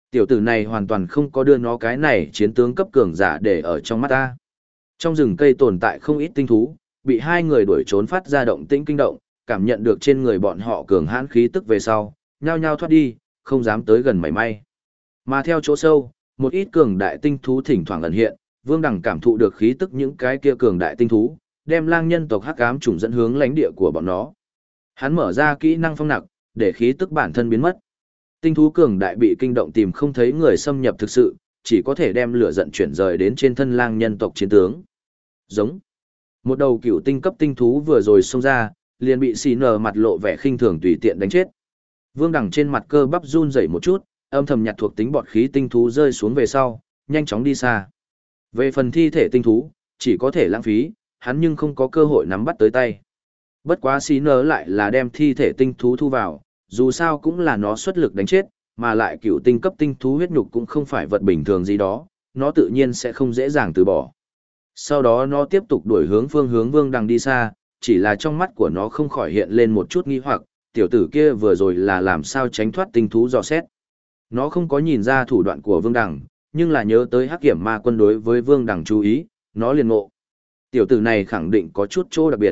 Tiểu tử này hoàn toàn không có đưa nó cái này chiến tướng cấp cường giả để ở trong mắt ta. Trong rừng cây tồn tại không ít tinh thú, bị hai người đuổi trốn phát ra động tĩnh kinh động, cảm nhận được trên người bọn họ cường hãn khí tức về sau, nhao nhao thoát đi, không dám tới gần mảy may. Mà theo chỗ sâu, một ít cường đại tinh thú thỉnh thoảng ẩn hiện, Vương Đằng cảm thụ được khí tức những cái kia cường đại tinh thú, đem lang nhân tộc hắc ám trùng dẫn hướng lãnh địa của bọn nó. Hắn mở ra kỹ năng phong nặc, để khí tức bản thân biến mất. Tinh thú cường đại bị kinh động tìm không thấy người xâm nhập thực sự, chỉ có thể đem lửa giận chuyển rời đến trên thân lang nhân tộc chiến tướng. Giống. Một đầu cựu tinh cấp tinh thú vừa rồi xông ra, liền bị xì nở mặt lộ vẻ khinh thường tùy tiện đánh chết. Vương Đằng trên mặt cơ bắp run rẩy một chút, âm thầm nhặt thuộc tính bọt khí tinh thú rơi xuống về sau, nhanh chóng đi xa. Về phần thi thể tinh thú, chỉ có thể lãng phí, hắn nhưng không có cơ hội nắm bắt tới tay. Bất quá xí nở lại là đem thi thể tinh thú thu vào, dù sao cũng là nó xuất lực đánh chết, mà lại cựu tinh cấp tinh thú huyết nhục cũng không phải vật bình thường gì đó, nó tự nhiên sẽ không dễ dàng từ bỏ. Sau đó nó tiếp tục đuổi hướng phương hướng Vương Đằng đi xa, chỉ là trong mắt của nó không khỏi hiện lên một chút nghi hoặc, tiểu tử kia vừa rồi là làm sao tránh thoát tinh thú dò xét. Nó không có nhìn ra thủ đoạn của Vương Đằng, nhưng là nhớ tới hắc kiểm ma quân đối với Vương Đằng chú ý, nó liền ngộ. Tiểu tử này khẳng định có chút chỗ đặc biệt.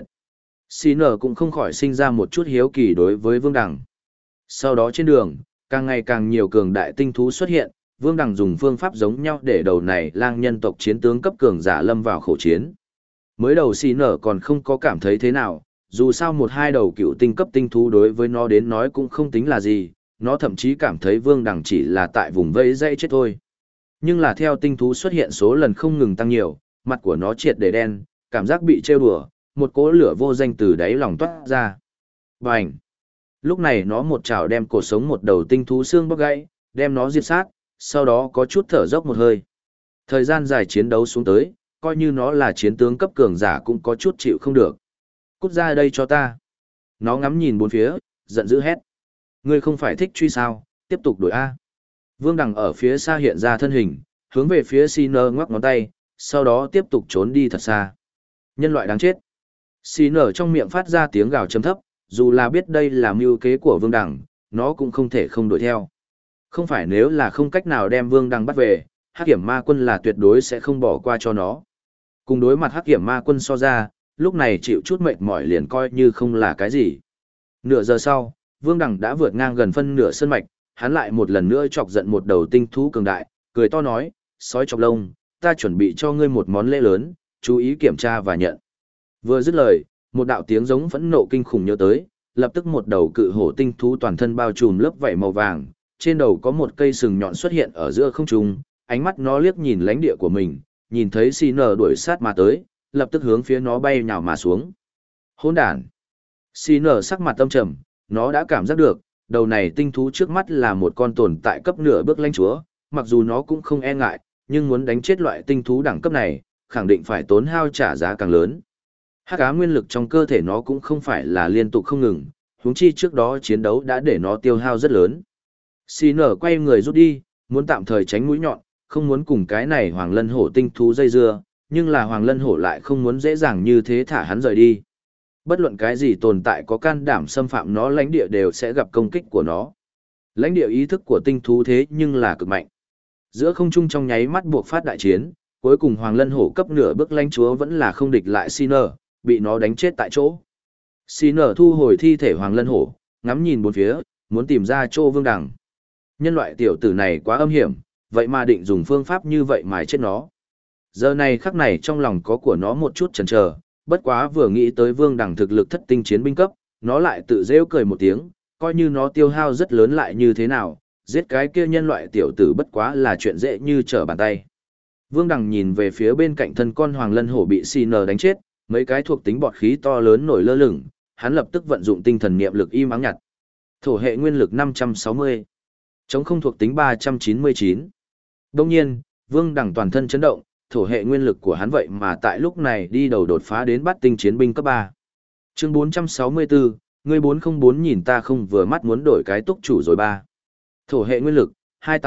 CN cũng không khỏi sinh ra một chút hiếu kỳ đối với Vương Đằng. Sau đó trên đường, càng ngày càng nhiều cường đại tinh thú xuất hiện, Vương Đằng dùng phương pháp giống nhau để đầu này lang nhân tộc chiến tướng cấp cường giả lâm vào khổ chiến. Mới đầu CN còn không có cảm thấy thế nào, dù sao một hai đầu cựu tinh cấp tinh thú đối với nó đến nói cũng không tính là gì, nó thậm chí cảm thấy Vương Đằng chỉ là tại vùng vây dây chết thôi. Nhưng là theo tinh thú xuất hiện số lần không ngừng tăng nhiều, mặt của nó triệt để đen, cảm giác bị trêu đùa, một cỗ lửa vô danh từ đáy lòng toát ra. Bành! Lúc này nó một chảo đem cột sống một đầu tinh thú xương bóc gãy, đem nó diệt sát, sau đó có chút thở dốc một hơi. Thời gian dài chiến đấu xuống tới, coi như nó là chiến tướng cấp cường giả cũng có chút chịu không được. Cút ra đây cho ta. Nó ngắm nhìn bốn phía, giận dữ hét. Ngươi không phải thích truy sao, tiếp tục đuổi A. Vương Đằng ở phía xa hiện ra thân hình, hướng về phía Sinner ngoắc ngón tay, sau đó tiếp tục trốn đi thật xa. Nhân loại đáng chết. Sinner trong miệng phát ra tiếng gào trầm thấp, dù là biết đây là mưu kế của Vương Đằng, nó cũng không thể không đuổi theo. Không phải nếu là không cách nào đem Vương Đằng bắt về, Hắc Kiểm Ma Quân là tuyệt đối sẽ không bỏ qua cho nó. Cùng đối mặt Hắc Kiểm Ma Quân so ra, lúc này chịu chút mệt mỏi liền coi như không là cái gì. Nửa giờ sau, Vương Đằng đã vượt ngang gần phân nửa sơn mạch, hắn lại một lần nữa chọc giận một đầu tinh thú cường đại, cười to nói, sói chọc lông, ta chuẩn bị cho ngươi một món lễ lớn, chú ý kiểm tra và nhận. Vừa dứt lời, một đạo tiếng giống phẫn nộ kinh khủng nhớ tới, lập tức một đầu cự hổ tinh thú toàn thân bao trùm lớp vảy màu vàng, trên đầu có một cây sừng nhọn xuất hiện ở giữa không trung, ánh mắt nó liếc nhìn lãnh địa của mình, nhìn thấy Sinner đuổi sát mà tới, lập tức hướng phía nó bay nhào mà xuống. Hỗn đản! Sinner sắc mặt âm trầm, nó đã cảm giác được, đầu này tinh thú trước mắt là một con tồn tại cấp nửa bước lãnh chúa, mặc dù nó cũng không e ngại, nhưng muốn đánh chết loại tinh thú đẳng cấp này, khẳng định phải tốn hao trả giá càng lớn. Hắc ám nguyên lực trong cơ thể nó cũng không phải là liên tục không ngừng, huống chi trước đó chiến đấu đã để nó tiêu hao rất lớn. Sinner quay người rút đi, muốn tạm thời tránh mũi nhọn, không muốn cùng cái này Hoàng Lân Hổ tinh thú dây dưa, nhưng là Hoàng Lân Hổ lại không muốn dễ dàng như thế thả hắn rời đi. Bất luận cái gì tồn tại có can đảm xâm phạm nó lãnh địa đều sẽ gặp công kích của nó. Lãnh địa ý thức của tinh thú thế nhưng là cực mạnh. Giữa không trung trong nháy mắt buộc phát đại chiến, cuối cùng Hoàng Lân Hổ cấp nửa bước lãnh chúa vẫn là không địch lại Sinner, bị nó đánh chết tại chỗ. Sinner thu hồi thi thể Hoàng Lân Hổ, ngắm nhìn bốn phía, muốn tìm ra chỗ Vương Đằng. Nhân loại tiểu tử này quá âm hiểm, vậy mà định dùng phương pháp như vậy mài chết nó. Giờ này khắc này trong lòng có của nó một chút chần chờ, bất quá vừa nghĩ tới Vương Đằng thực lực thất tinh chiến binh cấp, nó lại tự rêu cười một tiếng, coi như nó tiêu hao rất lớn lại như thế nào, giết cái kia nhân loại tiểu tử bất quá là chuyện dễ như trở bàn tay. Vương Đằng nhìn về phía bên cạnh thân con Hoàng Lân Hổ bị Sinner đánh chết, mấy cái thuộc tính bọt khí to lớn nổi lơ lửng, hắn lập tức vận dụng tinh thần niệm lực im ắng nhặt. Thổ hệ nguyên lực 560, chống không thuộc tính 399. Đương nhiên, Vương Đằng toàn thân chấn động, thổ hệ nguyên lực của hắn vậy mà tại lúc này đi đầu đột phá đến bát tinh chiến binh cấp 3. Chương 464, ngươi 404 nhìn ta không vừa mắt muốn đổi cái túc chủ rồi ba. Thổ hệ nguyên lực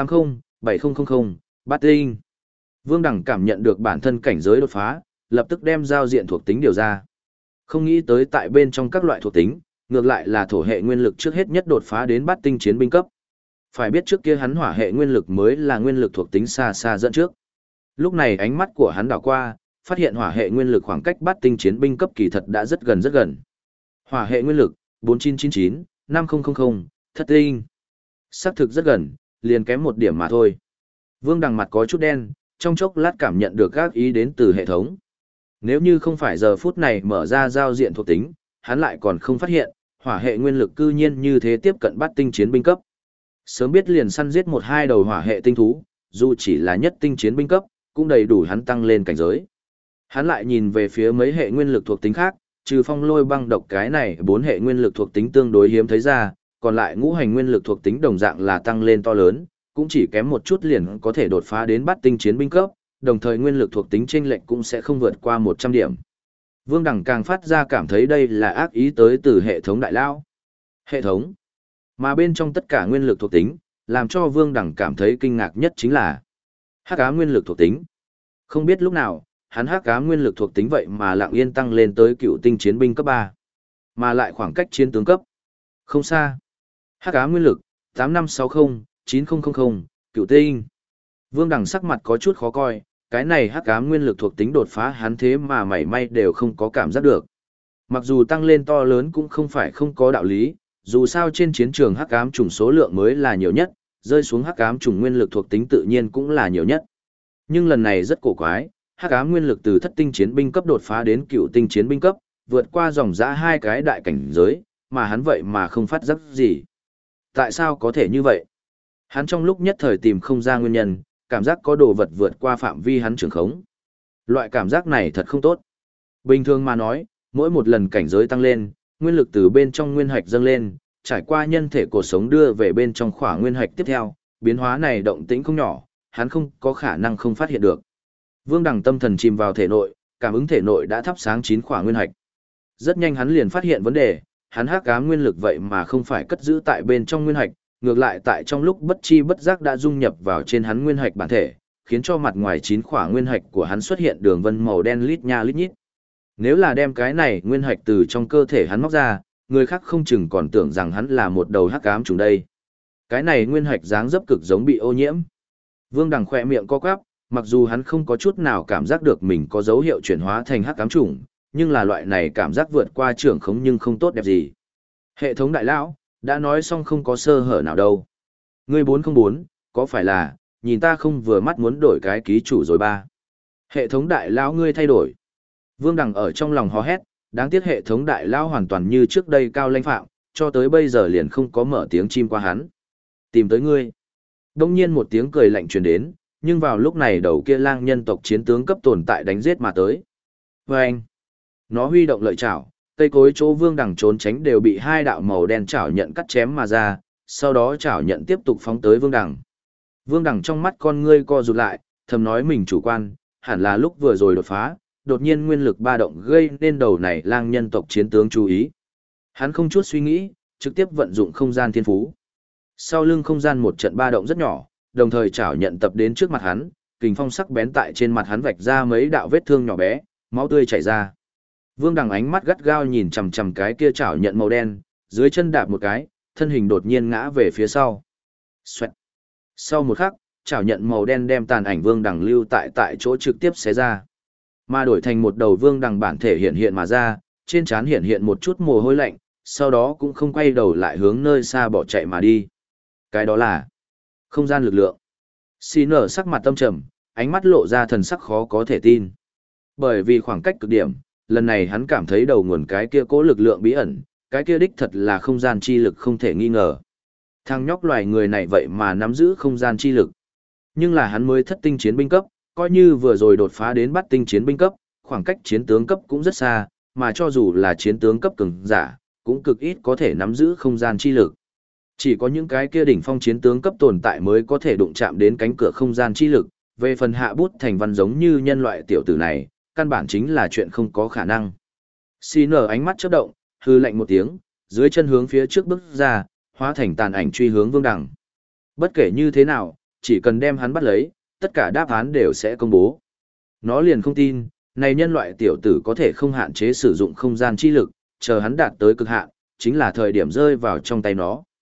280-7000, bát tinh. Vương Đằng cảm nhận được bản thân cảnh giới đột phá, lập tức đem giao diện thuộc tính điều ra. Không nghĩ tới tại bên trong các loại thuộc tính, ngược lại là thổ hệ nguyên lực trước hết nhất đột phá đến bát tinh chiến binh cấp. Phải biết trước kia hắn hỏa hệ nguyên lực mới là nguyên lực thuộc tính xa xa dẫn trước. Lúc này ánh mắt của hắn đảo qua, phát hiện hỏa hệ nguyên lực khoảng cách bát tinh chiến binh cấp kỳ thật đã rất gần rất gần. Hỏa hệ nguyên lực 4999, 5000, thất tinh. Xác thực rất gần, liền kém một điểm mà thôi. Vương Đằng mặt có chút đen, trong chốc lát cảm nhận được các ý đến từ hệ thống. Nếu như không phải giờ phút này mở ra giao diện thuộc tính, hắn lại còn không phát hiện, hỏa hệ nguyên lực cư nhiên như thế tiếp cận bát tinh chiến binh cấp. Sớm biết liền săn giết một hai đầu hỏa hệ tinh thú, dù chỉ là nhất tinh chiến binh cấp, cũng đầy đủ hắn tăng lên cảnh giới. Hắn lại nhìn về phía mấy hệ nguyên lực thuộc tính khác, trừ phong lôi băng độc cái này 4 hệ nguyên lực thuộc tính tương đối hiếm thấy ra, còn lại ngũ hành nguyên lực thuộc tính đồng dạng là tăng lên to lớn, cũng chỉ kém một chút liền có thể đột phá đến bát tinh chiến binh cấp, đồng thời nguyên lực thuộc tính chênh lệch cũng sẽ không vượt qua 100 điểm. Vương Đằng càng phát ra cảm thấy đây là ác ý tới từ hệ thống đại lao. Hệ thống. Mà bên trong tất cả nguyên lực thuộc tính, làm cho Vương Đằng cảm thấy kinh ngạc nhất chính là hắc ám nguyên lực thuộc tính. Không biết lúc nào, hắn hắc ám nguyên lực thuộc tính vậy mà lặng yên tăng lên tới cựu tinh chiến binh cấp 3. Mà lại khoảng cách chiến tướng cấp. Không xa. Hắc ám nguyên lực, 8560-9000, cựu tinh. Vương Đằng sắc mặt có chút khó coi, cái này hắc ám nguyên lực thuộc tính đột phá hắn thế mà mảy may đều không có cảm giác được. Mặc dù tăng lên to lớn cũng không phải không có đạo lý, dù sao trên chiến trường hắc ám trùng số lượng mới là nhiều nhất, rơi xuống hắc ám trùng nguyên lực thuộc tính tự nhiên cũng là nhiều nhất. Nhưng lần này rất cổ quái, hắc ám nguyên lực từ thất tinh chiến binh cấp đột phá đến cựu tinh chiến binh cấp, vượt qua dòng dã 2 cái đại cảnh giới, mà hắn vậy mà không phát giác gì. Tại sao có thể như vậy? Hắn trong lúc nhất thời tìm không ra nguyên nhân, cảm giác có đồ vật vượt qua phạm vi hắn trường khống. Loại cảm giác này thật không tốt. Bình thường mà nói, mỗi một lần cảnh giới tăng lên, nguyên lực từ bên trong nguyên hạch dâng lên, trải qua nhân thể cuộc sống đưa về bên trong khỏa nguyên hạch tiếp theo, biến hóa này động tĩnh không nhỏ, hắn không có khả năng không phát hiện được. Vương Đằng tâm thần chìm vào thể nội, cảm ứng thể nội đã thắp sáng 9 khỏa nguyên hạch. Rất nhanh hắn liền phát hiện vấn đề, hắn hắc ám nguyên lực vậy mà không phải cất giữ tại bên trong nguyên hạch, ngược lại tại trong lúc bất chi bất giác đã dung nhập vào trên hắn nguyên hạch bản thể, khiến cho mặt ngoài 9 khỏa nguyên hạch của hắn xuất hiện đường vân màu đen lít nha lít nhít. Nếu là đem cái này nguyên hạch từ trong cơ thể hắn móc ra, người khác không chừng còn tưởng rằng hắn là một đầu hắc ám trùng đây. Cái này nguyên hạch dáng dấp cực giống bị ô nhiễm. Vương Đằng khỏe miệng co quắp, mặc dù hắn không có chút nào cảm giác được mình có dấu hiệu chuyển hóa thành hắc ám trùng, nhưng là loại này cảm giác vượt qua trưởng khống nhưng không tốt đẹp gì. Hệ thống đại lão, đã nói xong không có sơ hở nào đâu. Ngươi 404, có phải là, nhìn ta không vừa mắt muốn đổi cái ký chủ rồi ba. Hệ thống đại lão ngươi thay đổi. Vương Đằng ở trong lòng hò hét, đáng tiếc hệ thống đại lão hoàn toàn như trước đây cao lãnh phạm, cho tới bây giờ liền không có mở tiếng chim qua hắn. Tìm tới ngươi. Đông nhiên một tiếng cười lạnh truyền đến, nhưng vào lúc này đầu kia lang nhân tộc chiến tướng cấp tồn tại đánh giết mà tới. Và anh, nó huy động lợi chảo, cây cối chỗ Vương Đằng trốn tránh đều bị 2 đạo màu đen chảo nhận cắt chém mà ra, sau đó chảo nhận tiếp tục phóng tới Vương Đằng. Vương Đằng trong mắt con ngươi co rụt lại, thầm nói mình chủ quan, hẳn là lúc vừa rồi đột phá, đột nhiên nguyên lực ba động gây nên đầu này lang nhân tộc chiến tướng chú ý. Hắn không chút suy nghĩ, trực tiếp vận dụng không gian thiên phú. Sau lưng không gian một trận ba động rất nhỏ, đồng thời chảo nhận tập đến trước mặt hắn, kình phong sắc bén tại trên mặt hắn vạch ra mấy đạo vết thương nhỏ bé, máu tươi chảy ra. Vương Đằng ánh mắt gắt gao nhìn chằm chằm cái kia chảo nhận màu đen, dưới chân đạp một cái, thân hình đột nhiên ngã về phía sau. Xoẹt. Sau một khắc, chảo nhận màu đen đem tàn ảnh Vương Đằng lưu tại chỗ trực tiếp xé ra. Mà đổi thành một đầu Vương Đằng bản thể hiện hiện mà ra, trên trán hiện hiện một chút mồ hôi lạnh, sau đó cũng không quay đầu lại hướng nơi xa bỏ chạy mà đi. Cái đó là không gian lực lượng. Xì nở sắc mặt tâm trầm, ánh mắt lộ ra thần sắc khó có thể tin. Bởi vì khoảng cách cực điểm, lần này hắn cảm thấy đầu nguồn cái kia cố lực lượng bí ẩn, cái kia đích thật là không gian chi lực không thể nghi ngờ. Thằng nhóc loài người này vậy mà nắm giữ không gian chi lực. Nhưng là hắn mới thất tinh chiến binh cấp, coi như vừa rồi đột phá đến bát tinh chiến binh cấp, khoảng cách chiến tướng cấp cũng rất xa, mà cho dù là chiến tướng cấp cường giả, cũng cực ít có thể nắm giữ không gian chi lực. Chỉ có những cái kia đỉnh phong chiến tướng cấp tồn tại mới có thể đụng chạm đến cánh cửa không gian chi lực, về phần hạ bút thành văn giống như nhân loại tiểu tử này, căn bản chính là chuyện không có khả năng. Xì nở ánh mắt chớp động, hư lạnh một tiếng, dưới chân hướng phía trước bước ra, hóa thành tàn ảnh truy hướng Vương Đằng. Bất kể như thế nào, chỉ cần đem hắn bắt lấy, tất cả đáp án đều sẽ công bố. Nó liền không tin, này nhân loại tiểu tử có thể không hạn chế sử dụng không gian chi lực, chờ hắn đạt tới cực hạn, chính là thời điểm rơi vào trong tay nó.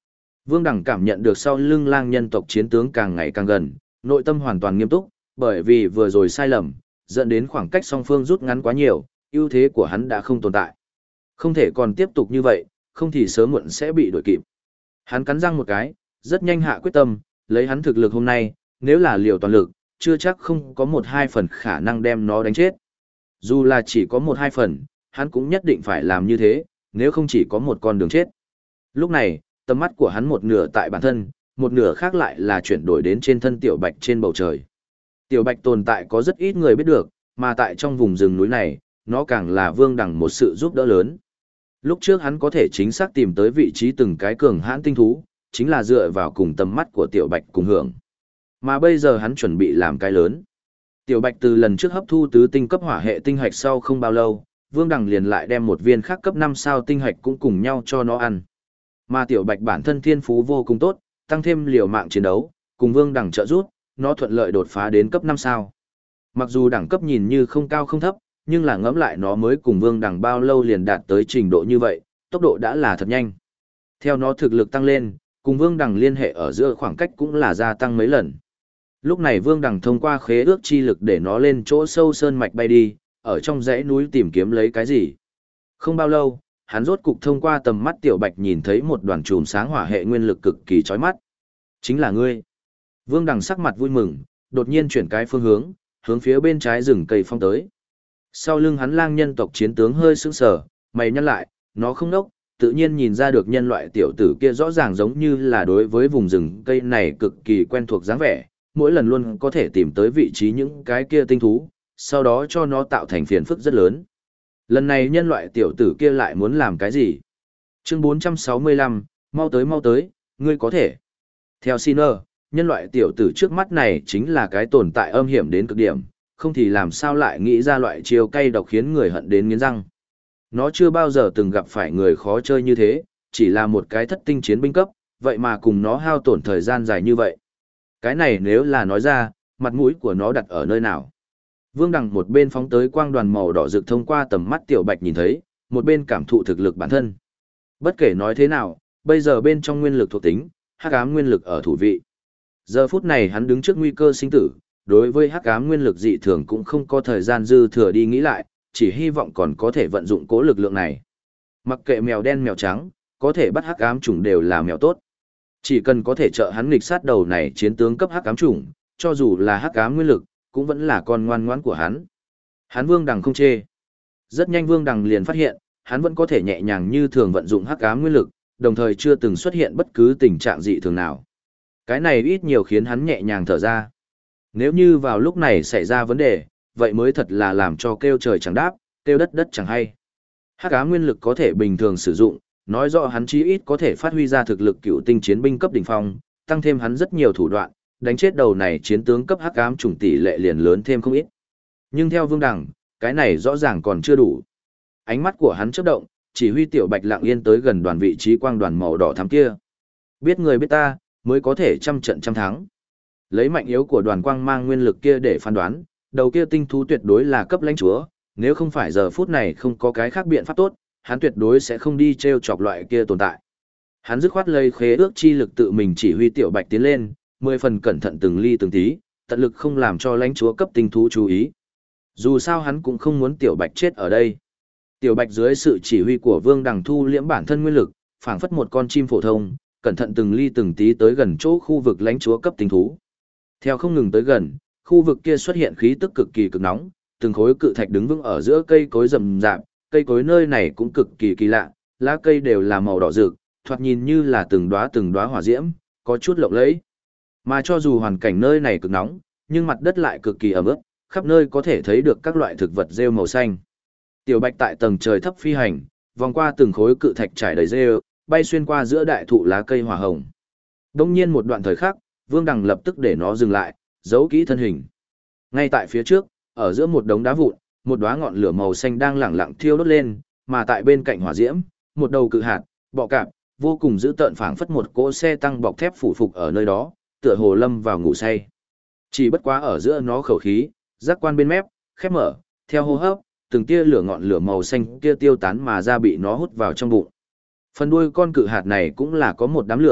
Vương Đằng cảm nhận được sau lưng lang nhân tộc chiến tướng càng ngày càng gần, nội tâm hoàn toàn nghiêm túc, bởi vì vừa rồi sai lầm, dẫn đến khoảng cách song phương rút ngắn quá nhiều, ưu thế của hắn đã không tồn tại. Không thể còn tiếp tục như vậy, không thì sớm muộn sẽ bị đuổi kịp. Hắn cắn răng một cái, rất nhanh hạ quyết tâm, lấy hắn thực lực hôm nay, nếu là liều toàn lực, chưa chắc không có 1-2 phần khả năng đem nó đánh chết. Dù là chỉ có 1-2 phần, hắn cũng nhất định phải làm như thế, nếu không chỉ có một con đường chết. Lúc này, tầm mắt của hắn một nửa tại bản thân, một nửa khác lại là chuyển đổi đến trên thân Tiểu Bạch trên bầu trời. Tiểu Bạch tồn tại có rất ít người biết được, mà tại trong vùng rừng núi này, nó càng là Vương Đằng một sự giúp đỡ lớn. Lúc trước hắn có thể chính xác tìm tới vị trí từng cái cường hãn tinh thú, chính là dựa vào cùng tầm mắt của Tiểu Bạch cùng hưởng. Mà bây giờ hắn chuẩn bị làm cái lớn. Tiểu Bạch từ lần trước hấp thu tứ tinh cấp hỏa hệ tinh hạch sau không bao lâu, Vương Đằng liền lại đem một viên khác cấp 5 sao tinh hạch cũng cùng nhau cho nó ăn. Mà Tiểu Bạch bản thân thiên phú vô cùng tốt, tăng thêm liều mạng chiến đấu, cùng Vương Đằng trợ giúp, nó thuận lợi đột phá đến cấp 5 sao. Mặc dù đẳng cấp nhìn như không cao không thấp, nhưng là ngẫm lại nó mới cùng Vương Đằng bao lâu liền đạt tới trình độ như vậy, tốc độ đã là thật nhanh. Theo nó thực lực tăng lên, cùng Vương Đằng liên hệ ở giữa khoảng cách cũng là gia tăng mấy lần. Lúc này Vương Đằng thông qua khế ước chi lực để nó lên chỗ sâu sơn mạch bay đi, ở trong dãy núi tìm kiếm lấy cái gì. Không bao lâu, hắn rốt cục thông qua tầm mắt Tiểu Bạch nhìn thấy một đoàn chùm sáng hỏa hệ nguyên lực cực kỳ chói mắt. Chính là ngươi. Vương Đằng sắc mặt vui mừng, đột nhiên chuyển cái phương hướng, hướng phía bên trái rừng cây phong tới. Sau lưng hắn lang nhân tộc chiến tướng hơi sững sờ, mày nhăn lại, nó không nốc, tự nhiên nhìn ra được nhân loại tiểu tử kia rõ ràng giống như là đối với vùng rừng cây này cực kỳ quen thuộc dáng vẻ, mỗi lần luôn có thể tìm tới vị trí những cái kia tinh thú, sau đó cho nó tạo thành phiền phức rất lớn. Lần này nhân loại tiểu tử kia lại muốn làm cái gì? Chương 465, mau tới, ngươi có thể. Theo Sinner, nhân loại tiểu tử trước mắt này chính là cái tồn tại âm hiểm đến cực điểm, không thì làm sao lại nghĩ ra loại chiêu cay độc khiến người hận đến nghiến răng. Nó chưa bao giờ từng gặp phải người khó chơi như thế, chỉ là một cái thất tinh chiến binh cấp, vậy mà cùng nó hao tổn thời gian dài như vậy. Cái này nếu là nói ra, mặt mũi của nó đặt ở nơi nào? Vương Đằng một bên phóng tới quang đoàn màu đỏ rực thông qua tầm mắt Tiểu Bạch nhìn thấy, một bên cảm thụ thực lực bản thân. Bất kể nói thế nào, bây giờ bên trong nguyên lực thuộc tính, hắc ám nguyên lực ở thủ vị. Giờ phút này hắn đứng trước nguy cơ sinh tử, đối với hắc ám nguyên lực dị thường cũng không có thời gian dư thừa đi nghĩ lại, chỉ hy vọng còn có thể vận dụng cố lực lượng này. Mặc kệ mèo đen mèo trắng, có thể bắt hắc ám chủng đều là mèo tốt. Chỉ cần có thể trợ hắn nghịch sát đầu này chiến tướng cấp hắc ám chủng, cho dù là hắc ám nguyên lực, cũng vẫn là con ngoan ngoãn của hắn. Hắn Vương Đằng không chê. Rất nhanh Vương Đằng liền phát hiện, hắn vẫn có thể nhẹ nhàng như thường vận dụng hắc ám nguyên lực, đồng thời chưa từng xuất hiện bất cứ tình trạng dị thường nào. Cái này ít nhiều khiến hắn nhẹ nhàng thở ra. Nếu như vào lúc này xảy ra vấn đề, vậy mới thật là làm cho kêu trời chẳng đáp, kêu đất đất chẳng hay. Hắc ám nguyên lực có thể bình thường sử dụng, nói rõ hắn chí ít có thể phát huy ra thực lực cựu tinh chiến binh cấp đỉnh phong, tăng thêm hắn rất nhiều thủ đoạn, đánh chết đầu này chiến tướng cấp hắc ám chủng tỷ lệ liền lớn thêm không ít. Nhưng theo Vương Đằng, cái này rõ ràng còn chưa đủ. Ánh mắt của hắn chớp động, chỉ huy Tiểu Bạch lặng yên tới gần đoàn vị trí quang đoàn màu đỏ thắm kia. Biết người biết ta, mới có thể trăm trận trăm thắng. Lấy mạnh yếu của đoàn quang mang nguyên lực kia để phán đoán, đầu kia tinh thú tuyệt đối là cấp lãnh chúa, nếu không phải giờ phút này không có cái khác biện pháp tốt, hắn tuyệt đối sẽ không đi treo chọc loại kia tồn tại. Hắn dứt khoát lấy khế ước chi lực tự mình chỉ huy Tiểu Bạch tiến lên, 10 phần cẩn thận từng ly từng tí, tận lực không làm cho lãnh chúa cấp tinh thú chú ý. Dù sao hắn cũng không muốn Tiểu Bạch chết ở đây. Tiểu Bạch dưới sự chỉ huy của Vương Đằng thu liễm bản thân nguyên lực, phảng phất một con chim phổ thông, cẩn thận từng ly từng tí tới gần chỗ khu vực lãnh chúa cấp tinh thú. Theo không ngừng tới gần, khu vực kia xuất hiện khí tức cực kỳ cực nóng, từng khối cự thạch đứng vững ở giữa cây cối rậm rạp, cây cối nơi này cũng cực kỳ kỳ lạ, lá cây đều là màu đỏ rực, thoạt nhìn như là từng đóa hỏa diễm, có chút lộng lẫy. Mà cho dù hoàn cảnh nơi này cực nóng, nhưng mặt đất lại cực kỳ ẩm ướt, khắp nơi có thể thấy được các loại thực vật rêu màu xanh. Tiểu Bạch tại tầng trời thấp phi hành, vòng qua từng khối cự thạch trải đầy rêu, bay xuyên qua giữa đại thụ lá cây hỏa hồng. Đông nhiên một đoạn thời khắc, Vương Đằng lập tức để nó dừng lại, giấu kỹ thân hình. Ngay tại phía trước, ở giữa một đống đá vụn, một đóa ngọn lửa màu xanh đang lẳng lặng thiêu đốt lên, mà tại bên cạnh hỏa diễm, một đầu cự hạt, bọ cạp, vô cùng dữ tợn phảng phất một cỗ xe tăng bọc thép phủ phục ở nơi đó, tựa hồ lâm vào ngủ say. Chỉ bất quá ở giữa nó khẩu khí, giác quan bên mép, khép mở, theo hô hấp, từng tia lửa ngọn lửa màu xanh kia tiêu tán mà ra bị nó hút vào trong bụng. Phần đuôi con cự hạt này cũng là có một đám lửa,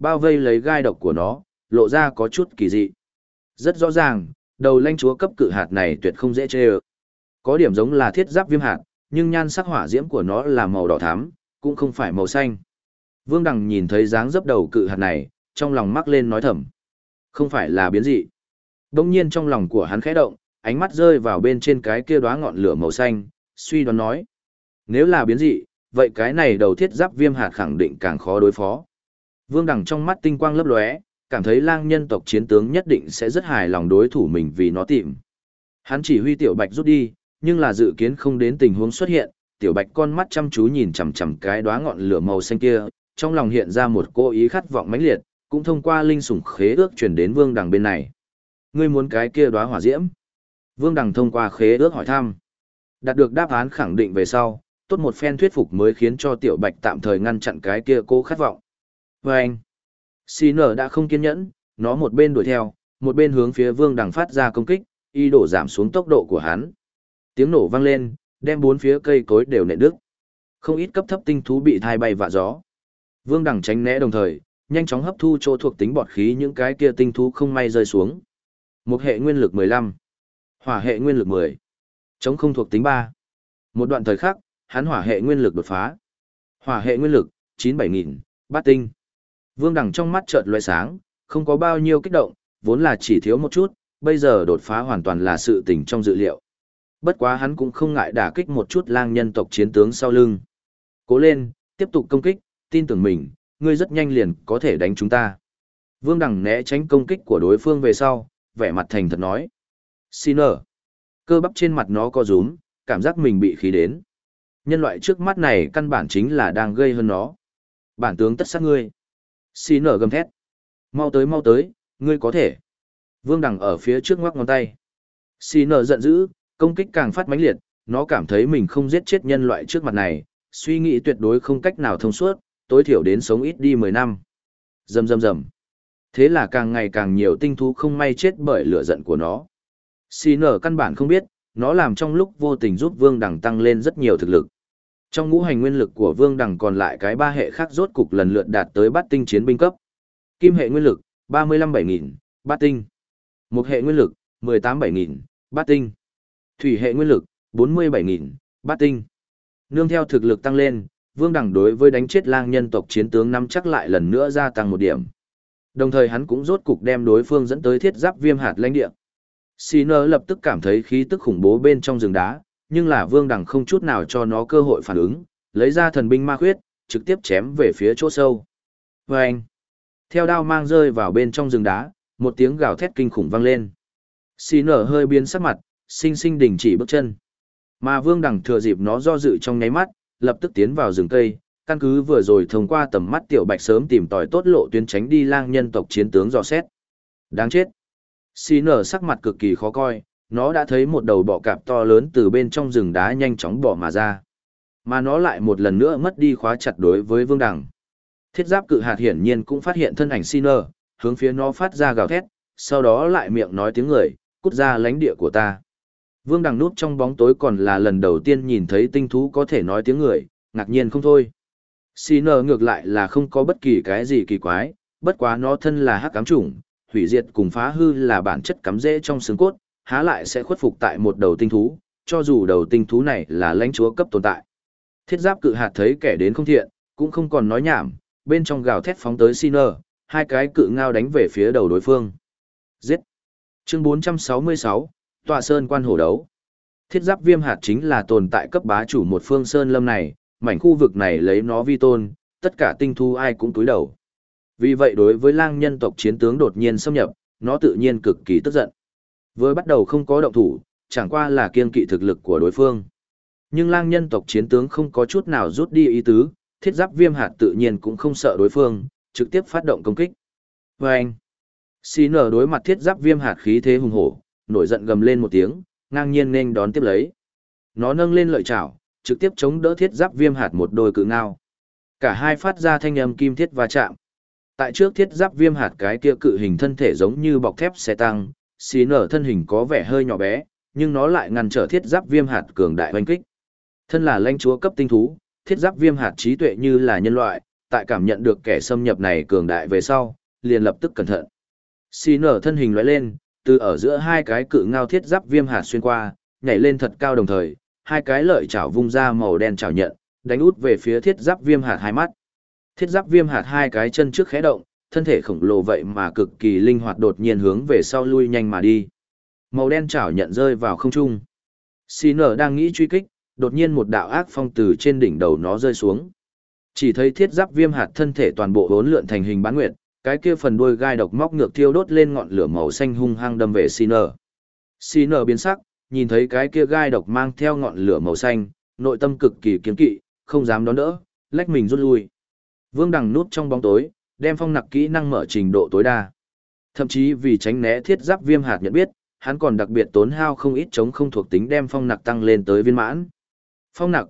bao vây lấy gai độc của nó, lộ ra có chút kỳ dị. Rất rõ ràng, đầu lãnh chúa cấp cự hạt này tuyệt không dễ chơi. Có điểm giống là thiết giáp viêm hạt, nhưng nhan sắc hỏa diễm của nó là màu đỏ thắm, cũng không phải màu xanh. Vương Đằng nhìn thấy dáng dấp đầu cự hạt này, trong lòng mắc lên nói thầm. Không phải là biến dị. Đông nhiên trong lòng của hắn khẽ động, ánh mắt rơi vào bên trên cái kia đóa ngọn lửa màu xanh, suy đoán nói. Nếu là biến dị, vậy cái này đầu thiết giáp viêm hạt khẳng định càng khó đối phó. Vương Đằng trong mắt tinh quang lấp lóe, cảm thấy lang nhân tộc chiến tướng nhất định sẽ rất hài lòng đối thủ mình vì nó tìm. Hắn chỉ huy Tiểu Bạch rút đi, nhưng là dự kiến không đến tình huống xuất hiện, Tiểu Bạch con mắt chăm chú nhìn chằm chằm cái đóa ngọn lửa màu xanh kia, trong lòng hiện ra một cô ý khát vọng mãnh liệt, cũng thông qua linh sủng khế ước truyền đến Vương Đằng bên này. Ngươi muốn cái kia đóa hỏa diễm? Vương Đằng thông qua khế ước hỏi thăm. Đạt được đáp án khẳng định về sau, tốt một phen thuyết phục mới khiến cho Tiểu Bạch tạm thời ngăn chặn cái kia cô khát vọng. Và anh, CN đã không kiên nhẫn, nó một bên đuổi theo, một bên hướng phía Vương Đằng phát ra công kích, ý đồ giảm xuống tốc độ của hắn. Tiếng nổ vang lên, đem bốn phía cây cối đều nện đứt. Không ít cấp thấp tinh thú bị thai bay vạ gió. Vương Đằng tránh né đồng thời, nhanh chóng hấp thu chỗ thuộc tính bọt khí những cái kia tinh thú không may rơi xuống. Một hệ nguyên lực 15, hỏa hệ nguyên lực 10, chống không thuộc tính 3. Một đoạn thời khắc, hắn hỏa hệ nguyên lực đột phá. Hỏa hệ nguyên lực 97.000, bát tinh. Vương Đằng trong mắt chợt lóe sáng, không có bao nhiêu kích động, vốn là chỉ thiếu một chút, bây giờ đột phá hoàn toàn là sự tình trong dự liệu. Bất quá hắn cũng không ngại đả kích một chút lang nhân tộc chiến tướng sau lưng. Cố lên, tiếp tục công kích, tin tưởng mình, ngươi rất nhanh liền có thể đánh chúng ta. Vương Đằng né tránh công kích của đối phương về sau, vẻ mặt thành thật nói. Xin ở. Cơ bắp trên mặt nó co rúm, cảm giác mình bị khí đến. Nhân loại trước mắt này căn bản chính là đang gây hơn nó. Bản tướng tất sát ngươi. Xin ở gầm thét. Mau tới, ngươi có thể. Vương Đằng ở phía trước ngoắc ngón tay. Xin ở giận dữ, công kích càng phát mãnh liệt, nó cảm thấy mình không giết chết nhân loại trước mặt này, suy nghĩ tuyệt đối không cách nào thông suốt, tối thiểu đến sống ít đi 10 năm. Rầm. Thế là càng ngày càng nhiều tinh thú không may chết bởi lửa giận của nó. Xin ở căn bản không biết, nó làm trong lúc vô tình giúp Vương Đằng tăng lên rất nhiều thực lực. Trong ngũ hành nguyên lực của Vương Đằng còn lại cái ba hệ khác rốt cục lần lượt đạt tới bát tinh chiến binh cấp. Kim hệ nguyên lực 35.000, bát tinh. Mộc hệ nguyên lực 18.000, bát tinh. Thủy hệ nguyên lực 47.000, bát tinh. Nương theo thực lực tăng lên, Vương Đằng đối với đánh chết lang nhân tộc chiến tướng nắm chắc lại lần nữa gia tăng một điểm. Đồng thời hắn cũng rốt cục đem đối phương dẫn tới thiết giáp viêm hạt lãnh địa. Sinner lập tức cảm thấy khí tức khủng bố bên trong rừng đá, nhưng là Vương Đằng không chút nào cho nó cơ hội phản ứng, lấy ra thần binh ma khuyết, trực tiếp chém về phía chỗ sâu. Và anh, theo đao mang rơi vào bên trong rừng đá, một tiếng gào thét kinh khủng vang lên. Sinner hơi biến sắc mặt, sinh sinh đình chỉ bước chân. Mà Vương Đằng thừa dịp nó do dự trong nháy mắt, lập tức tiến vào rừng cây, căn cứ vừa rồi thông qua tầm mắt Tiểu Bạch sớm tìm tòi tốt lộ tuyến tránh đi lang nhân tộc chiến tướng dò xét. Đáng chết. Sinner sắc mặt cực kỳ khó coi, nó đã thấy một đầu bọ cạp to lớn từ bên trong rừng đá nhanh chóng bỏ mà ra. Mà nó lại một lần nữa mất đi khóa chặt đối với Vương Đằng. Thiết giáp cự hạt hiển nhiên cũng phát hiện thân ảnh Sinner, hướng phía nó phát ra gào thét, sau đó lại miệng nói tiếng người, cút ra lãnh địa của ta. Vương Đằng núp trong bóng tối còn là lần đầu tiên nhìn thấy tinh thú có thể nói tiếng người, ngạc nhiên không thôi. Sinner ngược lại là không có bất kỳ cái gì kỳ quái, bất quá nó thân là hắc ám chủng, hủy diệt cùng phá hư là bản chất cắm rễ trong xương cốt, há lại sẽ khuất phục tại một đầu tinh thú, cho dù đầu tinh thú này là lãnh chúa cấp tồn tại. Thiết giáp cự hạt thấy kẻ đến không thiện, cũng không còn nói nhảm, bên trong gào thét phóng tới Sinner, hai cái cự ngao đánh về phía đầu đối phương. Giết! Chương 466, Tọa Sơn Quan Hổ Đấu. Thiết giáp viêm hạt chính là tồn tại cấp bá chủ một phương sơn lâm này, mảnh khu vực này lấy nó vi tôn, tất cả tinh thú ai cũng cúi đầu. Vì vậy đối với lang nhân tộc chiến tướng đột nhiên xâm nhập, nó tự nhiên cực kỳ tức giận. Với bắt đầu không có động thủ, chẳng qua là kiên kỵ thực lực của đối phương. Nhưng lang nhân tộc chiến tướng không có chút nào rút đi ý tứ, thiết giáp viêm hạt tự nhiên cũng không sợ đối phương, trực tiếp phát động công kích. Và anh, xin ở đối mặt thiết giáp viêm hạt khí thế hùng hổ, nổi giận gầm lên một tiếng, ngang nhiên nên đón tiếp lấy. Nó nâng lên lợi chảo, trực tiếp chống đỡ thiết giáp viêm hạt một đôi cự ngao. Cả hai phát ra thanh âm kim thiết va chạm. Tại trước thiết giáp viêm hạt cái kia cự hình thân thể giống như bọc thép xe tăng, xí nở thân hình có vẻ hơi nhỏ bé, nhưng nó lại ngăn trở thiết giáp viêm hạt cường đại oanh kích. Thân là lãnh chúa cấp tinh thú, thiết giáp viêm hạt trí tuệ như là nhân loại, tại cảm nhận được kẻ xâm nhập này cường đại về sau, liền lập tức cẩn thận. Xì nở thân hình lóe lên, từ ở giữa hai cái cự ngao thiết giáp viêm hạt xuyên qua, nhảy lên thật cao đồng thời, hai cái lợi chảo vung ra màu đen chảo nhận, đánh út về phía thiết giáp viêm hạt hai mắt. Thiết giáp viêm hạt hai cái chân trước khẽ động, thân thể khổng lồ vậy mà cực kỳ linh hoạt đột nhiên hướng về sau lui nhanh mà đi. Màu đen chảo nhận rơi vào không trung. Xì nở đang nghĩ truy kích, đột nhiên một đạo ác phong từ trên đỉnh đầu nó rơi xuống. Chỉ thấy thiết giáp viêm hạt thân thể toàn bộ hỗn lượn thành hình bán nguyệt, cái kia phần đuôi gai độc móc ngược thiêu đốt lên ngọn lửa màu xanh hung hăng đâm về Sinner. Sinner biến sắc, nhìn thấy cái kia gai độc mang theo ngọn lửa màu xanh, nội tâm cực kỳ kiêng kỵ, không dám đón đỡ, lách mình rút lui. Vương Đằng núp trong bóng tối, đem phong nặc kỹ năng mở trình độ tối đa. Thậm chí vì tránh né thiết giáp viêm hạt nhận biết, hắn còn đặc biệt tốn hao không ít chống không thuộc tính đem phong nặc tăng lên tới viên mãn. Phong nặc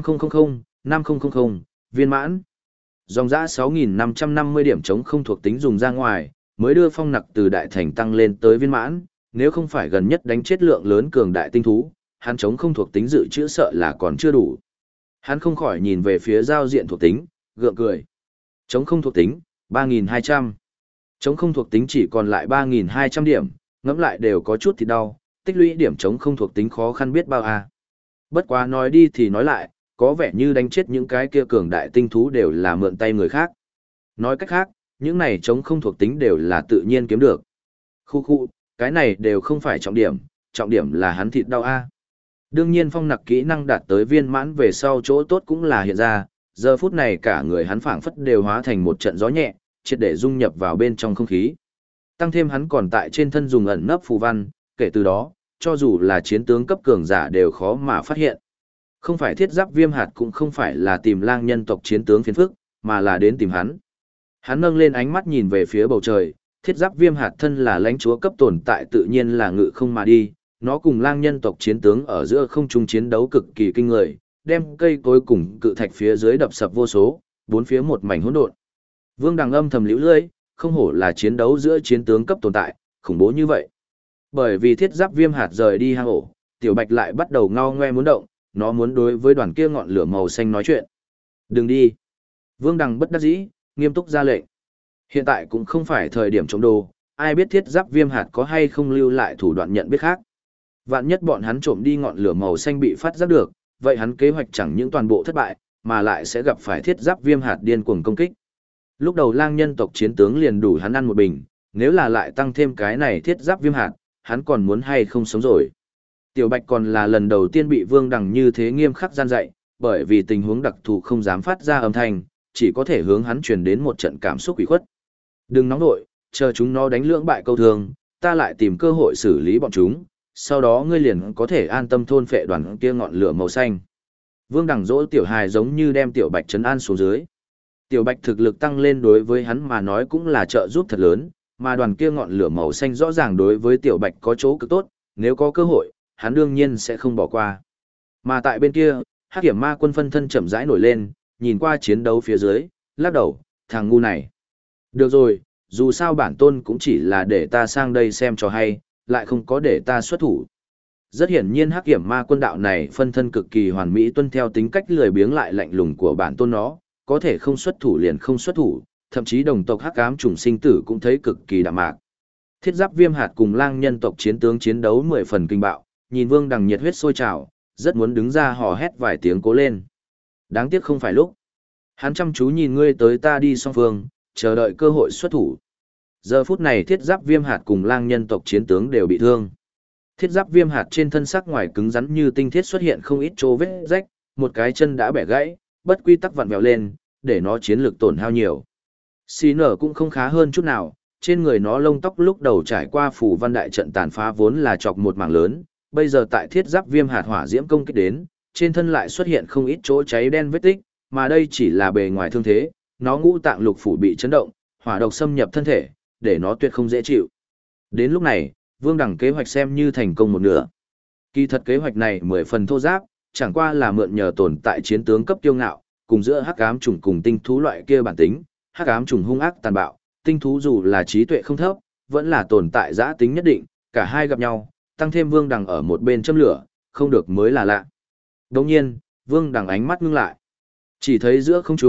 5000 viên mãn. Dòng dã 6.550 điểm chống không thuộc tính dùng ra ngoài, mới đưa phong nặc từ đại thành tăng lên tới viên mãn, nếu không phải gần nhất đánh chết lượng lớn cường đại tinh thú, hắn chống không thuộc tính dự trữ sợ là còn chưa đủ. Hắn không khỏi nhìn về phía giao diện thuộc tính, gượng cười. Chống không thuộc tính, 3.200. Chống không thuộc tính chỉ còn lại 3.200 điểm, ngẫm lại đều có chút thì đau, tích lũy điểm chống không thuộc tính khó khăn biết bao à. Bất quá nói đi thì nói lại, có vẻ như đánh chết những cái kia cường đại tinh thú đều là mượn tay người khác. Nói cách khác, những này chống không thuộc tính đều là tự nhiên kiếm được. Khu, cái này đều không phải trọng điểm là hắn thịt đau a. Đương nhiên phong nặc kỹ năng đạt tới viên mãn về sau chỗ tốt cũng là hiện ra, giờ phút này cả người hắn phảng phất đều hóa thành một trận gió nhẹ, triệt để dung nhập vào bên trong không khí. Tăng thêm hắn còn tại trên thân dùng ẩn nấp phù văn, kể từ đó, cho dù là chiến tướng cấp cường giả đều khó mà phát hiện. Không phải thiết giáp viêm hạt cũng không phải là tìm lang nhân tộc chiến tướng phiền phức, mà là đến tìm hắn. Hắn nâng lên ánh mắt nhìn về phía bầu trời, thiết giáp viêm hạt thân là lãnh chúa cấp tồn tại tự nhiên là ngự không mà đi, nó cùng lang nhân tộc chiến tướng ở giữa không trung chiến đấu cực kỳ kinh người, đem cây cối cùng cự thạch phía dưới đập sập vô số, bốn phía một mảnh hỗn độn. Vương Đằng âm thầm liễu lưỡi, không hổ là chiến đấu giữa chiến tướng cấp tồn tại, khủng bố như vậy. Bởi vì thiết giáp viêm hạt rời đi hang ổ, Tiểu Bạch lại bắt đầu ngao ngoe muốn động, nó muốn đối với đoàn kia ngọn lửa màu xanh nói chuyện. Đừng đi. Vương Đằng bất đắc dĩ, nghiêm túc ra lệnh. Hiện tại cũng không phải thời điểm trộm đồ, ai biết thiết giáp viêm hạt có hay không lưu lại thủ đoạn nhận biết khác. Vạn nhất bọn hắn trộm đi ngọn lửa màu xanh bị phát giác được, vậy hắn kế hoạch chẳng những toàn bộ thất bại, mà lại sẽ gặp phải thiết giáp viêm hạt điên cuồng công kích. Lúc đầu lang nhân tộc chiến tướng liền đủ hắn ăn một bình, nếu là lại tăng thêm cái này thiết giáp viêm hạt, hắn còn muốn hay không sống rồi. Tiểu Bạch còn là lần đầu tiên bị Vương Đằng như thế nghiêm khắc gian dạy, bởi vì tình huống đặc thù không dám phát ra âm thanh, chỉ có thể hướng hắn truyền đến một trận cảm xúc ủy khuất. Đừng nóng nội, chờ chúng nó đánh lưỡng bại câu thương, ta lại tìm cơ hội xử lý bọn chúng, sau đó ngươi liền có thể an tâm thôn phệ đoàn kia ngọn lửa màu xanh. Vương Đằng dỗ Tiểu Hài giống như đem Tiểu Bạch trấn an xuống dưới. Tiểu Bạch thực lực tăng lên đối với hắn mà nói cũng là trợ giúp thật lớn, mà đoàn kia ngọn lửa màu xanh rõ ràng đối với Tiểu Bạch có chỗ cực tốt, nếu có cơ hội, hắn đương nhiên sẽ không bỏ qua. Mà tại bên kia, Hắc Kiểm Ma Quân phân thân chậm rãi nổi lên, nhìn qua chiến đấu phía dưới, lắc đầu, thằng ngu này. Được rồi, dù sao bản tôn cũng chỉ là để ta sang đây xem cho hay, lại không có để ta xuất thủ. Rất hiển nhiên Hắc Kiểm Ma Quân đạo này phân thân cực kỳ hoàn mỹ tuân theo tính cách lười biếng lại lạnh lùng của bản tôn nó, có thể không xuất thủ liền không xuất thủ, thậm chí đồng tộc Hắc Ám Trùng Sinh Tử cũng thấy cực kỳ đạm mạc. Thiết giáp viêm hạt cùng lang nhân tộc chiến tướng chiến đấu 10 phần kinh bạo, nhìn Vương Đằng nhiệt huyết sôi trào, rất muốn đứng ra hò hét vài tiếng cố lên. Đáng tiếc không phải lúc. Hắn chăm chú nhìn ngươi tới ta đi song phương, chờ đợi cơ hội xuất thủ. Giờ phút này thiết giáp viêm hạt cùng lang nhân tộc chiến tướng đều bị thương. Thiết giáp viêm hạt trên thân sắc ngoài cứng rắn như tinh thiết xuất hiện không ít chỗ vết rách, một cái chân đã bẻ gãy, bất quy tắc vặn vẹo lên, để nó chiến lược tổn hao nhiều. Xì nở cũng không khá hơn chút nào, trên người nó lông tóc lúc đầu trải qua phủ văn đại trận tàn phá vốn là chọc một mảng lớn, bây giờ tại thiết giáp viêm hạt hỏa diễm công kích đến, trên thân lại xuất hiện không ít chỗ cháy đen vết tích, mà đây chỉ là bề ngoài thương thế, nó ngũ tạng lục phủ bị chấn động, hỏa độc xâm nhập thân thể, để nó tuyệt không dễ chịu. Đến lúc này, Vương Đằng kế hoạch xem như thành công một nửa. Kỳ thật kế hoạch này 10 phần thô giáp, chẳng qua là mượn nhờ tồn tại chiến tướng cấp kiêu ngạo, cùng giữa hắc ám trùng cùng tinh thú loại kia bản tính, hắc ám trùng hung ác tàn bạo, tinh thú dù là trí tuệ không thấp, vẫn là tồn tại dã tính nhất định, cả hai gặp nhau, tăng thêm Vương Đằng ở một bên châm lửa, không được mới là lạ. Đồng nhiên, Vương Đằng ánh mắt ngưng lại. Chỉ thấy giữa không trung,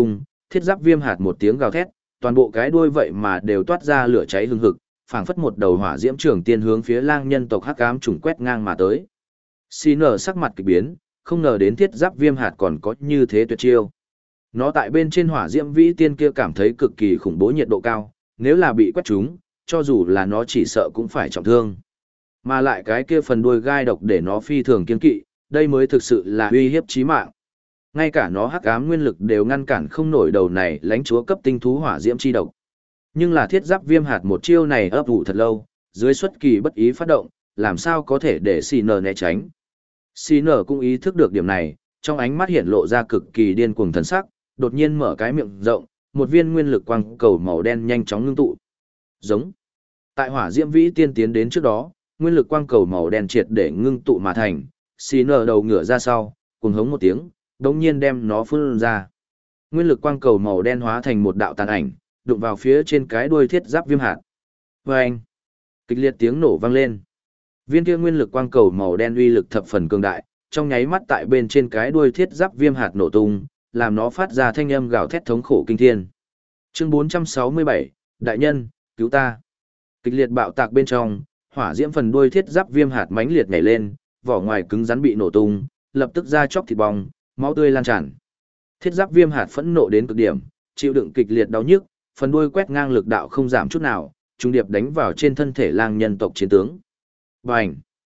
thiết giáp viêm hạt một tiếng gào thét, toàn bộ cái đuôi vậy mà đều toát ra lửa cháy hừng hực, phảng phất một đầu hỏa diễm trường tiên hướng phía lang nhân tộc hắc ám trùng quét ngang mà tới. Xin nở sắc mặt kỳ biến, không ngờ đến thiết giáp viêm hạt còn có như thế tuyệt chiêu. Nó tại bên trên hỏa diễm vĩ tiên kia cảm thấy cực kỳ khủng bố nhiệt độ cao, nếu là bị quét trúng, cho dù là nó chỉ sợ cũng phải trọng thương. Mà lại cái kia phần đuôi gai độc để nó phi thường kiên kỵ, đây mới thực sự là uy hiếp chí mạng. Ngay cả nó hắc ám nguyên lực đều ngăn cản không nổi đầu này lãnh chúa cấp tinh thú hỏa diễm chi độc. Nhưng là thiết giáp viêm hạt một chiêu này ấp ủ thật lâu, dưới xuất kỳ bất ý phát động, làm sao có thể để xì nở né tránh. Xì nở cũng ý thức được điểm này, trong ánh mắt hiện lộ ra cực kỳ điên cuồng thần sắc, đột nhiên mở cái miệng rộng, một viên nguyên lực quang cầu màu đen nhanh chóng ngưng tụ. Giống. Tại hỏa diễm vĩ tiên tiến đến trước đó, nguyên lực quang cầu màu đen triệt để ngưng tụ mà thành, xì nở đầu ngửa ra sau, cuồng hống một tiếng, đống nhiên đem nó phun ra. Nguyên lực quang cầu màu đen hóa thành một đạo tàn ảnh, đụng vào phía trên cái đuôi thiết giáp viêm hạt. Vâng! Kịch liệt tiếng nổ vang lên. Viên kia nguyên lực quang cầu màu đen uy lực thập phần cường đại, trong nháy mắt tại bên trên cái đuôi thiết giáp viêm hạt nổ tung, làm nó phát ra thanh âm gào thét thống khổ kinh thiên. Chương 467, Đại nhân, cứu ta! Kịch liệt bạo tạc bên trong, hỏa diễm phần đuôi thiết giáp viêm hạt mãnh liệt nhảy lên, vỏ ngoài cứng rắn bị nổ tung, lập tức ra chóc thịt bong, máu tươi lan tràn. Thiết giáp viêm hạt phẫn nộ đến cực điểm, chịu đựng kịch liệt đau nhức, phần đuôi quét ngang lực đạo không giảm chút nào, trùng điệp đánh vào trên thân thể lang nhân tộc chiến tướng. Bành!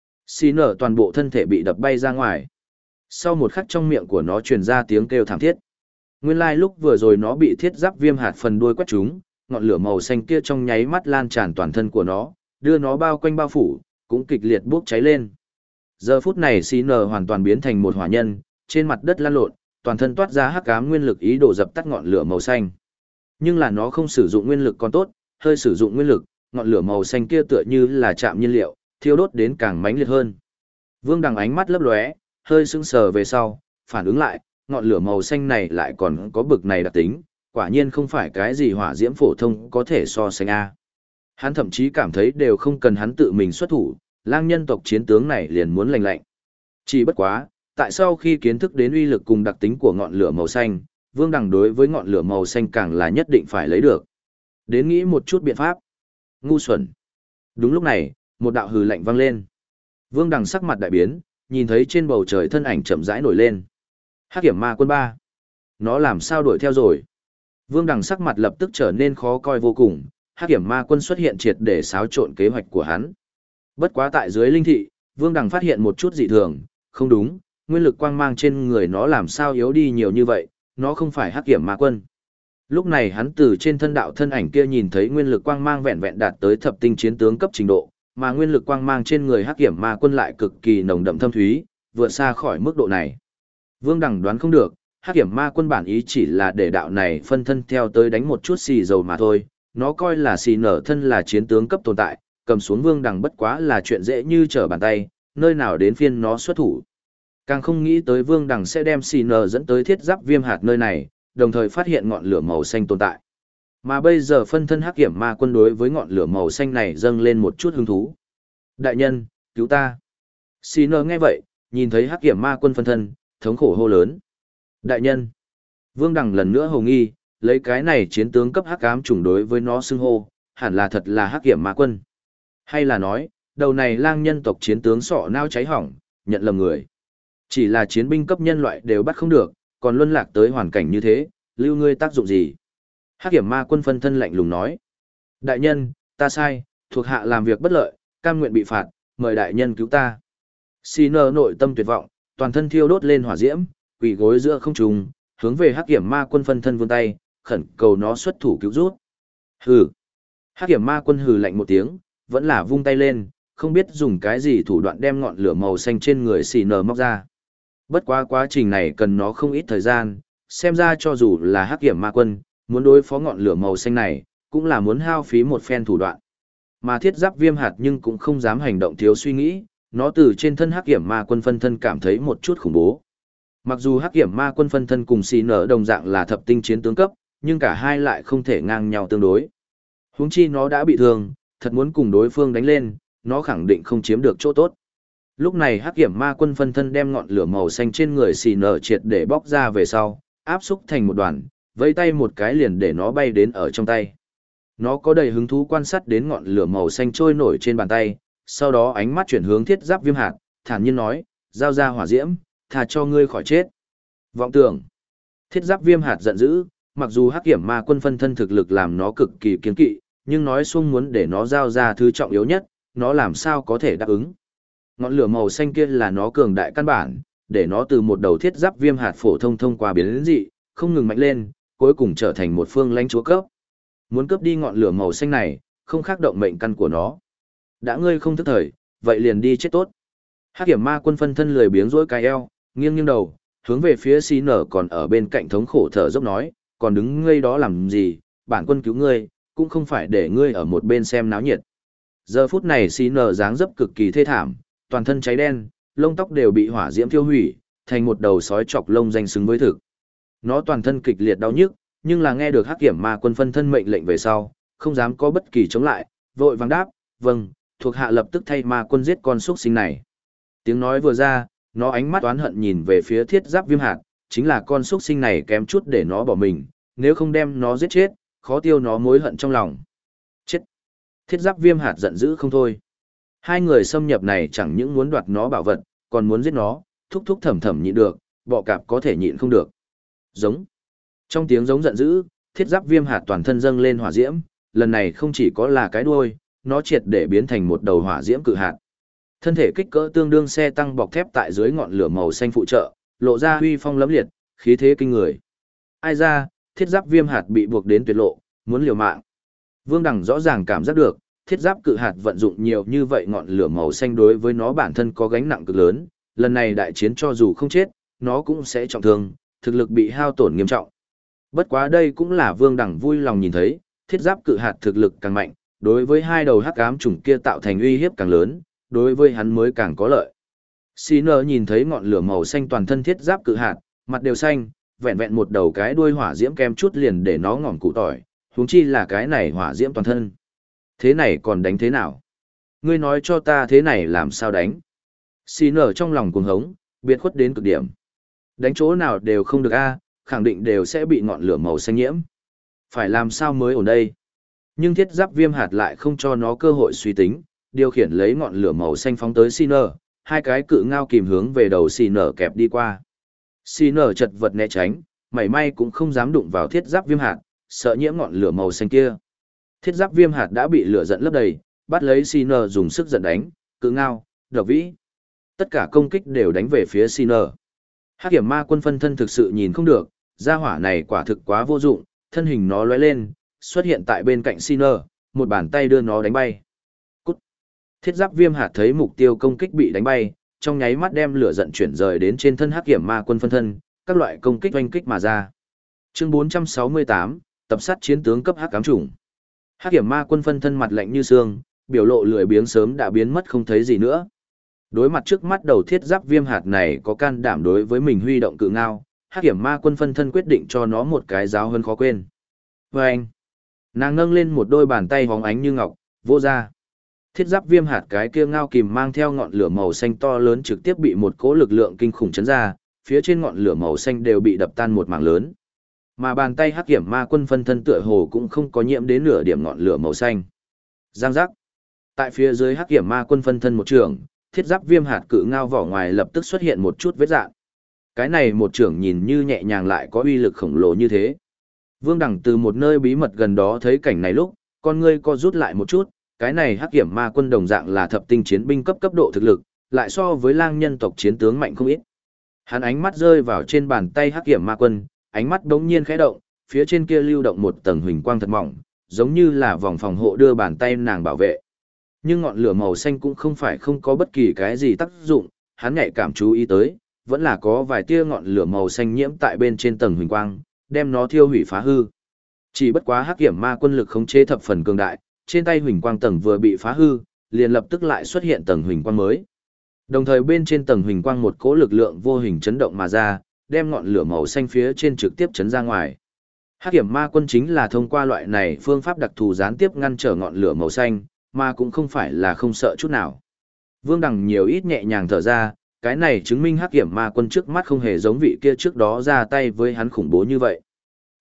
Xì nở toàn bộ thân thể bị đập bay ra ngoài. Sau một khắc trong miệng của nó truyền ra tiếng kêu thảm thiết. Nguyên lai lúc vừa rồi nó bị thiết giáp viêm hạt phần đuôi quét trúng, ngọn lửa màu xanh kia trong nháy mắt lan tràn toàn thân của nó, đưa nó bao quanh bao phủ, cũng kịch liệt bốc cháy lên. Giờ phút này xì nở hoàn toàn biến thành một hỏa nhân, trên mặt đất lăn lộn, toàn thân toát ra hắc ám nguyên lực ý đồ dập tắt ngọn lửa màu xanh. Nhưng là nó không sử dụng nguyên lực còn tốt, hơi sử dụng nguyên lực, ngọn lửa màu xanh kia tựa như là chạm nhiên liệu, thiêu đốt đến càng mãnh liệt hơn. Vương Đằng ánh mắt lấp lóe, hơi sững sờ về sau, phản ứng lại, ngọn lửa màu xanh này lại còn có bực này đặc tính, quả nhiên không phải cái gì hỏa diễm phổ thông có thể so sánh a. Hắn thậm chí cảm thấy đều không cần hắn tự mình xuất thủ, lang nhân tộc chiến tướng này liền muốn lành lạnh. Chỉ bất quá, tại sau khi kiến thức đến uy lực cùng đặc tính của ngọn lửa màu xanh, Vương Đằng đối với ngọn lửa màu xanh càng là nhất định phải lấy được. Đến nghĩ một chút biện pháp. Ngu xuẩn. Đúng lúc này, một đạo hừ lạnh vang lên. Vương Đằng sắc mặt đại biến, nhìn thấy trên bầu trời thân ảnh chậm rãi nổi lên. Hắc Kiểm Ma Quân 3. Nó làm sao đuổi theo rồi? Vương Đằng sắc mặt lập tức trở nên khó coi vô cùng, Hắc Kiểm Ma Quân xuất hiện triệt để xáo trộn kế hoạch của hắn. Bất quá tại dưới linh thị, Vương Đằng phát hiện một chút dị thường, không đúng, nguyên lực quang mang trên người nó làm sao yếu đi nhiều như vậy, nó không phải Hắc Kiểm Ma Quân. Lúc này hắn từ trên thân đạo thân ảnh kia nhìn thấy nguyên lực quang mang vẹn vẹn đạt tới thập tinh chiến tướng cấp trình độ, mà nguyên lực quang mang trên người Hắc Kiểm Ma Quân lại cực kỳ nồng đậm thâm thúy, vượt xa khỏi mức độ này. Vương Đằng đoán không được, Hắc Kiểm Ma Quân bản ý chỉ là để đạo này phân thân theo tới đánh một chút xì dầu mà thôi, nó coi là xì nở thân là chiến tướng cấp tồn tại, cầm xuống Vương Đằng bất quá là chuyện dễ như trở bàn tay, nơi nào đến phiên nó xuất thủ. Càng không nghĩ tới Vương Đằng sẽ đem xì nở dẫn tới thiết giáp viêm hạt nơi này, đồng thời phát hiện ngọn lửa màu xanh tồn tại. Mà bây giờ phân thân Hắc Kiểm Ma Quân đối với ngọn lửa màu xanh này dâng lên một chút hứng thú. Đại nhân, cứu ta. Xì nở nghe vậy, nhìn thấy Hắc Kiểm Ma Quân phân thân, thống khổ hô lớn. Đại nhân. Vương Đằng lần nữa hồ nghi, lấy cái này chiến tướng cấp hắc ám chủng đối với nó xưng hô, hẳn là thật là Hắc Kiểm Ma Quân. Hay là nói, đầu này lang nhân tộc chiến tướng sọ nao cháy hỏng, nhận lầm người. Chỉ là chiến binh cấp nhân loại đều bắt không được, còn luân lạc tới hoàn cảnh như thế, lưu ngươi tác dụng gì? Hắc Kiểm Ma Quân phân thân lạnh lùng nói. Đại nhân, ta sai, thuộc hạ làm việc bất lợi, cam nguyện bị phạt, mời đại nhân cứu ta. Xì nở nội tâm tuyệt vọng, toàn thân thiêu đốt lên hỏa diễm, quỳ gối giữa không trung, hướng về Hắc Kiểm Ma Quân phân thân vươn tay, khẩn cầu nó xuất thủ cứu rút. Hừ. Hắc Kiểm Ma Quân hừ lạnh một tiếng, vẫn là vung tay lên, không biết dùng cái gì thủ đoạn đem ngọn lửa màu xanh trên người xì nở móc ra. Bất quá quá trình này cần nó không ít thời gian, xem ra cho dù là Hắc Kiểm Ma Quân, muốn đối phó ngọn lửa màu xanh này, cũng là muốn hao phí một phen thủ đoạn. Mà thiết giáp viêm hạt nhưng cũng không dám hành động thiếu suy nghĩ, nó từ trên thân Hắc Kiểm Ma Quân phân thân cảm thấy một chút khủng bố. Mặc dù Hắc Kiểm Ma Quân phân thân cùng xì nở đồng dạng là thập tinh chiến tướng cấp, nhưng cả hai lại không thể ngang nhau tương đối. Huống chi nó đã bị thương, thật muốn cùng đối phương đánh lên, nó khẳng định không chiếm được chỗ tốt. Lúc này Hắc Kiểm Ma Quân phân thân đem ngọn lửa màu xanh trên người xì nở triệt để bóc ra về sau, áp xúc thành một đoàn, Vẫy tay một cái liền để nó bay đến ở trong tay. Nó có đầy hứng thú quan sát đến ngọn lửa màu xanh trôi nổi trên bàn tay, sau đó ánh mắt chuyển hướng thiết giáp viêm hạt, thản nhiên nói, giao ra hỏa diễm, thà cho ngươi khỏi chết. Vọng tưởng. Thiết giáp viêm hạt giận dữ, mặc dù hắc kiểm ma quân phân thân thực lực làm nó cực kỳ kiêng kỵ, nhưng nói xuông muốn để nó giao ra thứ trọng yếu nhất, nó làm sao có thể đáp ứng. Ngọn lửa màu xanh kia là nó cường đại căn bản, để nó từ một đầu thiết giáp viêm hạt phổ thông thông qua biến dị, không ngừng mạnh lên, cuối cùng trở thành một phương lãnh chúa cấp. Muốn cướp đi ngọn lửa màu xanh này, không khác động mệnh căn của nó. Đã ngươi không thức thời, vậy liền đi chết tốt. Hắc kiểm ma quân phân thân lười biếng rỗi cái eo, nghiêng nghiêng đầu, hướng về phía xì nở còn ở bên cạnh thống khổ thở dốc nói, còn đứng ngây đó làm gì, bản quân cứu ngươi, cũng không phải để ngươi ở một bên xem náo nhiệt. Giờ phút này xì nở dáng dấp cực kỳ thê thảm, toàn thân cháy đen, lông tóc đều bị hỏa diễm thiêu hủy, thành một đầu sói chọc lông danh xứng với thực. Nó toàn thân kịch liệt đau nhức, nhưng là nghe được hắc kiểm ma quân phân thân mệnh lệnh về sau, không dám có bất kỳ chống lại, vội vàng đáp, vâng, thuộc hạ lập tức thay ma quân giết con xuất sinh này. Tiếng nói vừa ra, nó ánh mắt oán hận nhìn về phía thiết giáp viêm hạt, chính là con xuất sinh này kém chút để nó bỏ mình, nếu không đem nó giết chết, khó tiêu nó mối hận trong lòng. Chết! Thiết giáp viêm hạt giận dữ không thôi. Hai người xâm nhập này chẳng những muốn đoạt nó bảo vật, còn muốn giết nó, thúc thúc thầm thầm nhịn được, bọ cạp có thể nhịn không được. Giống. Trong tiếng giống giận dữ, thiết giáp viêm hạt toàn thân dâng lên hỏa diễm, lần này không chỉ có là cái đuôi, nó triệt để biến thành một đầu hỏa diễm cự hạt. Thân thể kích cỡ tương đương xe tăng bọc thép tại dưới ngọn lửa màu xanh phụ trợ, lộ ra huy phong lẫm liệt, khí thế kinh người. Ai ra, thiết giáp viêm hạt bị buộc đến tuyệt lộ, muốn liều mạng. Vương Đằng rõ ràng cảm giác được, thiết giáp cự hạt vận dụng nhiều như vậy ngọn lửa màu xanh đối với nó bản thân có gánh nặng cực lớn, lần này đại chiến cho dù không chết, nó cũng sẽ trọng thương, thực lực bị hao tổn nghiêm trọng. Bất quá đây cũng là Vương Đằng vui lòng nhìn thấy, thiết giáp cự hạt thực lực càng mạnh, đối với hai đầu hắc ám chủng kia tạo thành uy hiếp càng lớn, đối với hắn mới càng có lợi. Sinner nhìn thấy ngọn lửa màu xanh toàn thân thiết giáp cự hạt, mặt đều xanh, vẹn vẹn một đầu cái đuôi hỏa diễm kem chút liền để nó ngỏm củ tỏi, huống chi là cái này hỏa diễm toàn thân. Thế này còn đánh thế nào? Ngươi nói cho ta thế này làm sao đánh? Sinner trong lòng cuồng hống, biệt khuất đến cực điểm. Đánh chỗ nào đều không được a, khẳng định đều sẽ bị ngọn lửa màu xanh nhiễm. Phải làm sao mới ổn đây? Nhưng thiết giáp viêm hạt lại không cho nó cơ hội suy tính, điều khiển lấy ngọn lửa màu xanh phóng tới Sinner, hai cái cự ngao kìm hướng về đầu Sinner kẹp đi qua. Sinner chật vật né tránh, mảy may cũng không dám đụng vào thiết giáp viêm hạt, sợ nhiễm ngọn lửa màu xanh kia. Thiết giáp viêm hạt đã bị lửa giận lấp đầy, bắt lấy Sinner dùng sức giận đánh, cự ngao, độc vĩ. Tất cả công kích đều đánh về phía Sinner. Hắc kiểm ma quân phân thân thực sự nhìn không được, gia hỏa này quả thực quá vô dụng, thân hình nó lóe lên, xuất hiện tại bên cạnh Sinner, một bàn tay đưa nó đánh bay. Cút! Thiết giáp viêm hạt thấy mục tiêu công kích bị đánh bay, trong nháy mắt đem lửa giận chuyển rời đến trên thân hắc kiểm ma quân phân thân, các loại công kích oanh kích mà ra. Chương 468, tập sát chiến tướng cấp hắc ám chủng. Hắc kiểm ma quân phân thân mặt lạnh như xương, biểu lộ lười biếng sớm đã biến mất không thấy gì nữa. Đối mặt trước mắt đầu thiết giáp viêm hạt này có can đảm đối với mình huy động cự ngao, hắc kiểm ma quân phân thân quyết định cho nó một cái giáo hơn khó quên. Và anh, nàng nâng lên một đôi bàn tay hóng ánh như ngọc, vô ra. Thiết giáp viêm hạt cái kia ngao kìm mang theo ngọn lửa màu xanh to lớn trực tiếp bị một cỗ lực lượng kinh khủng chấn ra, phía trên ngọn lửa màu xanh đều bị đập tan một mảng lớn. Mà bàn tay hắc kiểm ma quân phân thân tựa hồ cũng không có nhiễm đến nửa điểm ngọn lửa màu xanh. Giang giác. Tại phía dưới hắc kiểm ma quân phân thân một trường, thiết giáp viêm hạt cự ngao vỏ ngoài lập tức xuất hiện một chút vết rạn. Cái này một trưởng nhìn như nhẹ nhàng lại có uy lực khổng lồ như thế. Vương Đằng từ một nơi bí mật gần đó thấy cảnh này lúc, con ngươi co rút lại một chút, cái này hắc kiểm ma quân đồng dạng là thập tinh chiến binh cấp độ thực lực, lại so với lang nhân tộc chiến tướng mạnh không ít. Hắn ánh mắt rơi vào trên bàn tay hắc kiểm ma quân, ánh mắt đống nhiên khẽ động, phía trên kia lưu động một tầng huỳnh quang thật mỏng, giống như là vòng phòng hộ đưa bàn tay nàng bảo vệ. Nhưng ngọn lửa màu xanh cũng không phải không có bất kỳ cái gì tác dụng, hắn nhạy cảm chú ý tới, vẫn là có vài tia ngọn lửa màu xanh nhiễm tại bên trên tầng huỳnh quang, đem nó thiêu hủy phá hư. Chỉ bất quá hắc kiểm ma quân lực khống chế thập phần cường đại, trên tay huỳnh quang tầng vừa bị phá hư, liền lập tức lại xuất hiện tầng huỳnh quang mới. Đồng thời bên trên tầng huỳnh quang một cỗ lực lượng vô hình chấn động mà ra, đem ngọn lửa màu xanh phía trên trực tiếp chấn ra ngoài. Hắc kiểm ma quân chính là thông qua loại này phương pháp đặc thù gián tiếp ngăn trở ngọn lửa màu xanh, mà cũng không phải là không sợ chút nào. Vương Đằng nhiều ít nhẹ nhàng thở ra, cái này chứng minh hắc kiểm ma quân trước mắt không hề giống vị kia trước đó ra tay với hắn khủng bố như vậy.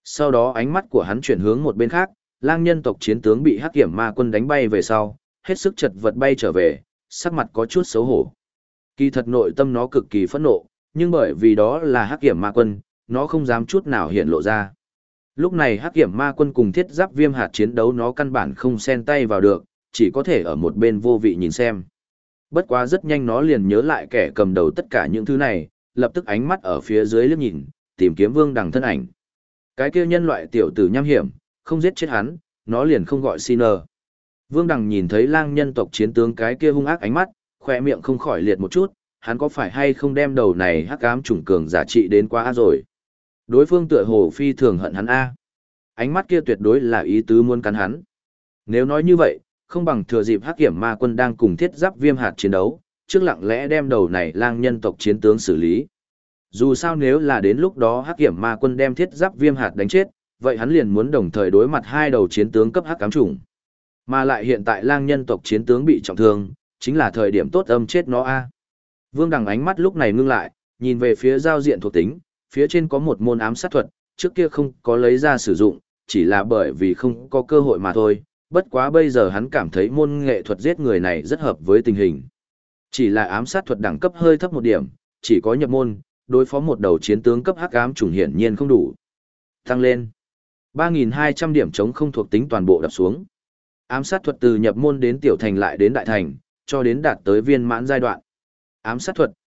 Sau đó ánh mắt của hắn chuyển hướng một bên khác, lang nhân tộc chiến tướng bị hắc kiểm ma quân đánh bay về sau, hết sức chật vật bay trở về, sắc mặt có chút xấu hổ. Kỳ thật nội tâm nó cực kỳ phẫn nộ, nhưng bởi vì đó là hắc kiểm ma quân, nó không dám chút nào hiện lộ ra. Lúc này hắc kiểm ma quân cùng thiết giáp viêm hạt chiến đấu nó căn bản không xen tay vào được, chỉ có thể ở một bên vô vị nhìn xem. Bất quá rất nhanh nó liền nhớ lại kẻ cầm đầu tất cả những thứ này, lập tức ánh mắt ở phía dưới liếc nhìn, tìm kiếm Vương Đằng thân ảnh. Cái kia nhân loại tiểu tử nham hiểm, không giết chết hắn, nó liền không gọi xin nờ. Vương Đằng nhìn thấy lang nhân tộc chiến tướng cái kia hung ác ánh mắt, khỏe miệng không khỏi liệt một chút, hắn có phải hay không đem đầu này hắc ám chủng cường giả trị đến quá rồi. Đối phương tựa hồ phi thường hận hắn a. Ánh mắt kia tuyệt đối là ý tứ muốn cắn hắn. Nếu nói như vậy, không bằng thừa dịp hắc kiểm ma quân đang cùng thiết giáp viêm hạt chiến đấu, trước lặng lẽ đem đầu này lang nhân tộc chiến tướng xử lý. Dù sao nếu là đến lúc đó hắc kiểm ma quân đem thiết giáp viêm hạt đánh chết, vậy hắn liền muốn đồng thời đối mặt hai đầu chiến tướng cấp hắc ám chủng. Mà lại hiện tại lang nhân tộc chiến tướng bị trọng thương, chính là thời điểm tốt âm chết nó a. Vương Đằng ánh mắt lúc này ngưng lại, nhìn về phía giao diện thuộc tính, phía trên có một môn ám sát thuật, trước kia không có lấy ra sử dụng, chỉ là bởi vì không có cơ hội mà thôi, bất quá bây giờ hắn cảm thấy môn nghệ thuật giết người này rất hợp với tình hình. Chỉ là ám sát thuật đẳng cấp hơi thấp một điểm, chỉ có nhập môn, đối phó một đầu chiến tướng cấp hắc ám chủng hiển nhiên không đủ. Tăng lên 3.200 điểm chống không thuộc tính toàn bộ đập xuống. Ám sát thuật từ nhập môn đến tiểu thành lại đến đại thành, cho đến đạt tới viên mãn giai đoạn. Ám sát thuật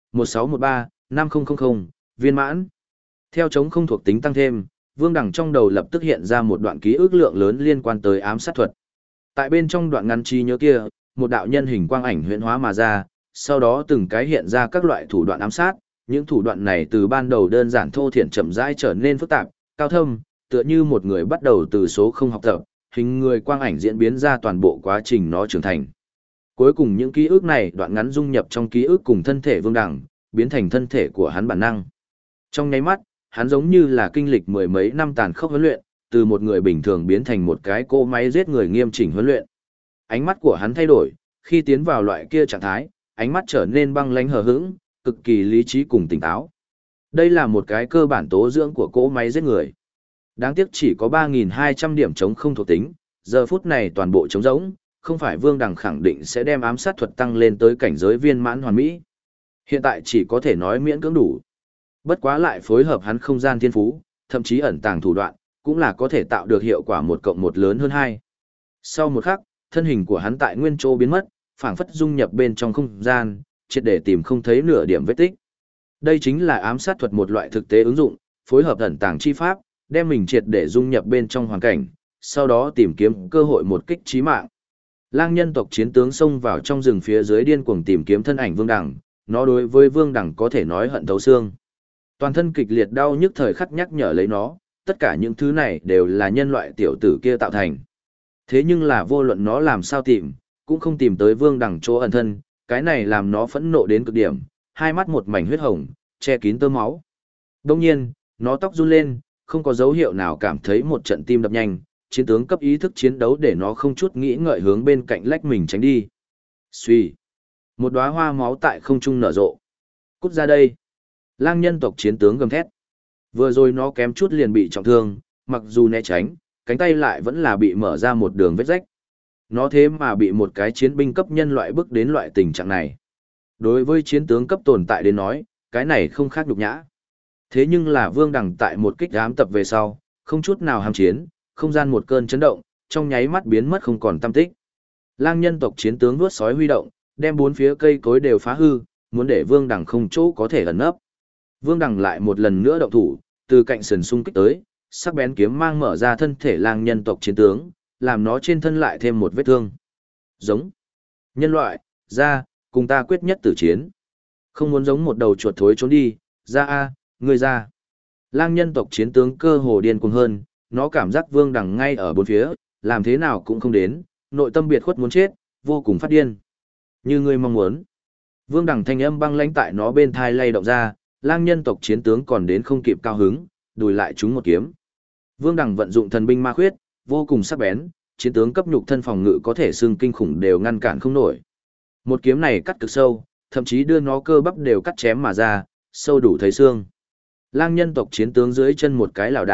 1613-5000, viên mãn. Theo chống không thuộc tính tăng thêm, Vương Đằng trong đầu lập tức hiện ra một đoạn ký ức lượng lớn liên quan tới ám sát thuật. Tại bên trong đoạn ngắn trí nhớ kia, một đạo nhân hình quang ảnh huyễn hóa mà ra, sau đó từng cái hiện ra các loại thủ đoạn ám sát, những thủ đoạn này từ ban đầu đơn giản thô thiển chậm rãi trở nên phức tạp, cao thâm, tựa như một người bắt đầu từ số không học tập, hình người quang ảnh diễn biến ra toàn bộ quá trình nó trưởng thành. Cuối cùng những ký ức này đoạn ngắn dung nhập trong ký ức cùng thân thể Vương Đằng, biến thành thân thể của hắn bản năng. Trong nháy mắt, hắn giống như là kinh lịch mười mấy năm tàn khốc huấn luyện, từ một người bình thường biến thành một cái cỗ máy giết người nghiêm chỉnh huấn luyện. Ánh mắt của hắn thay đổi, khi tiến vào loại kia trạng thái, ánh mắt trở nên băng lãnh hờ hững, cực kỳ lý trí cùng tỉnh táo. Đây là một cái cơ bản tố dưỡng của cỗ máy giết người. Đáng tiếc chỉ có 3.200 điểm chống không thuộc tính, giờ phút này toàn bộ trống rỗng, không phải Vương Đằng khẳng định sẽ đem ám sát thuật tăng lên tới cảnh giới viên mãn hoàn mỹ. Hiện tại chỉ có thể nói miễn cưỡng đủ. Bất quá lại phối hợp hắn không gian thiên phú, thậm chí ẩn tàng thủ đoạn, cũng là có thể tạo được hiệu quả 1+1 lớn hơn 2. Sau một khắc, thân hình của hắn tại nguyên chỗ biến mất, phảng phất dung nhập bên trong không gian, triệt để tìm không thấy nửa điểm vết tích. Đây chính là ám sát thuật một loại thực tế ứng dụng, phối hợp ẩn tàng chi pháp, đem mình triệt để dung nhập bên trong hoàn cảnh, sau đó tìm kiếm cơ hội một kích chí mạng. Lang nhân tộc chiến tướng xông vào trong rừng phía dưới điên cuồng tìm kiếm thân ảnh Vương Đằng, nó đối với Vương Đằng có thể nói hận thấu xương. Toàn thân kịch liệt đau nhức thời khắc nhắc nhở lấy nó, tất cả những thứ này đều là nhân loại tiểu tử kia tạo thành. Thế nhưng là vô luận nó làm sao tìm, cũng không tìm tới Vương Đằng chỗ ẩn thân, cái này làm nó phẫn nộ đến cực điểm, hai mắt một mảnh huyết hồng, che kín tơ máu. Đông nhiên, nó tóc run lên, không có dấu hiệu nào cảm thấy một trận tim đập nhanh, chiến tướng cấp ý thức chiến đấu để nó không chút nghĩ ngợi hướng bên cạnh lách mình tránh đi. Xuy, một đóa hoa máu tại không trung nở rộ. Cút ra đây. Lang nhân tộc chiến tướng gầm thét. Vừa rồi nó kém chút liền bị trọng thương, mặc dù né tránh, cánh tay lại vẫn là bị mở ra một đường vết rách. Nó thế mà bị một cái chiến binh cấp nhân loại bước đến loại tình trạng này. Đối với chiến tướng cấp tồn tại đến nói, cái này không khác nhục nhã. Thế nhưng là Vương Đằng tại một kích ám tập về sau, không chút nào ham chiến, không gian một cơn chấn động, trong nháy mắt biến mất không còn tăm tích. Lang nhân tộc chiến tướng vuốt sói huy động, đem bốn phía cây cối đều phá hư, muốn để Vương Đằng không chỗ có thể ẩn nấp. Vương Đằng lại một lần nữa động thủ, từ cạnh sườn xung kích tới, sắc bén kiếm mang mở ra thân thể lang nhân tộc chiến tướng, làm nó trên thân lại thêm một vết thương. Giống. Nhân loại, ra, cùng ta quyết nhất tử chiến. Không muốn giống một đầu chuột thối trốn đi, ra a, ngươi ra. Lang nhân tộc chiến tướng cơ hồ điên cuồng hơn, nó cảm giác Vương Đằng ngay ở bốn phía, làm thế nào cũng không đến, nội tâm biệt khuất muốn chết, vô cùng phát điên. Như ngươi mong muốn. Vương Đằng thanh âm băng lãnh tại nó bên thai lay động ra, lang nhân tộc chiến tướng còn đến không kịp cao hứng, đùi lại chúng một kiếm. Vương Đằng vận dụng thần binh ma khuyết, vô cùng sắc bén, chiến tướng cấp nhục thân phòng ngự có thể xương kinh khủng đều ngăn cản không nổi. Một kiếm này cắt cực sâu, thậm chí đưa nó cơ bắp đều cắt chém mà ra, sâu đủ thấy xương. Lang nhân tộc chiến tướng dưới chân một cái lảo đảo,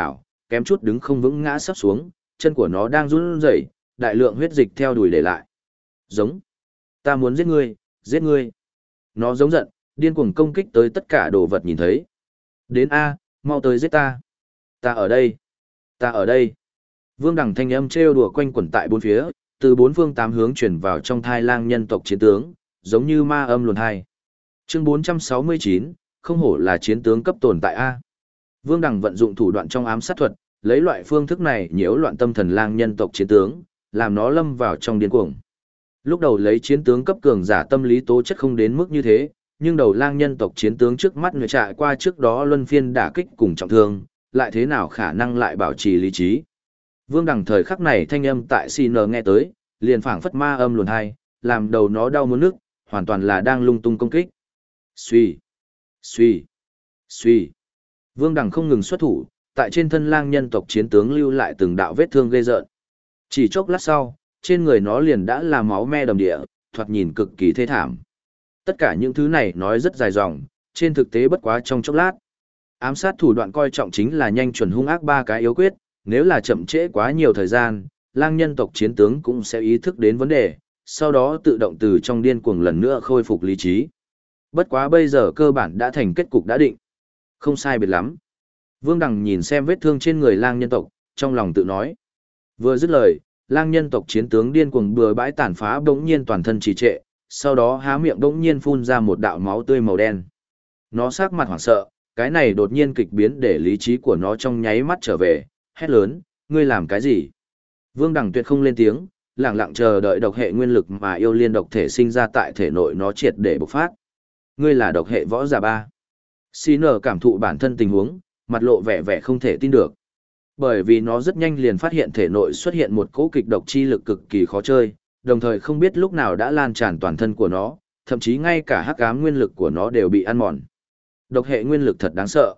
kém chút đứng không vững ngã sắp xuống, chân của nó đang run rẩy, đại lượng huyết dịch theo đuổi để lại. Giống. Ta muốn giết ngươi, giết ngươi. Nó giống giận, điên cuồng công kích tới tất cả đồ vật nhìn thấy. Đến A, mau tới giết ta. Ta ở đây. Ta ở đây. Vương Đằng thanh âm trêu đùa quanh quẩn tại bốn phía, từ bốn phương tám hướng chuyển vào trong thai lang nhân tộc chiến tướng, giống như ma âm luồn hai. Chương 469, không hổ là chiến tướng cấp tồn tại A. Vương Đằng vận dụng thủ đoạn trong ám sát thuật, lấy loại phương thức này nhiễu loạn tâm thần lang nhân tộc chiến tướng, làm nó lâm vào trong điên cuồng. Lúc đầu lấy chiến tướng cấp cường giả tâm lý tố chất không đến mức như thế, nhưng đầu lang nhân tộc chiến tướng trước mắt người trải qua trước đó luân phiên đả kích cùng trọng thương, lại thế nào khả năng lại bảo trì lý trí. Vương Đằng thời khắc này thanh âm tại CN nghe tới, liền phảng phất ma âm luồn hai, làm đầu nó đau muốn nức, hoàn toàn là đang lung tung công kích. Xuy, xuy, xuy. Vương Đằng không ngừng xuất thủ, tại trên thân lang nhân tộc chiến tướng lưu lại từng đạo vết thương ghê rợn. Chỉ chốc lát sau, trên người nó liền đã là máu me đầm địa, thoạt nhìn cực kỳ thê thảm. Tất cả những thứ này nói rất dài dòng, trên thực tế bất quá trong chốc lát. Ám sát thủ đoạn coi trọng chính là nhanh chuẩn hung ác ba cái yếu quyết, nếu là chậm trễ quá nhiều thời gian, lang nhân tộc chiến tướng cũng sẽ ý thức đến vấn đề, sau đó tự động từ trong điên cuồng lần nữa khôi phục lý trí. Bất quá bây giờ cơ bản đã thành kết cục đã định. Không sai biệt lắm. Vương Đằng nhìn xem vết thương trên người lang nhân tộc, trong lòng tự nói. Vừa dứt lời, lang nhân tộc chiến tướng điên cuồng bừa bãi tàn phá bỗng nhiên toàn thân trì trệ, sau đó há miệng bỗng nhiên phun ra một đạo máu tươi màu đen. Nó sắc mặt hoảng sợ, cái này đột nhiên kịch biến để lý trí của nó trong nháy mắt trở về, hét lớn, ngươi làm cái gì? Vương Đằng tuyệt không lên tiếng, lặng lặng chờ đợi độc hệ nguyên lực mà yêu liên độc thể sinh ra tại thể nội nó triệt để bộc phát. Ngươi là độc hệ võ giả ba. CN cảm thụ bản thân tình huống, mặt lộ vẻ vẻ không thể tin được. Bởi vì nó rất nhanh liền phát hiện thể nội xuất hiện một cỗ kịch độc chi lực cực kỳ khó chơi, đồng thời không biết lúc nào đã lan tràn toàn thân của nó, thậm chí ngay cả hắc ám nguyên lực của nó đều bị ăn mòn. Độc hệ nguyên lực thật đáng sợ.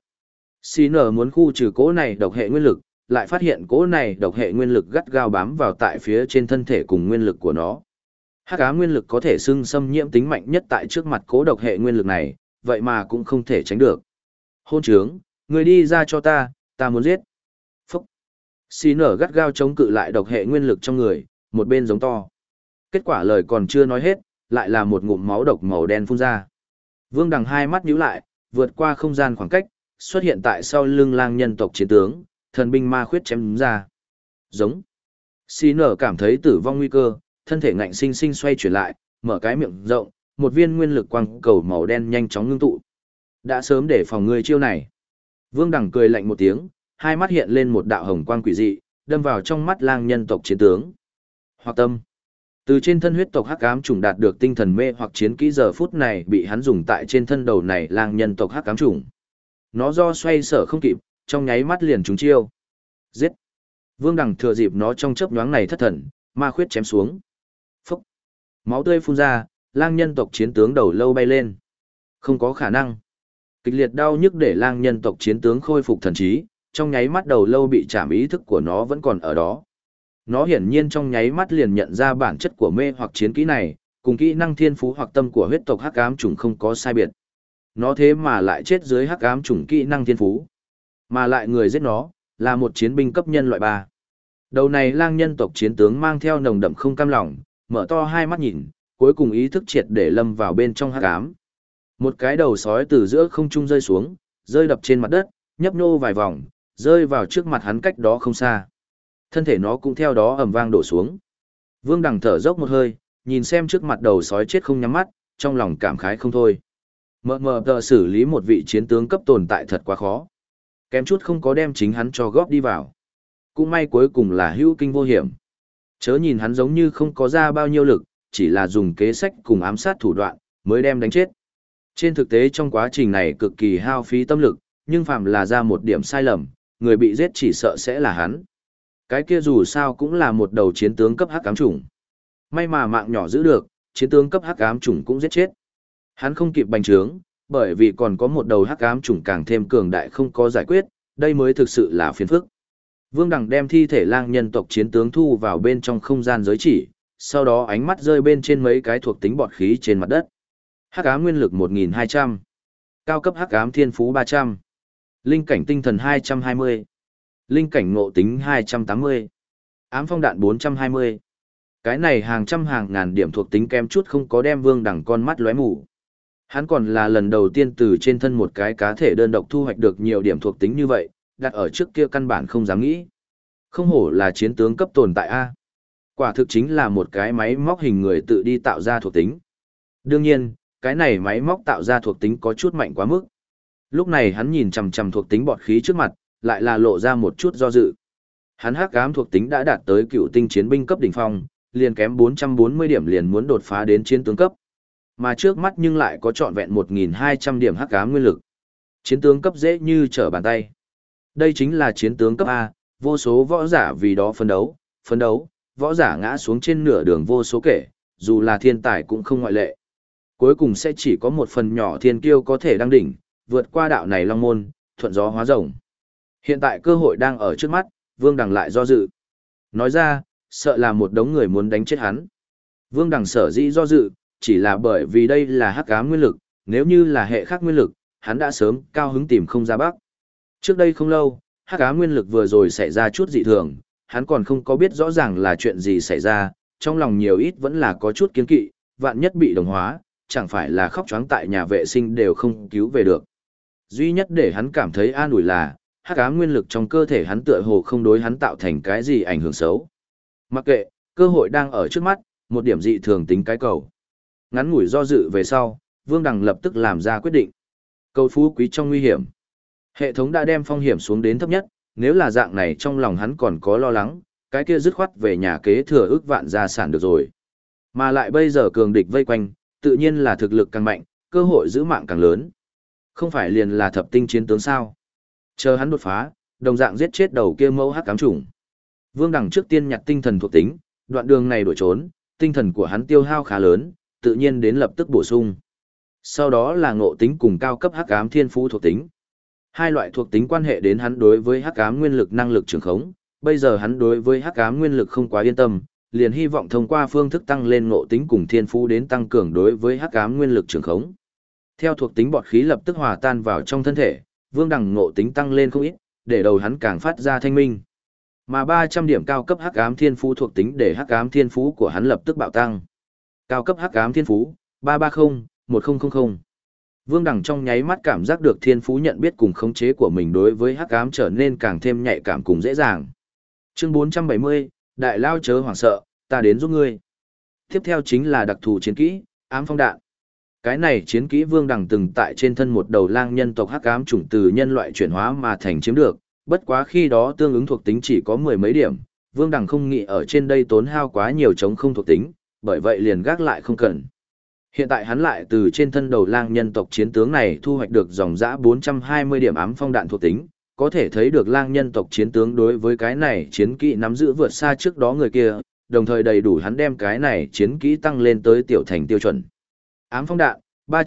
CN muốn khu trừ cỗ này độc hệ nguyên lực, lại phát hiện cỗ này độc hệ nguyên lực gắt gao bám vào tại phía trên thân thể cùng nguyên lực của nó. Hắc ám nguyên lực có thể xưng xâm nhiễm tính mạnh nhất tại trước mặt cỗ độc hệ nguyên lực này, vậy mà cũng không thể tránh được. Hôn trướng, người đi ra cho ta muốn giết. Phúc. CN gắt gao chống cự lại độc hệ nguyên lực trong người, một bên giống to. Kết quả lời còn chưa nói hết, lại là một ngụm máu độc màu đen phun ra. Vương Đằng hai mắt nhíu lại, vượt qua không gian khoảng cách, xuất hiện tại sau lưng lang nhân tộc chiến tướng, thần binh ma khuyết chém ra. Giống. CN cảm thấy tử vong nguy cơ, thân thể ngạnh sinh sinh xoay chuyển lại, mở cái miệng rộng, một viên nguyên lực quang cầu màu đen nhanh chóng ngưng tụ. Đã sớm để phòng ngươi chiêu này. Vương Đằng cười lạnh một tiếng, hai mắt hiện lên một đạo hồng quang quỷ dị, đâm vào trong mắt lang nhân tộc chiến tướng. Hoặc tâm. Từ trên thân huyết tộc hắc ám trùng đạt được tinh thần mê hoặc chiến kỹ giờ phút này bị hắn dùng tại trên thân đầu này lang nhân tộc hắc ám trùng. Nó do xoay sở không kịp, trong nháy mắt liền trúng chiêu. Giết. Vương Đằng thừa dịp nó trong chớp nhoáng này thất thần, ma khuyết chém xuống. Phúc. Máu tươi phun ra, lang nhân tộc chiến tướng đầu lâu bay lên. Không có khả năng. Kịch liệt đau nhức để lang nhân tộc chiến tướng khôi phục thần trí, trong nháy mắt đầu lâu bị chạm ý thức của nó vẫn còn ở đó. Nó hiển nhiên trong nháy mắt liền nhận ra bản chất của mê hoặc chiến kỹ này, cùng kỹ năng thiên phú hoặc tâm của huyết tộc hắc ám trùng không có sai biệt. Nó thế mà lại chết dưới hắc ám trùng kỹ năng thiên phú. Mà lại người giết nó, là một chiến binh cấp nhân loại 3. Đầu này lang nhân tộc chiến tướng mang theo nồng đậm không cam lòng, mở to hai mắt nhìn, cuối cùng ý thức triệt để lâm vào bên trong hắc ám. Một cái đầu sói từ giữa không trung rơi xuống, rơi đập trên mặt đất, nhấp nhô vài vòng, rơi vào trước mặt hắn cách đó không xa. Thân thể nó cũng theo đó ầm vang đổ xuống. Vương Đằng thở dốc một hơi, nhìn xem trước mặt đầu sói chết không nhắm mắt, trong lòng cảm khái không thôi. Mờ tờ xử lý một vị chiến tướng cấp tồn tại thật quá khó. Kém chút không có đem chính hắn cho góp đi vào. Cũng may cuối cùng là hữu kinh vô hiểm. Chớ nhìn hắn giống như không có ra bao nhiêu lực, chỉ là dùng kế sách cùng ám sát thủ đoạn, mới đem đánh chết. Trên thực tế trong quá trình này cực kỳ hao phí tâm lực, nhưng phạm là ra một điểm sai lầm, người bị giết chỉ sợ sẽ là hắn. Cái kia dù sao cũng là một đầu chiến tướng cấp hắc ám chủng. May mà mạng nhỏ giữ được, chiến tướng cấp hắc ám chủng cũng giết chết. Hắn không kịp bành trướng, bởi vì còn có một đầu hắc ám chủng càng thêm cường đại không có giải quyết, đây mới thực sự là phiền phức. Vương Đằng đem thi thể lang nhân tộc chiến tướng thu vào bên trong không gian giới chỉ, sau đó ánh mắt rơi bên trên mấy cái thuộc tính bọt khí trên mặt đất. Hắc ám nguyên lực 1200, cao cấp hắc ám thiên phú 300, linh cảnh tinh thần 220, Linh cảnh ngộ tính 280. Ám phong đạn 420. Cái này hàng trăm hàng ngàn điểm thuộc tính kem chút không có đem Vương Đằng con mắt lóe mù. Hắn còn là lần đầu tiên từ trên thân một cái cá thể đơn độc thu hoạch được nhiều điểm thuộc tính như vậy, đặt ở trước kia căn bản không dám nghĩ. Không hổ là chiến tướng cấp tồn tại A. Quả thực chính là một cái máy móc hình người tự đi tạo ra thuộc tính. Đương nhiên, cái này máy móc tạo ra thuộc tính có chút mạnh quá mức. Lúc này hắn nhìn chằm chằm thuộc tính bọt khí trước mặt, lại là lộ ra một chút do dự. Hắn hắc ám thuộc tính đã đạt tới cựu tinh chiến binh cấp đỉnh phong, liền kém 440 điểm liền muốn đột phá đến chiến tướng cấp. Mà trước mắt nhưng lại có trọn vẹn 1.200 điểm hắc ám nguyên lực. Chiến tướng cấp dễ như trở bàn tay. Đây chính là chiến tướng cấp A, vô số võ giả vì đó phấn đấu, võ giả ngã xuống trên nửa đường vô số kể, dù là thiên tài cũng không ngoại lệ. Cuối cùng sẽ chỉ có một phần nhỏ thiên kiêu có thể đăng đỉnh, vượt qua đạo này long môn, thuận gió hóa rồng. Hiện tại cơ hội đang ở trước mắt, Vương Đằng lại do dự. Nói ra, sợ là một đống người muốn đánh chết hắn. Vương Đằng sở dĩ do dự, chỉ là bởi vì đây là hắc ám nguyên lực, nếu như là hệ khác nguyên lực, hắn đã sớm cao hứng tìm không ra bắc. Trước đây không lâu, hắc ám nguyên lực vừa rồi xảy ra chút dị thường, hắn còn không có biết rõ ràng là chuyện gì xảy ra, trong lòng nhiều ít vẫn là có chút kiên kỵ, vạn nhất bị đồng hóa, chẳng phải là khóc choáng tại nhà vệ sinh đều không cứu về được. Duy nhất để hắn cảm thấy an ủi là, hắc ám nguyên lực trong cơ thể hắn tựa hồ không đối hắn tạo thành cái gì ảnh hưởng xấu. Mặc kệ, cơ hội đang ở trước mắt, một điểm dị thường tính cái cầu. Ngắn ngủi do dự về sau, Vương Đằng lập tức làm ra quyết định. Cầu phú quý trong nguy hiểm. Hệ thống đã đem phong hiểm xuống đến thấp nhất, nếu là dạng này trong lòng hắn còn có lo lắng, cái kia dứt khoát về nhà kế thừa ước vạn gia sản được rồi. Mà lại bây giờ cường địch vây quanh, tự nhiên là thực lực càng mạnh, cơ hội giữ mạng càng lớn. Không phải liền là thập tinh chiến tướng sao? Chờ hắn đột phá, đồng dạng giết chết đầu kia mẫu hắc ám chủng. Vương Đằng trước tiên nhặt tinh thần thuộc tính, đoạn đường này đổi trốn, tinh thần của hắn tiêu hao khá lớn, tự nhiên đến lập tức bổ sung. Sau đó là ngộ tính cùng cao cấp hắc ám thiên phú thuộc tính. Hai loại thuộc tính quan hệ đến hắn đối với hắc ám nguyên lực năng lực trường khống, bây giờ hắn đối với hắc ám nguyên lực không quá yên tâm, liền hy vọng thông qua phương thức tăng lên ngộ tính cùng thiên phú đến tăng cường đối với hắc ám nguyên lực trường khống. Theo thuộc tính bọt khí lập tức hòa tan vào trong thân thể, Vương Đằng ngộ tính tăng lên không ít, để đầu hắn càng phát ra thanh minh. Mà 300 điểm cao cấp hắc ám thiên phú thuộc tính để hắc ám thiên phú của hắn lập tức bạo tăng. Cao cấp hắc ám thiên phú 330-1000. Vương Đằng trong nháy mắt cảm giác được thiên phú nhận biết cùng khống chế của mình đối với hắc ám trở nên càng thêm nhạy cảm cùng dễ dàng. Chương 470, Đại Lao chớ hoảng sợ, ta đến giúp ngươi. Tiếp theo chính là đặc thù chiến kỹ, ám phong đạn. Cái này chiến kỹ Vương Đằng từng tại trên thân một đầu lang nhân tộc hắc ám chủng từ nhân loại chuyển hóa mà thành chiếm được, bất quá khi đó tương ứng thuộc tính chỉ có mười mấy điểm, Vương Đằng không nghĩ ở trên đây tốn hao quá nhiều chống không thuộc tính, bởi vậy liền gác lại không cần. Hiện tại hắn lại từ trên thân đầu lang nhân tộc chiến tướng này thu hoạch được dòng dã 420 điểm ám phong đạn thuộc tính, có thể thấy được lang nhân tộc chiến tướng đối với cái này chiến kỹ nắm giữ vượt xa trước đó người kia, đồng thời đầy đủ hắn đem cái này chiến kỹ tăng lên tới tiểu thành tiêu chuẩn. Ám phong đạn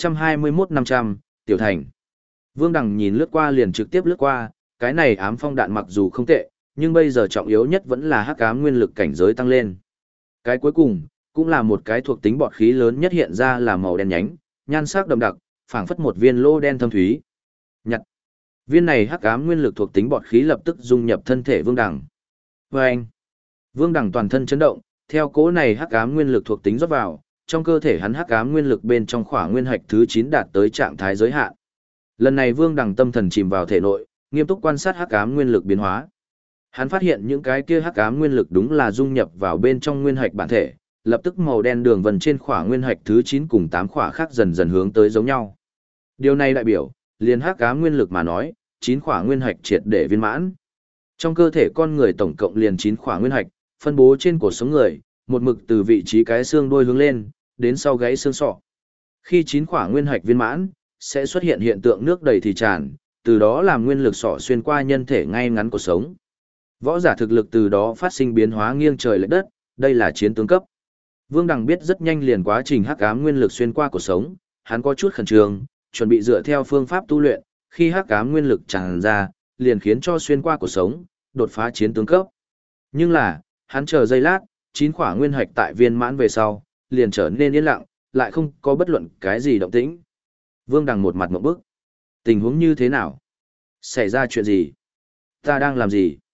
321-500, tiểu thành. Vương Đằng nhìn lướt qua liền trực tiếp lướt qua, cái này ám phong đạn mặc dù không tệ, nhưng bây giờ trọng yếu nhất vẫn là hắc ám nguyên lực cảnh giới tăng lên. Cái cuối cùng cũng là một cái thuộc tính bọt khí lớn nhất hiện ra là màu đen nhánh, nhan sắc đậm đặc, phảng phất một viên lô đen thâm thúy. Nhặt. Viên này hắc ám nguyên lực thuộc tính bọt khí lập tức dung nhập thân thể Vương Đằng. Oeng. Vương Đằng toàn thân chấn động, theo cỗ này hắc ám nguyên lực thuộc tính rót vào, trong cơ thể hắn hắc ám nguyên lực bên trong khỏa nguyên hạch thứ 9 đạt tới trạng thái giới hạn. Lần này Vương Đằng tâm thần chìm vào thể nội, nghiêm túc quan sát hắc ám nguyên lực biến hóa. Hắn phát hiện những cái kia hắc ám nguyên lực đúng là dung nhập vào bên trong nguyên hạch bản thể, lập tức màu đen đường vân trên khỏa nguyên hạch thứ 9 cùng 8 khỏa khác dần dần hướng tới giống nhau. Điều này đại biểu, liền hắc ám nguyên lực mà nói, 9 khỏa nguyên hạch triệt để viên mãn. Trong cơ thể con người tổng cộng liền 9 khỏa nguyên hạch, phân bố trên cổ sống người, một mực từ vị trí cái xương đuôi hướng lên, đến sau gáy xương sọ. Khi 9 khỏa nguyên hạch viên mãn, sẽ xuất hiện hiện tượng nước đầy thì tràn, từ đó làm nguyên lực sọ xuyên qua nhân thể ngay ngắn cuộc sống. Võ giả thực lực từ đó phát sinh biến hóa nghiêng trời lệch đất, đây là chiến tướng cấp. Vương Đằng biết rất nhanh liền quá trình hắc ám nguyên lực xuyên qua cuộc sống, hắn có chút khẩn trương, chuẩn bị dựa theo phương pháp tu luyện, khi hắc ám nguyên lực tràn ra, liền khiến cho xuyên qua cuộc sống, đột phá chiến tướng cấp. Nhưng là, hắn chờ giây lát, 9 khỏa nguyên hạch tại viên mãn về sau, liền trở nên yên lặng, lại không có bất luận cái gì động tĩnh. Vương Đằng một mặt ngộp bức. Tình huống như thế nào? Xảy ra chuyện gì? Ta đang làm gì?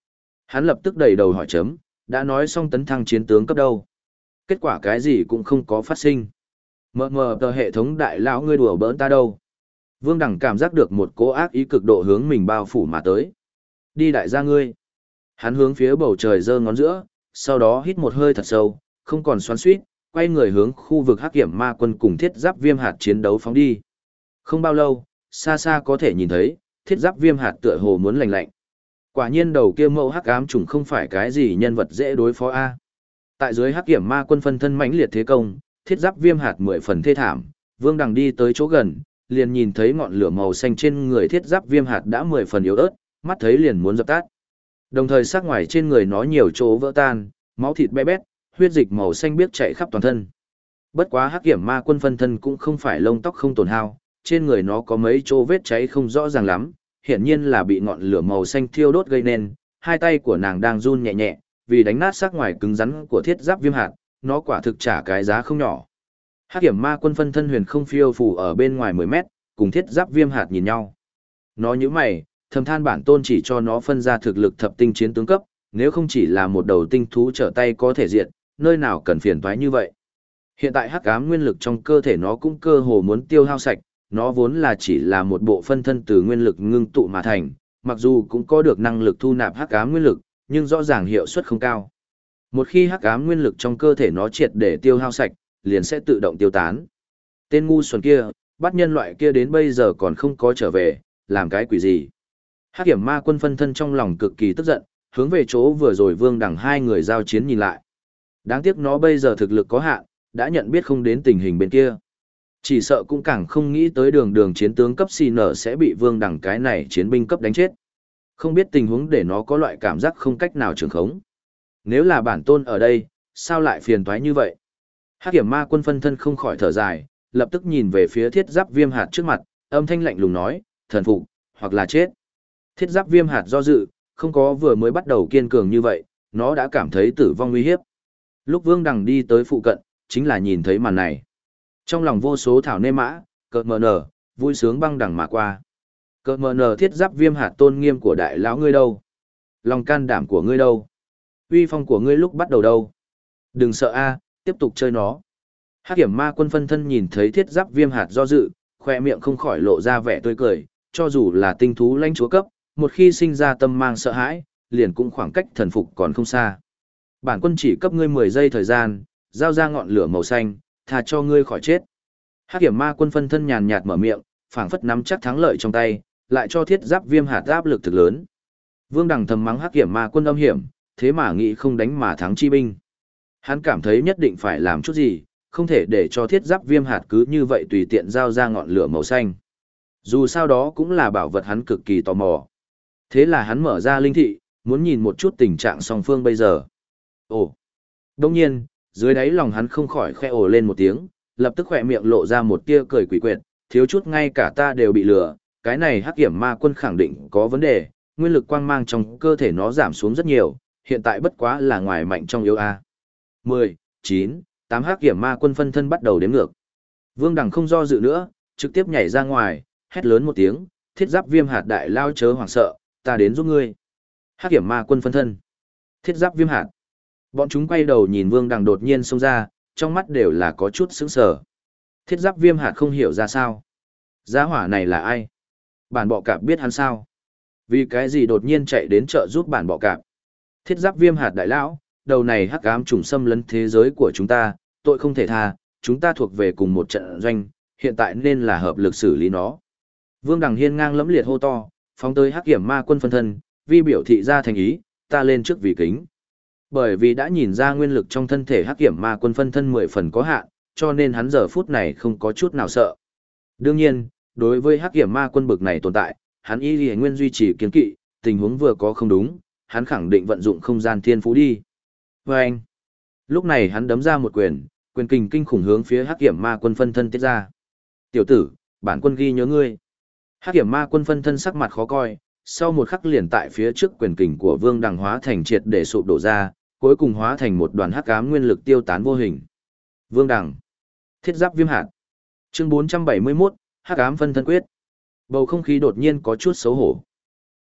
Hắn lập tức đầy đầu hỏi chấm, đã nói xong tấn thăng chiến tướng cấp đâu. Kết quả cái gì cũng không có phát sinh. Mờ mờ tờ hệ thống đại lão ngươi đùa bỡn ta đâu. Vương Đằng cảm giác được một cỗ ác ý cực độ hướng mình bao phủ mà tới. Đi đại gia ngươi. Hắn hướng phía bầu trời giơ ngón giữa, sau đó hít một hơi thật sâu, không còn xoắn xuýt, quay người hướng khu vực hắc kiểm ma quân cùng thiết giáp viêm hạt chiến đấu phóng đi. Không bao lâu, xa xa có thể nhìn thấy, thiết giáp viêm hạt tựa hồ muốn lạnh lạnh. Quả nhiên đầu kia mẫu hắc ám trùng không phải cái gì nhân vật dễ đối phó a. Tại dưới hắc kiểm ma quân phân thân mãnh liệt thế công, thiết giáp viêm hạt 10 phần thê thảm, Vương Đằng đi tới chỗ gần, liền nhìn thấy ngọn lửa màu xanh trên người thiết giáp viêm hạt đã 10 phần yếu ớt, mắt thấy liền muốn dập tắt. Đồng thời sắc ngoài trên người nó nhiều chỗ vỡ tan, máu thịt bé bét, huyết dịch màu xanh biếc chảy khắp toàn thân. Bất quá hắc kiểm ma quân phân thân cũng không phải lông tóc không tổn hao, trên người nó có mấy chỗ vết cháy không rõ ràng lắm, hiển nhiên là bị ngọn lửa màu xanh thiêu đốt gây nên, hai tay của nàng đang run nhẹ nhẹ, vì đánh nát sắc ngoài cứng rắn của thiết giáp viêm hạt, nó quả thực trả cái giá không nhỏ. Hắc kiểm ma quân phân thân huyền không phiêu phù ở bên ngoài 10 mét, cùng thiết giáp viêm hạt nhìn nhau. Nó nhíu mày, thầm than bản tôn chỉ cho nó phân ra thực lực thập tinh chiến tướng cấp, nếu không chỉ là một đầu tinh thú trở tay có thể diệt, nơi nào cần phiền toái như vậy. Hiện tại hắc ám nguyên lực trong cơ thể nó cũng cơ hồ muốn tiêu hao sạch, nó vốn là chỉ là một bộ phân thân từ nguyên lực ngưng tụ mà thành, mặc dù cũng có được năng lực thu nạp hắc ám nguyên lực, nhưng rõ ràng hiệu suất không cao. Một khi hắc ám nguyên lực trong cơ thể nó triệt để tiêu hao sạch, liền sẽ tự động tiêu tán. Tên ngu xuẩn kia, bắt nhân loại kia đến bây giờ còn không có trở về, làm cái quỷ gì? Hắc kiểm ma quân phân thân trong lòng cực kỳ tức giận, hướng về chỗ vừa rồi Vương Đằng hai người giao chiến nhìn lại. Đáng tiếc nó bây giờ thực lực có hạn, đã nhận biết không đến tình hình bên kia. Chỉ sợ cũng càng không nghĩ tới đường chiến tướng cấp CN sẽ bị Vương Đằng cái này chiến binh cấp đánh chết. Không biết tình huống để nó có loại cảm giác không cách nào trường khống. Nếu là bản tôn ở đây, sao lại phiền toái như vậy? Hắc kiểm ma quân phân thân không khỏi thở dài, lập tức nhìn về phía thiết giáp viêm hạt trước mặt, âm thanh lạnh lùng nói, thần phục, hoặc là chết. Thiết giáp viêm hạt do dự, không có vừa mới bắt đầu kiên cường như vậy, nó đã cảm thấy tử vong nguy hiếp. Lúc Vương Đằng đi tới phụ cận, chính là nhìn thấy màn này. Trong lòng vô số thảo nê mã, cợt mờ nở, vui sướng băng đằng mà qua. Cợt mờ nở thiết giáp viêm hạt tôn nghiêm của đại lão ngươi đâu? Lòng can đảm của ngươi đâu? Uy phong của ngươi lúc bắt đầu đâu? Đừng sợ a, tiếp tục chơi nó. Hắc kiểm ma quân phân thân nhìn thấy thiết giáp viêm hạt do dự, khoe miệng không khỏi lộ ra vẻ tươi cười, cho dù là tinh thú lãnh chúa cấp, một khi sinh ra tâm mang sợ hãi, liền cũng khoảng cách thần phục còn không xa. Bản quân chỉ cấp ngươi 10 giây thời gian, giao ra ngọn lửa màu xanh, thà cho ngươi khỏi chết. Hắc kiểm ma quân phân thân nhàn nhạt mở miệng, phảng phất nắm chắc thắng lợi trong tay, lại cho thiết giáp viêm hạt áp lực thực lớn. Vương Đằng thầm mắng hắc kiểm ma quân âm hiểm, thế mà nghĩ không đánh mà thắng chi binh. Hắn cảm thấy nhất định phải làm chút gì, không thể để cho thiết giáp viêm hạt cứ như vậy tùy tiện giao ra ngọn lửa màu xanh. Dù sao đó cũng là bảo vật hắn cực kỳ tò mò. Thế là hắn mở ra linh thị, muốn nhìn một chút tình trạng song phương bây giờ. Ồ! Đông nhiên, dưới đáy lòng hắn không khỏi khẽ ồ lên một tiếng, lập tức khỏe miệng lộ ra một tia cười quỷ quyệt, thiếu chút ngay cả ta đều bị lừa, cái này hắc kiểm ma quân khẳng định có vấn đề, nguyên lực quang mang trong cơ thể nó giảm xuống rất nhiều, hiện tại bất quá là ngoài mạnh trong yếu a. 10, 9, 8 hắc kiểm ma quân phân thân bắt đầu đếm ngược. Vương Đằng không do dự nữa, trực tiếp nhảy ra ngoài, hét lớn một tiếng, thiết giáp viêm hạt đại lao chớ hoảng sợ, ta đến giúp ngươi. Hắc kiểm ma quân phân thân. Thiết giáp viêm hạt. Bọn chúng quay đầu nhìn Vương Đằng đột nhiên xông ra, trong mắt đều là có chút sững sờ. Thiết giáp viêm hạt không hiểu ra sao. Giá hỏa này là ai? Bản bọ cạp biết hắn sao? Vì cái gì đột nhiên chạy đến chợ giúp bản bọ cạp? Thiết giáp viêm hạt đại lão, đầu này hắc ám trùng xâm lấn thế giới của chúng ta, tội không thể tha, chúng ta thuộc về cùng một trận doanh, hiện tại nên là hợp lực xử lý nó. Vương Đằng hiên ngang lẫm liệt hô to, phóng tới hắc kiểm ma quân phân thân, vi biểu thị ra thành ý, ta lên trước vì kính. Bởi vì đã nhìn ra nguyên lực trong thân thể hắc kiểm ma quân phân thân 10 phần có hạn, cho nên hắn giờ phút này không có chút nào sợ. Đương nhiên, đối với hắc kiểm ma quân bực này tồn tại, hắn y nguyên duy trì kiên kỵ, tình huống vừa có không đúng, hắn khẳng định vận dụng không gian thiên phú đi. Và anh, lúc này hắn đấm ra một quyền, quyền kình kinh khủng hướng phía hắc kiểm ma quân phân thân tiết ra. Tiểu tử, bản quân ghi nhớ ngươi. Hắc kiểm ma quân phân thân sắc mặt khó coi, sau một khắc liền tại phía trước quyền kình của Vương Đằng hóa thành triệt để sụp đổ ra, cuối cùng hóa thành một đoàn hắc ám nguyên lực tiêu tán vô hình. Vương Đằng, thiết giáp viêm hạt. Chương 471, hắc ám phân thân quyết. Bầu không khí đột nhiên có chút xấu hổ.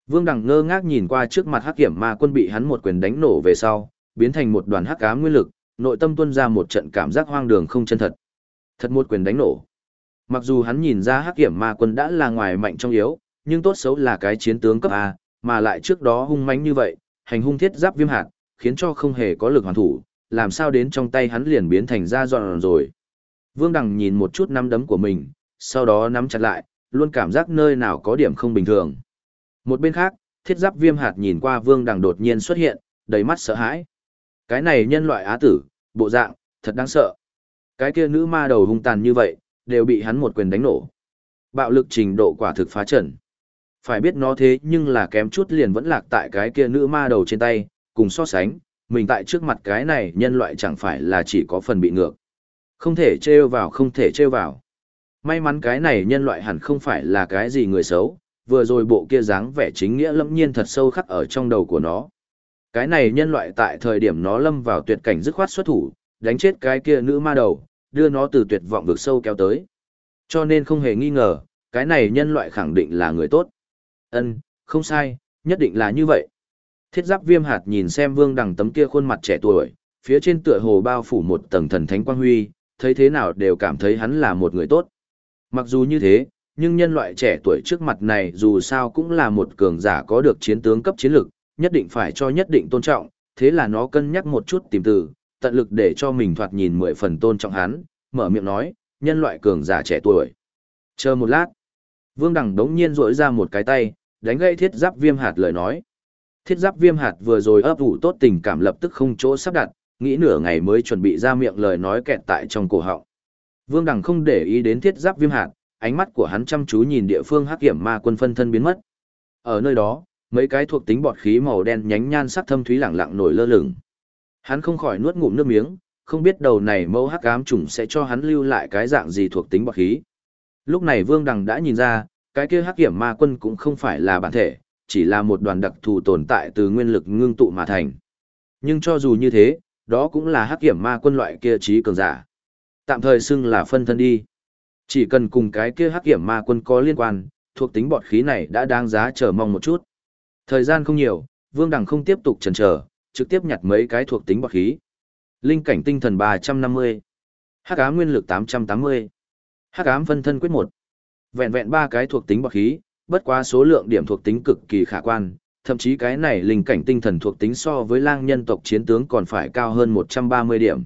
Vương Đằng ngơ ngác nhìn qua trước mặt Hắc Kiểm Ma Quân bị hắn một quyền đánh nổ về sau, biến thành một đoàn hắc ám nguyên lực, nội tâm tuôn ra một trận cảm giác hoang đường không chân thật. Thật một quyền đánh nổ. Mặc dù hắn nhìn ra Hắc Kiểm Ma Quân đã là ngoài mạnh trong yếu, nhưng tốt xấu là cái chiến tướng cấp A, mà lại trước đó hung mãnh như vậy, hành hung thiết giáp viêm hạt, khiến cho không hề có lực hoàn thủ, làm sao đến trong tay hắn liền biến thành da giòn rồi. Vương Đằng nhìn một chút nắm đấm của mình, sau đó nắm chặt lại, luôn cảm giác nơi nào có điểm không bình thường. Một bên khác, thiết giáp viêm hạt nhìn qua Vương Đằng đột nhiên xuất hiện, đầy mắt sợ hãi. Cái này nhân loại á tử, bộ dạng, thật đáng sợ. Cái kia nữ ma đầu hung tàn như vậy, đều bị hắn một quyền đánh nổ. Bạo lực trình độ quả thực phá trần. Phải biết nó thế nhưng là kém chút liền vẫn lạc tại cái kia nữ ma đầu trên tay, cùng so sánh, mình tại trước mặt cái này nhân loại chẳng phải là chỉ có phần bị ngược. Không thể trêu vào, không thể trêu vào. May mắn cái này nhân loại hẳn không phải là cái gì người xấu, vừa rồi bộ kia dáng vẻ chính nghĩa lâm nhiên thật sâu khắc ở trong đầu của nó. Cái này nhân loại tại thời điểm nó lâm vào tuyệt cảnh dứt khoát xuất thủ, đánh chết cái kia nữ ma đầu, đưa nó từ tuyệt vọng vực sâu kéo tới. Cho nên không hề nghi ngờ, cái này nhân loại khẳng định là người tốt. Không sai, nhất định là như vậy. Thiết giáp viêm hạt nhìn xem Vương Đằng tấm kia khuôn mặt trẻ tuổi, phía trên tựa hồ bao phủ một tầng thần thánh quang huy, thấy thế nào đều cảm thấy hắn là một người tốt. Mặc dù như thế, nhưng nhân loại trẻ tuổi trước mặt này dù sao cũng là một cường giả có được chiến tướng cấp chiến lực, nhất định phải cho nhất định tôn trọng, thế là nó cân nhắc một chút tìm từ, tận lực để cho mình thoạt nhìn 10 phần tôn trọng hắn, mở miệng nói, nhân loại cường giả trẻ tuổi. Chờ một lát, Vương Đằng đống nhiên rỗi ra một cái tay, đánh gãy thiết giáp viêm hạt lời nói. Thiết giáp viêm hạt vừa rồi ấp ủ tốt tình cảm lập tức không chỗ sắp đặt, nghĩ nửa ngày mới chuẩn bị ra miệng lời nói kẹt tại trong cổ họng. Vương Đằng không để ý đến thiết giáp viêm hạt, ánh mắt của hắn chăm chú nhìn địa phương Hắc Kiểm Ma Quân phân thân biến mất. Ở nơi đó, mấy cái thuộc tính bọt khí màu đen nhánh nhan sắc thâm thúy lẳng lặng nổi lơ lửng. Hắn không khỏi nuốt ngụm nước miếng, không biết đầu này mẫu hắc ám trùng sẽ cho hắn lưu lại cái dạng gì thuộc tính bọt khí. Lúc này Vương Đằng đã nhìn ra, cái kia Hắc Kiểm Ma Quân cũng không phải là bản thể, chỉ là một đoàn đặc thù tồn tại từ nguyên lực ngưng tụ mà thành. Nhưng cho dù như thế, đó cũng là Hắc Kiểm Ma Quân loại kia trí cường giả. Tạm thời xưng là phân thân đi. Chỉ cần cùng cái kia Hắc Kiểm Ma Quân có liên quan, thuộc tính bọt khí này đã đáng giá chờ mong một chút. Thời gian không nhiều, Vương Đằng không tiếp tục chần chờ, trực tiếp nhặt mấy cái thuộc tính bọt khí. Linh cảnh tinh thần 350, Hắc ám nguyên lực 880, Hắc ám phân thân quyết 1. Vẹn vẹn 3 cái thuộc tính bọt khí, bất quá số lượng điểm thuộc tính cực kỳ khả quan, thậm chí cái này linh cảnh tinh thần thuộc tính so với lang nhân tộc chiến tướng còn phải cao hơn 130 điểm.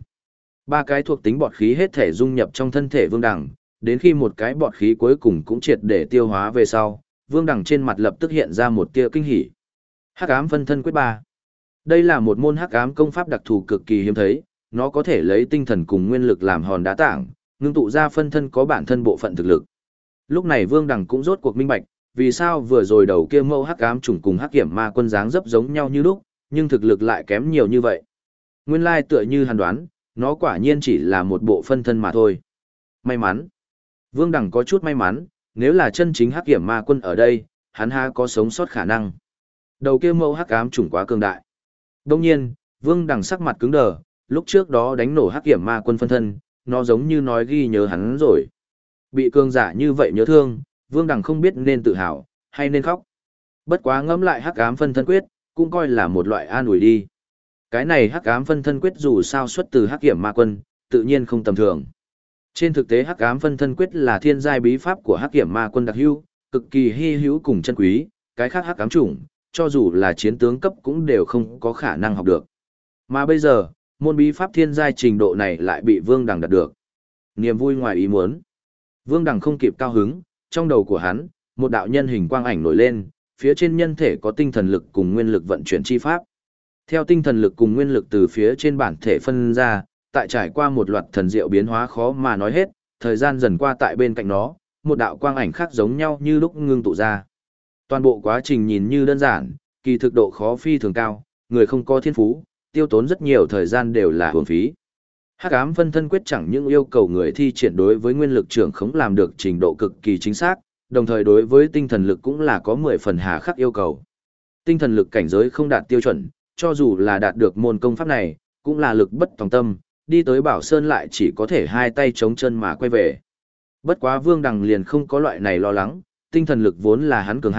3 cái thuộc tính bọt khí hết thể dung nhập trong thân thể Vương Đằng, đến khi một cái bọt khí cuối cùng cũng triệt để tiêu hóa về sau, Vương Đằng trên mặt lập tức hiện ra một tia kinh hỉ. Hắc ám phân thân quyết 3. Đây là một môn hắc ám công pháp đặc thù cực kỳ hiếm thấy, nó có thể lấy tinh thần cùng nguyên lực làm hòn đá tảng, ngưng tụ ra phân thân có bản thân bộ phận thực lực. Lúc này Vương Đằng cũng rốt cuộc minh bạch, vì sao vừa rồi đầu kia mâu hắc ám trùng cùng Hắc Kiểm Ma Quân dáng dấp giống nhau như lúc, nhưng thực lực lại kém nhiều như vậy. Nguyên lai tựa như hắn đoán, nó quả nhiên chỉ là một bộ phân thân mà thôi. May mắn. Vương Đằng có chút may mắn, nếu là chân chính Hắc Kiểm Ma Quân ở đây, hắn ha có sống sót khả năng. Đầu kia mâu hắc ám trùng quá cường đại. Đông nhiên, Vương Đằng sắc mặt cứng đờ, lúc trước đó đánh nổ Hắc Kiểm Ma Quân phân thân, nó giống như nói ghi nhớ hắn rồi. Bị cường giả như vậy nhớ thương, Vương Đằng không biết nên tự hào, hay nên khóc. Bất quá ngẫm lại hắc ám phân thân quyết, cũng coi là một loại an ủi đi. Cái này hắc ám phân thân quyết dù sao xuất từ Hắc Kiểm Ma Quân, tự nhiên không tầm thường. Trên thực tế hắc ám phân thân quyết là thiên giai bí pháp của Hắc Kiểm Ma Quân đặc hữu, cực kỳ hy hữu cùng chân quý, cái khác hắc ám chủng, cho dù là chiến tướng cấp cũng đều không có khả năng học được. Mà bây giờ, môn bí pháp thiên giai trình độ này lại bị Vương Đằng đạt được. Niềm vui ngoài ý muốn. Vương Đằng không kịp cao hứng, trong đầu của hắn, một đạo nhân hình quang ảnh nổi lên, phía trên nhân thể có tinh thần lực cùng nguyên lực vận chuyển chi pháp. Theo tinh thần lực cùng nguyên lực từ phía trên bản thể phân ra, tại trải qua một loạt thần diệu biến hóa khó mà nói hết, thời gian dần qua tại bên cạnh nó, một đạo quang ảnh khác giống nhau như lúc ngưng tụ ra. Toàn bộ quá trình nhìn như đơn giản, kỳ thực độ khó phi thường cao, người không có thiên phú, tiêu tốn rất nhiều thời gian đều là uổng phí. Hắc ám phân thân quyết chẳng những yêu cầu người thi triển đối với nguyên lực trưởng khống làm được trình độ cực kỳ chính xác, đồng thời đối với tinh thần lực cũng là có 10 phần hà khắc yêu cầu. Tinh thần lực cảnh giới không đạt tiêu chuẩn, cho dù là đạt được môn công pháp này, cũng là lực bất tòng tâm, đi tới Bảo Sơn lại chỉ có thể hai tay chống chân mà quay về. Bất quá Vương Đằng liền không có loại này lo lắng, tinh thần lực vốn là hắn cường hạng,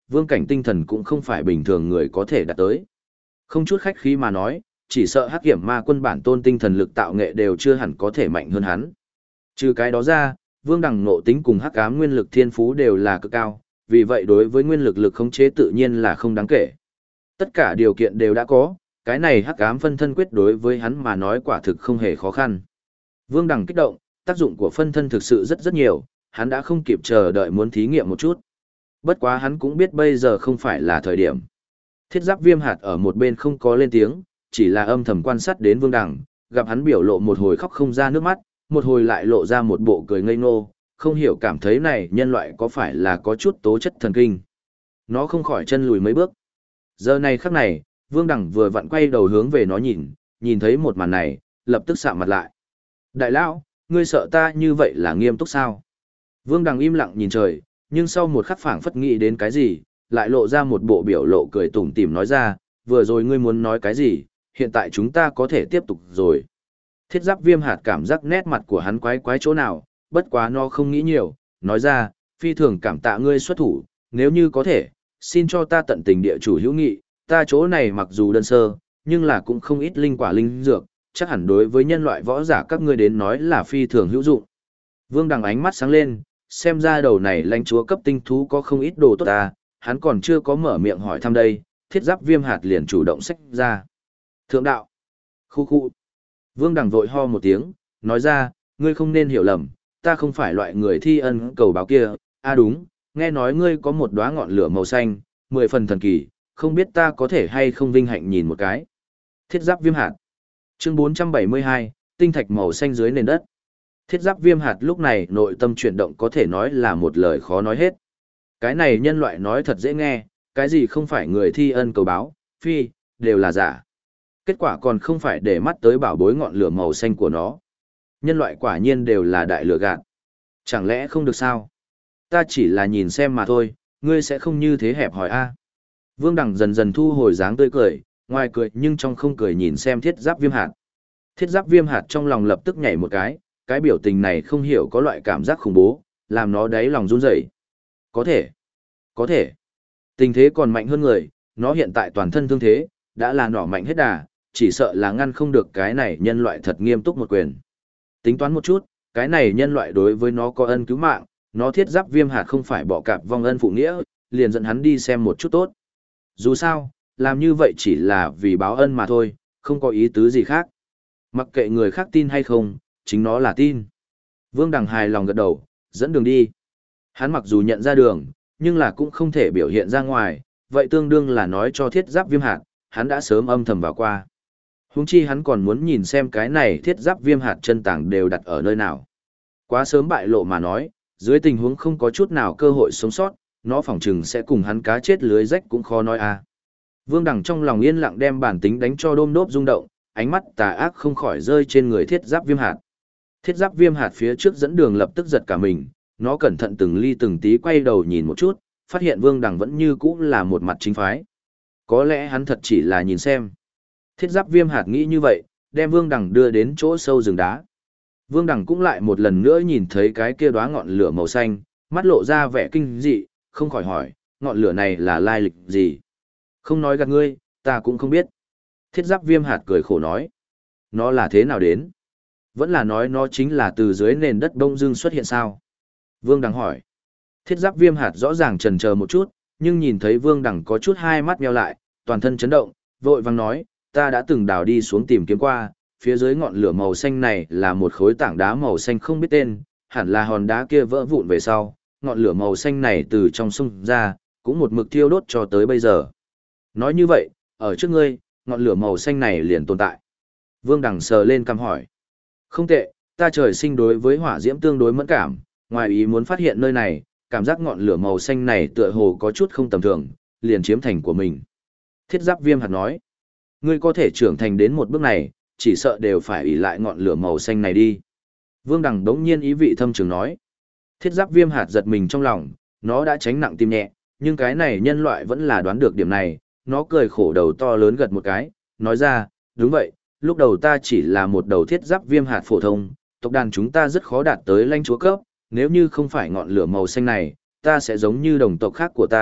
vương cảnh tinh thần cũng không phải bình thường người có thể đạt tới. Không chút khách khí mà nói, chỉ sợ hắc kiểm ma quân bản tôn tinh thần lực tạo nghệ đều chưa hẳn có thể mạnh hơn hắn. Trừ cái đó ra, vương đằng ngộ tính cùng hắc ám nguyên lực thiên phú đều là cực cao, vì vậy đối với nguyên lực lực khống chế tự nhiên là không đáng kể. Tất cả điều kiện đều đã có, cái này hắc ám phân thân quyết đối với hắn mà nói quả thực không hề khó khăn. Vương đằng kích động, tác dụng của phân thân thực sự rất nhiều, hắn đã không kịp chờ đợi muốn thí nghiệm một chút. Bất quá hắn cũng biết bây giờ không phải là thời điểm. Thiết giáp viêm hạt ở một bên không có lên tiếng, chỉ là âm thầm quan sát đến vương đằng, gặp hắn biểu lộ một hồi khóc không ra nước mắt, một hồi lại lộ ra một bộ cười ngây ngô, không hiểu cảm thấy này nhân loại có phải là có chút tố chất thần kinh. Nó không khỏi chân lùi mấy bước. Giờ này khắc này, vương đằng vừa vặn quay đầu hướng về nó nhìn thấy một màn này, lập tức sạm mặt lại. Đại lão, ngươi sợ ta như vậy là nghiêm túc sao? Vương đằng im lặng nhìn trời, nhưng sau một khắc phảng phất nghĩ đến cái gì, lại lộ ra một bộ biểu lộ cười tủm tỉm nói ra, vừa rồi ngươi muốn nói cái gì, hiện tại chúng ta có thể tiếp tục rồi. Thiết giáp viêm hạt cảm giác nét mặt của hắn quái quái chỗ nào, bất quá nó không nghĩ nhiều, nói ra, phi thường cảm tạ ngươi xuất thủ, nếu như có thể, xin cho ta tận tình địa chủ hữu nghị, ta chỗ này mặc dù đơn sơ, nhưng là cũng không ít linh quả linh dược, chắc hẳn đối với nhân loại võ giả các ngươi đến nói là phi thường hữu dụng. Vương đằng ánh mắt sáng lên, xem ra đầu này lãnh chúa cấp tinh thú có không ít đồ tốt ta, hắn còn chưa có mở miệng hỏi thăm đây, thiết giáp viêm hạt liền chủ động xách ra. Thượng đạo. Khu khu. Vương đằng vội ho một tiếng, nói ra, ngươi không nên hiểu lầm, ta không phải loại người thi ân cầu báo kia, đúng, nghe nói ngươi có một đóa ngọn lửa màu xanh, 10 phần thần kỳ, không biết ta có thể hay không vinh hạnh nhìn một cái. Thiết giáp viêm hạt. Chương 472, tinh thạch màu xanh dưới nền đất. Thiết giáp viêm hạt lúc này nội tâm chuyển động có thể nói là một lời khó nói hết. Cái này nhân loại nói thật dễ nghe, cái gì không phải người thi ân cầu báo, phi, đều là giả. Kết quả còn không phải để mắt tới bảo bối ngọn lửa màu xanh của nó. Nhân loại quả nhiên đều là đại lừa gạt. Chẳng lẽ không được sao? Ta chỉ là nhìn xem mà thôi, ngươi sẽ không như thế hẹp hòi a. Vương Đằng dần dần thu hồi dáng tươi cười, ngoài cười nhưng trong không cười nhìn xem thiết giáp viêm hạt. Thiết giáp viêm hạt trong lòng lập tức nhảy một cái biểu tình này không hiểu có loại cảm giác khủng bố, làm nó đáy lòng run rẩy. Có thể. Tình thế còn mạnh hơn người, nó hiện tại toàn thân thương thế, đã là nỏ mạnh hết đà, chỉ sợ là ngăn không được cái này nhân loại thật nghiêm túc một quyền. Tính toán một chút, cái này nhân loại đối với nó có ân cứu mạng, nó thiết giáp viêm hạt không phải bỏ cạp vong ân phụ nghĩa, liền dẫn hắn đi xem một chút tốt. Dù sao, làm như vậy chỉ là vì báo ân mà thôi, không có ý tứ gì khác. Mặc kệ người khác tin hay không, chính nó là tin. Vương Đằng hài lòng gật đầu, dẫn đường đi. Hắn mặc dù nhận ra đường, nhưng là cũng không thể biểu hiện ra ngoài, vậy tương đương là nói cho thiết giáp viêm hạt, hắn đã sớm âm thầm vào qua. Huống chi hắn còn muốn nhìn xem cái này thiết giáp viêm hạt chân tàng đều đặt ở nơi nào. Quá sớm bại lộ mà nói, dưới tình huống không có chút nào cơ hội sống sót, nó phỏng chừng sẽ cùng hắn cá chết lưới rách cũng khó nói a. Vương Đằng trong lòng yên lặng đem bản tính đánh cho đôm đốp rung động, ánh mắt tà ác không khỏi rơi trên người thiết giáp viêm hạt. Thiết giáp viêm hạt phía trước dẫn đường lập tức giật cả mình, nó cẩn thận từng ly từng tí quay đầu nhìn một chút, phát hiện Vương Đằng vẫn như cũ là một mặt chính phái. Có lẽ hắn thật chỉ là nhìn xem. Thiết giáp viêm hạt nghĩ như vậy, đem Vương Đằng đưa đến chỗ sâu rừng đá. Vương Đằng cũng lại một lần nữa nhìn thấy cái kia đóa ngọn lửa màu xanh, mắt lộ ra vẻ kinh dị, không khỏi hỏi, ngọn lửa này là lai lịch gì? Không nói gạt ngươi, ta cũng không biết. Thiết giáp viêm hạt cười khổ nói. Nó là thế nào đến? Vẫn là nói nó chính là từ dưới nền đất bông dưng xuất hiện sao? Vương Đằng hỏi. Thiết giáp viêm hạt rõ ràng chần chờ một chút, nhưng nhìn thấy Vương Đằng có chút hai mắt nheo lại, toàn thân chấn động, vội vàng nói, ta đã từng đào đi xuống tìm kiếm qua, phía dưới ngọn lửa màu xanh này là một khối tảng đá màu xanh không biết tên, hẳn là hòn đá kia vỡ vụn về sau, ngọn lửa màu xanh này từ trong sông ra, cũng một mực thiêu đốt cho tới bây giờ. Nói như vậy, ở trước ngươi, ngọn lửa màu xanh này liền tồn tại. Vương Đằng sờ lên cằm hỏi. Không tệ, ta trời sinh đối với hỏa diễm tương đối mẫn cảm, ngoài ý muốn phát hiện nơi này, cảm giác ngọn lửa màu xanh này tựa hồ có chút không tầm thường, liền chiếm thành của mình. Thiết giáp viêm hạt nói. Ngươi có thể trưởng thành đến một bước này, chỉ sợ đều phải ỷ lại ngọn lửa màu xanh này đi. Vương Đằng đống nhiên ý vị thâm trường nói. Thiết giáp viêm hạt giật mình trong lòng, nó đã tránh nặng tim nhẹ, nhưng cái này nhân loại vẫn là đoán được điểm này, nó cười khổ đầu to lớn gật một cái, nói ra, đúng vậy, lúc đầu ta chỉ là một đầu thiết giáp viêm hạt phổ thông, tộc đàn chúng ta rất khó đạt tới lãnh chúa cấp, nếu như không phải ngọn lửa màu xanh này, ta sẽ giống như đồng tộc khác của ta,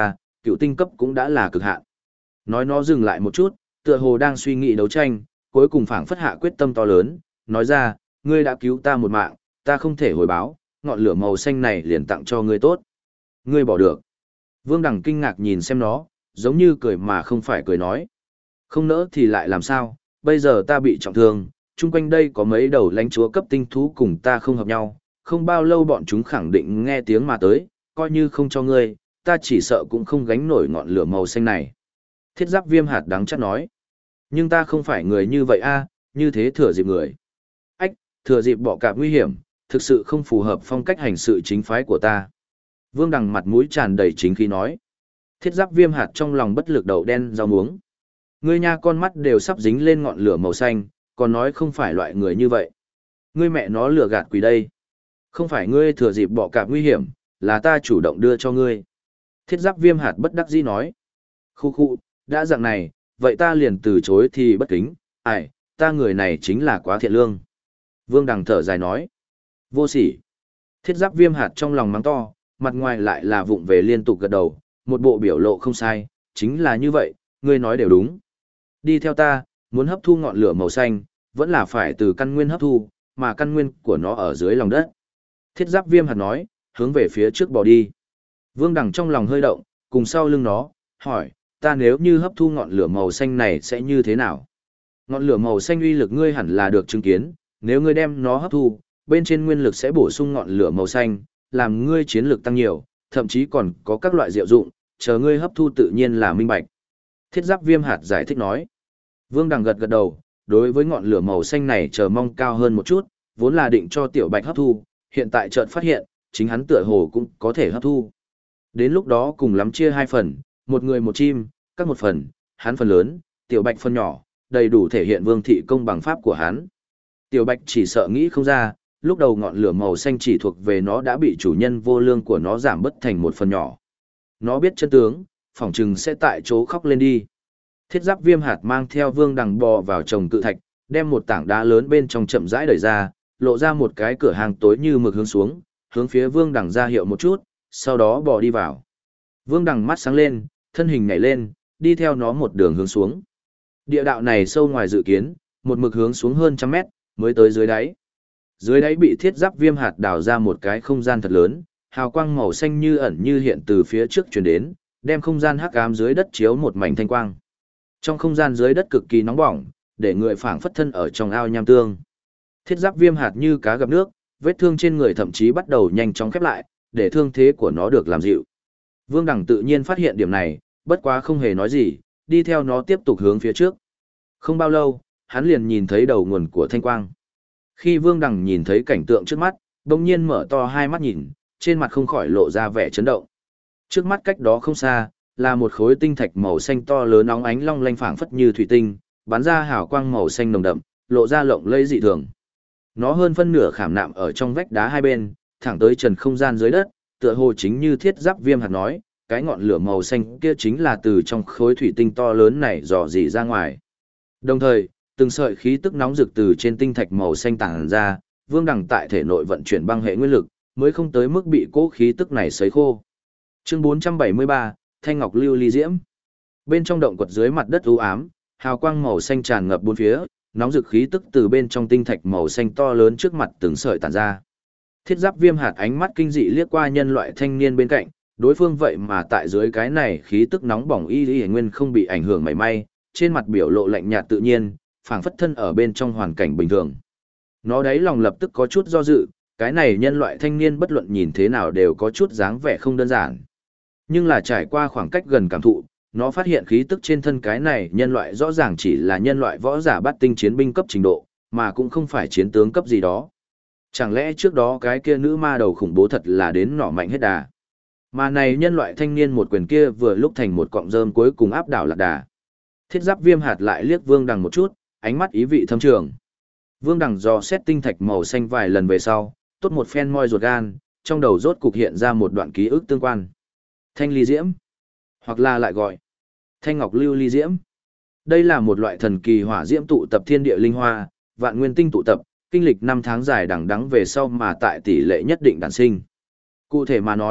cựu tinh cấp cũng đã là cực hạn. Nói nó dừng lại một chút, tựa hồ đang suy nghĩ đấu tranh, cuối cùng phảng phất hạ quyết tâm to lớn, nói ra, ngươi đã cứu ta một mạng, ta không thể hồi báo, ngọn lửa màu xanh này liền tặng cho ngươi tốt. Ngươi bỏ được. Vương Đằng kinh ngạc nhìn xem nó, giống như cười mà không phải cười nói. Không nỡ thì lại làm sao, bây giờ ta bị trọng thương, chung quanh đây có mấy đầu lãnh chúa cấp tinh thú cùng ta không hợp nhau, không bao lâu bọn chúng khẳng định nghe tiếng mà tới, coi như không cho ngươi, ta chỉ sợ cũng không gánh nổi ngọn lửa màu xanh này. Thiết Giáp Viêm hạt đắng chát nói. Nhưng ta không phải người như vậy a, như thế thừa dịp người. Ách, thừa dịp bỏ cạp nguy hiểm, thực sự không phù hợp phong cách hành sự chính phái của ta. Vương Đằng mặt mũi tràn đầy chính khí nói. Thiết Giáp Viêm hạt trong lòng bất lực đậu đen rau muống. Ngươi nha, con mắt đều sắp dính lên ngọn lửa màu xanh, còn nói không phải loại người như vậy. Ngươi mẹ nó lừa gạt quỷ đây. Không phải ngươi thừa dịp bỏ cạp nguy hiểm, là ta chủ động đưa cho ngươi. Thiết Giáp Viêm hạt bất đắc dĩ nói. Khu khu, đã dạng này, vậy ta liền từ chối thì bất kính, ai, ta người này chính là quá thiện lương. Vương Đằng thở dài nói. Vô sỉ. Thiết Giáp Viêm hạt trong lòng mắng to, mặt ngoài lại là vụng về liên tục gật đầu, một bộ biểu lộ không sai, chính là như vậy, ngươi nói đều đúng. Đi theo ta, muốn hấp thu ngọn lửa màu xanh, vẫn là phải từ căn nguyên hấp thu, mà căn nguyên của nó ở dưới lòng đất. Thiết Giáp Viêm hạt nói, hướng về phía trước bỏ đi. Vương Đằng trong lòng hơi động, cùng sau lưng nó, hỏi, ta nếu như hấp thu ngọn lửa màu xanh này sẽ như thế nào? Ngọn lửa màu xanh uy lực ngươi hẳn là được chứng kiến, nếu ngươi đem nó hấp thu, bên trên nguyên lực sẽ bổ sung ngọn lửa màu xanh, làm ngươi chiến lực tăng nhiều, thậm chí còn có các loại diệu dụng, chờ ngươi hấp thu tự nhiên là minh bạch. Thiết Giáp Viêm hạt giải thích nói. Vương Đằng gật gật đầu, đối với ngọn lửa màu xanh này chờ mong cao hơn một chút, vốn là định cho Tiểu Bạch hấp thu, hiện tại chợt phát hiện, chính hắn tựa hồ cũng có thể hấp thu. Đến lúc đó cùng lắm chia hai phần, một người một chim, các một phần, hắn phần lớn, Tiểu Bạch phần nhỏ, đầy đủ thể hiện vương thị công bằng pháp của hắn. Tiểu Bạch chỉ sợ nghĩ không ra, lúc đầu ngọn lửa màu xanh chỉ thuộc về nó đã bị chủ nhân vô lương của nó giảm bớt thành một phần nhỏ. Nó biết chân tướng, phỏng chừng sẽ tại chỗ khóc lên đi. Thiết Giáp Viêm hạt mang theo Vương Đằng bò vào chồng cự thạch, đem một tảng đá lớn bên trong chậm rãi đẩy ra, lộ ra một cái cửa hàng tối như mực hướng xuống, hướng phía Vương Đằng ra hiệu một chút, sau đó bò đi vào. Vương Đằng mắt sáng lên, thân hình nhảy lên, đi theo nó một đường hướng xuống. Địa đạo này sâu ngoài dự kiến, một mực hướng xuống hơn 100 mét, mới tới dưới đáy. Dưới đáy bị Thiết Giáp Viêm hạt đào ra một cái không gian thật lớn, hào quang màu xanh như ẩn như hiện từ phía trước truyền đến, đem không gian hắc ám dưới đất chiếu một mảnh thanh quang. Trong không gian dưới đất cực kỳ nóng bỏng, để người phảng phất thân ở trong ao nham tương. Thiết Giáp Viêm hạt như cá gặp nước, vết thương trên người thậm chí bắt đầu nhanh chóng khép lại, để thương thế của nó được làm dịu. Vương Đằng tự nhiên phát hiện điểm này, bất quá không hề nói gì, đi theo nó tiếp tục hướng phía trước. Không bao lâu, hắn liền nhìn thấy đầu nguồn của thanh quang. Khi Vương Đằng nhìn thấy cảnh tượng trước mắt, bỗng nhiên mở to hai mắt nhìn, trên mặt không khỏi lộ ra vẻ chấn động. Trước mắt cách đó không xa, là một khối tinh thạch màu xanh to lớn óng ánh long lanh phảng phất như thủy tinh, bắn ra hào quang màu xanh nồng đậm, lộ ra lộng lẫy dị thường. Nó hơn phân nửa khảm nạm ở trong vách đá hai bên, thẳng tới trần không gian dưới đất, tựa hồ chính như Thiết Giáp Viêm hạt nói, cái ngọn lửa màu xanh kia chính là từ trong khối thủy tinh to lớn này dò dỉ ra ngoài. Đồng thời, từng sợi khí tức nóng rực từ trên tinh thạch màu xanh tàng ra, Vương Đằng tại thể nội vận chuyển băng hệ nguyên lực, mới không tới mức bị cố khí tức này sấy khô. Chương 473, Thanh Ngọc Lưu Ly Diễm. Bên trong động quật dưới mặt đất u ám, hào quang màu xanh tràn ngập bốn phía, nóng rực khí tức từ bên trong tinh thạch màu xanh to lớn trước mặt từng sợi tản ra. Thiết Giáp Viêm hạt ánh mắt kinh dị liếc qua nhân loại thanh niên bên cạnh, đối phương vậy mà tại dưới cái này khí tức nóng bỏng y nguyên không bị ảnh hưởng mảy may, trên mặt biểu lộ lạnh nhạt tự nhiên, phảng phất thân ở bên trong hoàn cảnh bình thường. Nó đáy lòng lập tức có chút do dự, cái này nhân loại thanh niên bất luận nhìn thế nào đều có chút dáng vẻ không đơn giản. Nhưng là trải qua khoảng cách gần cảm thụ, nó phát hiện khí tức trên thân cái này nhân loại rõ ràng chỉ là nhân loại võ giả bát tinh chiến binh cấp trình độ, mà cũng không phải chiến tướng cấp gì đó. Chẳng lẽ trước đó cái kia nữ ma đầu khủng bố thật là đến nỏ mạnh hết đà. Mà này nhân loại thanh niên một quyền kia vừa lúc thành một cọng rơm cuối cùng áp đảo lạc đà. Thiết Giáp Viêm hạt lại liếc Vương Đằng một chút, ánh mắt ý vị thâm trường. Vương Đằng dò xét tinh thạch màu xanh vài lần về sau, tốt một phen moi ruột gan, trong đầu rốt cục hiện ra một đoạn ký ức tương quan. Thanh ly diễm, hoặc là lại gọi Thanh Ngọc Lưu Ly Diễm. Đây là một loại thần kỳ hỏa diễm tụ tập thiên địa linh hoa, vạn nguyên tinh tụ tập, kinh lịch 5 tháng dài đằng đẵng về sau mà tại tỷ lệ nhất định đản sinh. Cụ thể mà nói,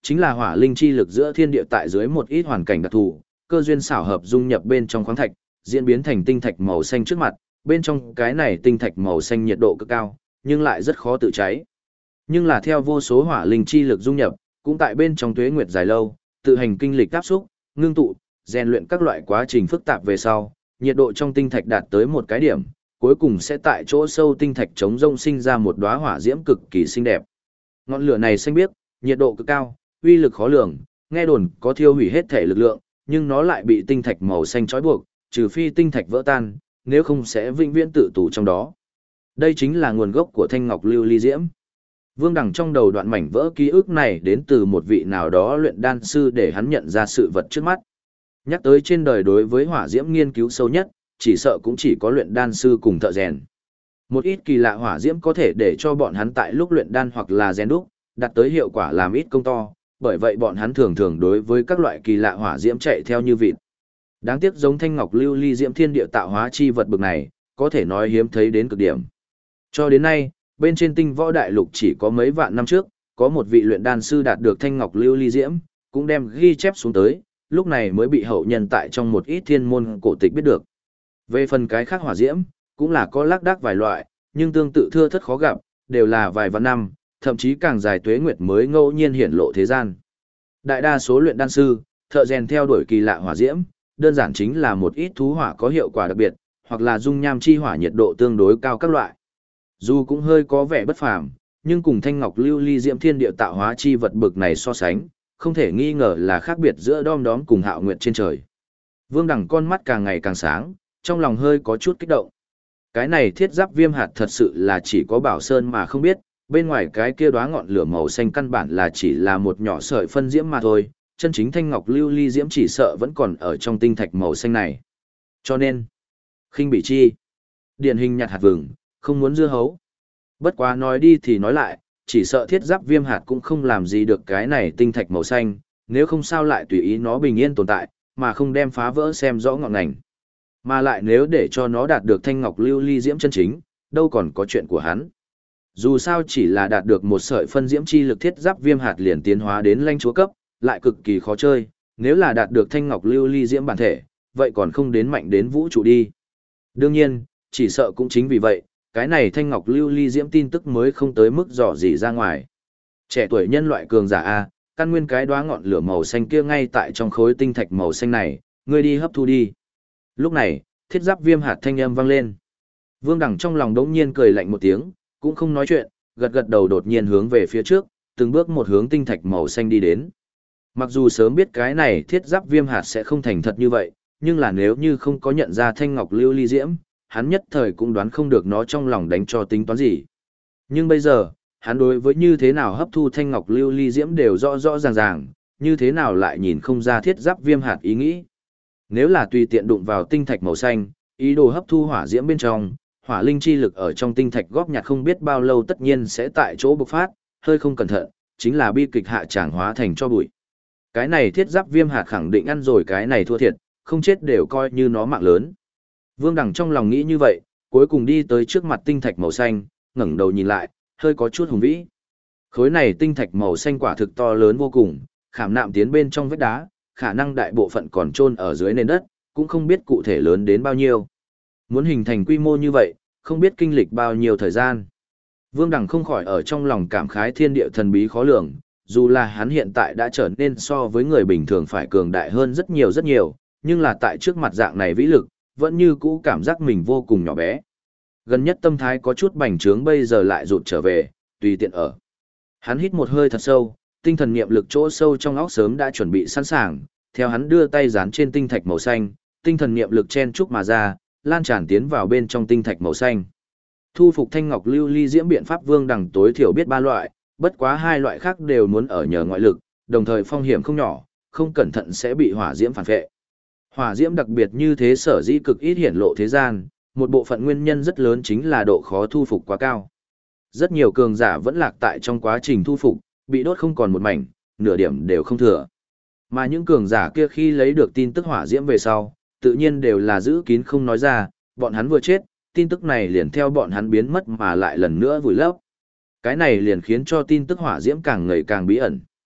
chính là hỏa linh chi lực giữa thiên địa tại dưới một ít hoàn cảnh đặc thù, cơ duyên xảo hợp dung nhập bên trong khoáng thạch, diễn biến thành tinh thạch màu xanh trước mặt, bên trong cái này tinh thạch màu xanh nhiệt độ cực cao, nhưng lại rất khó tự cháy. Nhưng là theo vô số hỏa linh chi lực dung nhập, cũng tại bên trong tuế nguyệt dài lâu, tự hành kinh lịch áp xúc, ngưng tụ, rèn luyện các loại quá trình phức tạp về sau, nhiệt độ trong tinh thạch đạt tới một cái điểm, cuối cùng sẽ tại chỗ sâu tinh thạch chống rông sinh ra một đóa hỏa diễm cực kỳ xinh đẹp. Ngọn lửa này xanh biếc, nhiệt độ cực cao, uy lực khó lường, nghe đồn có thiêu hủy hết thể lực lượng, nhưng nó lại bị tinh thạch màu xanh trói buộc, trừ phi tinh thạch vỡ tan, nếu không sẽ vĩnh viễn tự tù trong đó. Đây chính là nguồn gốc của thanh ngọc lưu ly diễm. Vương Đằng trong đầu đoạn mảnh vỡ ký ức này đến từ một vị nào đó luyện đan sư để hắn nhận ra sự vật trước mắt. Nhắc tới trên đời đối với hỏa diễm nghiên cứu sâu nhất, chỉ sợ cũng chỉ có luyện đan sư cùng thợ rèn. Một ít kỳ lạ hỏa diễm có thể để cho bọn hắn tại lúc luyện đan hoặc là rèn đúc, đạt tới hiệu quả làm ít công to, bởi vậy bọn hắn thường thường đối với các loại kỳ lạ hỏa diễm chạy theo như vịt. Đáng tiếc giống thanh ngọc lưu ly diễm thiên địa tạo hóa chi vật bực này, có thể nói hiếm thấy đến cực điểm. Cho đến nay, bên trên tinh võ đại lục chỉ có mấy vạn năm trước, có một vị luyện đan sư đạt được thanh ngọc lưu ly diễm, cũng đem ghi chép xuống tới, lúc này mới bị hậu nhân tại trong một ít thiên môn cổ tịch biết được. Về phần cái khác hỏa diễm, cũng là có lác đác vài loại, nhưng tương tự thưa thất khó gặp, đều là vài vạn năm, thậm chí càng dài tuế nguyệt mới ngẫu nhiên hiển lộ thế gian. Đại đa số luyện đan sư, thợ rèn theo đuổi kỳ lạ hỏa diễm, đơn giản chính là một ít thú hỏa có hiệu quả đặc biệt, hoặc là dung nham chi hỏa nhiệt độ tương đối cao các loại. Dù cũng hơi có vẻ bất phàm, nhưng cùng thanh ngọc lưu ly diễm thiên địa tạo hóa chi vật bực này so sánh, không thể nghi ngờ là khác biệt giữa đom đóm cùng hạo nguyệt trên trời. Vương Đằng con mắt càng ngày càng sáng, trong lòng hơi có chút kích động. Cái này thiết giáp viêm hạt thật sự là chỉ có Bảo Sơn mà không biết, bên ngoài cái kia đóa ngọn lửa màu xanh căn bản là chỉ là một nhỏ sợi phân diễm mà thôi, chân chính thanh ngọc lưu ly diễm chỉ sợ vẫn còn ở trong tinh thạch màu xanh này. Cho nên, khinh bị chi, điển hình nhặt hạt vừng, không muốn dưa hấu. Bất quá nói đi thì nói lại, chỉ sợ thiết giáp viêm hạt cũng không làm gì được cái này tinh thạch màu xanh, nếu không sao lại tùy ý nó bình yên tồn tại, mà không đem phá vỡ xem rõ ngọn ngành. Mà lại nếu để cho nó đạt được thanh ngọc lưu ly diễm chân chính, đâu còn có chuyện của hắn. Dù sao chỉ là đạt được một sợi phân diễm chi lực thiết giáp viêm hạt liền tiến hóa đến lãnh chúa cấp, lại cực kỳ khó chơi, nếu là đạt được thanh ngọc lưu ly diễm bản thể, vậy còn không đến mạnh đến vũ trụ đi. Đương nhiên, chỉ sợ cũng chính vì vậy, cái này thanh ngọc lưu ly diễm tin tức mới không tới mức dò dỉ ra ngoài. Trẻ tuổi nhân loại cường giả A, căn nguyên cái đóa ngọn lửa màu xanh kia ngay tại trong khối tinh thạch màu xanh này, ngươi đi hấp thu đi. Lúc này, thiết giáp viêm hạt thanh âm vang lên. Vương Đằng trong lòng đống nhiên cười lạnh một tiếng, cũng không nói chuyện, gật gật đầu đột nhiên hướng về phía trước, từng bước một hướng tinh thạch màu xanh đi đến. Mặc dù sớm biết cái này thiết giáp viêm hạt sẽ không thành thật như vậy, nhưng là nếu như không có nhận ra thanh ngọc lưu ly diễm, hắn nhất thời cũng đoán không được nó trong lòng đánh cho tính toán gì. Nhưng bây giờ, hắn đối với như thế nào hấp thu thanh ngọc lưu ly diễm đều rõ rõ ràng ràng, như thế nào lại nhìn không ra thiết giáp viêm hạt ý nghĩ. Nếu là tùy tiện đụng vào tinh thạch màu xanh, ý đồ hấp thu hỏa diễm bên trong, hỏa linh chi lực ở trong tinh thạch góp nhặt không biết bao lâu tất nhiên sẽ tại chỗ bộc phát, hơi không cẩn thận, chính là bi kịch hạ tràng hóa thành cho bụi. Cái này thiết giáp viêm hạt khẳng định ăn rồi cái này thua thiệt, không chết đều coi như nó mạng lớn. Vương Đằng trong lòng nghĩ như vậy, cuối cùng đi tới trước mặt tinh thạch màu xanh, ngẩng đầu nhìn lại, hơi có chút hùng vĩ. Khối này tinh thạch màu xanh quả thực to lớn vô cùng, khảm nạm tiến bên trong vách đá, khả năng đại bộ phận còn chôn ở dưới nền đất, cũng không biết cụ thể lớn đến bao nhiêu. Muốn hình thành quy mô như vậy, không biết kinh lịch bao nhiêu thời gian. Vương Đằng không khỏi ở trong lòng cảm khái thiên địa thần bí khó lường, dù là hắn hiện tại đã trở nên so với người bình thường phải cường đại hơn rất nhiều, nhưng là tại trước mặt dạng này vĩ lực, vẫn như cũ cảm giác mình vô cùng nhỏ bé. Gần nhất tâm thái có chút bành trướng bây giờ lại rụt trở về, tùy tiện ở. Hắn hít một hơi thật sâu, tinh thần niệm lực chỗ sâu trong óc sớm đã chuẩn bị sẵn sàng, theo hắn đưa tay dán trên tinh thạch màu xanh, tinh thần niệm lực chen chúc mà ra, lan tràn tiến vào bên trong tinh thạch màu xanh. Thu phục thanh ngọc lưu ly diễm biện pháp Vương Đằng tối thiểu biết 3 loại, bất quá 2 loại khác đều muốn ở nhờ ngoại lực, đồng thời phong hiểm không nhỏ, không cẩn thận sẽ bị hỏa diễm phản vệ. Hỏa diễm đặc biệt như thế sở dĩ cực ít hiển lộ thế gian, một bộ phận nguyên nhân rất lớn chính là độ khó thu phục quá cao. Rất nhiều cường giả vẫn lạc tại trong quá trình thu phục, bị đốt không còn một mảnh, nửa điểm đều không thừa. Mà những cường giả kia khi lấy được tin tức hỏa diễm về sau, tự nhiên đều là giữ kín không nói ra, bọn hắn vừa chết, tin tức này liền theo bọn hắn biến mất mà lại lần nữa vùi lấp. Cái này liền khiến cho tin tức hỏa diễm càng ngày càng bí ẩn.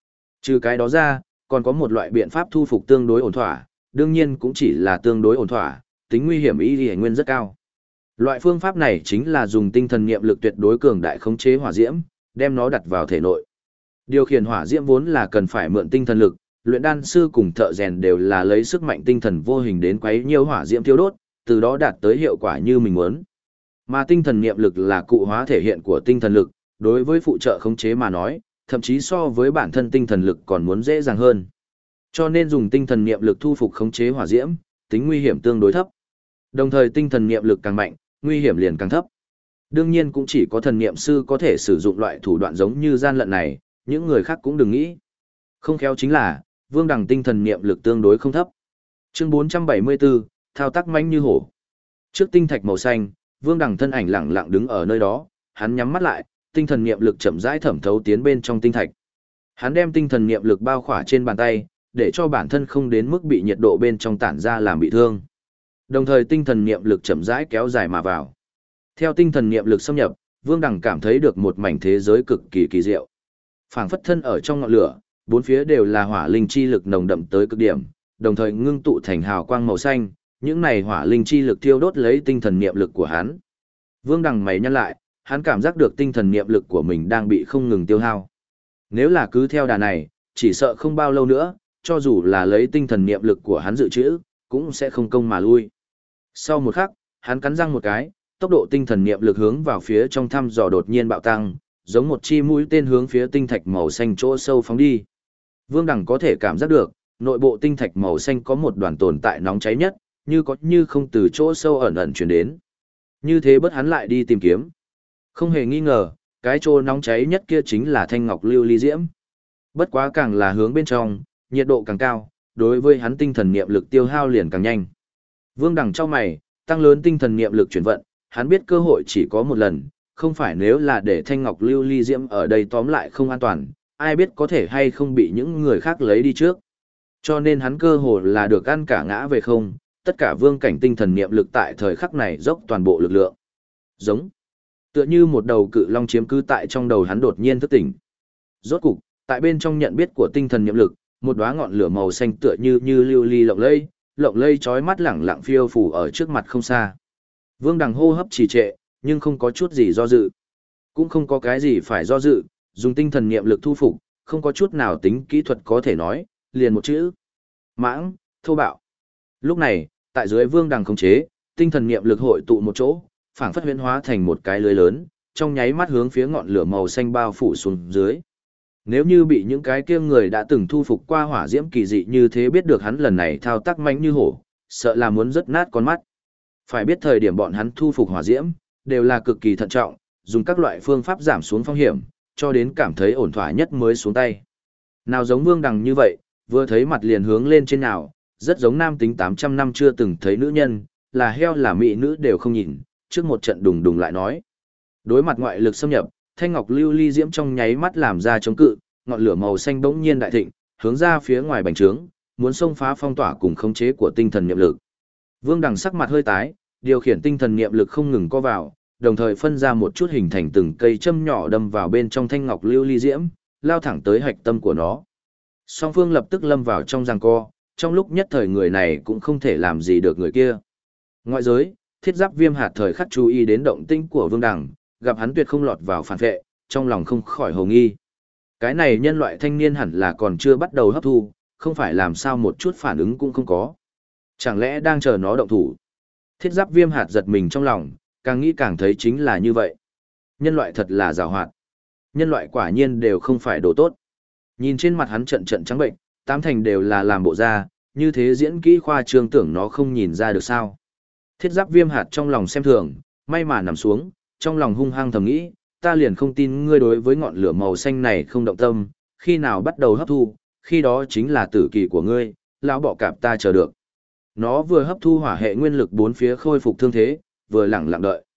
Trừ cái đó ra, còn có một loại biện pháp thu phục tương đối ổn thỏa, đương nhiên cũng chỉ là tương đối ổn thỏa, tính nguy hiểm y nguyên rất cao. Loại phương pháp này chính là dùng tinh thần niệm lực tuyệt đối cường đại khống chế hỏa diễm, đem nó đặt vào thể nội. Điều khiển hỏa diễm vốn là cần phải mượn tinh thần lực, luyện đan sư cùng thợ rèn đều là lấy sức mạnh tinh thần vô hình đến quấy nhiễu hỏa diễm thiêu đốt, từ đó đạt tới hiệu quả như mình muốn. Mà tinh thần niệm lực là cụ hóa thể hiện của tinh thần lực, đối với phụ trợ khống chế mà nói, thậm chí so với bản thân tinh thần lực còn muốn dễ dàng hơn. Cho nên dùng tinh thần niệm lực thu phục khống chế hỏa diễm, tính nguy hiểm tương đối thấp. Đồng thời tinh thần niệm lực càng mạnh, nguy hiểm liền càng thấp. Đương nhiên cũng chỉ có thần niệm sư có thể sử dụng loại thủ đoạn giống như gian lận này, những người khác cũng đừng nghĩ. Không khéo chính là, Vương Đằng tinh thần niệm lực tương đối không thấp. Chương 474, thao tác mãnh như hổ. Trước tinh thạch màu xanh, Vương Đằng thân ảnh lặng lặng đứng ở nơi đó, hắn nhắm mắt lại, tinh thần niệm lực chậm rãi thẩm thấu tiến bên trong tinh thạch. Hắn đem tinh thần niệm lực bao khỏa trên bàn tay, để cho bản thân không đến mức bị nhiệt độ bên trong tản ra làm bị thương. Đồng thời tinh thần niệm lực chậm rãi kéo dài mà vào. Theo tinh thần niệm lực xâm nhập, Vương Đằng cảm thấy được một mảnh thế giới cực kỳ kỳ diệu. Phảng phất thân ở trong ngọn lửa, bốn phía đều là hỏa linh chi lực nồng đậm tới cực điểm, đồng thời ngưng tụ thành hào quang màu xanh, những này hỏa linh chi lực thiêu đốt lấy tinh thần niệm lực của hắn. Vương Đằng mày nhăn lại, hắn cảm giác được tinh thần niệm lực của mình đang bị không ngừng tiêu hao. Nếu là cứ theo đà này, chỉ sợ không bao lâu nữa, cho dù là lấy tinh thần niệm lực của hắn dự trữ, cũng sẽ không công mà lui. Sau một khắc, hắn cắn răng một cái, tốc độ tinh thần niệm lực hướng vào phía trong thăm dò đột nhiên bạo tăng, giống một chi mũi tên hướng phía tinh thạch màu xanh chỗ sâu phóng đi. Vương Đằng có thể cảm giác được, nội bộ tinh thạch màu xanh có một đoàn tồn tại nóng cháy nhất, như có như không từ chỗ sâu ẩn ẩn truyền đến. Như thế bất hắn lại đi tìm kiếm. Không hề nghi ngờ, cái chỗ nóng cháy nhất kia chính là thanh ngọc lưu ly diễm. Bất quá càng là hướng bên trong, nhiệt độ càng cao, đối với hắn tinh thần niệm lực tiêu hao liền càng nhanh. Vương Đằng chau mày, tăng lớn tinh thần niệm lực chuyển vận, hắn biết cơ hội chỉ có một lần, không phải nếu là để thanh ngọc lưu ly diễm ở đây tóm lại không an toàn, ai biết có thể hay không bị những người khác lấy đi trước. Cho nên hắn cơ hồ là được ăn cả ngã về không, tất cả vương cảnh tinh thần niệm lực tại thời khắc này dốc toàn bộ lực lượng. Giống. Tựa như một đầu cự long chiếm cứ tại trong đầu hắn đột nhiên thức tỉnh. Rốt cục, tại bên trong nhận biết của tinh thần niệm lực, một đóa ngọn lửa màu xanh tựa như lưu ly lộng lây chói mắt lẳng lặng phiêu phù ở trước mặt không xa. Vương Đằng hô hấp trì trệ, nhưng không có chút gì do dự. Cũng không có cái gì phải do dự, dùng tinh thần niệm lực thu phục, không có chút nào tính kỹ thuật có thể nói, liền một chữ. Mãng, thô bạo. Lúc này, tại dưới Vương Đằng khống chế, tinh thần niệm lực hội tụ một chỗ, phảng phất huyễn hóa thành một cái lưới lớn, trong nháy mắt hướng phía ngọn lửa màu xanh bao phủ xuống dưới. Nếu như bị những cái kia người đã từng thu phục qua hỏa diễm kỳ dị như thế biết được hắn lần này thao tác mạnh như hổ, sợ là muốn rớt nát con mắt. Phải biết thời điểm bọn hắn thu phục hỏa diễm, đều là cực kỳ thận trọng, dùng các loại phương pháp giảm xuống phong hiểm, cho đến cảm thấy ổn thỏa nhất mới xuống tay. Nào giống Vương Đằng như vậy, vừa thấy mặt liền hướng lên trên nào, rất giống nam tính 800 năm chưa từng thấy nữ nhân, là heo là mỹ nữ đều không nhìn, trước một trận đùng đùng lại nói. Đối mặt ngoại lực xâm nhập, thanh ngọc lưu ly diễm trong nháy mắt làm ra chống cự, ngọn lửa màu xanh bỗng nhiên đại thịnh, hướng ra phía ngoài bành trướng, muốn xông phá phong tỏa cùng khống chế của tinh thần niệm lực. Vương Đằng sắc mặt hơi tái, điều khiển tinh thần niệm lực không ngừng co vào, đồng thời phân ra một chút hình thành từng cây châm nhỏ đâm vào bên trong thanh ngọc lưu ly diễm, lao thẳng tới hạch tâm của nó. Song phương lập tức lâm vào trong giằng co, trong lúc nhất thời người này cũng không thể làm gì được người kia. Ngoại giới, Thiết Giáp Viêm hạt thời khắc chú ý đến động tĩnh của Vương Đằng, gặp hắn tuyệt không lọt vào phản vệ, trong lòng không khỏi hồ nghi. Cái này nhân loại thanh niên hẳn là còn chưa bắt đầu hấp thu, không phải làm sao một chút phản ứng cũng không có. Chẳng lẽ đang chờ nó động thủ? Thiết Giáp Viêm hạt giật mình trong lòng, càng nghĩ càng thấy chính là như vậy. Nhân loại thật là giàu hoạt. Nhân loại quả nhiên đều không phải đồ tốt. Nhìn trên mặt hắn trận trận trắng bệnh, tám thành đều là làm bộ da, như thế diễn kỹ khoa trương tưởng nó không nhìn ra được sao. Thiết Giáp Viêm hạt trong lòng xem thường, may mà nằm xuống, trong lòng hung hăng thầm nghĩ, ta liền không tin ngươi đối với ngọn lửa màu xanh này không động tâm, khi nào bắt đầu hấp thu, khi đó chính là tử kỳ của ngươi, lão bọ cạp ta chờ được. Nó vừa hấp thu hỏa hệ nguyên lực bốn phía khôi phục thương thế, vừa lặng lặng đợi.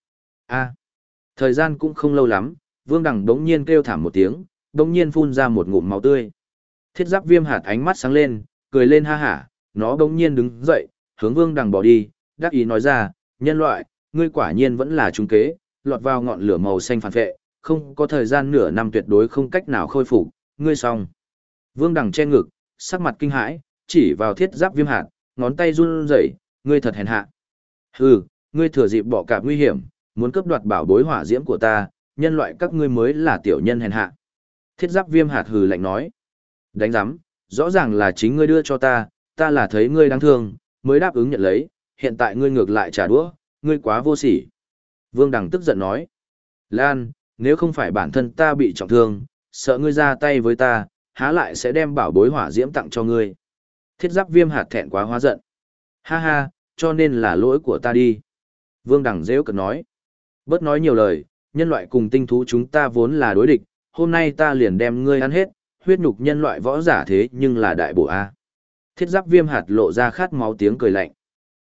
Thời gian cũng không lâu lắm, Vương Đằng đống nhiên kêu thảm một tiếng, đống nhiên phun ra một ngụm máu tươi. Thiết Giáp Viêm hạt ánh mắt sáng lên, cười lên ha hả, nó đống nhiên đứng dậy, hướng Vương Đằng bỏ đi, đắc ý nói ra, nhân loại, ngươi quả nhiên vẫn là trúng kế, lọt vào ngọn lửa màu xanh phản vệ, không có thời gian nửa năm tuyệt đối không cách nào khôi phục, ngươi xong. Vương Đằng che ngực, sắc mặt kinh hãi, chỉ vào thiết giáp viêm hạt, ngón tay run rẩy, ngươi thật hèn hạ. Hừ, ngươi thừa dịp bỏ cạp nguy hiểm, muốn cướp đoạt bảo bối hỏa diễm của ta, nhân loại các ngươi mới là tiểu nhân hèn hạ. Thiết giáp viêm hạt hừ lạnh nói. Đánh giám, rõ ràng là chính ngươi đưa cho ta, ta là thấy ngươi đáng thương, mới đáp ứng nhận lấy, hiện tại ngươi ngược lại trả đũa, ngươi quá vô sỉ. Vương Đằng tức giận nói. Lan, nếu không phải bản thân ta bị trọng thương, sợ ngươi ra tay với ta, há lại sẽ đem bảo bối hỏa diễm tặng cho ngươi. Thiết giáp viêm hạt thẹn quá hóa giận. Ha ha, cho nên là lỗi của ta đi. Vương Đằng rêu cợt nói. Bớt nói nhiều lời, nhân loại cùng tinh thú chúng ta vốn là đối địch, hôm nay ta liền đem ngươi ăn hết, huyết nhục nhân loại võ giả thế nhưng là đại bổ A. Thiết giáp viêm hạt lộ ra khát máu tiếng cười lạnh.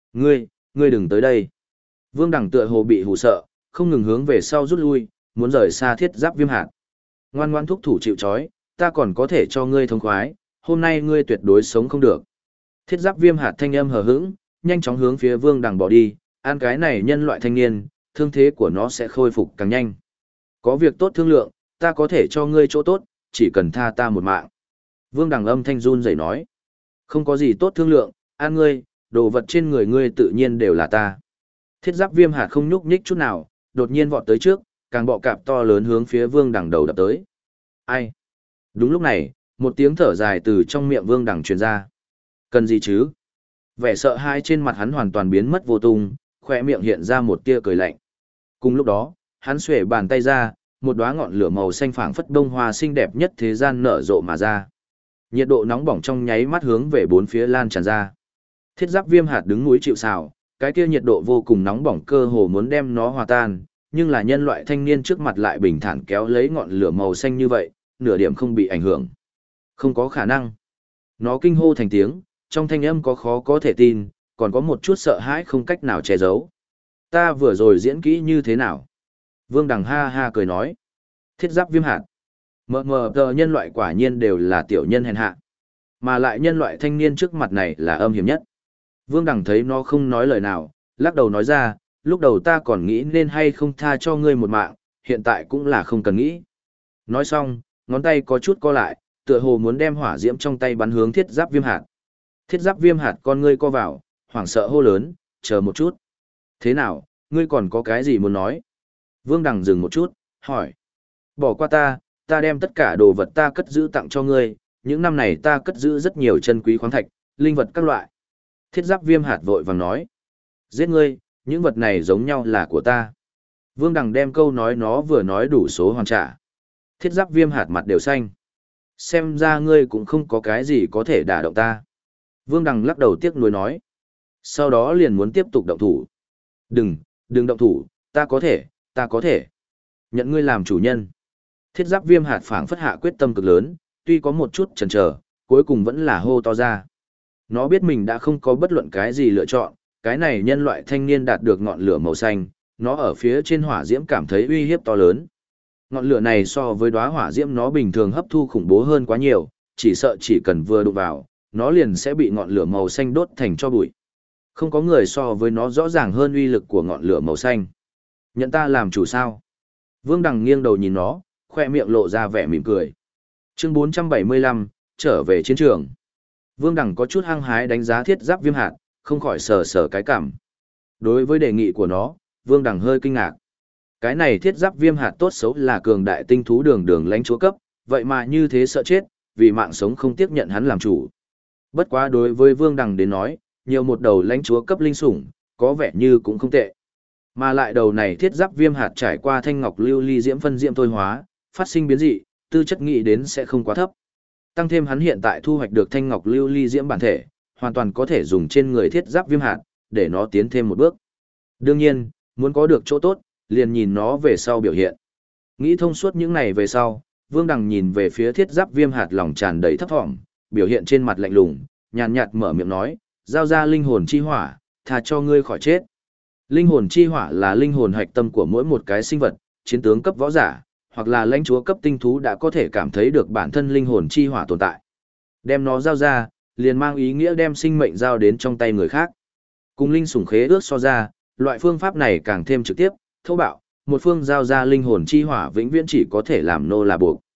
Ngươi đừng tới đây. Vương Đằng tựa hồ bị hù sợ, không ngừng hướng về sau rút lui, muốn rời xa thiết giáp viêm hạt. Ngoan ngoan thúc thủ chịu trói, ta còn có thể cho ngươi thông khoái, hôm nay ngươi tuyệt đối sống không được. Thiết giáp viêm hạt thanh âm hờ hững, nhanh chóng hướng phía Vương Đằng bỏ đi, ăn cái này nhân loại thanh niên, thương thế của nó sẽ khôi phục càng nhanh. Có việc tốt thương lượng, ta có thể cho ngươi chỗ tốt, chỉ cần tha ta một mạng. Vương Đằng âm thanh run rẩy nói. Không có gì tốt thương lượng, ăn ngươi, đồ vật trên người ngươi tự nhiên đều là ta. Thiết giáp viêm hạt không nhúc nhích chút nào, đột nhiên vọt tới trước, càng bọ cạp to lớn hướng phía Vương Đằng đầu đập tới. Ai? Đúng lúc này, một tiếng thở dài từ trong miệng Vương Đằng truyền ra. Cần gì chứ? Vẻ sợ hãi trên mặt hắn hoàn toàn biến mất vô tung, khỏe miệng hiện ra một tia cười lạnh. Cùng lúc đó, hắn xuề bàn tay ra, một đóa ngọn lửa màu xanh phảng phất đông hoa xinh đẹp nhất thế gian nở rộ mà ra. Nhiệt độ nóng bỏng trong nháy mắt hướng về bốn phía lan tràn ra. Thiết giáp viêm hạt đứng núi chịu sào, cái kia nhiệt độ vô cùng nóng bỏng cơ hồ muốn đem nó hòa tan, nhưng là nhân loại thanh niên trước mặt lại bình thản kéo lấy ngọn lửa màu xanh như vậy, nửa điểm không bị ảnh hưởng. Không có khả năng. Nó kinh hô thành tiếng, trong thanh âm có khó có thể tin, còn có một chút sợ hãi không cách nào che giấu. Ta vừa rồi diễn kỹ như thế nào? Vương Đằng ha ha cười nói. Thiết giáp viêm hạt. Mờ tờ nhân loại quả nhiên đều là tiểu nhân hèn hạ. Mà lại nhân loại thanh niên trước mặt này là âm hiểm nhất. Vương Đằng thấy nó không nói lời nào, lắc đầu nói ra, lúc đầu ta còn nghĩ nên hay không tha cho ngươi một mạng, hiện tại cũng là không cần nghĩ. Nói xong, ngón tay có chút co lại, tựa hồ muốn đem hỏa diễm trong tay bắn hướng thiết giáp viêm hạt. Thiết giáp viêm hạt con ngươi co vào, hoảng sợ hô lớn, chờ một chút. Thế nào, ngươi còn có cái gì muốn nói? Vương Đằng dừng một chút, hỏi. Bỏ qua ta đem tất cả đồ vật ta cất giữ tặng cho ngươi, những năm này ta cất giữ rất nhiều chân quý khoáng thạch, linh vật các loại. Thiết giáp viêm hạt vội vàng nói. Giết ngươi, những vật này giống nhau là của ta. Vương Đằng đem câu nói nó vừa nói đủ số hoàn trả. Thiết giáp viêm hạt mặt đều xanh. Xem ra ngươi cũng không có cái gì có thể đả động ta. Vương Đằng lắc đầu tiếc nuối nói. Sau đó liền muốn tiếp tục động thủ. Đừng động thủ, ta có thể. Nhận ngươi làm chủ nhân. Thiết giáp viêm hạt phảng phất hạ quyết tâm cực lớn, tuy có một chút chần chờ, cuối cùng vẫn là hô to ra. Nó biết mình đã không có bất luận cái gì lựa chọn, cái này nhân loại thanh niên đạt được ngọn lửa màu xanh, nó ở phía trên hỏa diễm cảm thấy uy hiếp to lớn. Ngọn lửa này so với đóa hỏa diễm nó bình thường hấp thu khủng bố hơn quá nhiều, chỉ sợ chỉ cần vừa đụng vào, nó liền sẽ bị ngọn lửa màu xanh đốt thành tro bụi. Không có người so với nó rõ ràng hơn uy lực của ngọn lửa màu xanh. Nhận ta làm chủ sao? Vương Đằng nghiêng đầu nhìn nó, khoe miệng lộ ra vẻ mỉm cười. Chương 475, trở về chiến trường. Vương Đằng có chút hăng hái đánh giá thiết giáp viêm hạt, không khỏi sờ sờ cái cảm. Đối với đề nghị của nó, Vương Đằng hơi kinh ngạc. Cái này thiết giáp viêm hạt tốt xấu là cường đại tinh thú đường lãnh chúa cấp, vậy mà như thế sợ chết, vì mạng sống không tiếp nhận hắn làm chủ. Bất quá đối với Vương Đằng đến nói, nhiều một đầu lãnh chúa cấp linh sủng, có vẻ như cũng không tệ. Mà lại đầu này thiết giáp viêm hạt trải qua thanh ngọc lưu ly diễm phân diễm thôi hóa, phát sinh biến dị, tư chất nghĩ đến sẽ không quá thấp. Tăng thêm hắn hiện tại thu hoạch được thanh ngọc lưu ly diễm bản thể, hoàn toàn có thể dùng trên người thiết giáp viêm hạt, để nó tiến thêm một bước. Đương nhiên, muốn có được chỗ tốt, liền nhìn nó về sau biểu hiện. Nghĩ thông suốt những này về sau, Vương Đằng nhìn về phía thiết giáp viêm hạt lòng tràn đầy thấp thỏm, biểu hiện trên mặt lạnh lùng, nhàn nhạt mở miệng nói, giao ra linh hồn chi hỏa, thà cho ngươi khỏi chết. Linh hồn chi hỏa là linh hồn hạch tâm của mỗi một cái sinh vật, chiến tướng cấp võ giả, hoặc là lãnh chúa cấp tinh thú đã có thể cảm thấy được bản thân linh hồn chi hỏa tồn tại. Đem nó giao ra, liền mang ý nghĩa đem sinh mệnh giao đến trong tay người khác. Cùng linh sủng khế ước so ra, loại phương pháp này càng thêm trực tiếp, thô bạo, một phương giao ra linh hồn chi hỏa vĩnh viễn chỉ có thể làm nô là buộc.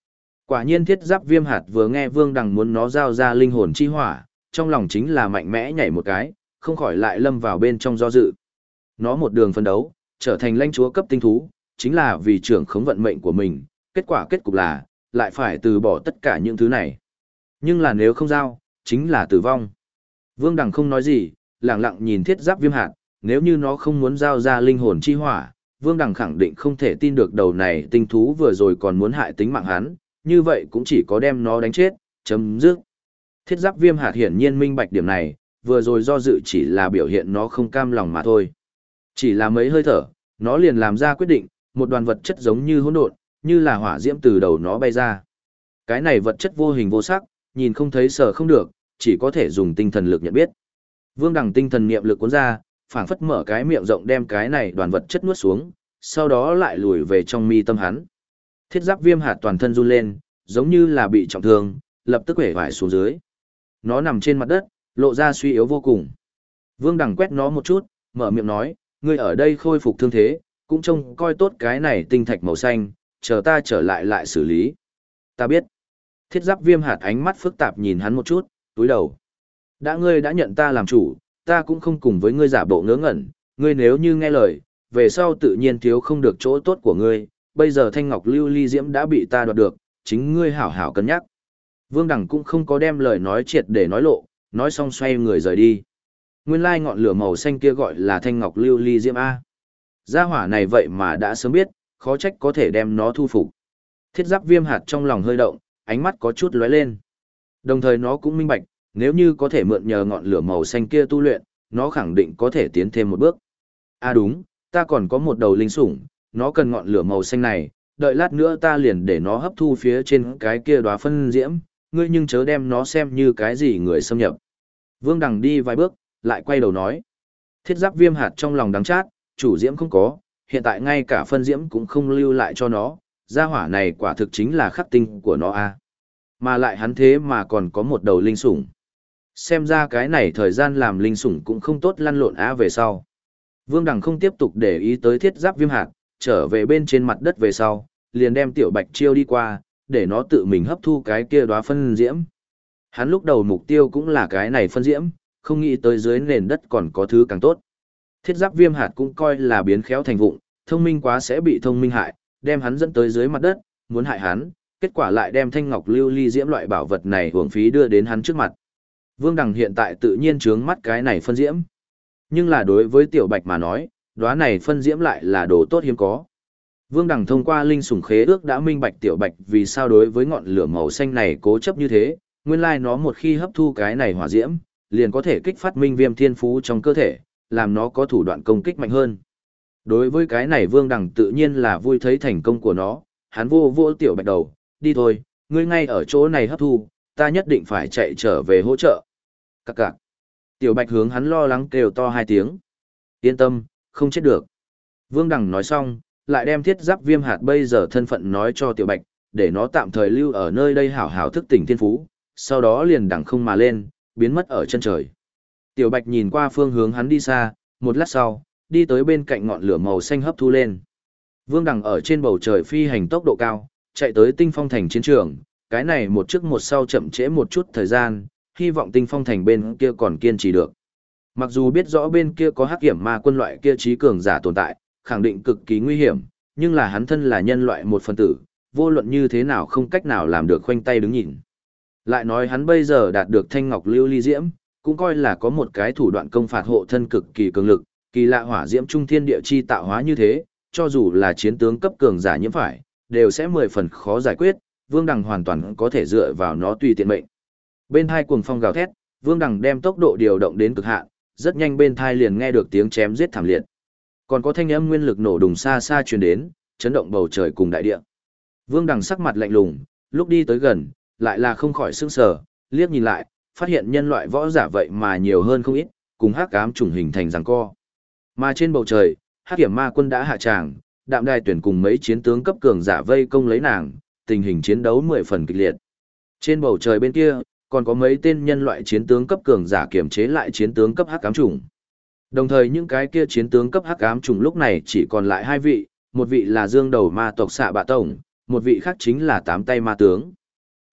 Quả nhiên thiết giáp viêm hạt vừa nghe Vương Đằng muốn nó giao ra linh hồn chi hỏa, trong lòng chính là mạnh mẽ nhảy một cái, không khỏi lại lâm vào bên trong do dự. Nó một đường phân đấu, trở thành lãnh chúa cấp tinh thú, chính là vì trưởng khống vận mệnh của mình, kết cục là, lại phải từ bỏ tất cả những thứ này. Nhưng là nếu không giao, chính là tử vong. Vương Đằng không nói gì, lặng lặng nhìn thiết giáp viêm hạt, nếu như nó không muốn giao ra linh hồn chi hỏa, Vương Đằng khẳng định không thể tin được đầu này tinh thú vừa rồi còn muốn hại tính mạng hắn, như vậy cũng chỉ có đem nó đánh chết, chấm dứt. Thiết giáp viêm hạt hiển nhiên minh bạch điểm này, vừa rồi do dự chỉ là biểu hiện nó không cam lòng mà thôi. Chỉ là mấy hơi thở, nó liền làm ra quyết định, một đoàn vật chất giống như hỗn độn, như là hỏa diễm từ đầu nó bay ra. Cái này vật chất vô hình vô sắc, nhìn không thấy sờ không được, chỉ có thể dùng tinh thần lực nhận biết. Vương Đằng tinh thần niệm lực cuốn ra, phảng phất mở cái miệng rộng đem cái này đoàn vật chất nuốt xuống, sau đó lại lùi về trong mi tâm hắn. Thiết giáp viêm hạt toàn thân run lên, giống như là bị trọng thương, lập tức hể vải xuống dưới. Nó nằm trên mặt đất, lộ ra suy yếu vô cùng. Vương Đằng quét nó một chút, mở miệng nói, ngươi ở đây khôi phục thương thế, cũng trông coi tốt cái này tinh thạch màu xanh, chờ ta trở lại lại xử lý. Ta biết. Thiết giáp viêm hạt ánh mắt phức tạp nhìn hắn một chút, túi đầu. Ngươi đã nhận ta làm chủ, ta cũng không cùng với ngươi giả bộ ngớ ngẩn, ngươi nếu như nghe lời, về sau tự nhiên thiếu không được chỗ tốt của ngươi, bây giờ thanh ngọc lưu ly diễm đã bị ta đoạt được, chính ngươi hảo hảo cân nhắc. Vương Đằng cũng không có đem lời nói triệt để nói lộ, nói xong xoay người rời đi. Nguyên lai ngọn lửa màu xanh kia gọi là thanh ngọc lưu ly diễm A. Gia hỏa này vậy mà đã sớm biết, khó trách có thể đem nó thu phục. Thiết giáp viêm hạt trong lòng hơi động, ánh mắt có chút lóe lên. Đồng thời nó cũng minh bạch, nếu như có thể mượn nhờ ngọn lửa màu xanh kia tu luyện, nó khẳng định có thể tiến thêm một bước. À đúng, ta còn có một đầu linh sủng, nó cần ngọn lửa màu xanh này, đợi lát nữa ta liền để nó hấp thu phía trên cái kia đóa phân diễm, ngươi nhưng chớ đem nó xem như cái gì người xâm nhập. Vương Đằng đi vài bước, lại quay đầu nói. Thiết giáp viêm hạt trong lòng đắng chát, chủ diễm không có, hiện tại ngay cả phân diễm cũng không lưu lại cho nó, gia hỏa này quả thực chính là khắc tinh của nó a. Mà lại hắn thế mà còn có một đầu linh sủng. Xem ra cái này thời gian làm linh sủng cũng không tốt lăn lộn á về sau. Vương Đằng không tiếp tục để ý tới thiết giáp viêm hạt, trở về bên trên mặt đất về sau, liền đem tiểu bạch chiêu đi qua, để nó tự mình hấp thu cái kia đóa phân diễm. Hắn lúc đầu mục tiêu cũng là cái này phân diễm, không nghĩ tới dưới nền đất còn có thứ càng tốt. Thiết giáp viêm hạt cũng coi là biến khéo thành vụng, thông minh quá sẽ bị thông minh hại, đem hắn dẫn tới dưới mặt đất, muốn hại hắn, kết quả lại đem thanh ngọc lưu ly diễm loại bảo vật này hưởng phí đưa đến hắn trước mặt. Vương Đằng hiện tại tự nhiên trướng mắt cái này phân diễm. Nhưng là đối với tiểu bạch mà nói, đóa này phân diễm lại là đồ tốt hiếm có. Vương Đằng thông qua linh sủng khế ước đã minh bạch tiểu bạch vì sao đối với ngọn lửa màu xanh này cố chấp như thế, nguyên lai nó một khi hấp thu cái này hỏa diễm, liền có thể kích phát minh viêm thiên phú trong cơ thể, làm nó có thủ đoạn công kích mạnh hơn. Đối với cái này Vương Đằng tự nhiên là vui thấy thành công của nó, hắn vô vô tiểu bạch đầu, đi thôi, ngươi ngay ở chỗ này hấp thu, ta nhất định phải chạy trở về hỗ trợ. Cặc cặc. Tiểu bạch hướng hắn lo lắng kêu to hai tiếng. Yên tâm, không chết được. Vương Đằng nói xong, lại đem thiết giáp viêm hạt bây giờ thân phận nói cho tiểu bạch, để nó tạm thời lưu ở nơi đây hảo hảo thức tỉnh thiên phú, sau đó liền đằng không mà lên, biến mất ở chân trời. Tiểu bạch nhìn qua phương hướng hắn đi xa, một lát sau, đi tới bên cạnh ngọn lửa màu xanh hấp thu lên. Vương Đằng ở trên bầu trời phi hành tốc độ cao, chạy tới Tinh Phong Thành chiến trường, cái này một trước một sau chậm trễ một chút thời gian, hy vọng Tinh Phong Thành bên kia còn kiên trì được. Mặc dù biết rõ bên kia có hắc hiểm ma quân loại kia trí cường giả tồn tại, khẳng định cực kỳ nguy hiểm, nhưng là hắn thân là nhân loại một phần tử, vô luận như thế nào không cách nào làm được khoanh tay đứng nhìn. Lại nói hắn bây giờ đạt được thanh ngọc lưu ly diễm, cũng coi là có một cái thủ đoạn công phạt hộ thân cực kỳ cường lực, kỳ lạ hỏa diễm trung thiên địa chi tạo hóa như thế, cho dù là chiến tướng cấp cường giả nhiễm phải, đều sẽ 10 phần khó giải quyết, Vương Đằng hoàn toàn có thể dựa vào nó tùy tiện mệnh. Bên hai cuồng phong gào thét, Vương Đằng đem tốc độ điều động đến cực hạn, rất nhanh bên thai liền nghe được tiếng chém giết thảm liệt. Còn có thanh âm nguyên lực nổ đùng xa xa truyền đến, chấn động bầu trời cùng đại địa. Vương Đằng sắc mặt lạnh lùng, lúc đi tới gần, lại là không khỏi sững sờ, liếc nhìn lại, phát hiện nhân loại võ giả vậy mà nhiều hơn không ít, cùng hắc ám trùng hình thành giằng co. Mà trên bầu trời, hắc hiểm ma quân đã hạ tràng, Đạm Đài tuyển cùng mấy chiến tướng cấp cường giả vây công lấy nàng, tình hình chiến đấu 10 phần kịch liệt. Trên bầu trời bên kia, còn có mấy tên nhân loại chiến tướng cấp cường giả kiểm chế lại chiến tướng cấp hắc ám trùng. Đồng thời những cái kia chiến tướng cấp hắc ám trùng lúc này chỉ còn lại hai vị, một vị là Dương Đầu Ma tộc Xạ Bạ Tổng, một vị khác chính là Tám Tay Ma tướng.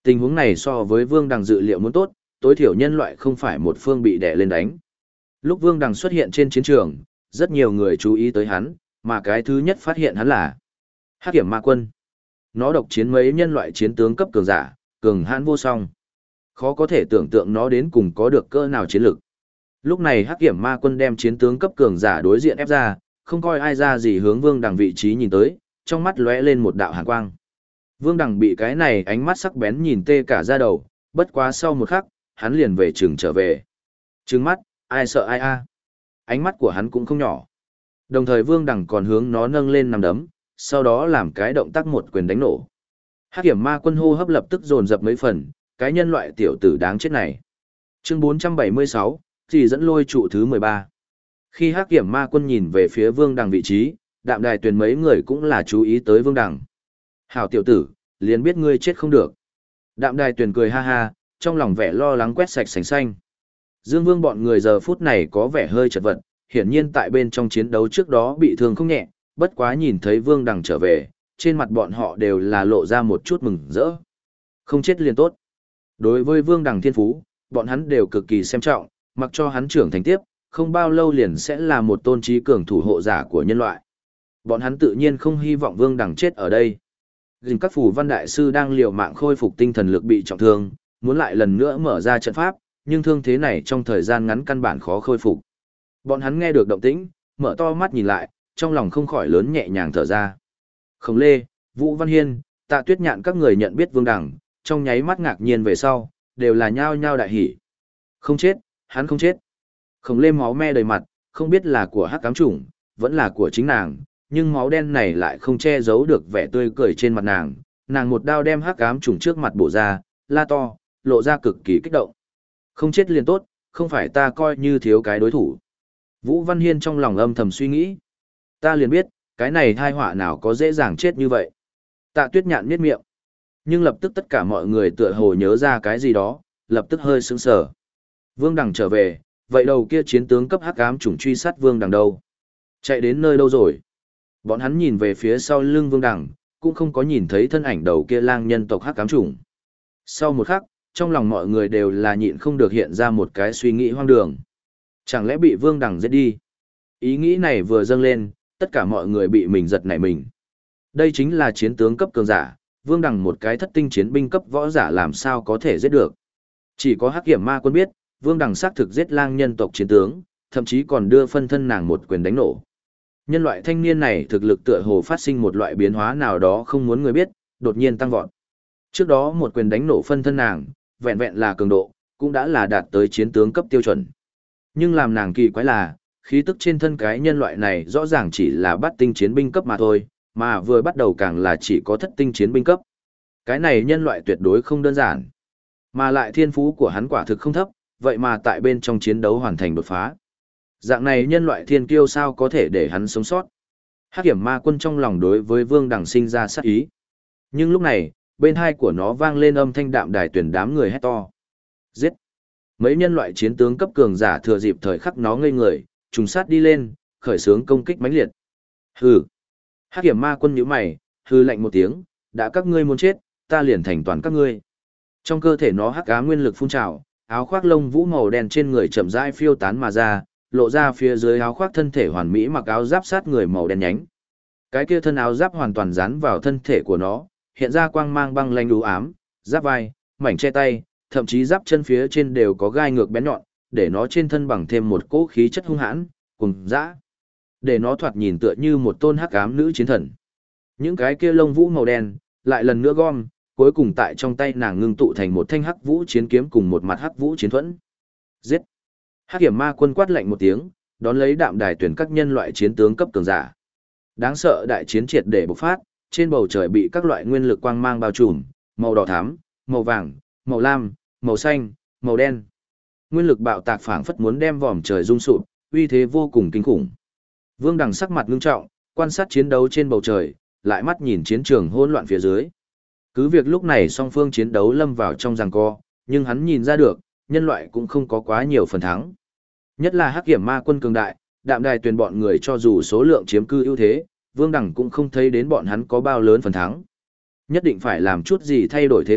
Tình huống này so với Vương Đằng dự liệu muốn tốt, tối thiểu nhân loại không phải một phương bị đè lên đánh. Lúc Vương Đằng xuất hiện trên chiến trường, rất nhiều người chú ý tới hắn, mà cái thứ nhất phát hiện hắn là Hắc Kiểm Ma Quân. Nó độc chiến mấy nhân loại chiến tướng cấp cường giả, cường hãn vô song. Khó có thể tưởng tượng nó đến cùng có được cỡ nào chiến lực. Lúc này Hắc Kiểm Ma Quân đem chiến tướng cấp cường giả đối diện ép ra, không coi ai ra gì hướng Vương Đằng vị trí nhìn tới, trong mắt lóe lên một đạo hàn quang. Vương Đằng bị cái này ánh mắt sắc bén nhìn tê cả da đầu, bất quá sau một khắc, hắn liền về trường trở về. Trừng mắt, ai sợ ai a. Ánh mắt của hắn cũng không nhỏ. Đồng thời Vương Đằng còn hướng nó nâng lên nằm đấm, sau đó làm cái động tác một quyền đánh nổ. Hắc Kiểm Ma Quân hô hấp lập tức dồn dập mấy phần, cái nhân loại tiểu tử đáng chết này. Chương 476, chỉ dẫn lôi trụ thứ 13. Khi Hắc Kiểm Ma Quân nhìn về phía Vương Đằng vị trí, Đạm Đài Tuyền mấy người cũng là chú ý tới Vương Đằng. Hảo tiểu tử, liền biết ngươi chết không được. Đạm Đài Tuyền cười ha ha, trong lòng vẻ lo lắng quét sạch sành xanh. Dương Vương bọn người giờ phút này có vẻ hơi chật vật, hiển nhiên tại bên trong chiến đấu trước đó bị thương không nhẹ, bất quá nhìn thấy Vương Đằng trở về, trên mặt bọn họ đều là lộ ra một chút mừng rỡ. Không chết liền tốt. Đối với Vương Đằng thiên phú, bọn hắn đều cực kỳ xem trọng, mặc cho hắn trưởng thành tiếp, không bao lâu liền sẽ là một tôn trí cường thủ hộ giả của nhân loại. Bọn hắn tự nhiên không hy vọng Vương Đằng chết ở đây. Dình các phù văn đại sư đang liều mạng khôi phục tinh thần lực bị trọng thương, muốn lại lần nữa mở ra trận pháp, nhưng thương thế này trong thời gian ngắn căn bản khó khôi phục. Bọn hắn nghe được động tĩnh, mở to mắt nhìn lại, trong lòng không khỏi lớn nhẹ nhàng thở ra. Khổng Lê, Vũ Văn Hiên, Tạ Tuyết Nhạn các người nhận biết Vương Đằng, trong nháy mắt ngạc nhiên về sau, đều là nhao nhao đại hỉ. Không chết, hắn không chết. Khổng Lê máu me đầy mặt, không biết là của Hắc Ám Chủng, vẫn là của chính nàng, nhưng máu đen này lại không che giấu được vẻ tươi cười trên mặt nàng. Nàng một đao đem Hắc Ám Chủng trước mặt bổ ra, la to, lộ ra cực kỳ kích động. Không chết liền tốt, không phải ta coi như thiếu cái đối thủ. Vũ Văn Hiên trong lòng âm thầm suy nghĩ. Ta liền biết, cái này thai họa nào có dễ dàng chết như vậy. Tạ Tuyết Nhạn nhếch miệng. Nhưng lập tức tất cả mọi người tựa hồ nhớ ra cái gì đó, lập tức hơi sững sờ. Vương Đằng trở về, vậy đầu kia chiến tướng cấp Hắc Ám Chủng truy sát Vương Đằng đâu? Chạy đến nơi đâu rồi? Bọn hắn nhìn về phía sau lưng Vương Đằng, cũng không có nhìn thấy thân ảnh đầu kia lang nhân tộc Hắc Ám Chủng. Sau một khắc, trong lòng mọi người đều là nhịn không được hiện ra một cái suy nghĩ hoang đường. Chẳng lẽ bị Vương Đằng giết đi? Ý nghĩ này vừa dâng lên, tất cả mọi người bị mình giật nảy mình. Đây chính là chiến tướng cấp cường giả, Vương Đằng một cái thất tinh chiến binh cấp võ giả làm sao có thể giết được. Chỉ có Hắc Kiểm Ma Quân biết, Vương Đằng xác thực giết lang nhân tộc chiến tướng, thậm chí còn đưa phân thân nàng một quyền đánh nổ. Nhân loại thanh niên này thực lực tựa hồ phát sinh một loại biến hóa nào đó không muốn người biết, đột nhiên tăng vọt. Trước đó một quyền đánh nổ phân thân nàng, vẹn vẹn là cường độ, cũng đã là đạt tới chiến tướng cấp tiêu chuẩn. Nhưng làm nàng kỳ quái là, khí tức trên thân cái nhân loại này rõ ràng chỉ là bát tinh chiến binh cấp mà thôi, mà vừa bắt đầu càng là chỉ có thất tinh chiến binh cấp. Cái này nhân loại tuyệt đối không đơn giản. Mà lại thiên phú của hắn quả thực không thấp, vậy mà tại bên trong chiến đấu hoàn thành đột phá. Dạng này nhân loại thiên kiêu sao có thể để hắn sống sót. Hắc Kiểm Ma Quân trong lòng đối với Vương Đằng sinh ra sát ý. Nhưng lúc này, bên hai của nó vang lên âm thanh Đạm Đài Tuyển đám người hét to. Giết! Mấy nhân loại chiến tướng cấp cường giả thừa dịp thời khắc nó ngây người, trùng sát đi lên, khởi xướng công kích mãnh liệt. Hừ! Hắc Kiểm Ma Quân nhíu mày, hừ lạnh một tiếng, đã các ngươi muốn chết, ta liền thành toàn các ngươi. Trong cơ thể nó hắc ám nguyên lực phun trào, áo khoác lông vũ màu đen trên người chậm rãi phiêu tán mà ra, lộ ra phía dưới áo khoác thân thể hoàn mỹ mặc áo giáp sát người màu đen nhánh. Cái kia thân áo giáp hoàn toàn dán vào thân thể của nó, hiện ra quang mang băng lanh u ám, giáp vai, mảnh che tay, thậm chí giáp chân phía trên đều có gai ngược bén nhọn, để nó trên thân bằng thêm một cỗ khí chất hung hãn, cùng dã. Để nó thoạt nhìn tựa như một tôn hắc ám nữ chiến thần. Những cái kia lông vũ màu đen, lại lần nữa gom, cuối cùng tại trong tay nàng ngưng tụ thành một thanh hắc vũ chiến kiếm cùng một mặt hắc vũ chiến thuẫn. Giết! Hắc Kiểm Ma Quân quát lạnh một tiếng, đón lấy Đạm Đài Tuyển các nhân loại chiến tướng cấp cường giả. Đáng sợ đại chiến triệt để bộc phát, trên bầu trời bị các loại nguyên lực quang mang bao trùm, màu đỏ thắm, màu vàng, màu lam, màu xanh, màu đen. Nguyên lực bạo tạc phảng phất muốn đem vòm trời rung sụp, uy thế vô cùng kinh khủng. Vương Đằng sắc mặt ngưng trọng, quan sát chiến đấu trên bầu trời, lại mắt nhìn chiến trường hỗn loạn phía dưới. Cứ việc lúc này song phương chiến đấu lâm vào trong giằng co, nhưng hắn nhìn ra được, nhân loại cũng không có quá nhiều phần thắng. Nhất là Hắc Kiểm Ma Quân cường đại, Đạm Đài Tuyền bọn người cho dù số lượng chiếm cư ưu thế, Vương Đằng cũng không thấy đến bọn hắn có bao lớn phần thắng. Nhất định phải làm chút gì thay đổi thế cục,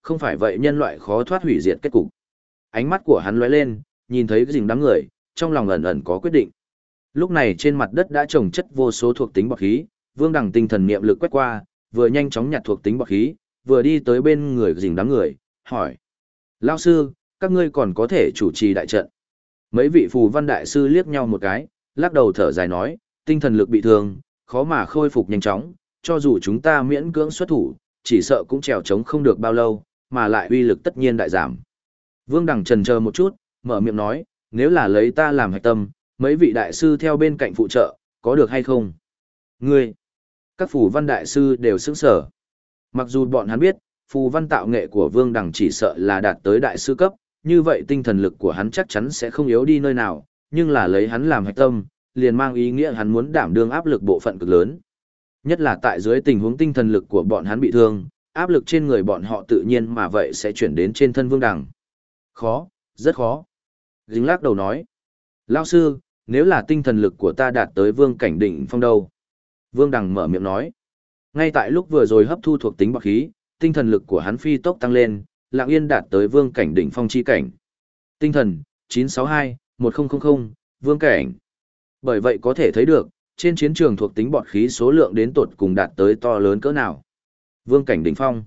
không phải vậy nhân loại khó thoát hủy diệt kết cục. Ánh mắt của hắn lóe lên, nhìn thấy cái rình đám người, trong lòng ẩn ẩn có quyết định. Lúc này trên mặt đất đã trồng chất vô số thuộc tính bọt khí, Vương Đằng tinh thần niệm lực quét qua, vừa nhanh chóng nhặt thuộc tính bọt khí, vừa đi tới bên người rình đám người, hỏi: "Lão sư, các ngươi còn có thể chủ trì đại trận?" Mấy vị phù văn đại sư liếc nhau một cái, lắc đầu thở dài nói: "Tinh thần lực bị thương, khó mà khôi phục nhanh chóng, cho dù chúng ta miễn cưỡng xuất thủ, chỉ sợ cũng trèo trống không được bao lâu, mà lại uy lực tất nhiên đại giảm." Vương Đằng chần chờ một chút, mở miệng nói: "Nếu là lấy ta làm hạch tâm, mấy vị đại sư theo bên cạnh phụ trợ, có được hay không?" Ngươi! Các phù văn đại sư đều sững sờ. Mặc dù bọn hắn biết, phù văn tạo nghệ của Vương Đằng chỉ sợ là đạt tới đại sư cấp, như vậy tinh thần lực của hắn chắc chắn sẽ không yếu đi nơi nào, nhưng là lấy hắn làm hạch tâm, liền mang ý nghĩa hắn muốn đảm đương áp lực bộ phận cực lớn. Nhất là tại dưới tình huống tinh thần lực của bọn hắn bị thương, áp lực trên người bọn họ tự nhiên mà vậy sẽ chuyển đến trên thân Vương Đằng. Khó, rất khó. Dính lắc đầu nói: "Lão sư, nếu là tinh thần lực của ta đạt tới vương cảnh đỉnh phong đâu?" Vương Đằng mở miệng nói. Ngay tại lúc vừa rồi hấp thu thuộc tính bạc khí, tinh thần lực của hắn phi tốc tăng lên, lặng yên đạt tới vương cảnh đỉnh phong chi cảnh. Tinh thần 962-1000, vương cảnh. Bởi vậy có thể thấy được, trên chiến trường thuộc tính bọt khí số lượng đến tột cùng đạt tới to lớn cỡ nào. Vương cảnh đỉnh phong.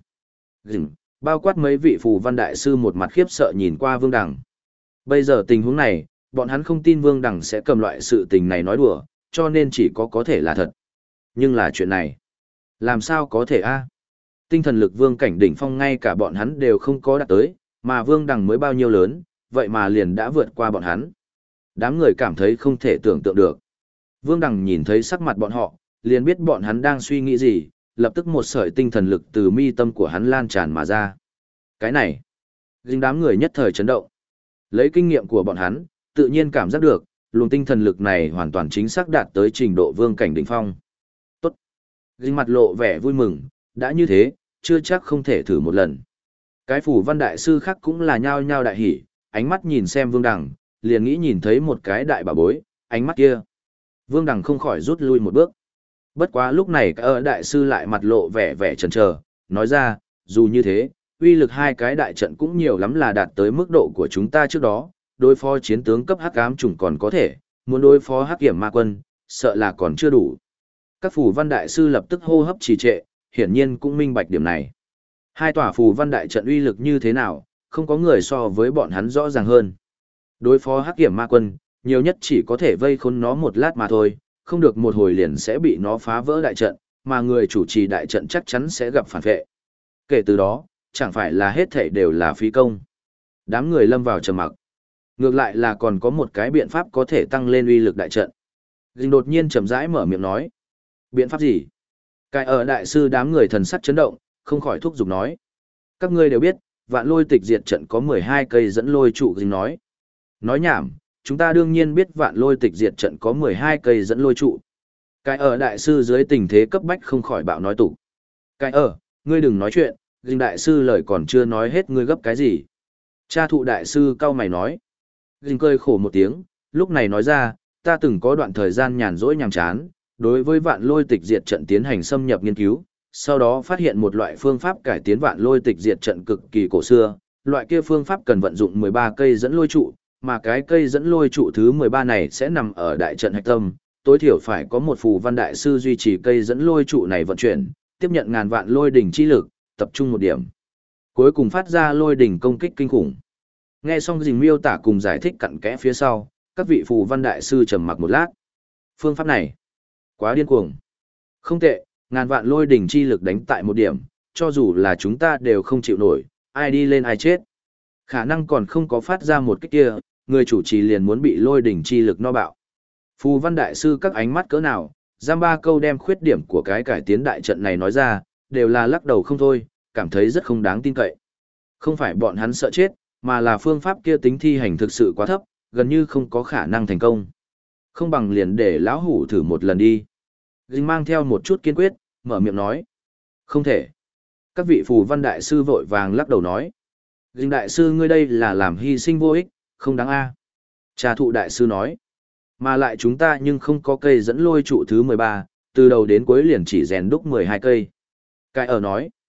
Bao quát mấy vị phù văn đại sư một mặt khiếp sợ nhìn qua Vương Đằng. Bây giờ tình huống này, bọn hắn không tin Vương Đằng sẽ cầm loại sự tình này nói đùa, cho nên chỉ có thể là thật. Nhưng là chuyện này, làm sao có thể a? Tinh thần lực vương cảnh đỉnh phong ngay cả bọn hắn đều không có đạt tới, mà Vương Đằng mới bao nhiêu lớn, vậy mà liền đã vượt qua bọn hắn. Đám người cảm thấy không thể tưởng tượng được. Vương Đằng nhìn thấy sắc mặt bọn họ, liền biết bọn hắn đang suy nghĩ gì, lập tức một sợi tinh thần lực từ mi tâm của hắn lan tràn mà ra. Cái này, dính đám người nhất thời chấn động. Lấy kinh nghiệm của bọn hắn, tự nhiên cảm giác được, luồng tinh thần lực này hoàn toàn chính xác đạt tới trình độ vương cảnh đỉnh phong. Tốt. Dính mặt lộ vẻ vui mừng, đã như thế, chưa chắc không thể thử một lần. Cái phủ văn đại sư khác cũng là nhao nhao đại hỉ, ánh mắt nhìn xem Vương Đằng, liền nghĩ nhìn thấy một cái đại bảo bối, ánh mắt kia. Vương Đằng không khỏi rút lui một bước. Bất quá lúc này ở đại sư lại mặt lộ vẻ chần chờ, nói ra, dù như thế, uy lực hai cái đại trận cũng nhiều lắm là đạt tới mức độ của chúng ta trước đó, đối phó chiến tướng cấp hắc ám chủng còn có thể, muốn đối phó hắc kiểm ma quân, sợ là còn chưa đủ. Các phù văn đại sư lập tức hô hấp trì trệ, hiển nhiên cũng minh bạch điểm này. Hai tòa phù văn đại trận uy lực như thế nào, không có người so với bọn hắn rõ ràng hơn. Đối phó hắc kiểm ma quân, nhiều nhất chỉ có thể vây khốn nó một lát mà thôi, không được một hồi liền sẽ bị nó phá vỡ đại trận, mà người chủ trì đại trận chắc chắn sẽ gặp phản vệ. Kể từ đó, chẳng phải là hết thảy đều là phí công. Đám người lâm vào trầm mặc. Ngược lại là còn có một cái biện pháp có thể tăng lên uy lực đại trận. Dình đột nhiên chậm rãi mở miệng nói. Biện pháp gì? Cái ở đại sư đám người thần sắc chấn động, không khỏi thúc giục nói. Các ngươi đều biết, vạn lôi tịch diệt trận có 12 cây dẫn lôi trụ. Dình nói. Nói nhảm, chúng ta đương nhiên biết vạn lôi tịch diệt trận có 12 cây dẫn lôi trụ. Cái ở đại sư dưới tình thế cấp bách không khỏi bạo nói tủ. Cái ở, ngươi đừng nói chuyện, Dình đại sư lời còn chưa nói hết ngươi gấp cái gì. Cha thụ đại sư cau mày nói. Dình cười khổ một tiếng, lúc này nói ra, ta từng có đoạn thời gian nhàn rỗi nhàm chán, đối với vạn lôi tịch diệt trận tiến hành xâm nhập nghiên cứu, sau đó phát hiện một loại phương pháp cải tiến vạn lôi tịch diệt trận cực kỳ cổ xưa, loại kia phương pháp cần vận dụng 13 cây dẫn lôi trụ, mà cái cây dẫn lôi trụ thứ 13 này sẽ nằm ở đại trận hạch tâm, tối thiểu phải có một phù văn đại sư duy trì cây dẫn lôi trụ này vận chuyển, tiếp nhận ngàn vạn lôi đỉnh chi lực, tập trung một điểm. Cuối cùng phát ra lôi đỉnh công kích kinh khủng. Nghe xong Dình miêu tả cùng giải thích cặn kẽ phía sau, các vị phù văn đại sư trầm mặc một lát. Phương pháp này, quá điên cuồng. Không tệ, ngàn vạn lôi đỉnh chi lực đánh tại một điểm, cho dù là chúng ta đều không chịu nổi, ai đi lên ai chết. Khả năng còn không có phát ra một kích kia, người chủ trì liền muốn bị lôi đỉnh chi lực no bạo. Phù văn đại sư các ánh mắt cỡ nào, giam ba câu đem khuyết điểm của cái cải tiến đại trận này nói ra, đều là lắc đầu không thôi, cảm thấy rất không đáng tin cậy. Không phải bọn hắn sợ chết, mà là phương pháp kia tính thi hành thực sự quá thấp, gần như không có khả năng thành công. Không bằng liền để lão hủ thử một lần đi. Dình mang theo một chút kiên quyết, mở miệng nói. Không thể. Các vị phù văn đại sư vội vàng lắc đầu nói. Dình đại sư ngươi đây là làm hy sinh vô ích, không đáng a. Trà thụ đại sư nói. Mà lại chúng ta nhưng không có cây dẫn lôi trụ thứ 13, từ đầu đến cuối liền chỉ rèn đúc 12 cây. Cái ở nói.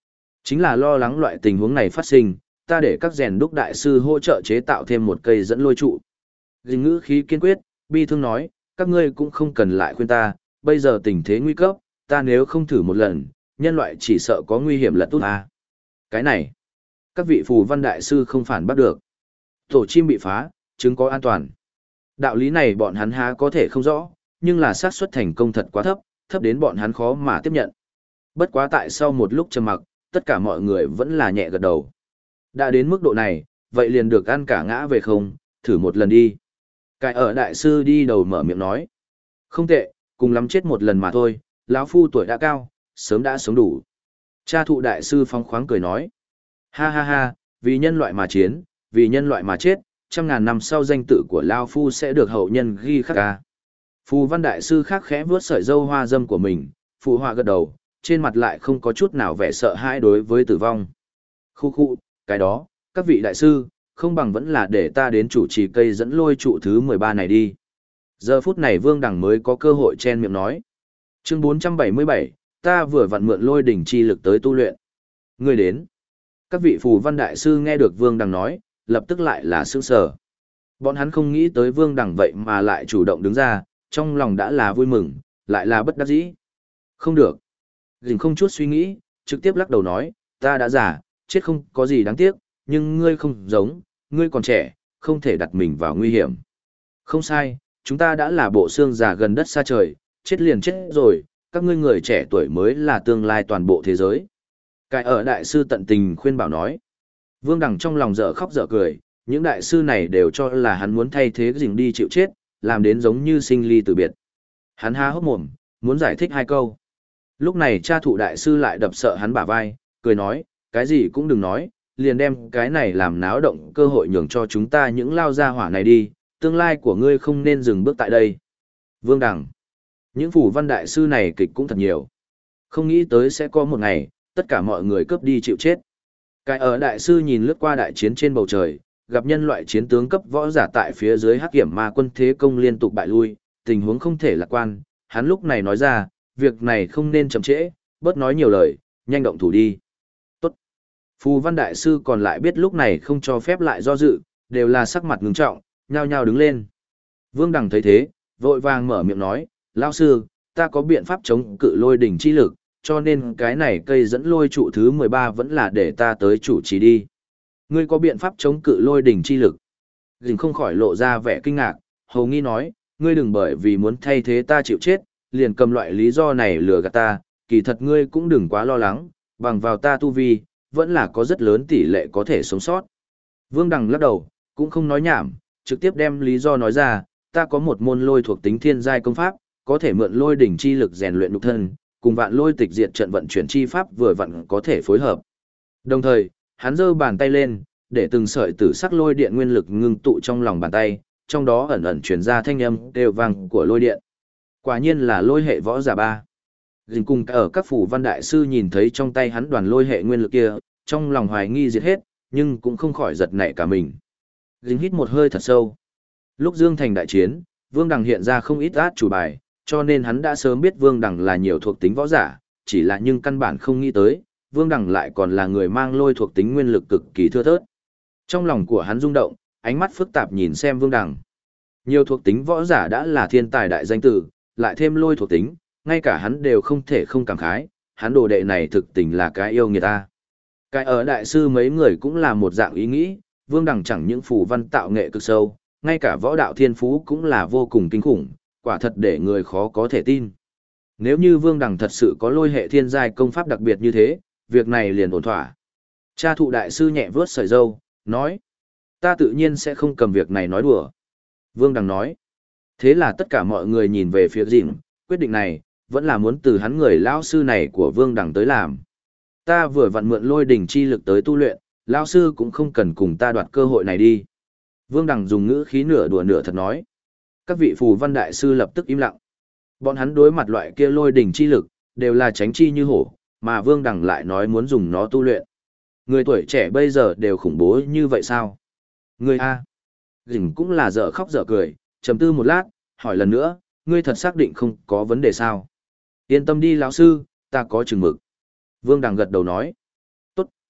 Chính là lo lắng loại tình huống này phát sinh, ta để các rèn đúc đại sư hỗ trợ chế tạo thêm một cây dẫn lôi trụ. Dình ngữ khí kiên quyết, bi thương nói, các ngươi cũng không cần lại khuyên ta, bây giờ tình thế nguy cấp, ta nếu không thử một lần, nhân loại chỉ sợ có nguy hiểm lật út à. Cái này, các vị phù văn đại sư không phản bắt được. Tổ chim bị phá, chứng có an toàn. Đạo lý này bọn hắn há có thể không rõ, nhưng là xác suất thành công thật quá thấp, thấp đến bọn hắn khó mà tiếp nhận. Bất quá tại sau một lúc trầm mặc, tất cả mọi người vẫn là nhẹ gật đầu. Đã đến mức độ này, vậy liền được ăn cả ngã về không, thử một lần đi. Cái ở đại sư đi đầu mở miệng nói. Không tệ, cùng lắm chết một lần mà thôi, lão phu tuổi đã cao, sớm đã sống đủ. Cha thụ đại sư phong khoáng cười nói. Ha ha ha, vì nhân loại mà chiến, vì nhân loại mà chết, 100.000 năm sau danh tự của Lao Phu sẽ được hậu nhân ghi khắc ca. Phù văn đại sư khác khẽ vuốt sợi râu hoa dâm của mình, phụ họa gật đầu, trên mặt lại không có chút nào vẻ sợ hãi đối với tử vong. Khu khu, cái đó, các vị đại sư, không bằng vẫn là để ta đến chủ trì cây dẫn lôi trụ thứ 13 này đi. Giờ phút này Vương Đằng mới có cơ hội chen miệng nói. Chương 477, ta vừa vặn mượn lôi đỉnh chi lực tới tu luyện. Người đến. Các vị phù văn đại sư nghe được Vương Đằng nói, lập tức lại là sững sờ. Bọn hắn không nghĩ tới Vương Đằng vậy mà lại chủ động đứng ra, trong lòng đã là vui mừng, lại là bất đắc dĩ. Không được. Dình không chút suy nghĩ, trực tiếp lắc đầu nói, ta đã già, chết không có gì đáng tiếc, nhưng ngươi không giống, ngươi còn trẻ, không thể đặt mình vào nguy hiểm. Không sai, chúng ta đã là bộ xương già gần đất xa trời, chết liền chết rồi, các ngươi người trẻ tuổi mới là tương lai toàn bộ thế giới. Cái ở đại sư tận tình khuyên bảo nói. Vương Đằng trong lòng dở khóc dở cười, những đại sư này đều cho là hắn muốn thay thế Dình đi chịu chết, làm đến giống như sinh ly tử biệt. Hắn há hốc mồm, muốn giải thích hai câu. Lúc này cha thụ đại sư lại đập sợ hắn bả vai, cười nói, cái gì cũng đừng nói, liền đem cái này làm náo động cơ hội nhường cho chúng ta những lao gia hỏa này đi, tương lai của ngươi không nên dừng bước tại đây. Vương Đằng, những phủ văn đại sư này kịch cũng thật nhiều. Không nghĩ tới sẽ có một ngày, tất cả mọi người cướp đi chịu chết. Cái ở đại sư nhìn lướt qua đại chiến trên bầu trời, gặp nhân loại chiến tướng cấp võ giả tại phía dưới hắc kiểm ma quân thế công liên tục bại lui, tình huống không thể lạc quan, hắn lúc này nói ra, việc này không nên chậm trễ, bớt nói nhiều lời, nhanh động thủ đi. Tốt. Phù văn đại sư còn lại biết lúc này không cho phép lại do dự, đều là sắc mặt ngưng trọng, nhao nhao đứng lên. Vương Đằng thấy thế, vội vàng mở miệng nói, lão sư, ta có biện pháp chống cự lôi đỉnh chi lực, cho nên cái này cây dẫn lôi trụ thứ 13 vẫn là để ta tới chủ trì đi. Ngươi có biện pháp chống cự lôi đỉnh chi lực? Dình không khỏi lộ ra vẻ kinh ngạc, hầu nghi nói, ngươi đừng bởi vì muốn thay thế ta chịu chết, liền cầm loại lý do này lừa gạt ta, kỳ thật ngươi cũng đừng quá lo lắng, bằng vào ta tu vi, vẫn là có rất lớn tỷ lệ có thể sống sót. Vương Đằng lắc đầu, cũng không nói nhảm, trực tiếp đem lý do nói ra, ta có một môn lôi thuộc tính thiên giai công pháp, có thể mượn lôi đỉnh chi lực rèn luyện nhục thân, cùng vạn lôi tịch diệt trận vận chuyển chi pháp vừa vặn có thể phối hợp. Đồng thời, hắn giơ bàn tay lên, để từng sợi tử sắc lôi điện nguyên lực ngưng tụ trong lòng bàn tay, trong đó ẩn ẩn truyền ra thanh âm đều vang của lôi điện. Quả nhiên là lôi hệ võ giả ba. Dình cùng ở các phủ văn đại sư nhìn thấy trong tay hắn đoàn lôi hệ nguyên lực kia, trong lòng hoài nghi diệt hết, nhưng cũng không khỏi giật nảy cả mình. Dình hít một hơi thật sâu. Lúc Dương Thành đại chiến, Vương Đằng hiện ra không ít át chủ bài, cho nên hắn đã sớm biết Vương Đằng là nhiều thuộc tính võ giả, chỉ là nhưng căn bản không nghĩ tới, Vương Đằng lại còn là người mang lôi thuộc tính nguyên lực cực kỳ thưa thớt. Trong lòng của hắn rung động, ánh mắt phức tạp nhìn xem Vương Đằng. Nhiều thuộc tính võ giả đã là thiên tài đại danh tử, lại thêm lôi thuộc tính, ngay cả hắn đều không thể không cảm khái, hắn đồ đệ này thực tình là cái yêu người ta. Cái ở đại sư mấy người cũng là một dạng ý nghĩ, Vương Đằng chẳng những phù văn tạo nghệ cực sâu, ngay cả võ đạo thiên phú cũng là vô cùng kinh khủng, quả thật để người khó có thể tin. Nếu như Vương Đằng thật sự có lôi hệ thiên giai công pháp đặc biệt như thế, việc này liền ổn thỏa. Cha thụ đại sư nhẹ vướt sợi râu, nói, ta tự nhiên sẽ không cầm việc này nói đùa. Vương Đằng nói, thế là tất cả mọi người nhìn về phía Dĩnh, quyết định này, vẫn là muốn từ hắn người lão sư này của Vương Đằng tới làm. Ta vừa vặn mượn lôi đỉnh chi lực tới tu luyện, lão sư cũng không cần cùng ta đoạt cơ hội này đi. Vương Đằng dùng ngữ khí nửa đùa nửa thật nói. Các vị phù văn đại sư lập tức im lặng. Bọn hắn đối mặt loại kia lôi đỉnh chi lực, đều là tránh chi như hổ, mà Vương Đằng lại nói muốn dùng nó tu luyện. Người tuổi trẻ bây giờ đều khủng bố như vậy sao? Người A. Dĩnh cũng là dở khóc dở cười, trầm tư một lát, hỏi lần nữa, ngươi thật xác định không có vấn đề sao? Yên tâm đi lão sư, ta có chừng mực. Vương Đằng gật đầu nói. Tốt,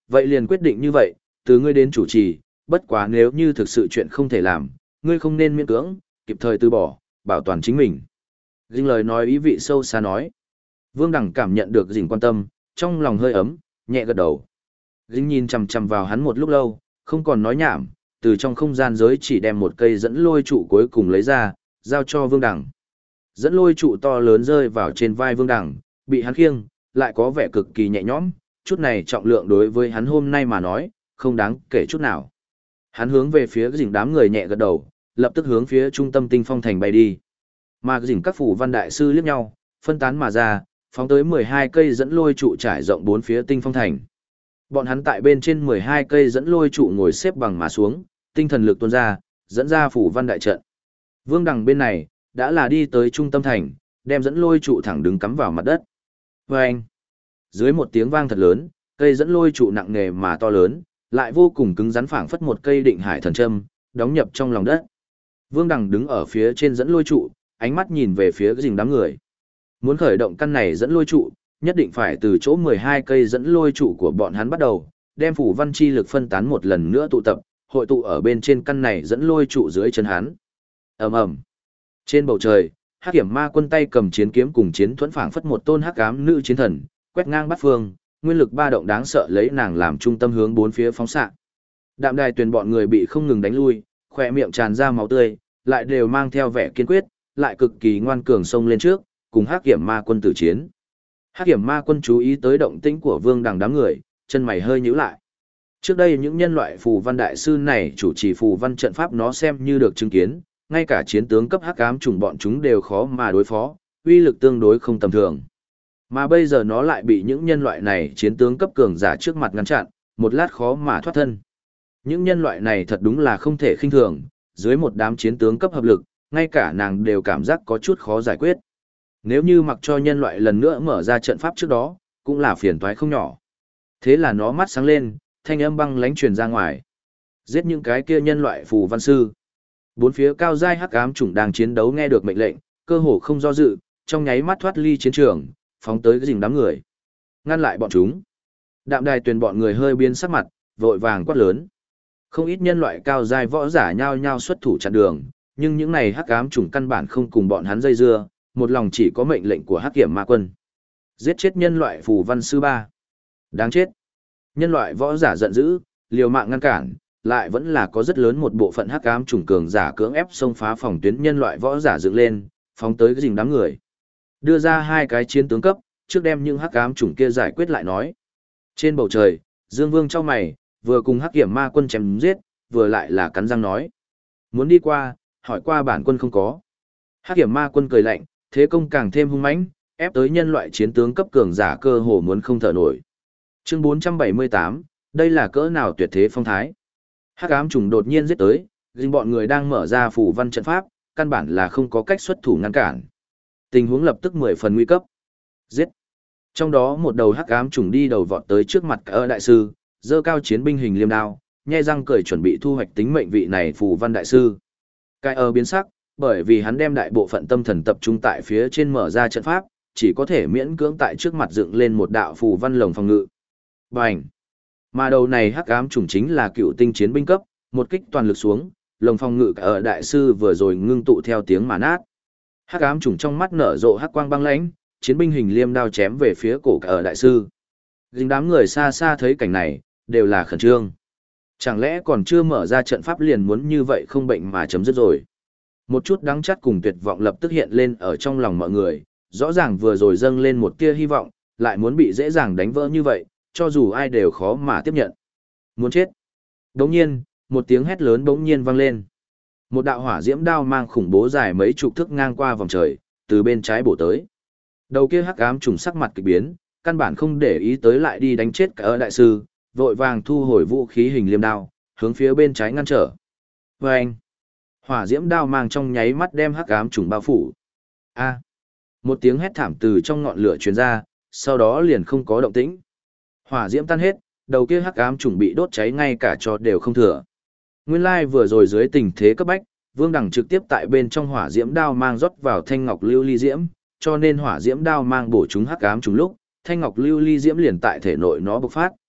Vậy liền quyết định như vậy, từ ngươi đến chủ trì, bất quá nếu như thực sự chuyện không thể làm, ngươi không nên miễn cưỡng, kịp thời từ bỏ, bảo toàn chính mình. Dinh lời nói ý vị sâu xa nói. Vương Đằng cảm nhận được Dinh quan tâm, trong lòng hơi ấm, nhẹ gật đầu. Dinh nhìn chằm chằm vào hắn một lúc lâu, không còn nói nhảm, từ trong không gian giới chỉ đem một cây dẫn lôi trụ cuối cùng lấy ra, giao cho Vương Đằng. Dẫn lôi trụ to lớn rơi vào trên vai Vương Đằng, bị hắn khiêng, lại có vẻ cực kỳ nhẹ nhõm, chút này trọng lượng đối với hắn hôm nay mà nói, không đáng kể chút nào. Hắn hướng về phía Dinh đám người nhẹ gật đầu, lập tức hướng phía trung tâm Tinh Phong thành bay đi. Mà Dinh các phủ văn đại sư liếc nhau, phân tán mà ra, phóng tới 12 cây dẫn lôi trụ trải rộng bốn phía Tinh Phong thành. Bọn hắn tại bên trên 12 cây dẫn lôi trụ ngồi xếp bằng mà xuống, tinh thần lực tuôn ra, dẫn ra phủ văn đại trận. Vương Đằng bên này, đã là đi tới trung tâm thành, đem dẫn lôi trụ thẳng đứng cắm vào mặt đất. Vâng! Dưới một tiếng vang thật lớn, cây dẫn lôi trụ nặng nề mà to lớn, lại vô cùng cứng rắn phảng phất một cây định hải thần châm, đóng nhập trong lòng đất. Vương Đằng đứng ở phía trên dẫn lôi trụ, ánh mắt nhìn về phía Dinh đám người. Muốn khởi động căn này dẫn lôi trụ, nhất định phải từ chỗ 12 cây dẫn lôi trụ của bọn hắn bắt đầu, đem phủ văn chi lực phân tán một lần nữa tụ tập, hội tụ ở bên trên căn này dẫn lôi trụ dưới chân hắn. Ầm ầm. Trên bầu trời, Hắc Kiểm Ma Quân tay cầm chiến kiếm cùng chiến thuẫn phảng phất một tôn hắc ám nữ chiến thần, quét ngang bát phương, nguyên lực ba động đáng sợ lấy nàng làm trung tâm hướng bốn phía phóng xạ. Đạm Đài Tuyền bọn người bị không ngừng đánh lui, khóe miệng tràn ra máu tươi, lại đều mang theo vẻ kiên quyết, lại cực kỳ ngoan cường xông lên trước, cùng Hắc Kiểm Ma Quân tử chiến. Hắc Kiểm Ma Quân chú ý tới động tĩnh của Vương Đằng đám người, chân mày hơi nhíu lại. Trước đây những nhân loại phù văn đại sư này chủ trì phù văn trận pháp nó xem như được chứng kiến, ngay cả chiến tướng cấp hắc ám trùng bọn chúng đều khó mà đối phó, uy lực tương đối không tầm thường. Mà bây giờ nó lại bị những nhân loại này chiến tướng cấp cường giả trước mặt ngăn chặn, một lát khó mà thoát thân. Những nhân loại này thật đúng là không thể khinh thường, dưới một đám chiến tướng cấp hợp lực, ngay cả nàng đều cảm giác có chút khó giải quyết. Nếu như mặc cho nhân loại lần nữa mở ra trận pháp trước đó, cũng là phiền toái không nhỏ. Thế là nó mắt sáng lên, thanh âm băng lãnh truyền ra ngoài. Giết những cái kia nhân loại phù văn sư. Bốn phía cao giai hắc ám chủng đang chiến đấu nghe được mệnh lệnh, cơ hồ không do dự, trong nháy mắt thoát ly chiến trường, phóng tới cái Dinh đám người. Ngăn lại bọn chúng. Đạm Đài Tuyền bọn người hơi biến sắc mặt, vội vàng quát lớn. Không ít nhân loại cao giai võ giả nhao nhao xuất thủ chặn đường, nhưng những này hắc ám chủng căn bản không cùng bọn hắn dây dưa, một lòng chỉ có mệnh lệnh của Hắc Kiểm Ma Quân. Giết chết nhân loại phù văn sư ba. Đáng chết. Nhân loại võ giả giận dữ, liều mạng ngăn cản, lại vẫn là có rất lớn một bộ phận hắc ám chủng cường giả cưỡng ép xông phá phòng tuyến nhân loại võ giả dựng lên, phóng tới cái Dinh đám người. Đưa ra hai cái chiến tướng cấp, trước đem những hắc ám chủng kia giải quyết lại nói. Trên bầu trời, Dương Vương chau mày, vừa cùng Hắc Kiểm Ma Quân chém giết, vừa lại là cắn răng nói: "Muốn đi qua, hỏi qua bản quân không có." Hắc Kiểm Ma Quân cười lạnh, thế công càng thêm hung mãnh, ép tới nhân loại chiến tướng cấp cường giả cơ hồ muốn không thở nổi. Chương 478, đây là cỡ nào tuyệt thế phong thái. Hắc ám trùng đột nhiên giết tới, Dinh bọn người đang mở ra phù văn trận pháp, căn bản là không có cách xuất thủ ngăn cản. Tình huống lập tức 10 phần nguy cấp. Giết. Trong đó một đầu hắc ám trùng đi đầu vọt tới trước mặt cả đại sư, giơ cao chiến binh hình liêm đao, nhe răng cười chuẩn bị thu hoạch tính mệnh vị này phù văn đại sư. Cái biến sắc, bởi vì hắn đem đại bộ phận tâm thần tập trung tại phía trên mở ra trận pháp, chỉ có thể miễn cưỡng tại trước mặt dựng lên một đạo phù văn lồng phòng ngự. Bành! Mà đầu này hắc ám chủng chính là cựu tinh chiến binh cấp, một kích toàn lực xuống, lồng phòng ngự ở đại sư vừa rồi ngưng tụ theo tiếng mà nát. Hắc ám chủng trong mắt nở rộ hắc quang băng lãnh, chiến binh hình liêm đao chém về phía cổ ở đại sư. Dính đám người xa xa thấy cảnh này, đều là khẩn trương. Chẳng lẽ còn chưa mở ra trận pháp liền muốn như vậy không bệnh mà chấm dứt rồi. Một chút đắng chát cùng tuyệt vọng lập tức hiện lên ở trong lòng mọi người, rõ ràng vừa rồi dâng lên một tia hy vọng, lại muốn bị dễ dàng đánh vỡ như vậy, cho dù ai đều khó mà tiếp nhận. Muốn chết. Đống nhiên, một tiếng hét lớn bỗng nhiên vang lên. Một đạo hỏa diễm đao mang khủng bố dài mấy chục thước ngang qua vòng trời, từ bên trái bổ tới. Đầu kia hắc ám trùng sắc mặt kỳ biến, căn bản không để ý tới lại đi đánh chết cả đại sư, vội vàng thu hồi vũ khí hình liêm đao, hướng phía bên trái ngăn trở. Vâng! Hỏa diễm đao mang trong nháy mắt đem hắc ám trùng bao phủ. A! Một tiếng hét thảm từ trong ngọn lửa truyền ra, sau đó liền không có động tĩnh. Hỏa diễm tan hết, đầu kia hắc ám trùng bị đốt cháy ngay cả cho đều không thừa. Nguyên lai vừa rồi dưới tình thế cấp bách, Vương Đằng trực tiếp tại bên trong hỏa diễm đao mang rót vào thanh ngọc lưu ly diễm, cho nên hỏa diễm đao mang bổ trúng hắc ám trùng lúc, thanh ngọc lưu ly diễm liền tại thể nội nó bộc phát,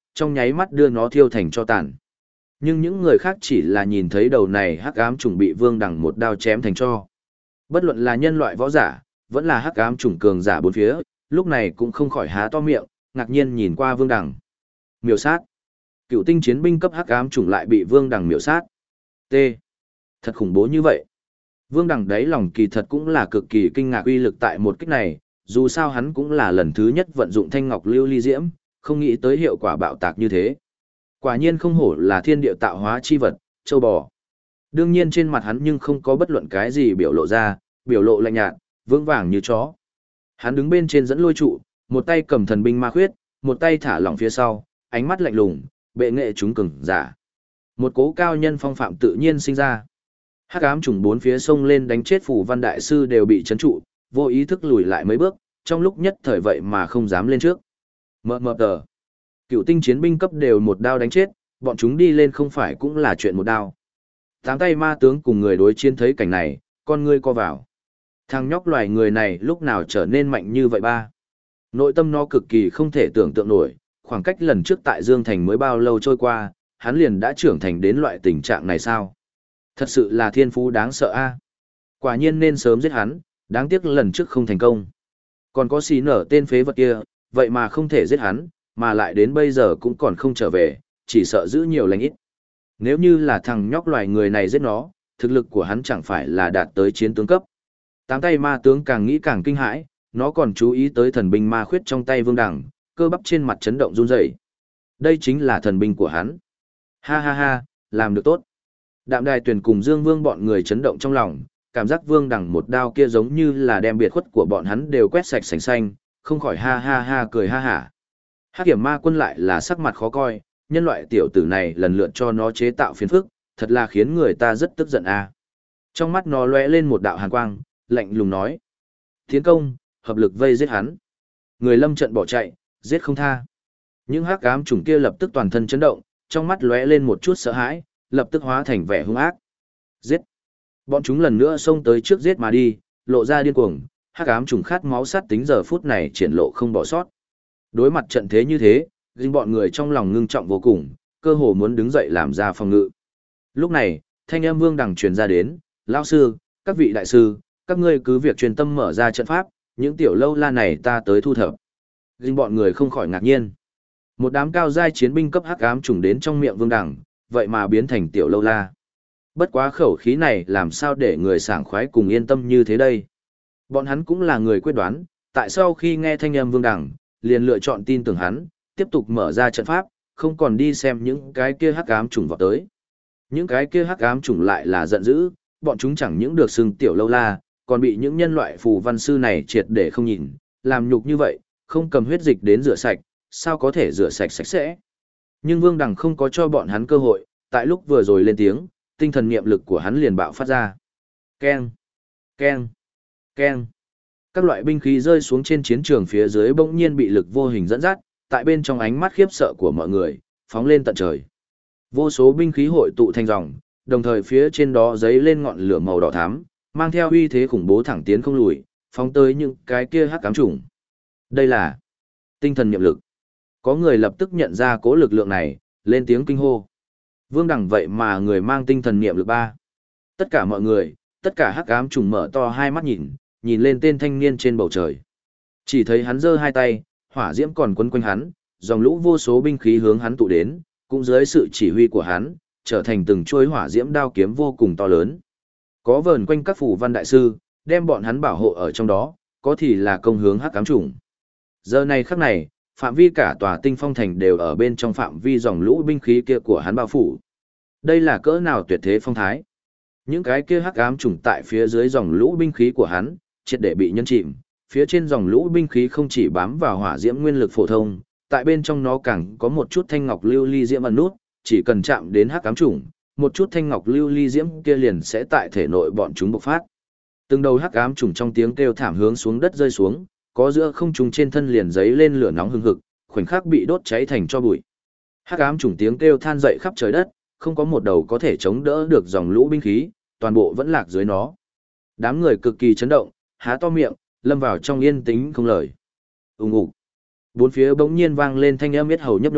trong nháy mắt đưa nó thiêu thành cho tàn. Nhưng những người khác chỉ là nhìn thấy đầu này hắc ám trùng bị Vương Đằng một đao chém thành tro. Bất luận là nhân loại võ giả, vẫn là hắc ám trùng cường giả bốn phía, lúc này cũng không khỏi há to miệng, ngạc nhiên nhìn qua Vương Đằng. Miểu sát. Cựu tinh chiến binh cấp hắc ám trùng lại bị Vương Đằng miểu sát. T. Thật khủng bố như vậy. Vương Đằng đáy lòng kỳ thật cũng là cực kỳ kinh ngạc uy lực tại một kích này, dù sao hắn cũng là lần thứ nhất vận dụng thanh ngọc lưu ly diễm, không nghĩ tới hiệu quả bạo tạc như thế. Quả nhiên không hổ là thiên địa tạo hóa chi vật, châu bò. Đương nhiên trên mặt hắn nhưng không có bất luận cái gì biểu lộ ra, biểu lộ lạnh nhạt, vững vàng như chó. Hắn đứng bên trên dẫn lôi trụ, một tay cầm thần binh ma khuyết, một tay thả lỏng phía sau, ánh mắt lạnh lùng, bệ nghệ chúng cường giả. Một cố cao nhân phong phạm tự nhiên sinh ra. Hắc ám trùng bốn phía sông lên đánh chết Phủ Văn đại sư đều bị chấn trụ, vô ý thức lùi lại mấy bước, trong lúc nhất thời vậy mà không dám lên trước. Mờ mờ tờ. Cựu tinh chiến binh cấp đều một đao đánh chết, bọn chúng đi lên không phải cũng là chuyện một đao. Tám tay ma tướng cùng người đối chiến thấy cảnh này, con ngươi co vào. Thằng nhóc loài người này lúc nào trở nên mạnh như vậy ba? Nội tâm nó cực kỳ không thể tưởng tượng nổi, khoảng cách lần trước tại Dương Thành mới bao lâu trôi qua, hắn liền đã trưởng thành đến loại tình trạng này sao? Thật sự là thiên phú đáng sợ a. Quả nhiên nên sớm giết hắn, đáng tiếc lần trước không thành công. Còn có xì nở tên phế vật kia, vậy mà không thể giết hắn, mà lại đến bây giờ cũng còn không trở về, chỉ sợ giữ nhiều lành ít. Nếu như là thằng nhóc loài người này giết nó, thực lực của hắn chẳng phải là đạt tới chiến tướng cấp. Tám tay ma tướng càng nghĩ càng kinh hãi, nó còn chú ý tới thần binh ma khuyết trong tay Vương Đằng, cơ bắp trên mặt chấn động run rẩy. Đây chính là thần binh của hắn. Ha ha ha, làm được tốt. Đạm Đài Tuyền cùng Dương Vương bọn người chấn động trong lòng, cảm giác Vương Đằng một đao kia giống như là đem biệt khuất của bọn hắn đều quét sạch sành xanh, không khỏi ha ha ha cười ha hả. Hắc Kiểm Ma Quân lại là sắc mặt khó coi, nhân loại tiểu tử này lần lượt cho nó chế tạo phiền phức, thật là khiến người ta rất tức giận a. Trong mắt nó lóe lên một đạo hàn quang, lạnh lùng nói: "Tiến công, hợp lực vây giết hắn." Người lâm trận bỏ chạy, giết không tha. Những hắc ám trùng kia lập tức toàn thân chấn động, trong mắt lóe lên một chút sợ hãi, lập tức hóa thành vẻ hung ác. Giết! Bọn chúng lần nữa xông tới trước giết mà đi, lộ ra điên cuồng, hắc ám trùng khát máu sát tính giờ phút này triển lộ không bỏ sót. Đối mặt trận thế như thế, riêng bọn người trong lòng ngưng trọng vô cùng, cơ hồ muốn đứng dậy làm ra phòng ngự. Lúc này, thanh âm Vương Đằng truyền ra đến: "Lão sư, các vị đại sư, các ngươi cứ việc truyền tâm mở ra trận pháp, những tiểu lâu la này ta tới thu thập." Riêng bọn người không khỏi ngạc nhiên. Một đám cao giai chiến binh cấp hắc ám trùng đến trong miệng Vương Đằng, vậy mà biến thành tiểu lâu la. Bất quá khẩu khí này làm sao để người sảng khoái cùng yên tâm như thế đây? Bọn hắn cũng là người quyết đoán, tại sau khi nghe thanh âm Vương Đằng, liền lựa chọn tin tưởng hắn, tiếp tục mở ra trận pháp, không còn đi xem những cái kia hắc ám trùng vọt tới. Những cái kia hắc ám trùng lại là giận dữ, bọn chúng chẳng những được xưng tiểu lâu la, còn bị những nhân loại phù văn sư này triệt để không nhìn, làm nhục như vậy, không cầm huyết dịch đến rửa sạch, sao có thể rửa sạch sạch sẽ. Nhưng Vương Đằng không có cho bọn hắn cơ hội, tại lúc vừa rồi lên tiếng, tinh thần niệm lực của hắn liền bạo phát ra. Keng, keng, keng. Các loại binh khí rơi xuống trên chiến trường phía dưới bỗng nhiên bị lực vô hình dẫn dắt, tại bên trong ánh mắt khiếp sợ của mọi người, phóng lên tận trời. Vô số binh khí hội tụ thành dòng, đồng thời phía trên đó giấy lên ngọn lửa màu đỏ thắm, mang theo uy thế khủng bố thẳng tiến không lùi, phóng tới những cái kia hắc ám trùng. Đây là tinh thần niệm lực. Có người lập tức nhận ra cố lực lượng này, lên tiếng kinh hô. Vương Đằng vậy mà người mang tinh thần niệm lực ba. Tất cả mọi người, tất cả hắc ám trùng mở to hai mắt nhìn lên tên thanh niên trên bầu trời. Chỉ thấy hắn giơ hai tay, hỏa diễm còn quấn quanh hắn, dòng lũ vô số binh khí hướng hắn tụ đến, cũng dưới sự chỉ huy của hắn, trở thành từng chuôi hỏa diễm đao kiếm vô cùng to lớn. Có vờn quanh các phù văn đại sư, đem bọn hắn bảo hộ ở trong đó, có thì là công hướng hắc ám trùng. Giờ này khắc này, phạm vi cả tòa Tinh Phong thành đều ở bên trong phạm vi dòng lũ binh khí kia của hắn bao phủ. Đây là cỡ nào tuyệt thế phong thái. Những cái kia hắc ám trùng tại phía dưới dòng lũ binh khí của hắn, triệt để bị nhân chìm, phía trên dòng lũ binh khí không chỉ bám vào hỏa diễm nguyên lực phổ thông, tại bên trong nó càng có một chút thanh ngọc lưu ly diễm ẩn nút, chỉ cần chạm đến hắc ám trùng, một chút thanh ngọc lưu ly diễm kia liền sẽ tại thể nội bọn chúng bộc phát. Từng đầu hắc ám trùng trong tiếng kêu thảm hướng xuống đất rơi xuống, có giữa không trùng trên thân liền giấy lên lửa nóng hừng hực, khoảnh khắc bị đốt cháy thành tro bụi. Hắc ám trùng tiếng kêu than dậy khắp trời đất, không có một đầu có thể chống đỡ được dòng lũ binh khí, toàn bộ vẫn lạc dưới nó. Đám người cực kỳ chấn động, há to miệng, lâm vào trong yên tĩnh không lời. Ùng ục. Bốn phía bỗng nhiên vang lên thanh âm yết hầu nhấp nô,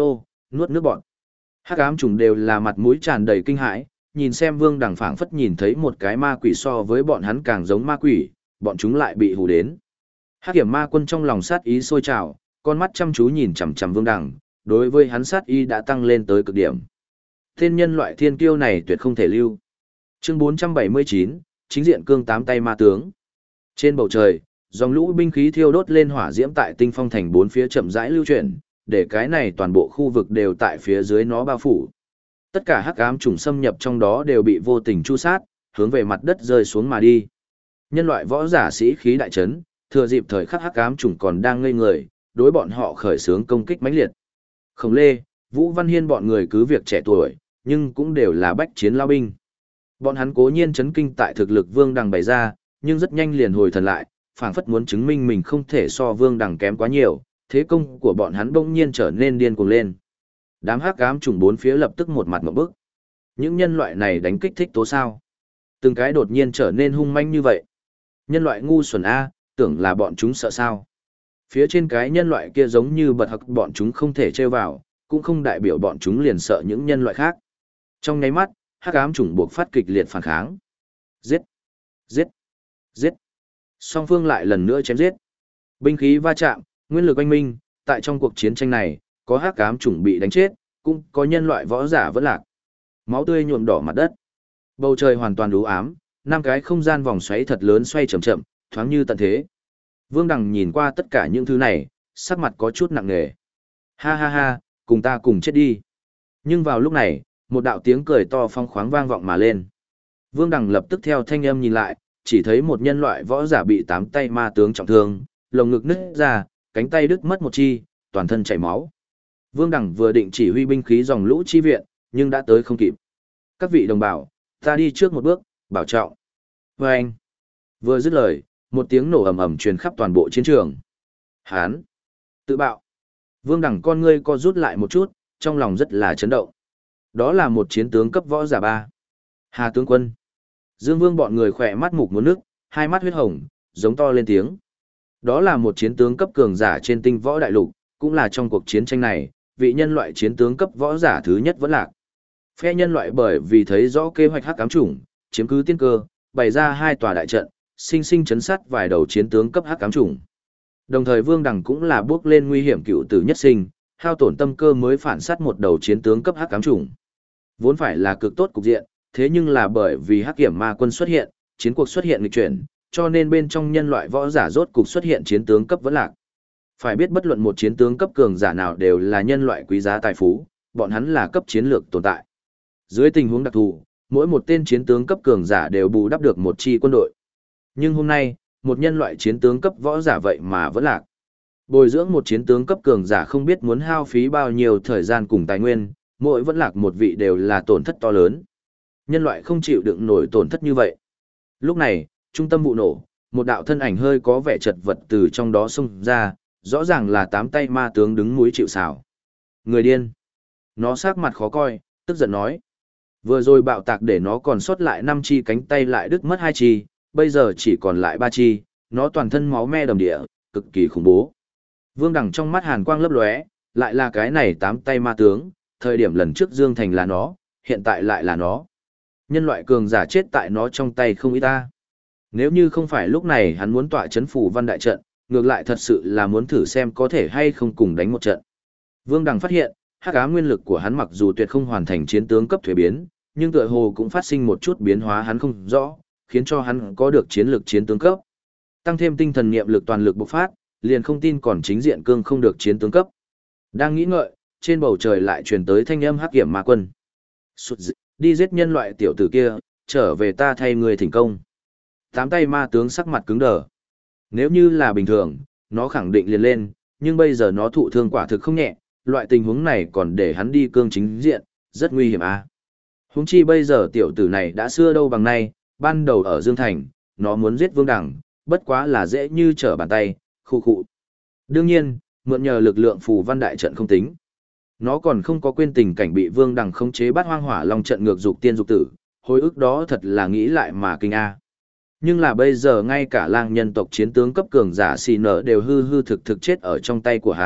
nuốt nước bọt. Hắc ám trùng đều là mặt mũi tràn đầy kinh hãi, nhìn xem Vương Đằng phảng phất nhìn thấy một cái ma quỷ so với bọn hắn càng giống ma quỷ, bọn chúng lại bị hù đến. Hắc Kiểm Ma Quân trong lòng sát ý sôi trào, con mắt chăm chú nhìn chằm chằm Vương Đằng, đối với hắn sát ý đã tăng lên tới cực điểm. Tên nhân loại thiên kiêu này tuyệt không thể lưu. Chương 479, chính diện cương tám tay ma tướng. Trên bầu trời, dòng lũ binh khí thiêu đốt lên hỏa diễm tại Tinh Phong thành bốn phía chậm rãi lưu chuyển, để cái này toàn bộ khu vực đều tại phía dưới nó bao phủ. Tất cả hắc ám trùng xâm nhập trong đó đều bị vô tình chu sát, hướng về mặt đất rơi xuống mà đi. Nhân loại võ giả sĩ khí đại trấn, thừa dịp thời khắc hắc ám trùng còn đang ngây người, đối bọn họ khởi xướng công kích mãnh liệt. Khổng Lê, Vũ Văn Hiên bọn người cứ việc trẻ tuổi, nhưng cũng đều là bách chiến lao binh. Bọn hắn cố nhiên chấn kinh tại thực lực Vương Đằng bày ra, nhưng rất nhanh liền hồi thần lại, phảng phất muốn chứng minh mình không thể so Vương Đằng kém quá nhiều, thế công của bọn hắn bỗng nhiên trở nên điên cuồng lên. Đám hắc ám trùng bốn phía lập tức một mặt ngộp bức. Những nhân loại này đánh kích thích tố sao? Từng cái đột nhiên trở nên hung manh như vậy. Nhân loại ngu xuẩn A, tưởng là bọn chúng sợ sao? Phía trên cái nhân loại kia giống như bật hặc bọn chúng không thể trêu vào, cũng không đại biểu bọn chúng liền sợ những nhân loại khác. Trong nháy mắt, hắc ám chủng buộc phát kịch liệt phản kháng. Giết! Giết! Giết! Song phương lại lần nữa chém giết. Binh khí va chạm, nguyên lực oanh minh, tại trong cuộc chiến tranh này, có hắc ám chủng bị đánh chết, cũng có nhân loại võ giả vẫn lạc. Máu tươi nhuộm đỏ mặt đất. Bầu trời hoàn toàn u ám, năm cái không gian vòng xoáy thật lớn xoay chậm chậm, thoáng như tận thế. Vương Đằng nhìn qua tất cả những thứ này, sắc mặt có chút nặng nề. Ha ha ha, cùng ta cùng chết đi. Nhưng vào lúc này, một đạo tiếng cười to phong khoáng vang vọng mà lên. Vương Đằng lập tức theo thanh âm nhìn lại, chỉ thấy một nhân loại võ giả bị tám tay ma tướng trọng thương, lồng ngực nứt ra, cánh tay đứt mất một chi, toàn thân chảy máu. Vương Đằng vừa định chỉ huy binh khí dòng lũ chi viện, nhưng đã tới không kịp. Các vị đồng bào, ta đi trước một bước, bảo trọng. Và anh, vừa dứt lời, một tiếng nổ ầm ầm truyền khắp toàn bộ chiến trường. Hán, tự bạo. Vương Đằng con ngươi co rút lại một chút, trong lòng rất là chấn động. Đó là một chiến tướng cấp võ giả 3. Hà tướng quân. Dương Vương bọn người khỏe mắt mục muốn nước, hai mắt huyết hồng, giống to lên tiếng. Đó là một chiến tướng cấp cường giả trên tinh võ đại lục, cũng là trong cuộc chiến tranh này, vị nhân loại chiến tướng cấp võ giả thứ nhất vẫn lạc. Phe nhân loại bởi vì thấy rõ kế hoạch hắc ám chủng, chiếm cứ tiên cơ, bày ra hai tòa đại trận, sinh sinh chấn sát vài đầu chiến tướng cấp hắc ám chủng. Đồng thời Vương Đằng cũng là bước lên nguy hiểm cựu tử nhất sinh, hao tổn tâm cơ mới phản sát một đầu chiến tướng cấp hắc ám chủng. Vốn phải là cực tốt cục diện, thế nhưng là bởi vì hắc kiểm ma quân xuất hiện, chiến cuộc xuất hiện nghịch chuyển, cho nên bên trong nhân loại võ giả rốt cục xuất hiện chiến tướng cấp vẫn lạc. Phải biết bất luận một chiến tướng cấp cường giả nào đều là nhân loại quý giá tài phú, bọn hắn là cấp chiến lược tồn tại. Dưới tình huống đặc thù, mỗi một tên chiến tướng cấp cường giả đều bù đắp được một chi quân đội. Nhưng hôm nay, một nhân loại chiến tướng cấp võ giả vậy mà vẫn lạc. Bồi dưỡng một chiến tướng cấp cường giả không biết muốn hao phí bao nhiêu thời gian cùng tài nguyên, mỗi vẫn lạc một vị đều là tổn thất to lớn. Nhân loại không chịu đựng nổi tổn thất như vậy. Lúc này, trung tâm vụ nổ, một đạo thân ảnh hơi có vẻ chật vật từ trong đó xông ra, rõ ràng là tám tay ma tướng đứng núi chịu sào. Người điên. Nó sắc mặt khó coi, tức giận nói. Vừa rồi bạo tạc để nó còn sót lại 5 chi cánh tay lại đứt mất 2 chi, bây giờ chỉ còn lại 3 chi, nó toàn thân máu me đầm địa, cực kỳ khủng bố. Vương Đằng trong mắt hàn quang lấp lóe, lại là cái này tám tay ma tướng, thời điểm lần trước Dương Thành là nó, hiện tại lại là nó. Nhân loại cường giả chết tại nó trong tay không ít ta. Nếu như không phải lúc này hắn muốn tọa chấn phủ văn đại trận, ngược lại thật sự là muốn thử xem có thể hay không cùng đánh một trận. Vương Đằng phát hiện, hắc ám nguyên lực của hắn mặc dù tuyệt không hoàn thành chiến tướng cấp thuế biến, nhưng tựa hồ cũng phát sinh một chút biến hóa hắn không rõ, khiến cho hắn có được chiến lược chiến tướng cấp. Tăng thêm tinh thần niệm lực toàn lực bộc phát, liền không tin còn chính diện cương không được chiến tướng cấp. Đang nghĩ ngợi, trên bầu trời lại truyền tới thanh âm hắc kiểm ma quân. Đi giết nhân loại tiểu tử kia, trở về ta thay người thỉnh công. Tám tay ma tướng sắc mặt cứng đờ. Nếu như là bình thường, nó khẳng định liền lên, nhưng bây giờ nó thụ thương quả thực không nhẹ, loại tình huống này còn để hắn đi cương chính diện, rất nguy hiểm à. Huống chi bây giờ tiểu tử này đã xưa đâu bằng nay, ban đầu ở Dương Thành, nó muốn giết Vương Đằng, bất quá là dễ như trở bàn tay, khu khụ. Đương nhiên, mượn nhờ lực lượng phù văn đại trận không tính. Nó còn không có quên tình cảnh bị Vương Đằng khống chế bắt hoang hỏa long trận ngược dục tiên dục tử, hồi ức đó thật là nghĩ lại mà kinh a. Nhưng là bây giờ ngay cả lang nhân tộc chiến tướng cấp cường giả xì nở đều hư hư thực thực chết ở trong tay của hắn,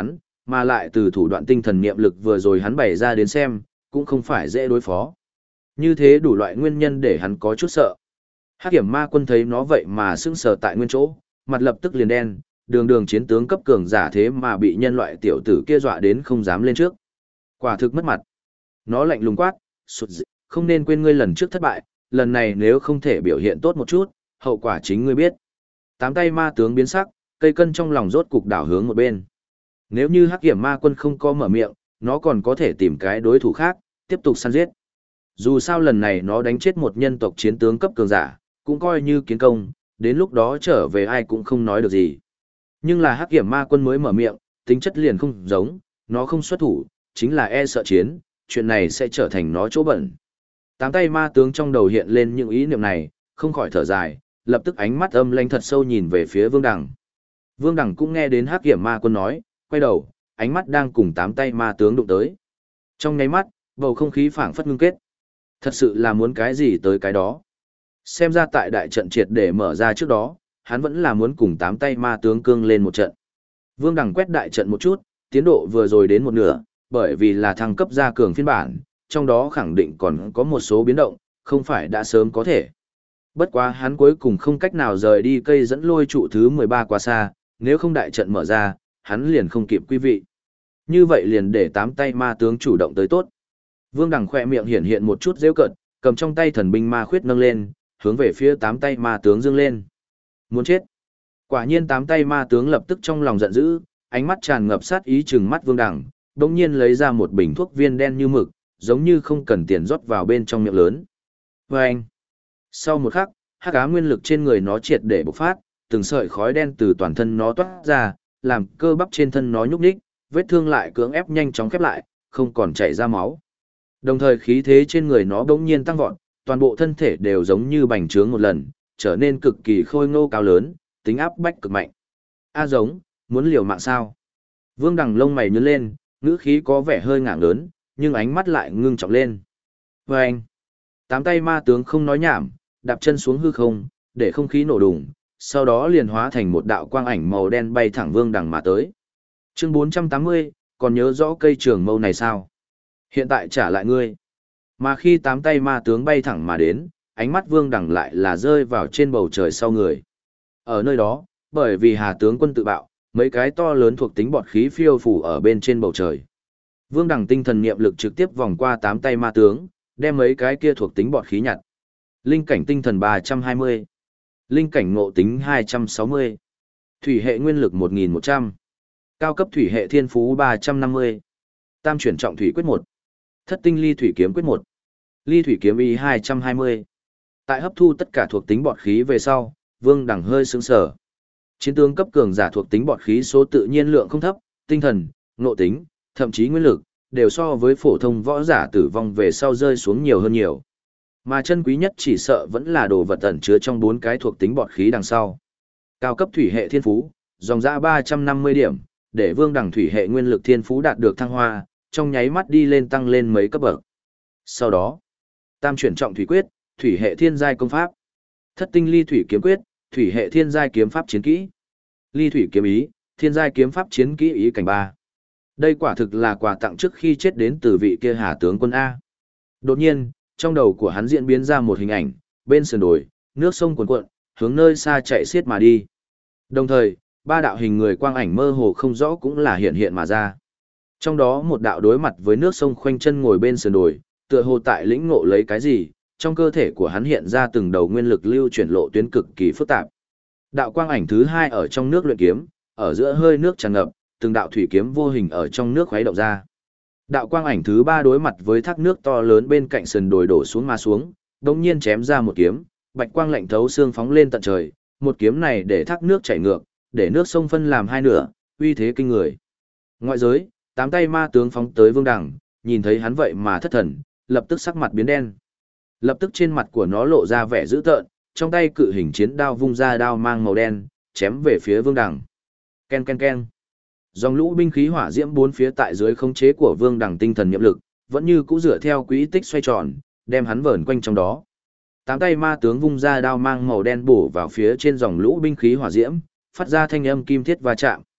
mà lại từ thủ đoạn tinh thần niệm lực vừa rồi hắn bày ra đến xem, cũng không phải dễ đối phó. Như thế đủ loại nguyên nhân để hắn có chút sợ. Hắc Kiểm Ma Quân thấy nó vậy mà sững sờ tại nguyên chỗ, mặt lập tức liền đen, đường đường chiến tướng cấp cường giả thế mà bị nhân loại tiểu tử kia dọa đến không dám lên trước. Quả thực mất mặt. Nó lạnh lùng quát, không nên quên ngươi lần trước thất bại, lần này nếu không thể biểu hiện tốt một chút, hậu quả chính ngươi biết. Tám tay ma tướng biến sắc, cây cân trong lòng rốt cục đảo hướng một bên. Nếu như Hắc Kiểm Ma Quân không có mở miệng, nó còn có thể tìm cái đối thủ khác, tiếp tục săn giết. Dù sao lần này nó đánh chết một nhân tộc chiến tướng cấp cường giả, cũng coi như kiến công, đến lúc đó trở về ai cũng không nói được gì. Nhưng là Hắc Kiểm Ma Quân mới mở miệng, tính chất liền không giống, nó không xuất thủ, chính là e sợ chiến, chuyện này sẽ trở thành nó chỗ bẩn. Tám tay ma tướng trong đầu hiện lên những ý niệm này, không khỏi thở dài, lập tức ánh mắt âm lãnh thật sâu nhìn về phía Vương Đằng. Vương Đằng cũng nghe đến Hắc Kiểm Ma Quân nói, quay đầu, ánh mắt đang cùng tám tay ma tướng đụng tới. Trong nháy mắt, bầu không khí phảng phất ngưng kết. Thật sự là muốn cái gì tới cái đó. Xem ra tại đại trận triệt để mở ra trước đó, hắn vẫn là muốn cùng tám tay ma tướng cương lên một trận. Vương Đằng quét đại trận một chút, tiến độ vừa rồi đến một nửa, bởi vì là thăng cấp gia cường phiên bản, trong đó khẳng định còn có một số biến động, không phải đã sớm có thể. Bất quá hắn cuối cùng không cách nào rời đi cây dẫn lôi trụ thứ 13 quá xa, nếu không đại trận mở ra, hắn liền không kịp quý vị. Như vậy liền để tám tay ma tướng chủ động tới tốt. Vương Đằng khỏe miệng hiện hiện một chút rêu cợt, cầm trong tay thần binh ma khuyết nâng lên, hướng về phía tám tay ma tướng dương lên. Muốn chết. Quả nhiên tám tay ma tướng lập tức trong lòng giận dữ, ánh mắt tràn ngập sát ý trừng mắt Vương Đằng, đồng nhiên lấy ra một bình thuốc viên đen như mực, giống như không cần tiền rót vào bên trong miệng lớn. Và anh. Sau một khắc, hắc ám nguyên lực trên người nó triệt để bộc phát, từng sợi khói đen từ toàn thân nó toát ra, làm cơ bắp trên thân nó nhúc nhích, vết thương lại cưỡng ép nhanh chóng khép lại, không còn chảy ra máu. Đồng thời khí thế trên người nó bỗng nhiên tăng vọt, toàn bộ thân thể đều giống như bành trướng một lần, trở nên cực kỳ khôi ngô cao lớn, tính áp bách cực mạnh. A giống, muốn liều mạng sao? Vương Đằng lông mày nhướng lên, ngữ khí có vẻ hơi ngạng lớn, nhưng ánh mắt lại ngưng trọng lên. Và anh, tám tay ma tướng không nói nhảm, đạp chân xuống hư không, để không khí nổ đùng, sau đó liền hóa thành một đạo quang ảnh màu đen bay thẳng Vương Đằng mà tới. Chương 480, còn nhớ rõ cây trường mâu này sao? Hiện tại trả lại ngươi. Mà khi tám tay ma tướng bay thẳng mà đến, ánh mắt Vương Đằng lại là rơi vào trên bầu trời sau người. Ở nơi đó, bởi vì Hà tướng quân tự bạo, mấy cái to lớn thuộc tính bọt khí phiêu phủ ở bên trên bầu trời. Vương Đằng tinh thần niệm lực trực tiếp vòng qua tám tay ma tướng, đem mấy cái kia thuộc tính bọt khí nhặt. Linh cảnh tinh thần 320, linh cảnh ngộ tính 260, thủy hệ nguyên lực 1100, cao cấp thủy hệ thiên phú 350, tam chuyển trọng thủy quyết 1, thất tinh ly thủy kiếm quyết 1, ly thủy kiếm y 220. Tại hấp thu tất cả thuộc tính bọt khí về sau, Vương Đằng hơi sững sờ. Chiến tướng cấp cường giả thuộc tính bọt khí số tự nhiên lượng không thấp, tinh thần, ngộ tính, thậm chí nguyên lực, đều so với phổ thông võ giả tử vong về sau rơi xuống nhiều hơn nhiều. Mà chân quý nhất chỉ sợ vẫn là đồ vật ẩn chứa trong 4 cái thuộc tính bọt khí đằng sau. Cao cấp thủy hệ thiên phú, dòng ra 350 điểm, để Vương Đằng thủy hệ nguyên lực thiên phú đạt được thăng hoa, trong nháy mắt đi lên tăng lên mấy cấp bậc. Sau đó, tam chuyển trọng thủy quyết, thủy hệ thiên giai công pháp. Thất tinh ly thủy kiếm quyết, thủy hệ thiên giai kiếm pháp chiến kỹ. Ly thủy kiếm ý, thiên giai kiếm pháp chiến kỹ ý cảnh 3. Đây quả thực là quà tặng trước khi chết đến từ vị kia Hà tướng quân A. Đột nhiên, trong đầu của hắn diễn biến ra một hình ảnh, bên sườn đồi, nước sông cuồn cuộn, hướng nơi xa chạy xiết mà đi. Đồng thời, ba đạo hình người quang ảnh mơ hồ không rõ cũng là hiện hiện mà ra. Trong đó một đạo đối mặt với nước sông khoanh chân ngồi bên sườn đồi, tựa hồ tại lĩnh ngộ lấy cái gì, trong cơ thể của hắn hiện ra từng đầu nguyên lực lưu chuyển lộ tuyến cực kỳ phức tạp. Đạo quang ảnh thứ hai ở trong nước luyện kiếm, ở giữa hơi nước tràn ngập, từng đạo thủy kiếm vô hình ở trong nước khuấy động ra. Đạo quang ảnh thứ ba đối mặt với thác nước to lớn bên cạnh sườn đồi đổ xuống mà xuống, đột nhiên chém ra một kiếm, bạch quang lạnh thấu xương phóng lên tận trời, một kiếm này để thác nước chảy ngược, để nước sông phân làm hai nửa, uy thế kinh người. Ngoại giới, tám tay ma tướng phóng tới Vương Đằng, nhìn thấy hắn vậy mà thất thần, lập tức sắc mặt biến đen. Lập tức trên mặt của nó lộ ra vẻ dữ tợn, trong tay cự hình chiến đao vung ra đao mang màu đen, chém về phía Vương Đằng. Ken ken ken. Dòng lũ binh khí hỏa diễm bốn phía tại dưới khống chế của Vương Đằng tinh thần nhiệm lực, vẫn như cũ dựa theo quỹ tích xoay tròn, đem hắn vờn quanh trong đó. Tám tay ma tướng vung ra đao mang màu đen bổ vào phía trên dòng lũ binh khí hỏa diễm, phát ra thanh âm kim thiết va chạm.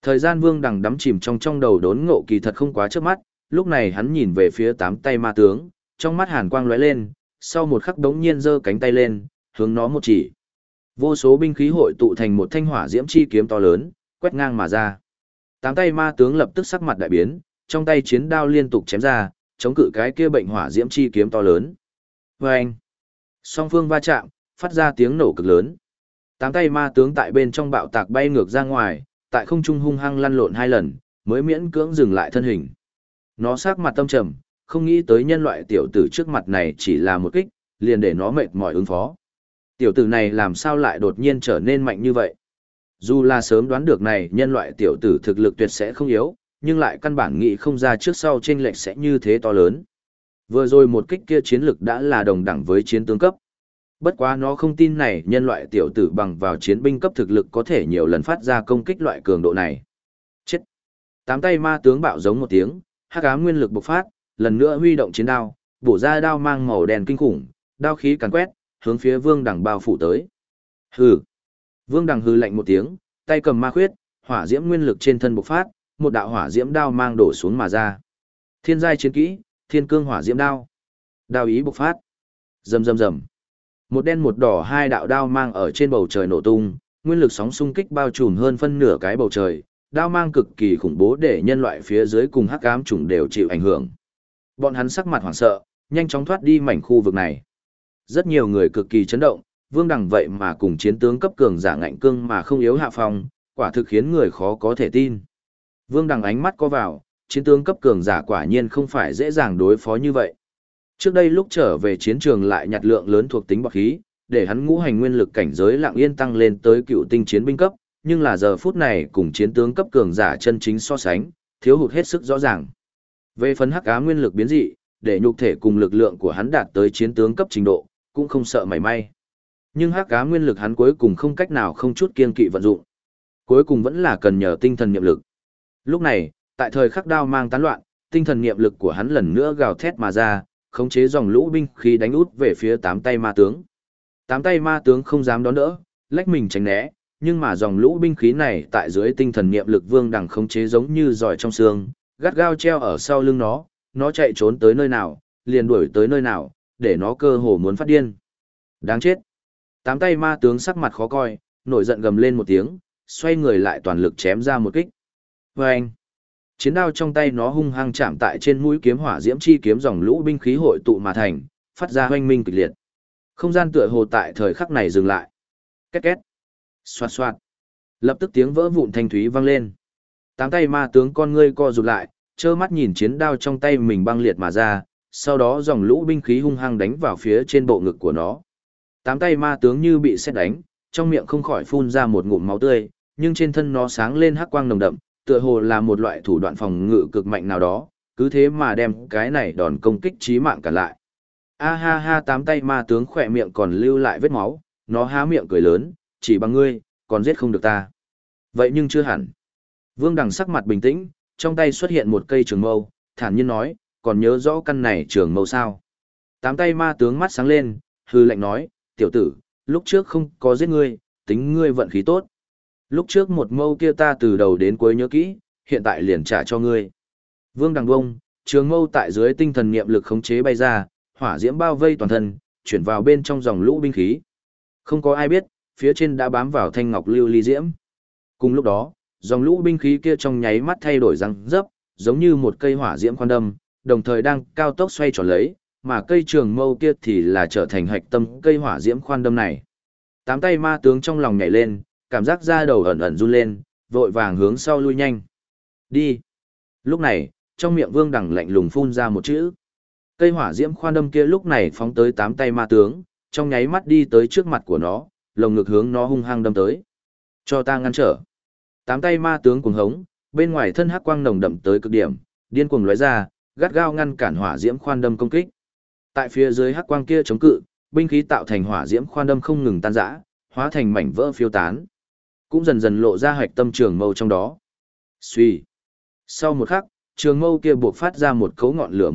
Thời gian Vương Đằng đắm chìm trong đầu đốn ngộ kỳ thật không quá trước mắt, lúc này hắn nhìn về phía tám tay ma tướng, trong mắt hàn quang lóe lên, sau một khắc đống nhiên giơ cánh tay lên, hướng nó một chỉ. Vô số binh khí hội tụ thành một thanh hỏa diễm chi kiếm to lớn, quét ngang mà ra. Tám tay ma tướng lập tức sắc mặt đại biến, trong tay chiến đao liên tục chém ra, chống cự cái kia bệnh hỏa diễm chi kiếm to lớn. Vâng! Song phương va chạm, phát ra tiếng nổ cực lớn. Tám tay ma tướng tại bên trong bạo tạc bay ngược ra ngoài, tại không trung hung hăng lăn lộn 2 lần, mới miễn cưỡng dừng lại thân hình. Nó sắc mặt tâm trầm, không nghĩ tới nhân loại tiểu tử trước mặt này chỉ là một kích, liền để nó mệt mỏi ứng phó. Tiểu tử này làm sao lại đột nhiên trở nên mạnh như vậy? Dù là sớm đoán được này nhân loại tiểu tử thực lực tuyệt sẽ không yếu, nhưng lại căn bản nghĩ không ra trước sau chênh lệch sẽ như thế to lớn. Vừa rồi một kích kia chiến lực đã là đồng đẳng với chiến tướng cấp. Bất quá nó không tin này nhân loại tiểu tử bằng vào chiến binh cấp thực lực có thể nhiều lần phát ra công kích loại cường độ này. Chết! Tám tay ma tướng bạo giống một tiếng, hắc ám nguyên lực bộc phát, lần nữa huy động chiến đao, bổ ra đao mang màu đen kinh khủng, đao khí càn quét, hướng phía Vương Đằng bao phủ tới. Hừ! Vương Đằng hừ lạnh một tiếng, tay cầm ma khuyết, hỏa diễm nguyên lực trên thân bộc phát, một đạo hỏa diễm đao mang đổ xuống mà ra. Thiên giai chiến kỹ, Thiên Cương Hỏa Diễm Đao. Đao ý bộc phát. Rầm rầm rầm. Một đen một đỏ hai đạo đao mang ở trên bầu trời nổ tung, nguyên lực sóng xung kích bao trùm hơn phân nửa cái bầu trời, đao mang cực kỳ khủng bố để nhân loại phía dưới cùng hắc ám chủng đều chịu ảnh hưởng. Bọn hắn sắc mặt hoảng sợ, nhanh chóng thoát đi mảnh khu vực này. Rất nhiều người cực kỳ chấn động, Vương Đằng vậy mà cùng chiến tướng cấp cường giả ngạnh cương mà không yếu hạ phong, quả thực khiến người khó có thể tin. Vương Đằng ánh mắt có vào, chiến tướng cấp cường giả quả nhiên không phải dễ dàng đối phó như vậy. Trước đây lúc trở về chiến trường lại nhặt lượng lớn thuộc tính bạc khí, để hắn ngũ hành nguyên lực cảnh giới lặng yên tăng lên tới cựu tinh chiến binh cấp, nhưng là giờ phút này cùng chiến tướng cấp cường giả chân chính so sánh, thiếu hụt hết sức rõ ràng. Về phần hắc ám nguyên lực biến dị, để nhục thể cùng lực lượng của hắn đạt tới chiến tướng cấp trình độ, cũng không sợ mảy may. Nhưng hắc ám nguyên lực hắn cuối cùng không cách nào không chút kiên kỵ vận dụng. Cuối cùng vẫn là cần nhờ tinh thần niệm lực. Lúc này, tại thời khắc đao mang tán loạn, tinh thần niệm lực của hắn lần nữa gào thét mà ra, khống chế dòng lũ binh khí đánh út về phía tám tay ma tướng. Tám tay ma tướng không dám đón đỡ, lách mình tránh né, nhưng mà dòng lũ binh khí này tại dưới tinh thần niệm lực Vương Đằng khống chế giống như giỏi trong xương, gắt gao treo ở sau lưng nó chạy trốn tới nơi nào, liền đuổi tới nơi nào, để nó cơ hồ muốn phát điên. Đáng chết. Tám tay ma tướng sắc mặt khó coi, nổi giận gầm lên một tiếng, xoay người lại toàn lực chém ra một kích. Vâng! Chiến đao trong tay nó hung hăng chạm tại trên mũi kiếm hỏa diễm chi kiếm dòng lũ binh khí hội tụ mà thành, phát ra hoanh minh kịch liệt. Không gian tựa hồ tại thời khắc này dừng lại. Két két. Xoạt xoạt. Lập tức tiếng vỡ vụn thanh thúy vang lên. Tám tay ma tướng con ngươi co rụt lại, trơ mắt nhìn chiến đao trong tay mình băng liệt mà ra, sau đó dòng lũ binh khí hung hăng đánh vào phía trên bộ ngực của nó. Tám tay ma tướng như bị sét đánh, trong miệng không khỏi phun ra một ngụm máu tươi, nhưng trên thân nó sáng lên hắc quang nồng đậm, tựa hồ là một loại thủ đoạn phòng ngự cực mạnh nào đó, cứ thế mà đem cái này đòn công kích chí mạng cả lại. A ha ha, tám tay ma tướng khỏe miệng còn lưu lại vết máu, nó há miệng cười lớn, chỉ bằng ngươi, còn giết không được ta. Vậy nhưng chưa hẳn. Vương Đằng sắc mặt bình tĩnh, trong tay xuất hiện một cây trường mâu, thản nhiên nói, còn nhớ rõ căn này trường mâu sao? Tám tay ma tướng mắt sáng lên, hư lạnh nói, tiểu tử, lúc trước không có giết ngươi, tính ngươi vận khí tốt. Lúc trước một mâu kia ta từ đầu đến cuối nhớ kỹ, hiện tại liền trả cho ngươi. Vương Đằng bông, trường mâu tại dưới tinh thần niệm lực khống chế bay ra, hỏa diễm bao vây toàn thân, chuyển vào bên trong dòng lũ binh khí. Không có ai biết, phía trên đã bám vào thanh ngọc lưu ly diễm. Cùng lúc đó, dòng lũ binh khí kia trong nháy mắt thay đổi răng dấp, giống như một cây hỏa diễm khoan đâm, đồng thời đang cao tốc xoay tròn lấy, mà cây trường mâu kia thì là trở thành hạch tâm cây hỏa diễm khoan đâm này. Tám tay ma tướng trong lòng nhảy lên, cảm giác da đầu ẩn ẩn run lên, vội vàng hướng sau lui nhanh. Đi. Lúc này, trong miệng Vương Đằng lạnh lùng phun ra một chữ. Cây hỏa diễm khoan đâm kia lúc này phóng tới tám tay ma tướng, trong nháy mắt đi tới trước mặt của nó, lồng ngực hướng nó hung hăng đâm tới. Cho ta ngăn trở. Tám tay ma tướng cuồng hống, bên ngoài thân hắc quang nồng đậm tới cực điểm, điên cuồng lóe ra, gắt gao ngăn cản hỏa diễm khoan đâm công kích. Tại phía dưới hắc quang kia chống cự, binh khí tạo thành hỏa diễm khoan đâm không ngừng tan rã, hóa thành mảnh vỡ phiêu tán. Cũng dần dần lộ ra hạch tâm trường mâu trong đó. Xuy. Sau một khắc, trường mâu kia buộc phát ra một cấu ngọn lửa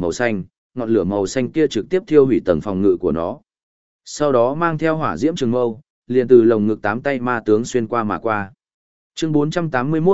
màu xanh kia trực tiếp thiêu hủy tầng phòng ngự của nó. Sau đó mang theo hỏa diễm trường mâu, liền từ lồng ngực tám tay ma tướng xuyên qua mà qua. Chương 481,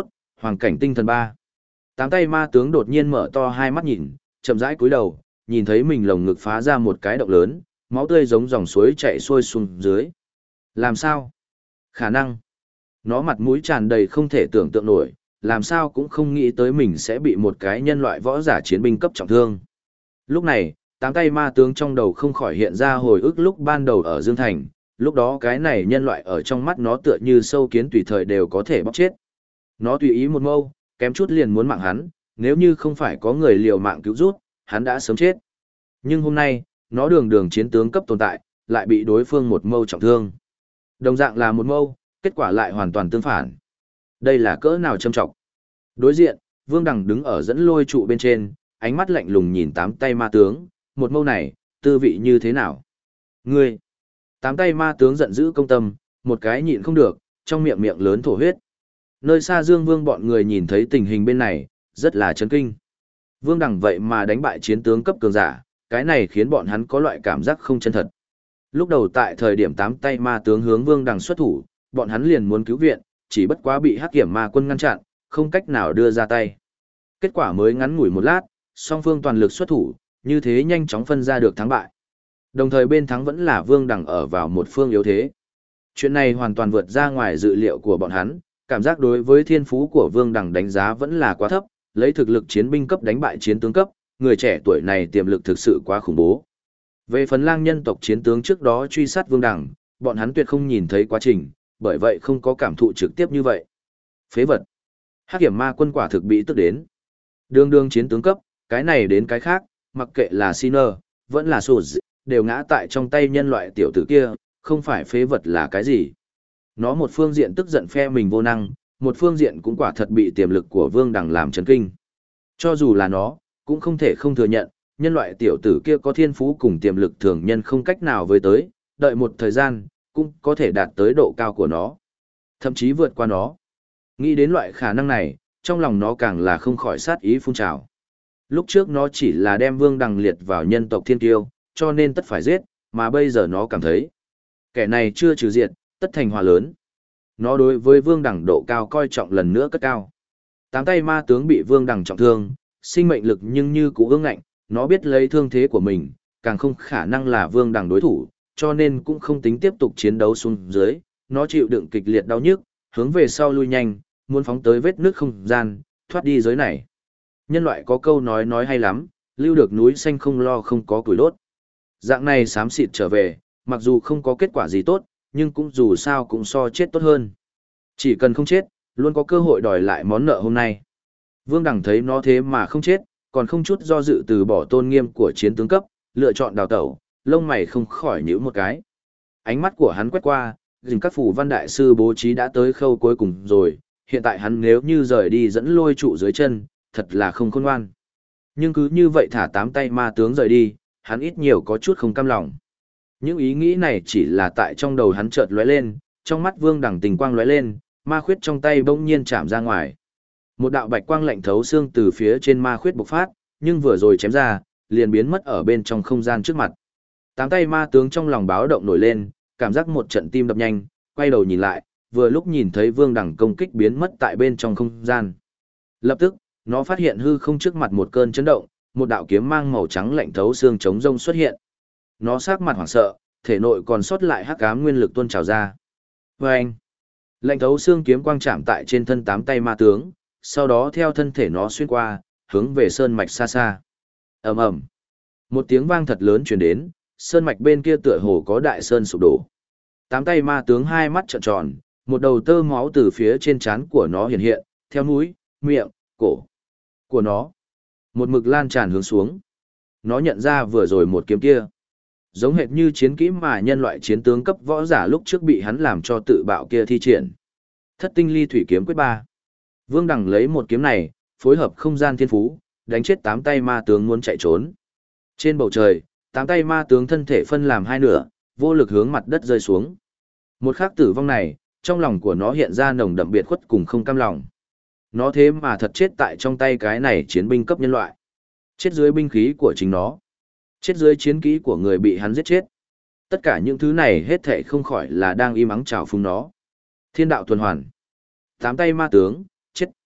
Hoàng cảnh tinh thần 3. Tám tay ma tướng đột nhiên mở to hai mắt nhìn, chậm rãi cúi đầu, nhìn thấy mình lồng ngực phá ra một cái động lớn, máu tươi giống dòng suối chảy xuôi xuống dưới. Làm sao? Khả năng. Nó mặt mũi tràn đầy không thể tưởng tượng nổi, làm sao cũng không nghĩ tới mình sẽ bị một cái nhân loại võ giả chiến binh cấp trọng thương. Lúc này, tám tay ma tướng trong đầu không khỏi hiện ra hồi ức lúc ban đầu ở Dương Thành, lúc đó cái này nhân loại ở trong mắt nó tựa như sâu kiến tùy thời đều có thể bóc chết. Nó tùy ý một mâu, kém chút liền muốn mạng hắn, nếu như không phải có người liều mạng cứu rút, hắn đã sớm chết. Nhưng hôm nay, nó đường đường chiến tướng cấp tồn tại, lại bị đối phương một mâu trọng thương. Đồng dạng là một mâu, kết quả lại hoàn toàn tương phản. Đây là cỡ nào châm trọng. Đối diện, Vương Đằng đứng ở dẫn lôi trụ bên trên, ánh mắt lạnh lùng nhìn tám tay ma tướng, một mâu này, tư vị như thế nào? Ngươi! Tám tay ma tướng giận dữ công tâm, một cái nhịn không được, trong miệng miệng lớn thổ huyết. Nơi xa Dương Vương bọn người nhìn thấy tình hình bên này, rất là chấn kinh. Vương Đằng vậy mà đánh bại chiến tướng cấp cường giả, cái này khiến bọn hắn có loại cảm giác không chân thật. Lúc đầu tại thời điểm tám tay ma tướng hướng Vương Đằng xuất thủ, bọn hắn liền muốn cứu viện, chỉ bất quá bị Hắc Kiểm Ma Quân ngăn chặn, không cách nào đưa ra tay. Kết quả mới ngắn ngủi một lát, song phương toàn lực xuất thủ, như thế nhanh chóng phân ra được thắng bại. Đồng thời bên thắng vẫn là Vương Đằng ở vào một phương yếu thế. Chuyện này hoàn toàn vượt ra ngoài dự liệu của bọn hắn, cảm giác đối với thiên phú của Vương Đằng đánh giá vẫn là quá thấp, lấy thực lực chiến binh cấp đánh bại chiến tướng cấp, người trẻ tuổi này tiềm lực thực sự quá khủng bố. Về phần Lang nhân tộc chiến tướng trước đó truy sát Vương Đằng, bọn hắn tuyệt không nhìn thấy quá trình, bởi vậy không có cảm thụ trực tiếp như vậy. Phế vật. Hắc Kiểm Ma Quân quả thực bị tức đến. Đường đường chiến tướng cấp, cái này đến cái khác, mặc kệ là Sinner, vẫn là Suz, đều ngã tại trong tay nhân loại tiểu tử kia, không phải phế vật là cái gì. Nó một phương diện tức giận phe mình vô năng, một phương diện cũng quả thật bị tiềm lực của Vương Đằng làm chấn kinh. Cho dù là nó, cũng không thể không thừa nhận, nhân loại tiểu tử kia có thiên phú cùng tiềm lực thường nhân không cách nào với tới, đợi một thời gian, cũng có thể đạt tới độ cao của nó. Thậm chí vượt qua nó. Nghĩ đến loại khả năng này, trong lòng nó càng là không khỏi sát ý phun trào. Lúc trước nó chỉ là đem Vương Đằng liệt vào nhân tộc thiên tiêu, cho nên tất phải giết, mà bây giờ nó cảm thấy, kẻ này chưa trừ diệt, tất thành hòa lớn. Nó đối với Vương Đằng độ cao coi trọng lần nữa cất cao. Tám tay ma tướng bị Vương Đằng trọng thương, sinh mệnh lực nhưng như cũ ương ngạnh, nó biết lấy thương thế của mình, càng không khả năng là Vương Đằng đối thủ, cho nên cũng không tính tiếp tục chiến đấu xuống dưới, nó chịu đựng kịch liệt đau nhức, hướng về sau lui nhanh, muốn phóng tới vết nước không gian, thoát đi giới này. Nhân loại có câu nói hay lắm, lưu được núi xanh không lo không có củi đốt. Dạng này xám xịt trở về, mặc dù không có kết quả gì tốt, nhưng cũng dù sao cũng so chết tốt hơn. Chỉ cần không chết, luôn có cơ hội đòi lại món nợ hôm nay. Vương Đằng thấy nó thế mà không chết, còn không chút do dự từ bỏ tôn nghiêm của chiến tướng cấp, lựa chọn đào tẩu, lông mày không khỏi nhíu một cái. Ánh mắt của hắn quét qua, dình các phủ văn đại sư bố trí đã tới khâu cuối cùng rồi, hiện tại hắn nếu như rời đi dẫn lôi trụ dưới chân, thật là không khôn ngoan. Nhưng cứ như vậy thả tám tay ma tướng rời đi, hắn ít nhiều có chút không cam lòng. Những ý nghĩ này chỉ là tại trong đầu hắn chợt lóe lên, trong mắt Vương Đằng tình quang lóe lên, ma khuyết trong tay bỗng nhiên chạm ra ngoài. Một đạo bạch quang lạnh thấu xương từ phía trên ma khuyết bộc phát, nhưng vừa rồi chém ra, liền biến mất ở bên trong không gian trước mặt. Tám tay ma tướng trong lòng báo động nổi lên, cảm giác một trận tim đập nhanh, quay đầu nhìn lại, vừa lúc nhìn thấy Vương Đằng công kích biến mất tại bên trong không gian. Lập tức, nó phát hiện hư không trước mặt một cơn chấn động, một đạo kiếm mang màu trắng lạnh thấu xương chống rông xuất hiện. Nó sắc mặt hoảng sợ, thể nội còn sót lại hắc ám nguyên lực tuôn trào ra. Vâng! Lạnh thấu xương kiếm quang chạm tại trên thân tám tay ma tướng, sau đó theo thân thể nó xuyên qua, hướng về sơn mạch xa xa. Ầm ầm! Một tiếng vang thật lớn truyền đến, sơn mạch bên kia tựa hồ có đại sơn sụp đổ. Tám tay ma tướng hai mắt trợn tròn, một đầu tơ máu từ phía trên trán của nó hiện hiện, theo mũi, miệng, cổ của nó. Một mực lan tràn hướng xuống. Nó nhận ra vừa rồi một kiếm kia. Giống hệt như chiến kỹ mà nhân loại chiến tướng cấp võ giả lúc trước bị hắn làm cho tự bạo kia thi triển. Thất tinh ly thủy kiếm quyết 3. Vương Đằng lấy một kiếm này, phối hợp không gian thiên phú, đánh chết tám tay ma tướng muốn chạy trốn. Trên bầu trời, tám tay ma tướng thân thể phân làm hai nửa, vô lực hướng mặt đất rơi xuống. Một khắc tử vong này, trong lòng của nó hiện ra nồng đậm biệt khuất cùng không cam lòng. Nó thế mà thật chết tại trong tay cái này chiến binh cấp nhân loại. Chết dưới binh khí của chính nó. Chết dưới chiến kỹ của người bị hắn giết chết. Tất cả những thứ này hết thảy không khỏi là đang im ắng trào phúng nó. Thiên đạo tuần hoàn. Tám tay ma tướng, chết.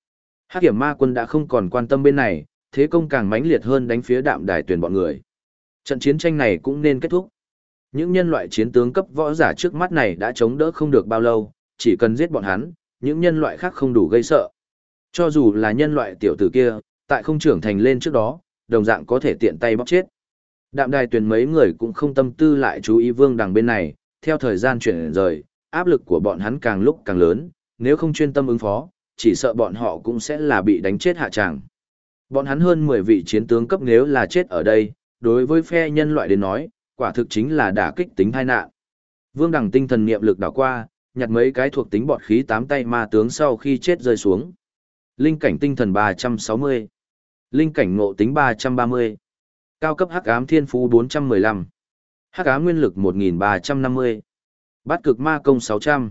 Hắc Kiểm Ma Quân đã không còn quan tâm bên này, thế công càng mãnh liệt hơn đánh phía Đạm Đài Tuyền bọn người. Trận chiến tranh này cũng nên kết thúc. Những nhân loại chiến tướng cấp võ giả trước mắt này đã chống đỡ không được bao lâu, chỉ cần giết bọn hắn, những nhân loại khác không đủ gây sợ. Cho dù là nhân loại tiểu tử kia, tại không trưởng thành lên trước đó, đồng dạng có thể tiện tay bóc chết. Đạm Đài Tuyền mấy người cũng không tâm tư lại chú ý Vương Đằng bên này, theo thời gian chuyển rời, áp lực của bọn hắn càng lúc càng lớn, nếu không chuyên tâm ứng phó, chỉ sợ bọn họ cũng sẽ là bị đánh chết hạ tràng. Bọn hắn hơn 10 vị chiến tướng cấp nếu là chết ở đây, đối với phe nhân loại đến nói, quả thực chính là đả kích tính tai nạn. Vương Đằng tinh thần niệm lực đảo qua, nhặt mấy cái thuộc tính bọt khí 8 tay ma tướng sau khi chết rơi xuống. Linh cảnh tinh thần 360, linh cảnh ngộ tính 330, cao cấp hắc ám thiên phú 415, hắc ám nguyên lực 1350, bát cực ma công 600,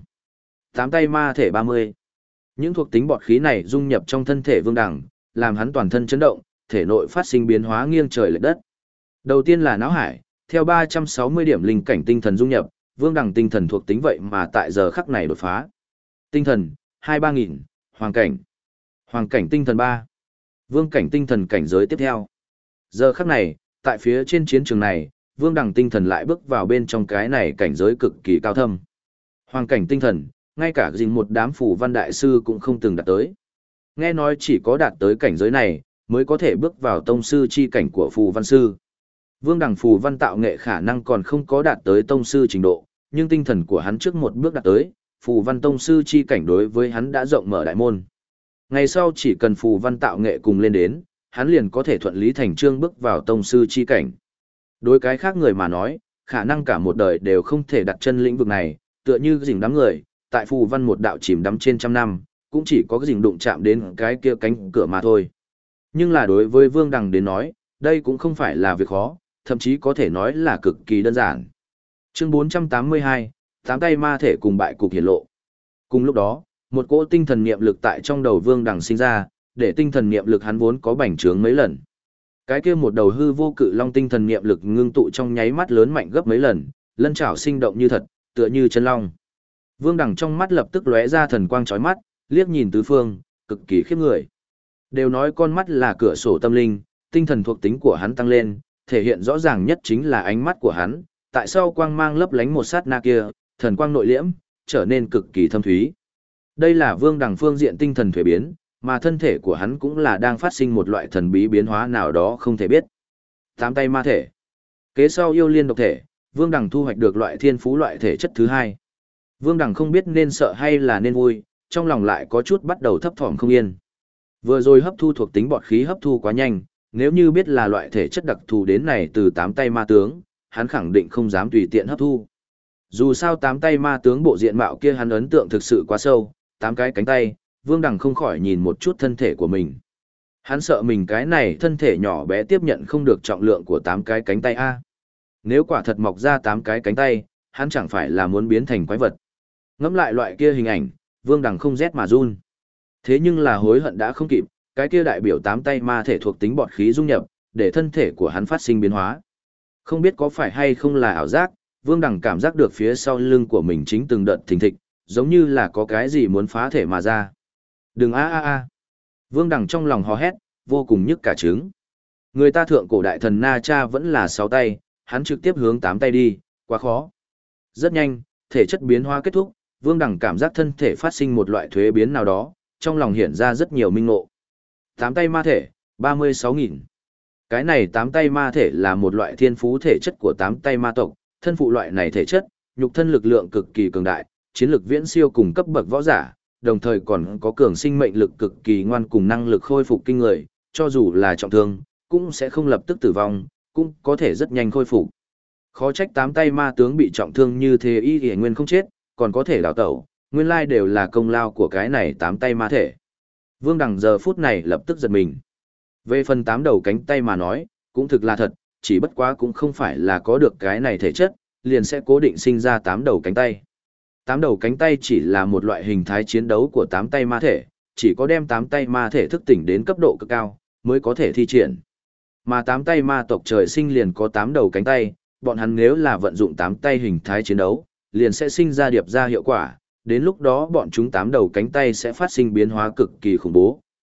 8 tay ma thể 30. Những thuộc tính bọt khí này dung nhập trong thân thể Vương Đằng, làm hắn toàn thân chấn động, thể nội phát sinh biến hóa nghiêng trời lệch đất. Đầu tiên là não hải, theo 360 điểm linh cảnh tinh thần dung nhập, Vương Đằng tinh thần thuộc tính vậy mà tại giờ khắc này đột phá. Tinh thần, 23.000, hoàng cảnh. Hoàng cảnh tinh thần 3. Vương cảnh tinh thần cảnh giới tiếp theo. Giờ khắc này, tại phía trên chiến trường này, Vương Đằng tinh thần lại bước vào bên trong cái này cảnh giới cực kỳ cao thâm. Hoàng cảnh tinh thần, ngay cả dình một đám phù văn đại sư cũng không từng đạt tới. Nghe nói chỉ có đạt tới cảnh giới này, mới có thể bước vào tông sư chi cảnh của phù văn sư. Vương Đằng phù văn tạo nghệ khả năng còn không có đạt tới tông sư trình độ, nhưng tinh thần của hắn trước một bước đạt tới, phù văn tông sư chi cảnh đối với hắn đã rộng mở đại môn. Ngày sau chỉ cần phù văn tạo nghệ cùng lên đến, hắn liền có thể thuận lý thành trương bước vào tông sư chi cảnh. Đối cái khác người mà nói, khả năng cả một đời đều không thể đặt chân lĩnh vực này, tựa như dình đám người, tại phù văn một đạo chìm đắm trên trăm năm, cũng chỉ có cái dình đụng chạm đến cái kia cánh cửa mà thôi. Nhưng là đối với Vương Đằng đến nói, đây cũng không phải là việc khó, thậm chí có thể nói là cực kỳ đơn giản. Chương 482, tám tay ma thể cùng bại cục hiển lộ. Cùng lúc đó, một cỗ tinh thần niệm lực tại trong đầu Vương Đằng sinh ra, để tinh thần niệm lực hắn vốn có bành trướng mấy lần. Cái kia một đầu hư vô cự long tinh thần niệm lực ngưng tụ trong nháy mắt lớn mạnh gấp mấy lần, lân chảo sinh động như thật, tựa như chân long. Vương Đằng trong mắt lập tức lóe ra thần quang chói mắt, liếc nhìn tứ phương, cực kỳ khiếp người. Đều nói con mắt là cửa sổ tâm linh, tinh thần thuộc tính của hắn tăng lên, thể hiện rõ ràng nhất chính là ánh mắt của hắn, tại sao quang mang lấp lánh một sát na kia, thần quang nội liễm, trở nên cực kỳ thâm thúy. Đây là Vương Đằng phương diện tinh thần thuế biến, mà thân thể của hắn cũng là đang phát sinh một loại thần bí biến hóa nào đó không thể biết. Tám tay ma thể. Kế sau yêu liên độc thể, Vương Đằng thu hoạch được loại thiên phú loại thể chất thứ hai. Vương Đằng không biết nên sợ hay là nên vui, trong lòng lại có chút bắt đầu thấp thỏm không yên. Vừa rồi hấp thu thuộc tính bọt khí hấp thu quá nhanh, nếu như biết là loại thể chất đặc thù đến này từ tám tay ma tướng, hắn khẳng định không dám tùy tiện hấp thu. Dù sao tám tay ma tướng bộ diện mạo kia hắn ấn tượng thực sự quá sâu, tám cái cánh tay, Vương Đằng không khỏi nhìn một chút thân thể của mình. Hắn sợ mình cái này thân thể nhỏ bé tiếp nhận không được trọng lượng của tám cái cánh tay a. Nếu quả thật mọc ra tám cái cánh tay, hắn chẳng phải là muốn biến thành quái vật. Ngẫm lại loại kia hình ảnh, Vương Đằng không rét mà run. Thế nhưng là hối hận đã không kịp, cái kia đại biểu tám tay ma thể thuộc tính bọt khí dung nhập, để thân thể của hắn phát sinh biến hóa. Không biết có phải hay không là ảo giác, Vương Đằng cảm giác được phía sau lưng của mình chính từng đợt thình thịch, giống như là có cái gì muốn phá thể mà ra. Đừng a a a. Vương Đằng trong lòng hò hét, vô cùng nhức cả trứng. Người ta thượng cổ đại thần Na Cha vẫn là 6 tay, hắn trực tiếp hướng 8 tay đi, quá khó. Rất nhanh, thể chất biến hóa kết thúc, Vương Đằng cảm giác thân thể phát sinh một loại thuế biến nào đó, trong lòng hiện ra rất nhiều minh ngộ. 8 tay ma thể, 36.000. Cái này 8 tay ma thể là một loại thiên phú thể chất của 8 tay ma tộc, thân phụ loại này thể chất, nhục thân lực lượng cực kỳ cường đại, chiến lực viễn siêu cùng cấp bậc võ giả, đồng thời còn có cường sinh mệnh lực cực kỳ ngoan cùng năng lực khôi phục kinh người, cho dù là trọng thương, cũng sẽ không lập tức tử vong, cũng có thể rất nhanh khôi phục. Khó trách 8 tay ma tướng bị trọng thương như thế y y nguyên không chết, còn có thể đào tẩu, nguyên lai đều là công lao của cái này 8 tay ma thể. Vương Đằng giờ phút này lập tức giật mình. Về phần 8 đầu cánh tay mà nói, cũng thực là thật, chỉ bất quá cũng không phải là có được cái này thể chất, liền sẽ cố định sinh ra 8 đầu cánh tay. 8 đầu cánh tay chỉ là một loại hình thái chiến đấu của 8 tay ma thể, chỉ có đem 8 tay ma thể thức tỉnh đến cấp độ cực cao, mới có thể thi triển. Mà 8 tay ma tộc trời sinh liền có 8 đầu cánh tay, bọn hắn nếu là vận dụng 8 tay hình thái chiến đấu, liền sẽ sinh ra điệp ra hiệu quả, đến lúc đó bọn chúng 8 đầu cánh tay sẽ phát sinh biến hóa cực kỳ khủng bố,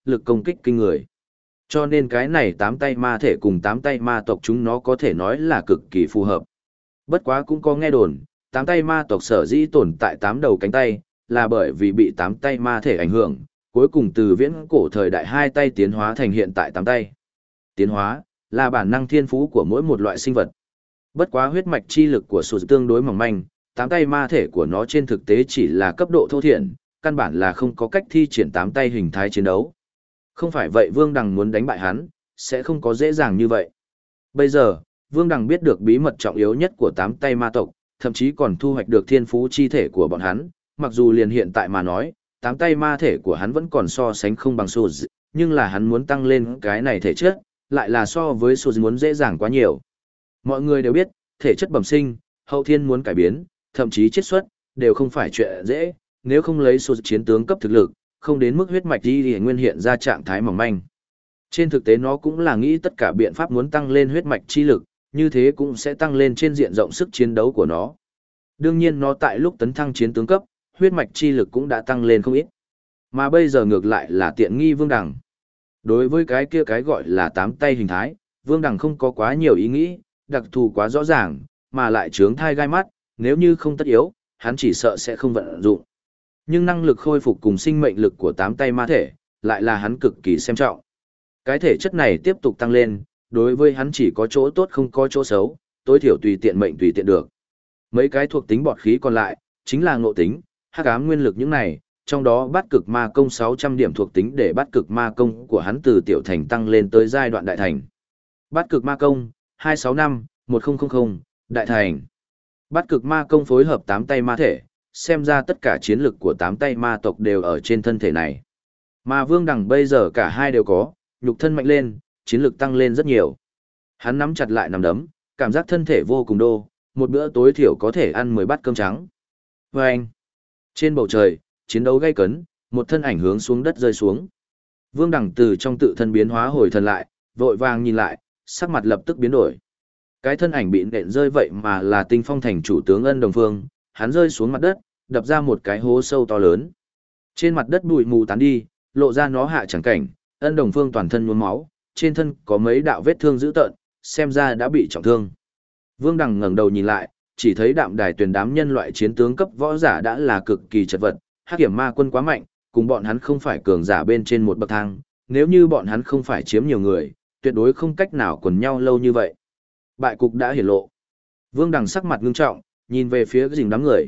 lực công kích kinh người. Cho nên cái này tám tay ma thể cùng tám tay ma tộc chúng nó có thể nói là cực kỳ phù hợp. Bất quá cũng có nghe đồn, tám tay ma tộc sở dĩ tồn tại tám đầu cánh tay, là bởi vì bị tám tay ma thể ảnh hưởng, cuối cùng từ viễn cổ thời đại hai tay tiến hóa thành hiện tại tám tay. Tiến hóa là bản năng thiên phú của mỗi một loại sinh vật. Bất quá huyết mạch chi lực của sụt tương đối mỏng manh, tám tay ma thể của nó trên thực tế chỉ là cấp độ thô thiển, căn bản là không có cách thi triển tám tay hình thái chiến đấu. Không phải vậy Vương Đằng muốn đánh bại hắn, sẽ không có dễ dàng như vậy. Bây giờ, Vương Đằng biết được bí mật trọng yếu nhất của tám tay ma tộc, thậm chí còn thu hoạch được thiên phú chi thể của bọn hắn, mặc dù liền hiện tại mà nói, tám tay ma thể của hắn vẫn còn so sánh không bằng Sụt, nhưng là hắn muốn tăng lên cái này thể chất, lại là so với Sụt muốn dễ dàng quá nhiều. Mọi người đều biết, thể chất bẩm sinh, hậu thiên muốn cải biến, thậm chí chiết xuất, đều không phải chuyện dễ, nếu không lấy Sụt chiến tướng cấp thực lực, không đến mức huyết mạch đi nguyên hiện ra trạng thái mỏng manh. Trên thực tế nó cũng là nghĩ tất cả biện pháp muốn tăng lên huyết mạch chi lực, như thế cũng sẽ tăng lên trên diện rộng sức chiến đấu của nó. Đương nhiên nó tại lúc tấn thăng chiến tướng cấp, huyết mạch chi lực cũng đã tăng lên không ít. Mà bây giờ ngược lại là tiện nghi Vương Đằng. Đối với cái kia cái gọi là tám tay hình thái, Vương Đằng không có quá nhiều ý nghĩ, đặc thù quá rõ ràng, mà lại trướng thai gai mắt, nếu như không tất yếu, hắn chỉ sợ sẽ không vận dụng. Nhưng năng lực khôi phục cùng sinh mệnh lực của tám tay ma thể, lại là hắn cực kỳ xem trọng. Cái thể chất này tiếp tục tăng lên, đối với hắn chỉ có chỗ tốt không có chỗ xấu, tối thiểu tùy tiện mệnh tùy tiện được. Mấy cái thuộc tính bọt khí còn lại, chính là ngộ tính, hắc ám nguyên lực những này, trong đó bát cực ma công 600 điểm thuộc tính để bát cực ma công của hắn từ tiểu thành tăng lên tới giai đoạn đại thành. Bát cực ma công, 265-1000, đại thành. Bát cực ma công phối hợp tám tay ma thể, xem ra tất cả chiến lực của tám tay ma tộc đều ở trên thân thể này. Mà Vương Đằng bây giờ cả hai đều có, nhục thân mạnh lên, chiến lực tăng lên rất nhiều. Hắn nắm chặt lại nắm đấm, cảm giác thân thể vô cùng đô, một bữa tối thiểu có thể ăn 10 bát cơm trắng. Vâng! Trên bầu trời, chiến đấu gay cấn, một thân ảnh hướng xuống đất rơi xuống. Vương Đằng từ trong tự thân biến hóa hồi thần lại, vội vàng nhìn lại, sắc mặt lập tức biến đổi. Cái thân ảnh bị nện rơi vậy mà là Tinh Phong thành chủ tướng Ân Đồng Phương, hắn rơi xuống mặt đất, đập ra một cái hố sâu to lớn. Trên mặt đất bụi mù tán đi, lộ ra nó hạ chẳng cảnh, Ân Đồng Phương toàn thân nhuốm máu, trên thân có mấy đạo vết thương dữ tợn, xem ra đã bị trọng thương. Vương Đằng ngẩng đầu nhìn lại, chỉ thấy Đạm Đài Tuyền đám nhân loại chiến tướng cấp võ giả đã là cực kỳ chật vật, Hắc Kiểm Ma quân quá mạnh, cùng bọn hắn không phải cường giả bên trên một bậc thang, nếu như bọn hắn không phải chiếm nhiều người, tuyệt đối không cách nào quần nhau lâu như vậy. Bại cục đã hiển lộ. Vương Đằng sắc mặt ngưng trọng, nhìn về phía cái rình đám người,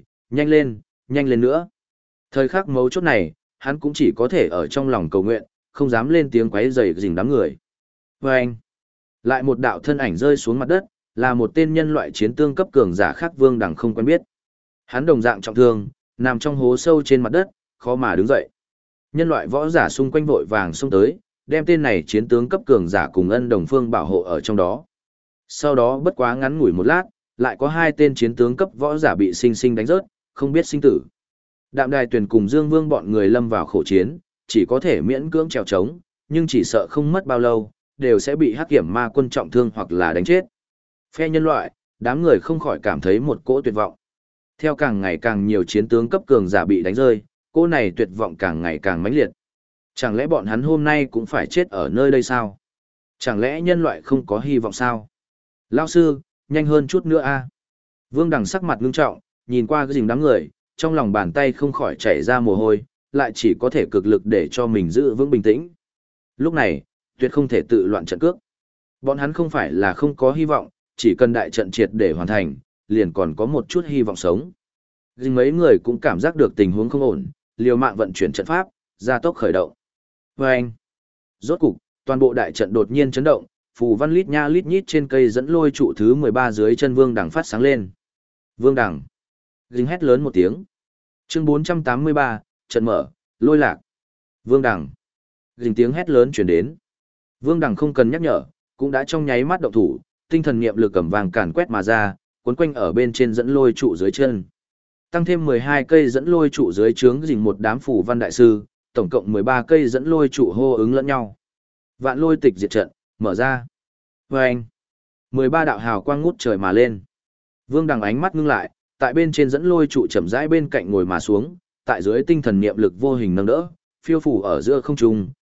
nhanh lên nữa. Thời khắc mấu chốt này, hắn cũng chỉ có thể ở trong lòng cầu nguyện, không dám lên tiếng quấy rầy rình đám người. Vâng! Lại một đạo thân ảnh rơi xuống mặt đất, là một tên nhân loại chiến tương cấp cường giả khác Vương Đằng không quen biết. Hắn đồng dạng trọng thương, nằm trong hố sâu trên mặt đất, khó mà đứng dậy. Nhân loại võ giả xung quanh vội vàng xông tới, đem tên này chiến tướng cấp cường giả cùng Ân Đồng Phương bảo hộ ở trong đó. Sau đó bất quá ngắn ngủi một lát, lại có hai tên chiến tướng cấp võ giả bị sinh sinh đánh rớt, không biết sinh tử. Đạm Đài Tuyền cùng Dương Vương bọn người lâm vào khổ chiến, chỉ có thể miễn cưỡng trèo trống, nhưng chỉ sợ không mất bao lâu, đều sẽ bị Hắc Kiểm Ma quân trọng thương hoặc là đánh chết. Phe nhân loại, đám người không khỏi cảm thấy một cỗ tuyệt vọng. Theo càng ngày càng nhiều chiến tướng cấp cường giả bị đánh rơi, cỗ này tuyệt vọng càng ngày càng mãnh liệt. Chẳng lẽ bọn hắn hôm nay cũng phải chết ở nơi đây sao? Chẳng lẽ nhân loại không có hy vọng sao? Lão sư, nhanh hơn chút nữa a. Vương Đằng sắc mặt ngưng trọng, nhìn qua cái rình đám người, trong lòng bàn tay không khỏi chảy ra mồ hôi, lại chỉ có thể cực lực để cho mình giữ vững bình tĩnh. Lúc này, tuyệt không thể tự loạn trận cước. Bọn hắn không phải là không có hy vọng, chỉ cần đại trận triệt để hoàn thành, liền còn có một chút hy vọng sống. Dình mấy người cũng cảm giác được tình huống không ổn, liều mạng vận chuyển trận pháp, gia tốc khởi động. Vâng! Rốt cục, toàn bộ đại trận đột nhiên chấn động, phù văn lít nha lít nhít trên cây dẫn lôi trụ thứ 13 dưới chân Vương Đằng phát sáng lên. Vương Đằng! Dình hét lớn một tiếng. Chương 483, trận mở, lôi lạc. Vương Đằng! Dình tiếng hét lớn chuyển đến. Vương Đằng không cần nhắc nhở, cũng đã trong nháy mắt động thủ, tinh thần niệm lực cầm vàng càn quét mà ra, cuốn quanh ở bên trên dẫn lôi trụ dưới chân. Tăng thêm 12 cây dẫn lôi trụ dưới trướng dình một đám phù văn đại sư, tổng cộng 13 cây dẫn lôi trụ hô ứng lẫn nhau. Vạn lôi tịch diệt trận, mở ra. Vâng! 13 đạo hào quang ngút trời mà lên. Vương Đằng ánh mắt ngưng lại, tại bên trên dẫn lôi trụ chậm rãi bên cạnh ngồi mà xuống, tại dưới tinh thần niệm lực vô hình nâng đỡ, phiêu phủ ở giữa không trung,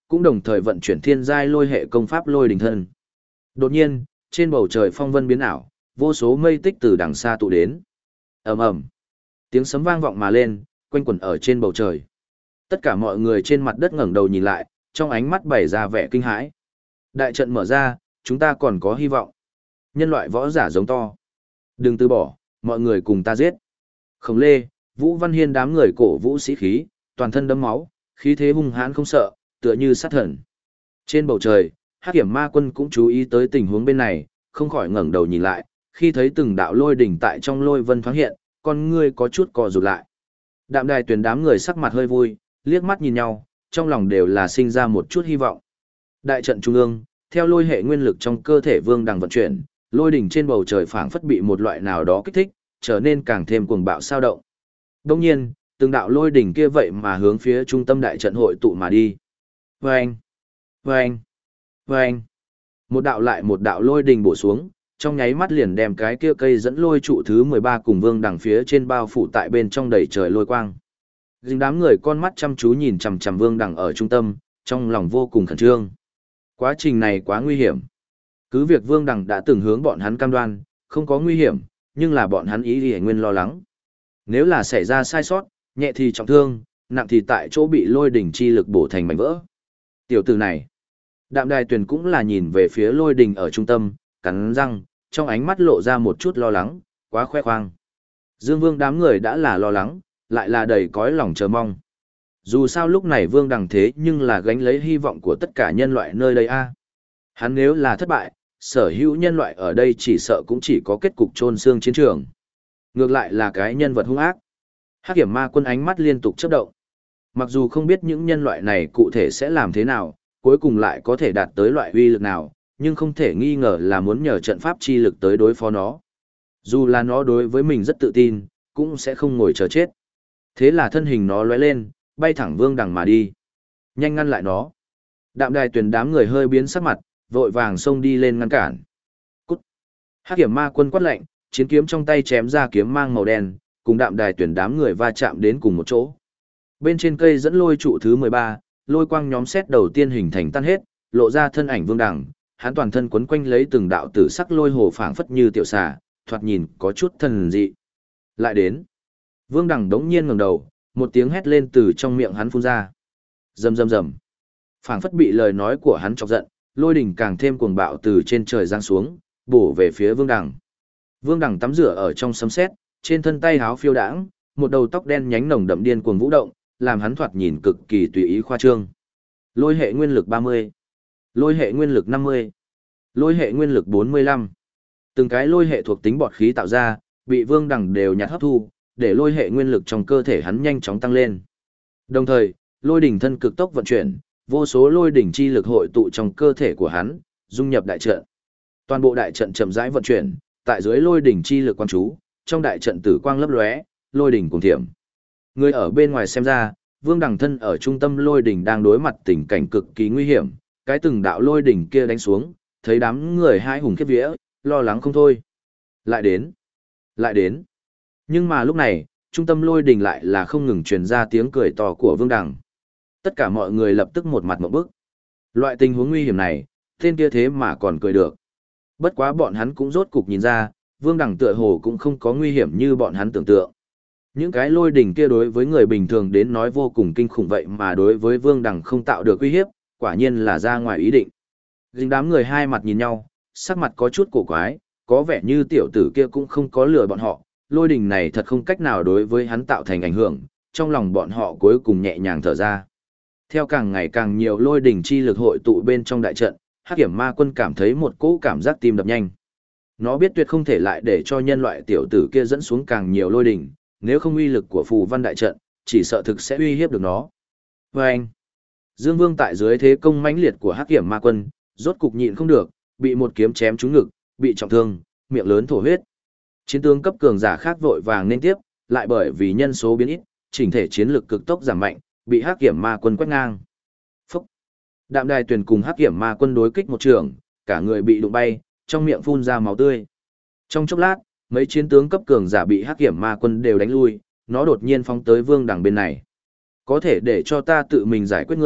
cũng đồng thời vận chuyển thiên giai lôi hệ công pháp lôi đình thân. Đột nhiên, trên bầu trời phong vân biến ảo, vô số mây tích từ đằng xa tụ đến. Ầm ầm, tiếng sấm vang vọng mà lên, quanh quẩn ở trên bầu trời. Tất cả mọi người trên mặt đất ngẩng đầu nhìn lại, trong ánh mắt bày ra vẻ kinh hãi. Đại trận mở ra, chúng ta còn có hy vọng. Nhân loại võ giả giống to. Đừng từ bỏ, mọi người cùng ta giết. Khổng Lê, Vũ Văn Hiên đám người cổ vũ sĩ khí, toàn thân đẫm máu, khí thế hung hãn không sợ, tựa như sát thần. Trên bầu trời, Hắc Kiểm Ma Quân cũng chú ý tới tình huống bên này, không khỏi ngẩng đầu nhìn lại, khi thấy từng đạo lôi đỉnh tại trong lôi vân thoáng hiện, con ngươi có chút co rụt lại. Đạm Đài Tuyền đám người sắc mặt hơi vui, liếc mắt nhìn nhau, trong lòng đều là sinh ra một chút hy vọng. Đại trận trung ương, theo lôi hệ nguyên lực trong cơ thể Vương Đằng vận chuyển, lôi đỉnh trên bầu trời phảng phất bị một loại nào đó kích thích, trở nên càng thêm cuồng bạo sao động. Đương nhiên, từng đạo lôi đỉnh kia vậy mà hướng phía trung tâm đại trận hội tụ mà đi. Vâng! Vâng! Vâng! Một đạo lại một đạo lôi đỉnh bổ xuống, trong nháy mắt liền đem cái kia cây dẫn lôi trụ thứ 13 cùng Vương Đằng phía trên bao phủ tại bên trong đầy trời lôi quang. Dính đám người con mắt chăm chú nhìn chằm chằm Vương Đằng ở trung tâm, trong lòng vô cùng khẩn trương. Quá trình này quá nguy hiểm. Cứ việc Vương Đằng đã từng hướng bọn hắn cam đoan, không có nguy hiểm, nhưng là bọn hắn ý y nguyên lo lắng. Nếu là xảy ra sai sót, nhẹ thì trọng thương, nặng thì tại chỗ bị lôi đỉnh chi lực bổ thành mảnh vỡ. Tiểu tử này, Đạm Đài Tuyền cũng là nhìn về phía lôi đỉnh ở trung tâm, cắn răng, trong ánh mắt lộ ra một chút lo lắng, quá khoe khoang. Dương Vương đám người đã là lo lắng, lại là đầy cõi lòng chờ mong. Dù sao lúc này Vương Đằng thế nhưng là gánh lấy hy vọng của tất cả nhân loại nơi đây a. Hắn nếu là thất bại, sở hữu nhân loại ở đây chỉ sợ cũng chỉ có kết cục chôn xương chiến trường. Ngược lại là cái nhân vật hung ác. Hắc Kiểm Ma Quân ánh mắt liên tục chớp động. Mặc dù không biết những nhân loại này cụ thể sẽ làm thế nào, cuối cùng lại có thể đạt tới loại uy lực nào, nhưng không thể nghi ngờ là muốn nhờ trận pháp chi lực tới đối phó nó. Dù là nó đối với mình rất tự tin, cũng sẽ không ngồi chờ chết. Thế là thân hình nó lóe lên, bay thẳng Vương Đằng mà đi. Nhanh ngăn lại nó. Đạm Đài Tuyền đám người hơi biến sắc mặt, vội vàng xông đi lên ngăn cản. Cút. Hắc Kiểm Ma Quân quát lạnh, chiến kiếm trong tay chém ra kiếm mang màu đen, cùng Đạm Đài Tuyền đám người va chạm đến cùng một chỗ. Bên trên cây dẫn lôi trụ thứ 13, lôi quang nhóm xét đầu tiên hình thành tan hết, lộ ra thân ảnh Vương Đằng, hắn toàn thân quấn quanh lấy từng đạo tử sắc lôi hồ phảng phất như tiểu xà, thoạt nhìn có chút thần dị. Lại đến. Vương Đằng đống nhiên ngẩng đầu, một tiếng hét lên từ trong miệng hắn phun ra. Rầm rầm rầm. Phảng phất bị lời nói của hắn chọc giận, lôi đỉnh càng thêm cuồng bạo từ trên trời giáng xuống, bổ về phía Vương Đằng. Vương Đằng tắm rửa ở trong sấm sét, trên thân tay háo phiêu đãng, một đầu tóc đen nhánh nồng đậm điên cuồng vũ động, làm hắn thoạt nhìn cực kỳ tùy ý khoa trương. Lôi hệ nguyên lực 30, lôi hệ nguyên lực 50, lôi hệ nguyên lực 45. Từng cái lôi hệ thuộc tính bọt khí tạo ra, bị Vương Đằng đều nhặt hấp thu, để lôi hệ nguyên lực trong cơ thể hắn nhanh chóng tăng lên. Đồng thời, lôi đỉnh thân cực tốc vận chuyển, vô số lôi đỉnh chi lực hội tụ trong cơ thể của hắn, dung nhập đại trận. Toàn bộ đại trận chậm rãi vận chuyển, tại dưới lôi đỉnh chi lực quan chú, trong đại trận tử quang lấp lóe, lôi đỉnh cùng thiểm. Người ở bên ngoài xem ra, Vương Đằng thân ở trung tâm lôi đỉnh đang đối mặt tình cảnh cực kỳ nguy hiểm, cái từng đạo lôi đỉnh kia đánh xuống, thấy đám người hai hùng khiếp vía, lo lắng không thôi. Lại đến, lại đến. Nhưng mà lúc này, trung tâm lôi đỉnh lại là không ngừng truyền ra tiếng cười to của Vương Đằng. Tất cả mọi người lập tức một mặt ngộp bức. Loại tình huống nguy hiểm này, tên kia thế mà còn cười được. Bất quá bọn hắn cũng rốt cục nhìn ra, Vương Đằng tựa hồ cũng không có nguy hiểm như bọn hắn tưởng tượng. Những cái lôi đỉnh kia đối với người bình thường đến nói vô cùng kinh khủng vậy mà đối với Vương Đằng không tạo được uy hiếp, quả nhiên là ra ngoài ý định. Dính đám người hai mặt nhìn nhau, sắc mặt có chút cổ quái, có vẻ như tiểu tử kia cũng không có lừa bọn họ, lôi đỉnh này thật không cách nào đối với hắn tạo thành ảnh hưởng, trong lòng bọn họ cuối cùng nhẹ nhàng thở ra. Theo càng ngày càng nhiều lôi đỉnh chi lực hội tụ bên trong đại trận, Hắc Kiểm Ma Quân cảm thấy một cỗ cảm giác tim đập nhanh. Nó biết tuyệt không thể lại để cho nhân loại tiểu tử kia dẫn xuống càng nhiều lôi đỉnh, nếu không uy lực của phù văn đại trận, chỉ sợ thực sẽ uy hiếp được nó. Vâng! Dương Vương tại dưới thế công mãnh liệt của Hắc Kiểm Ma Quân, rốt cục nhịn không được, bị một kiếm chém trúng ngực, bị trọng thương, miệng lớn thổ huyết. Chiến tướng cấp cường giả khác vội vàng nên tiếp, lại bởi vì nhân số biến ít, chỉnh thể chiến lực cực tốc giảm mạnh, bị Hắc Kiểm Ma Quân quét ngang. Phúc! Đạm Đài Tuyền cùng Hắc Kiểm Ma Quân đối kích một trường, cả người bị đụng bay, trong miệng phun ra máu tươi. Trong chốc lát, mấy chiến tướng cấp cường giả bị Hắc Kiểm Ma Quân đều đánh lui, nó đột nhiên phóng tới Vương Đằng bên này. Có thể để cho ta tự mình giải quyết ngươi,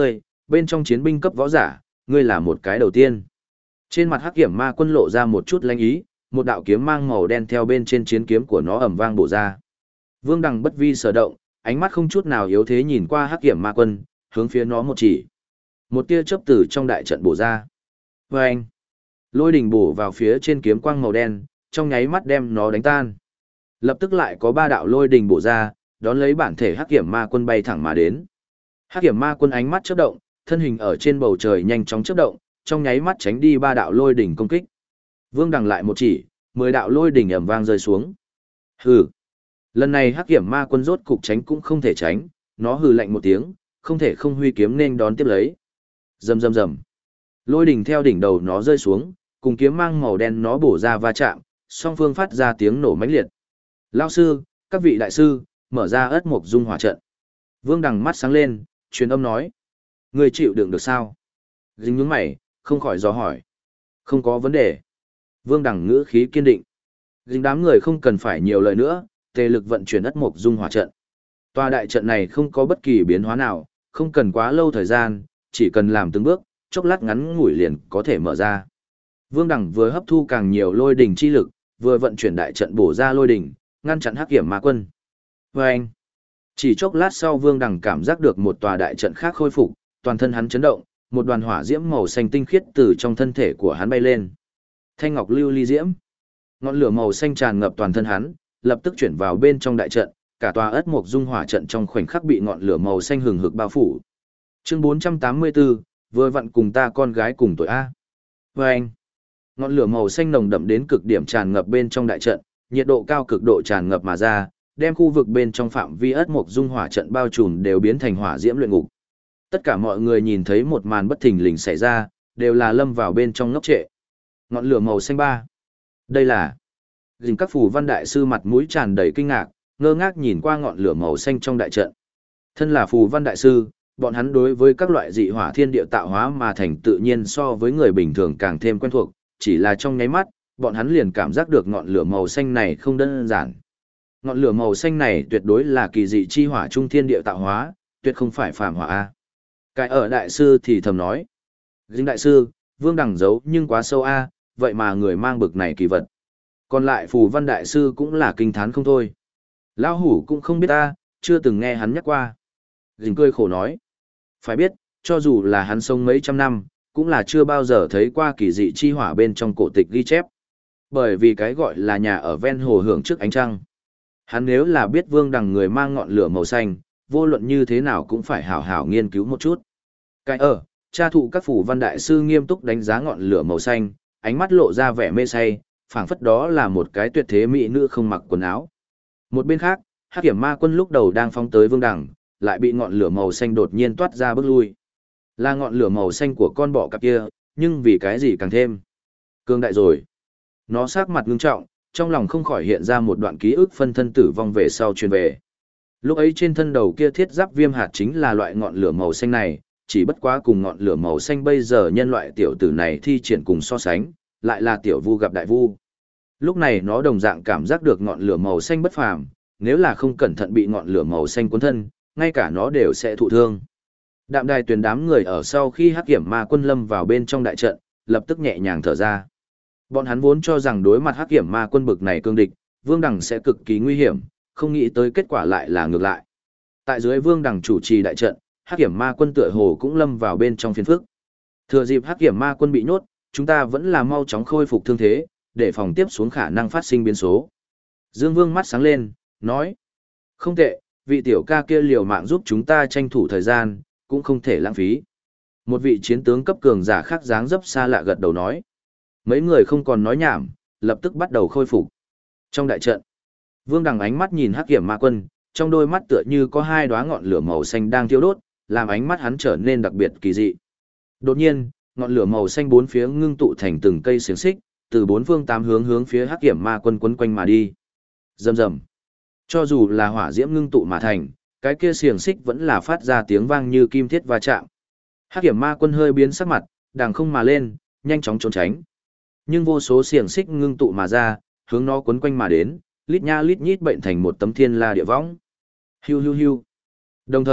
bên trong chiến binh cấp võ giả, ngươi là một cái đầu tiên. Trên mặt Hắc Kiểm Ma Quân lộ ra một chút lanh ý, một đạo kiếm mang màu đen theo bên trên chiến kiếm của nó ầm vang bổ ra. Vương Đằng bất vi sở động, ánh mắt không chút nào yếu thế nhìn qua Hắc Kiểm Ma Quân, hướng phía nó một chỉ. Một tia chớp từ trong đại trận bổ ra. Vâng! Lôi đỉnh bổ vào phía trên kiếm quang màu đen, trong nháy mắt đem nó đánh tan. Lập tức lại có 3 đạo lôi đỉnh bổ ra, đón lấy bản thể Hắc Kiểm Ma Quân bay thẳng mà đến. Hắc Kiểm Ma Quân ánh mắt chớp động, thân hình ở trên bầu trời nhanh chóng chớp động, trong nháy mắt tránh đi 3 đạo lôi đỉnh công kích. Vương Đằng lại một chỉ, 10 đạo lôi đỉnh ầm vang rơi xuống. Hừ. Lần này Hắc Kiểm Ma Quân rốt cục tránh cũng không thể tránh, nó hừ lạnh một tiếng, không thể không huy kiếm nên đón tiếp lấy. Rầm rầm rầm. Lôi đỉnh theo đỉnh đầu nó rơi xuống, cùng kiếm mang màu đen nó bổ ra va chạm, song phương phát ra tiếng nổ mãnh liệt. Lão sư, các vị đại sư, mở ra ất mục dung hỏa trận. Vương Đằng mắt sáng lên, truyền âm nói. Người chịu đựng được sao? Dính nhướng mày, không khỏi dò hỏi. Không có vấn đề. Vương Đằng ngữ khí kiên định. Dính đám người không cần phải nhiều lời nữa, tề lực vận chuyển ất mục dung hỏa trận. Tòa đại trận này không có bất kỳ biến hóa nào, không cần quá lâu thời gian, chỉ cần làm từng bước, chốc lát ngắn ngủi liền có thể mở ra. Vương Đằng vừa hấp thu càng nhiều lôi đỉnh chi lực, vừa vận chuyển đại trận bổ ra lôi đỉnh, ngăn chặn Hắc Kiểm Ma Quân. Vâng! Chỉ chốc lát sau Vương Đằng cảm giác được một tòa đại trận khác khôi phục, toàn thân hắn chấn động, một đoàn hỏa diễm màu xanh tinh khiết từ trong thân thể của hắn bay lên. Thanh ngọc lưu ly diễm. Ngọn lửa màu xanh tràn ngập toàn thân hắn, lập tức chuyển vào bên trong đại trận, cả tòa ất mục dung hỏa trận trong khoảnh khắc bị ngọn lửa màu xanh hừng hực bao phủ. Chương 484, vừa vặn cùng ta con gái cùng tuổi A. Vâng! Ngọn lửa màu xanh nồng đậm đến cực điểm tràn ngập bên trong đại trận, nhiệt độ cao cực độ tràn ngập mà ra, đem khu vực bên trong phạm vi ất mục dung hỏa trận bao trùm đều biến thành hỏa diễm luyện ngục. Tất cả mọi người nhìn thấy một màn bất thình lình xảy ra, đều là lâm vào bên trong ngốc trệ. Ngọn lửa màu xanh ba. Đây là... Dình các phù văn đại sư mặt mũi tràn đầy kinh ngạc, ngơ ngác nhìn qua ngọn lửa màu xanh trong đại trận. Thân là phù văn đại sư, bọn hắn đối với các loại dị hỏa thiên địa tạo hóa mà thành tự nhiên so với người bình thường càng thêm quen thuộc, chỉ là trong nháy mắt, bọn hắn liền cảm giác được ngọn lửa màu xanh này không đơn giản. Ngọn lửa màu xanh này tuyệt đối là kỳ dị chi hỏa trung thiên địa tạo hóa, tuyệt không phải phàm hỏa a. Cái ở đại sư thì thầm nói. Dinh đại sư, Vương Đằng giấu nhưng quá sâu a, vậy mà người mang bực này kỳ vật. Còn lại phù văn đại sư cũng là kinh thán không thôi. Lão hủ cũng không biết ta, chưa từng nghe hắn nhắc qua. Dinh cười khổ nói. Phải biết, cho dù là hắn sống mấy trăm năm, cũng là chưa bao giờ thấy qua kỳ dị chi hỏa bên trong cổ tịch ghi chép. Bởi vì cái gọi là nhà ở ven hồ hưởng trước ánh trăng. Hắn nếu là biết Vương Đằng người mang ngọn lửa màu xanh, vô luận như thế nào cũng phải hảo hảo nghiên cứu một chút. Cái cha thụ các phủ văn đại sư nghiêm túc đánh giá ngọn lửa màu xanh, ánh mắt lộ ra vẻ mê say, phảng phất đó là một cái tuyệt thế mỹ nữ không mặc quần áo. Một bên khác, Hắc Kiểm Ma Quân lúc đầu đang phóng tới Vương Đằng, lại bị ngọn lửa màu xanh đột nhiên toát ra bước lui. Là ngọn lửa màu xanh của con bọ cạp kia, nhưng vì cái gì càng thêm cương đại rồi. Nó sắc mặt ngưng trọng, trong lòng không khỏi hiện ra một đoạn ký ức phân thân tử vong về sau truyền về. Lúc ấy trên thân đầu kia thiết giáp viêm hạt chính là loại ngọn lửa màu xanh này, chỉ bất quá cùng ngọn lửa màu xanh bây giờ nhân loại tiểu tử này thi triển cùng so sánh, lại là tiểu vu gặp đại vu. Lúc này nó đồng dạng cảm giác được ngọn lửa màu xanh bất phàm, nếu là không cẩn thận bị ngọn lửa màu xanh cuốn thân, ngay cả nó đều sẽ thụ thương. Đạm Đài Tuyền đám người ở sau khi Hắc Kiểm Ma Quân lâm vào bên trong đại trận, lập tức nhẹ nhàng thở ra. Bọn hắn vốn cho rằng đối mặt Hắc Kiểm Ma Quân bực này cương địch, Vương Đằng sẽ cực kỳ nguy hiểm, không nghĩ tới kết quả lại là ngược lại. Tại dưới Vương Đằng chủ trì đại trận, Hắc Kiểm Ma Quân tựa hồ cũng lâm vào bên trong phiền phức. Thừa dịp Hắc Kiểm Ma Quân bị nhốt, chúng ta vẫn là mau chóng khôi phục thương thế, để phòng tiếp xuống khả năng phát sinh biến số. Dương Vương mắt sáng lên, nói: "Không tệ, vị tiểu ca kia liều mạng giúp chúng ta tranh thủ thời gian, cũng không thể lãng phí." Một vị chiến tướng cấp cường giả khác dáng dấp xa lạ gật đầu nói. Mấy người không còn nói nhảm, lập tức bắt đầu khôi phục. Trong đại trận, Vương Đằng ánh mắt nhìn Hắc Kiểm Ma Quân, trong đôi mắt tựa như có hai đóa ngọn lửa màu xanh đang thiêu đốt, làm ánh mắt hắn trở nên đặc biệt kỳ dị. Đột nhiên, ngọn lửa màu xanh bốn phía ngưng tụ thành từng cây xiềng xích, từ bốn phương tám hướng hướng phía Hắc Kiểm Ma Quân quấn quanh mà đi. Rầm rầm. Cho dù là hỏa diễm ngưng tụ mà thành, cái kia xiềng xích vẫn là phát ra tiếng vang như kim thiết va chạm. Hắc Kiểm Ma Quân hơi biến sắc mặt, đằng không mà lên, nhanh chóng trốn tránh. Nhưng vô số xiềng xích ngưng tụ mà ra, hướng nó quấn quanh mà đến, lít nha lít nhít bệnh thành một tấm thiên la địa võng. Hiu hiu hiu. Đồng thời,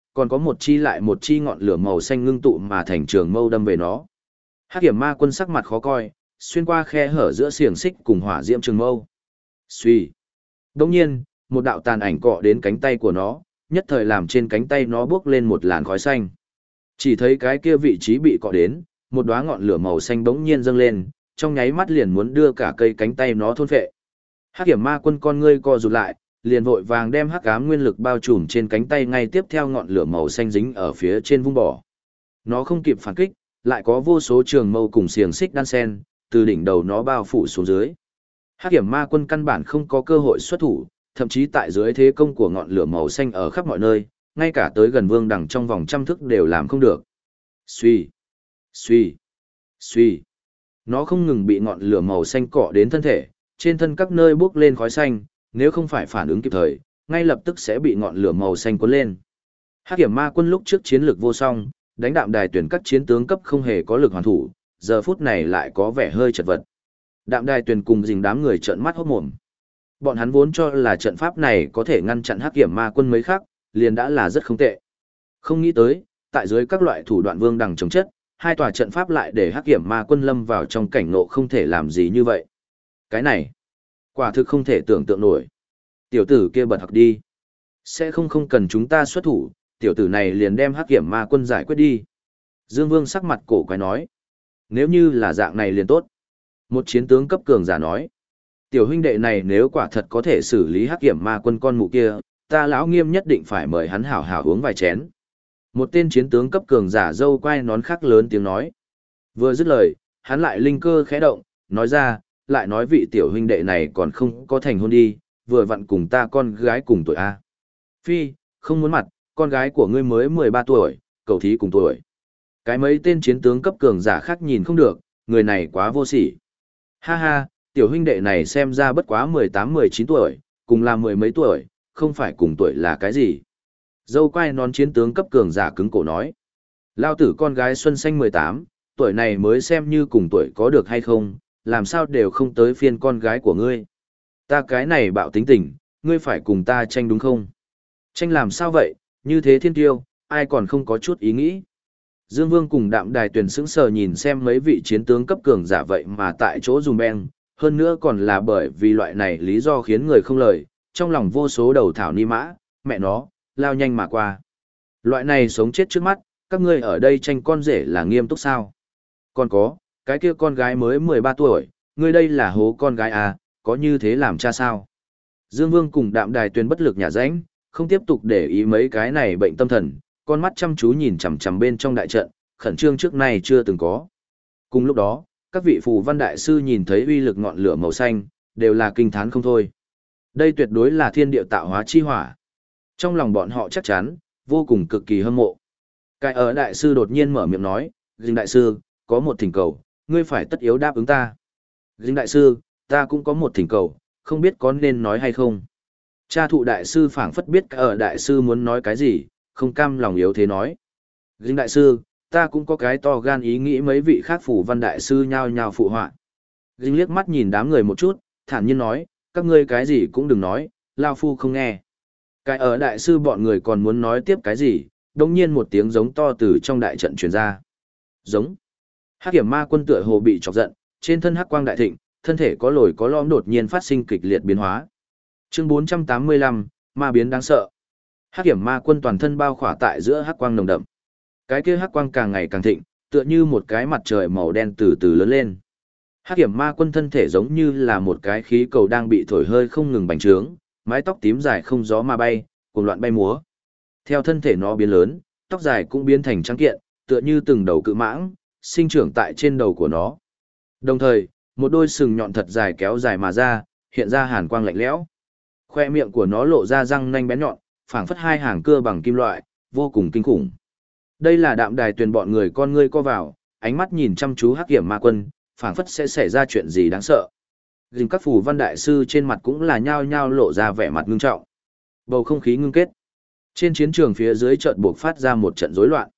còn có một chi lại một chi ngọn lửa màu xanh ngưng tụ mà thành trường mâu đâm về nó. Hắc Kiểm Ma Quân sắc mặt khó coi, xuyên qua khe hở giữa xiềng xích cùng hỏa diễm trường mâu. Xuy. Đống nhiên, một đạo tàn ảnh cọ đến cánh tay của nó, nhất thời làm trên cánh tay nó bốc lên một làn khói xanh. Chỉ thấy cái kia vị trí bị cọ đến, một đóa ngọn lửa màu xanh bỗng nhiên dâng lên, trong nháy mắt liền muốn đưa cả cây cánh tay nó thôn phệ. Hắc Kiểm Ma Quân con ngươi co rụt lại, liền vội vàng đem hắc ám nguyên lực bao trùm trên cánh tay, ngay tiếp theo ngọn lửa màu xanh dính ở phía trên vung bỏ. Nó không kịp phản kích, lại có vô số trường mâu cùng xiềng xích đan sen, từ đỉnh đầu nó bao phủ xuống dưới. Hắc Kiểm Ma Quân căn bản không có cơ hội xuất thủ, thậm chí tại dưới thế công của ngọn lửa màu xanh ở khắp mọi nơi, ngay cả tới gần Vương Đằng trong vòng trăm thước đều làm không được. Xuy, xuy, xuy. Nó không ngừng bị ngọn lửa màu xanh cọ đến thân thể, trên thân các nơi bốc lên khói xanh, nếu không phải phản ứng kịp thời, ngay lập tức sẽ bị ngọn lửa màu xanh cuốn lên. Hắc Kiểm Ma Quân lúc trước chiến lược vô song, đánh Đạm Đài Tuyển các chiến tướng cấp không hề có lực hoàn thủ, giờ phút này lại có vẻ hơi chật vật. Đạm Đài Tuyển cùng dình đám người trợn mắt hốt mồm. Bọn hắn vốn cho là trận pháp này có thể ngăn chặn Hắc Kiểm Ma Quân mấy khắc, liền đã là rất không tệ. Không nghĩ tới, tại dưới các loại thủ đoạn Vương Đằng chống chất, hai tòa trận pháp lại để Hắc Kiểm Ma Quân lâm vào trong cảnh ngộ không thể làm gì như vậy. Cái này, quả thực không thể tưởng tượng nổi. Tiểu tử kia bật học đi. Sẽ không cần chúng ta xuất thủ, tiểu tử này liền đem Hắc Kiểm Ma Quân giải quyết đi. Dương Vương sắc mặt cổ quái nói. Nếu như là dạng này liền tốt. Một chiến tướng cấp cường giả nói. Tiểu huynh đệ này nếu quả thật có thể xử lý Hắc Kiểm Ma Quân con mụ kia, ta lão Nghiêm nhất định phải mời hắn hảo hảo uống vài chén. Một tên chiến tướng cấp cường giả râu quai nón khác lớn tiếng nói. Vừa dứt lời, hắn lại linh cơ khẽ động, nói ra, lại nói vị tiểu huynh đệ này còn không có thành hôn đi, vừa vặn cùng ta con gái cùng tuổi A. Phi, không muốn mặt, con gái của ngươi mới 13 tuổi, cầu thí cùng tuổi. Cái mấy tên chiến tướng cấp cường giả khác nhìn không được, người này quá vô sỉ. Ha ha, tiểu huynh đệ này xem ra bất quá 18-19 tuổi, cùng là mười mấy tuổi, không phải cùng tuổi là cái gì. Dâu quai nón chiến tướng cấp cường giả cứng cổ nói. Lao tử con gái xuân xanh 18, tuổi này mới xem như cùng tuổi có được hay không, làm sao đều không tới phiên con gái của ngươi. Ta cái này bạo tính tình, ngươi phải cùng ta tranh đúng không? Tranh làm sao vậy, như thế thiên tiêu, ai còn không có chút ý nghĩ. Dương Vương cùng Đạm Đài Tuyền sững sờ nhìn xem mấy vị chiến tướng cấp cường giả vậy mà tại chỗ dùng beng, hơn nữa còn là bởi vì loại này lý do khiến người không lời, trong lòng vô số đầu thảo ni mã, mẹ nó, lao nhanh mà qua. Loại này sống chết trước mắt, các ngươi ở đây tranh con rể là nghiêm túc sao? Còn có, cái kia con gái mới 13 tuổi, ngươi đây là hố con gái à, có như thế làm cha sao? Dương Vương cùng Đạm Đài Tuyền bất lực nhả rãnh, không tiếp tục để ý mấy cái này bệnh tâm thần, con mắt chăm chú nhìn chằm chằm bên trong đại trận, khẩn trương trước nay chưa từng có. Cùng lúc đó, các vị phù văn đại sư nhìn thấy uy lực ngọn lửa màu xanh, đều là kinh thán không thôi. Đây tuyệt đối là thiên địa tạo hóa chi hỏa. Trong lòng bọn họ chắc chắn, vô cùng cực kỳ hâm mộ. Cái ở đại sư đột nhiên mở miệng nói, Dinh đại sư, có một thỉnh cầu, ngươi phải tất yếu đáp ứng ta. Dinh đại sư, ta cũng có một thỉnh cầu, không biết có nên nói hay không. Cha thụ đại sư phảng phất biết cái ở đại sư muốn nói cái gì, không cam lòng yếu thế nói. Dinh đại sư, ta cũng có cái to gan ý nghĩ mấy vị khác phủ văn đại sư nhao nhao phụ họa. Dinh liếc mắt nhìn đám người một chút, thản nhiên nói, các ngươi cái gì cũng đừng nói, lao phu không nghe. Cái ở đại sư bọn người còn muốn nói tiếp cái gì, đồng nhiên một tiếng giống to từ trong đại trận truyền ra. Giống. Hắc Kiểm Ma Quân tựa hồ bị chọc giận, trên thân hắc quang đại thịnh, thân thể có lồi có lõm đột nhiên phát sinh kịch liệt biến hóa. Chương 485, ma biến đáng sợ. Hắc Kiểm Ma Quân toàn thân bao khỏa tại giữa hắc quang nồng đậm. Cái kia hắc quang càng ngày càng thịnh, tựa như một cái mặt trời màu đen từ từ lớn lên. Hắc Kiểm Ma Quân thân thể giống như là một cái khí cầu đang bị thổi hơi không ngừng bành trướng, mái tóc tím dài không gió mà bay, cuồng loạn bay múa. Theo thân thể nó biến lớn, tóc dài cũng biến thành trắng kiện, tựa như từng đầu cự mãng, sinh trưởng tại trên đầu của nó. Đồng thời, một đôi sừng nhọn thật dài kéo dài mà ra, hiện ra hàn quang lạnh lẽo. Khoe miệng của nó lộ ra răng nanh bén nhọn, phảng phất hai hàng cưa bằng kim loại, vô cùng kinh khủng. Đây là Đạm Đài Tuyền bọn người con ngươi co vào, ánh mắt nhìn chăm chú Hắc Kiểm Ma Quân, phảng phất sẽ xảy ra chuyện gì đáng sợ. Dình các phù văn đại sư trên mặt cũng là nhao nhao lộ ra vẻ mặt ngưng trọng. Bầu không khí ngưng kết. Trên chiến trường phía dưới chợt buộc phát ra một trận rối loạn.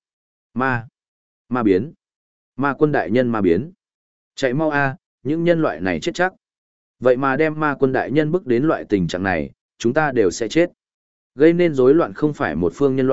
Ma biến. Ma Quân đại nhân ma biến. Chạy mau a, những nhân loại này chết chắc. Vậy mà đem Ma Quân đại nhân bước đến loại tình trạng này, chúng ta đều sẽ chết. Gây nên rối loạn không phải một phương nhân loại,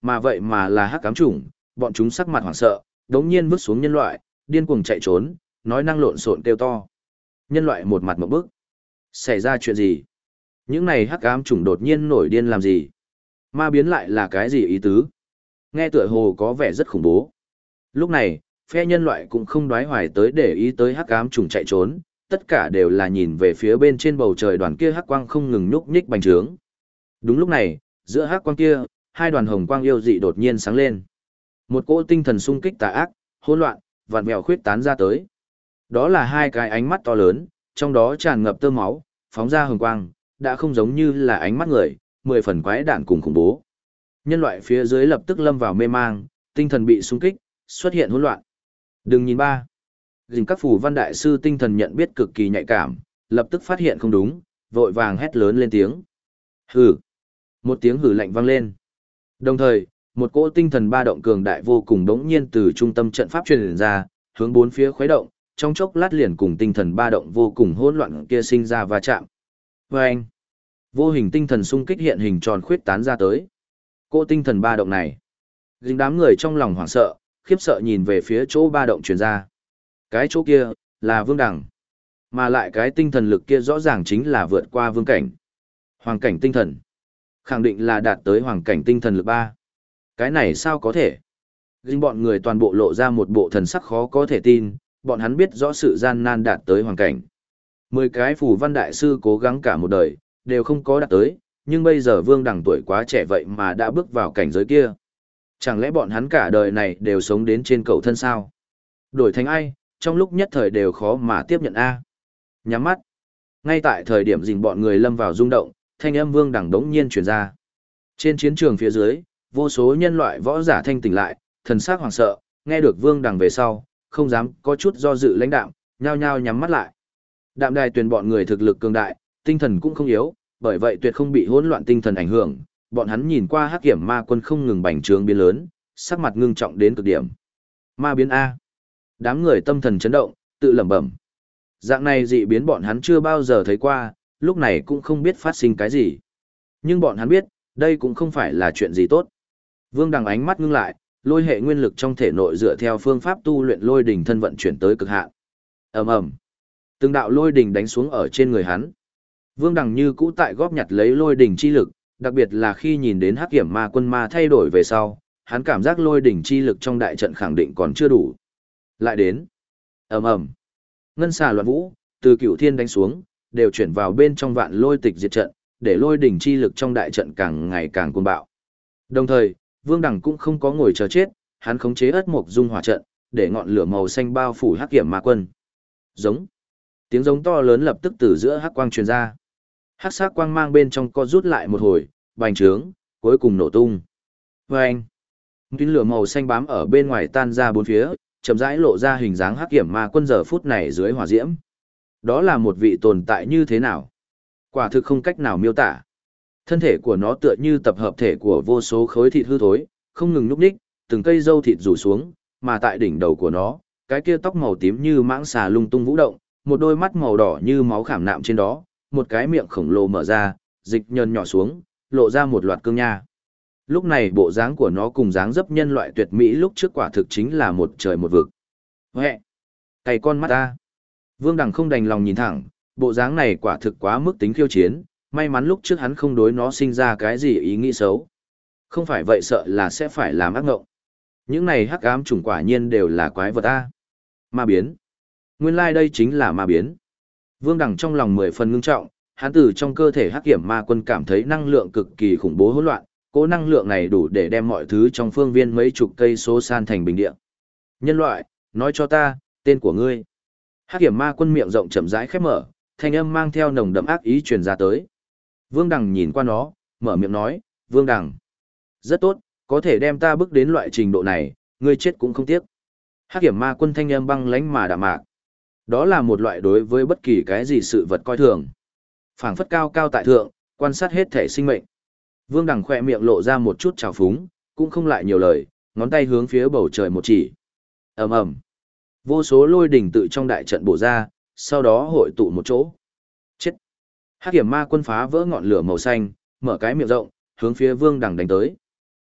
mà vậy mà là hắc ám chủng, bọn chúng sắc mặt hoảng sợ, đống nhiên vứt xuống nhân loại, điên cuồng chạy trốn, nói năng lộn xộn kêu to. Nhân loại một mặt một bức. Xảy ra chuyện gì? Những này hắc ám chủng đột nhiên nổi điên làm gì? Ma biến lại là cái gì ý tứ? Nghe tựa hồ có vẻ rất khủng bố. Lúc này, phe nhân loại cũng không đoái hoài tới để ý tới hắc ám trùng chạy trốn, tất cả đều là nhìn về phía bên trên bầu trời đoàn kia hắc quang không ngừng nhúc nhích bành trướng. Đúng lúc này, giữa hắc quang kia, hai đoàn hồng quang yêu dị đột nhiên sáng lên. Một cỗ tinh thần xung kích tà ác, hỗn loạn, vặn vẹo khuyết tán ra tới. Đó là hai cái ánh mắt to lớn, trong đó tràn ngập tơ máu, phóng ra hồng quang, đã không giống như là ánh mắt người, 10 phần quái đản cùng khủng bố. Nhân loại phía dưới lập tức lâm vào mê mang, tinh thần bị xung kích, xuất hiện hỗn loạn. Đừng nhìn ba. Dình các phù văn đại sư tinh thần nhận biết cực kỳ nhạy cảm, lập tức phát hiện không đúng, vội vàng hét lớn lên tiếng. Hừ. Một tiếng hừ lạnh vang lên. Đồng thời, một cỗ tinh thần ba động cường đại vô cùng đống nhiên từ trung tâm trận pháp truyền ra, hướng bốn phía khuấy động, trong chốc lát liền cùng tinh thần ba động vô cùng hỗn loạn kia sinh ra va chạm. Vâng! Vô hình tinh thần xung kích hiện hình tròn khuyết tán ra tới. Cỗ tinh thần ba động này. Dính đám người trong lòng hoảng sợ, khiếp sợ nhìn về phía chỗ ba động truyền ra. Cái chỗ kia, là vương đẳng. Mà lại cái tinh thần lực kia rõ ràng chính là vượt qua vương cảnh. Hoàng cảnh tinh thần. Khẳng định là đạt tới hoàng cảnh tinh thần lực 3. Cái này sao có thể? Dính bọn người toàn bộ lộ ra một bộ thần sắc khó có thể tin, bọn hắn biết rõ sự gian nan đạt tới hoàng cảnh. 10 cái phù văn đại sư cố gắng cả một đời, đều không có đạt tới, nhưng bây giờ vương đẳng tuổi quá trẻ vậy mà đã bước vào cảnh giới kia. Chẳng lẽ bọn hắn cả đời này đều sống đến trên cầu thân sao? Đổi thành ai, trong lúc nhất thời đều khó mà tiếp nhận A. Nhắm mắt. Ngay tại thời điểm dình bọn người lâm vào rung động, thanh âm vương đẳng đống nhiên truyền ra. Trên chiến trường phía dưới, vô số nhân loại võ giả thanh tỉnh lại, thần sắc hoảng sợ, nghe được vương đẳng về sau, không dám có chút do dự lãnh đạm, nhao nhao nhắm mắt lại. Đạm đài tuyển bọn người thực lực cường đại, tinh thần cũng không yếu, bởi vậy tuyệt không bị hỗn loạn tinh thần ảnh hưởng. Bọn hắn nhìn qua hắc kiểm ma quân không ngừng bành trướng biến lớn, sắc mặt ngưng trọng đến cực điểm. Ma biến A. Đám người tâm thần chấn động, tự lẩm bẩm. Dạng này dị biến bọn hắn chưa bao giờ thấy qua, lúc này cũng không biết phát sinh cái gì. Nhưng bọn hắn biết, đây cũng không phải là chuyện gì tốt. Vương Đằng ánh mắt ngưng lại, lôi hệ nguyên lực trong thể nội dựa theo phương pháp tu luyện lôi đỉnh thân vận chuyển tới cực hạn. Ầm ầm. Từng đạo lôi đỉnh đánh xuống ở trên người hắn. Vương Đằng như cũ tại góp nhặt lấy lôi đỉnh chi lực, đặc biệt là khi nhìn đến hắc kiểm ma quân ma thay đổi về sau, hắn cảm giác lôi đỉnh chi lực trong đại trận khẳng định còn chưa đủ. Lại đến. Ầm ầm. Ngân xà loạn vũ, từ cửu thiên đánh xuống, đều chuyển vào bên trong vạn lôi tịch diệt trận, để lôi đỉnh chi lực trong đại trận càng ngày càng cuồng bạo. Đồng thời, Vương Đằng cũng không có ngồi chờ chết, hắn khống chế ất mộc dung hỏa trận, để ngọn lửa màu xanh bao phủ hắc kiểm ma quân. Giống. Tiếng giống to lớn lập tức từ giữa hắc quang truyền ra. Hắc sắc quang mang bên trong co rút lại một hồi, bành trướng, cuối cùng nổ tung. Vâng! Tuyến lửa màu xanh bám ở bên ngoài tan ra bốn phía, chậm rãi lộ ra hình dáng hắc kiểm ma quân giờ phút này dưới hỏa diễm. Đó là một vị tồn tại như thế nào? Quả thực không cách nào miêu tả. Thân thể của nó tựa như tập hợp thể của vô số khối thịt hư thối, không ngừng nhúc nhích, từng cây râu thịt rủ xuống, mà tại đỉnh đầu của nó, cái kia tóc màu tím như mãng xà lung tung vũ động, một đôi mắt màu đỏ như máu khảm nạm trên đó, một cái miệng khổng lồ mở ra, dịch nhờn nhỏ xuống, lộ ra một loạt cương nha. Lúc này bộ dáng của nó cùng dáng dấp nhân loại tuyệt mỹ lúc trước quả thực chính là một trời một vực. Huệ! Cày con mắt ta! Vương Đằng không đành lòng nhìn thẳng, bộ dáng này quả thực quá mức tính khiêu chiến, may mắn lúc trước hắn không đối nó sinh ra cái gì ý nghĩ xấu. Không phải vậy sợ là sẽ phải làm ác ngộng. Những này hắc ám chủng quả nhiên đều là quái vật a. Ma biến. Nguyên lai đây chính là ma biến. Vương Đằng trong lòng 10 phần ngưng trọng, hắn từ trong cơ thể hắc kiểm ma quân cảm thấy năng lượng cực kỳ khủng bố hỗn loạn, cỗ năng lượng này đủ để đem mọi thứ trong phương viên mấy chục cây số san thành bình địa. Nhân loại, nói cho ta, tên của ngươi. Hắc kiểm ma quân miệng rộng chậm rãi khép mở, thanh âm mang theo nồng đậm ác ý truyền ra tới. Vương Đằng nhìn qua nó, mở miệng nói, Vương Đằng. Rất tốt, có thể đem ta bước đến loại trình độ này, ngươi chết cũng không tiếc. Hắc kiểm ma quân thanh âm băng lãnh mà đạm mạc. Đó là một loại đối với bất kỳ cái gì sự vật coi thường. Phảng phất cao cao tại thượng, quan sát hết thể sinh mệnh. Vương Đằng khỏe miệng lộ ra một chút trào phúng, cũng không lại nhiều lời, ngón tay hướng phía bầu trời một chỉ. Ầm ầm. Vô số lôi đỉnh tự trong đại trận bổ ra, sau đó hội tụ một chỗ. Chết. Hắc kiểm ma quân phá vỡ ngọn lửa màu xanh, mở cái miệng rộng, hướng phía Vương Đằng đánh tới.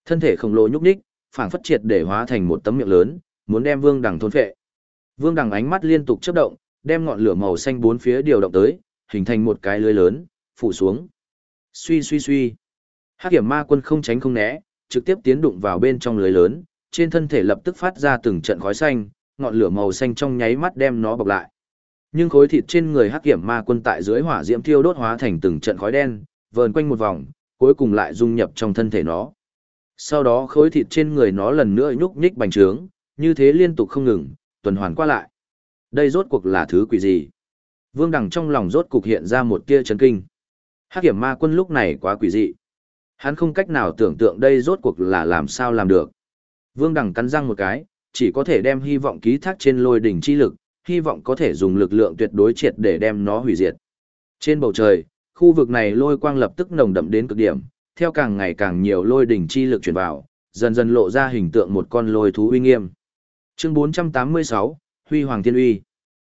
Thân thể khổng lồ nhúc nhích, phảng phất triệt để hóa thành một tấm miệng lớn, muốn đem Vương Đằng thôn phệ. Vương Đằng ánh mắt liên tục chớp động, đem ngọn lửa màu xanh bốn phía điều động tới, hình thành một cái lưới lớn, phủ xuống. Suy suy suy. Hắc Kiểm Ma Quân không tránh không né, trực tiếp tiến đụng vào bên trong lưới lớn, trên thân thể lập tức phát ra từng trận khói xanh, ngọn lửa màu xanh trong nháy mắt đem nó bọc lại. Nhưng khối thịt trên người Hắc Kiểm Ma Quân tại dưới hỏa diễm thiêu đốt hóa thành từng trận khói đen, vờn quanh một vòng, cuối cùng lại dung nhập trong thân thể nó. Sau đó khối thịt trên người nó lần nữa nhúc nhích bành trướng, như thế liên tục không ngừng, tuần hoàn qua lại. Đây rốt cuộc là thứ quỷ gì? Vương Đằng trong lòng rốt cục hiện ra một tia chấn kinh. Hắc Kiểm Ma Quân lúc này quá quỷ dị. Hắn không cách nào tưởng tượng đây rốt cuộc là làm sao làm được. Vương Đằng cắn răng một cái, chỉ có thể đem hy vọng ký thác trên lôi đỉnh chi lực, hy vọng có thể dùng lực lượng tuyệt đối triệt để đem nó hủy diệt. Trên bầu trời, khu vực này lôi quang lập tức nồng đậm đến cực điểm, theo càng ngày càng nhiều lôi đỉnh chi lực truyền vào, dần dần lộ ra hình tượng một con lôi thú uy nghiêm. Chương 486, Huy Hoàng Thiên Uy.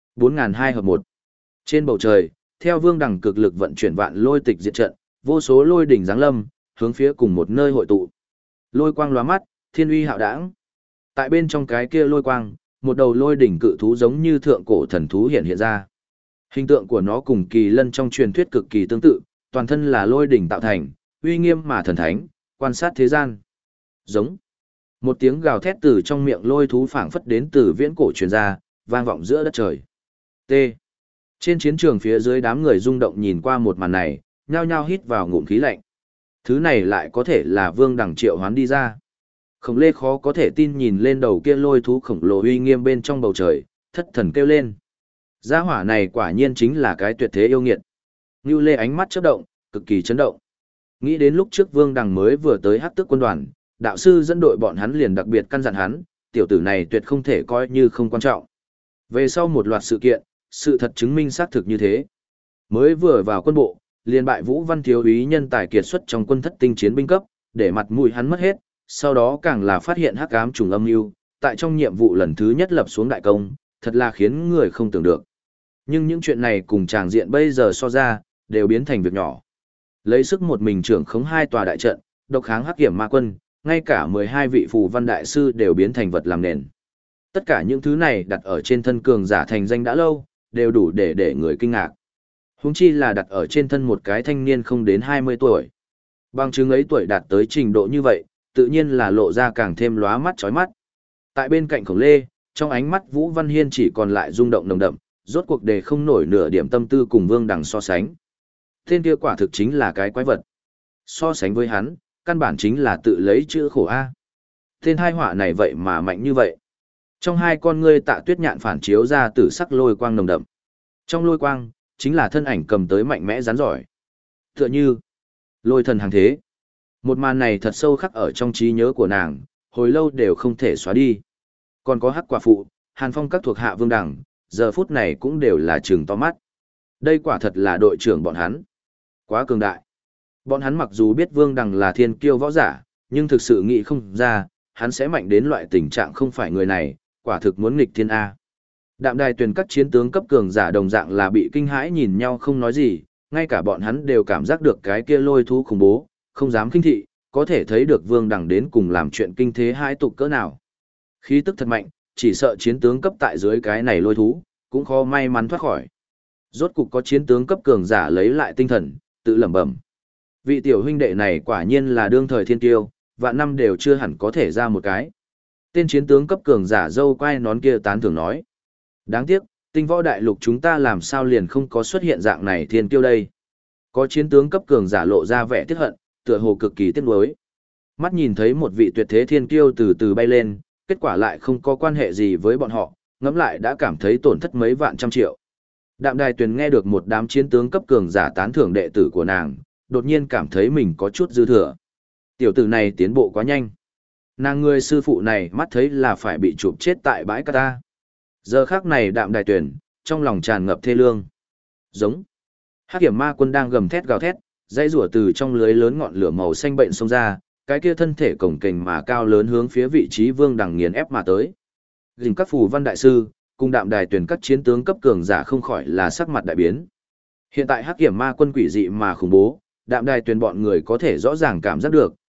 4002 hợp 1. Trên bầu trời, theo Vương Đằng cực lực vận chuyển vạn lôi tịch diệt trận, vô số lôi đỉnh giáng lâm, hướng phía cùng một nơi hội tụ. Lôi quang lóa mắt, thiên uy hạo đãng. Tại bên trong cái kia lôi quang, một đầu lôi đỉnh cự thú giống như thượng cổ thần thú hiện ra. Hình tượng của nó cùng kỳ lân trong truyền thuyết cực kỳ tương tự, toàn thân là lôi đỉnh tạo thành, uy nghiêm mà thần thánh, quan sát thế gian. Giống. Một tiếng gào thét từ trong miệng lôi thú phảng phất đến từ viễn cổ truyền ra, vang vọng giữa đất trời. T. Trên chiến trường phía dưới đám người rung động nhìn qua một màn này, nhao nhao hít vào ngụm khí lạnh. Thứ này lại có thể là Vương Đằng triệu hoán đi ra. Khổng Lê khó có thể tin nhìn lên đầu kia lôi thú khổng lồ uy nghiêm bên trong bầu trời, thất thần kêu lên. Gia hỏa này quả nhiên chính là cái tuyệt thế yêu nghiệt. Ngưu Lê ánh mắt chớp động, cực kỳ chấn động. Nghĩ đến lúc trước Vương Đằng mới vừa tới Hắc Tước quân đoàn, đạo sư dẫn đội bọn hắn liền đặc biệt căn dặn hắn, tiểu tử này tuyệt không thể coi như không quan trọng. Về sau một loạt sự kiện, sự thật chứng minh xác thực như thế. Mới vừa vào quân bộ, liền bại Vũ Văn thiếu úy nhân tài kiệt xuất trong quân thất tinh chiến binh cấp, để mặt mũi hắn mất hết, sau đó càng là phát hiện hắc ám trùng âm mưu, tại trong nhiệm vụ lần thứ nhất lập xuống đại công, thật là khiến người không tưởng được. Nhưng những chuyện này cùng tràng diện bây giờ so ra, đều biến thành việc nhỏ. Lấy sức một mình trưởng khống hai tòa đại trận, độc kháng Hắc Kiểm Ma Quân, ngay cả 12 vị phù văn đại sư đều biến thành vật làm nền. Tất cả những thứ này đặt ở trên thân cường giả thành danh đã lâu, đều đủ để người kinh ngạc. Huống chi là đặt ở trên thân một cái thanh niên không đến 20 tuổi. Bằng chứng ấy tuổi đạt tới trình độ như vậy, tự nhiên là lộ ra càng thêm lóa mắt chói mắt. Tại bên cạnh Khổng Lê, trong ánh mắt Vũ Văn Hiên chỉ còn lại rung động nồng đậm, rốt cuộc để không nổi nửa điểm tâm tư cùng Vương Đằng so sánh. Tên kia quả thực chính là cái quái vật. So sánh với hắn, căn bản chính là tự lấy chữ khổ A. Tên hai họa này vậy mà mạnh như vậy. Trong hai con ngươi Tạ Tuyết Nhạn phản chiếu ra tử sắc lôi quang nồng đậm. Trong lôi quang, chính là thân ảnh cầm tới mạnh mẽ rắn giỏi. Tựa như lôi thần hàng thế. Một màn này thật sâu khắc ở trong trí nhớ của nàng, hồi lâu đều không thể xóa đi. Còn có Hắc Quả Phụ, Hàn Phong các thuộc hạ Vương Đằng, giờ phút này cũng đều là trừng to mắt. Đây quả thật là đội trưởng bọn hắn. Quá cường đại. Bọn hắn mặc dù biết Vương Đằng là thiên kiêu võ giả, nhưng thực sự nghĩ không ra, hắn sẽ mạnh đến loại tình trạng không phải người này, quả thực muốn nghịch thiên A. Đạm Đài Tuyền các chiến tướng cấp cường giả đồng dạng là bị kinh hãi nhìn nhau không nói gì, ngay cả bọn hắn đều cảm giác được cái kia lôi thú khủng bố, không dám khinh thị, có thể thấy được Vương Đằng đến cùng làm chuyện kinh thế hai tục cỡ nào. Khí tức thật mạnh, chỉ sợ chiến tướng cấp tại dưới cái này lôi thú, cũng khó may mắn thoát khỏi. Rốt cục có chiến tướng cấp cường giả lấy lại tinh thần, tự lẩm bẩm. Vị tiểu huynh đệ này quả nhiên là đương thời thiên tiêu, vạn năm đều chưa hẳn có thể ra một cái. Tên chiến tướng cấp cường giả dâu quai nón kia tán thưởng nói. Đáng tiếc, tinh võ đại lục chúng ta làm sao liền không có xuất hiện dạng này thiên kiêu đây. Có chiến tướng cấp cường giả lộ ra vẻ tiếc hận, tựa hồ cực kỳ tiếc nuối. Mắt nhìn thấy một vị tuyệt thế thiên kiêu từ từ bay lên, kết quả lại không có quan hệ gì với bọn họ, ngẫm lại đã cảm thấy tổn thất mấy vạn trăm triệu. Đạm Đài Tuyền nghe được một đám chiến tướng cấp cường giả tán thưởng đệ tử của nàng, đột nhiên cảm thấy mình có chút dư thừa. Tiểu tử này tiến bộ quá nhanh. Nàng người sư phụ này mắt thấy là phải bị chụp chết tại bãi cát ta. Giờ khắc này Đạm Đài Tuyền, trong lòng tràn ngập thê lương. Giống. Hắc Kiểm Ma Quân đang gầm thét gào thét, dãy rủa từ trong lưới lớn ngọn lửa màu xanh bệnh xông ra, cái kia thân thể cổng kềnh mà cao lớn hướng phía vị trí Vương Đằng nghiền ép mà tới. Dình các phù văn đại sư, cùng Đạm Đài Tuyền các chiến tướng cấp cường giả không khỏi là sắc mặt đại biến. Hiện tại Hắc Kiểm Ma Quân quỷ dị mà khủng bố, Đạm Đài Tuyền bọn người có thể rõ ràng cảm giác được,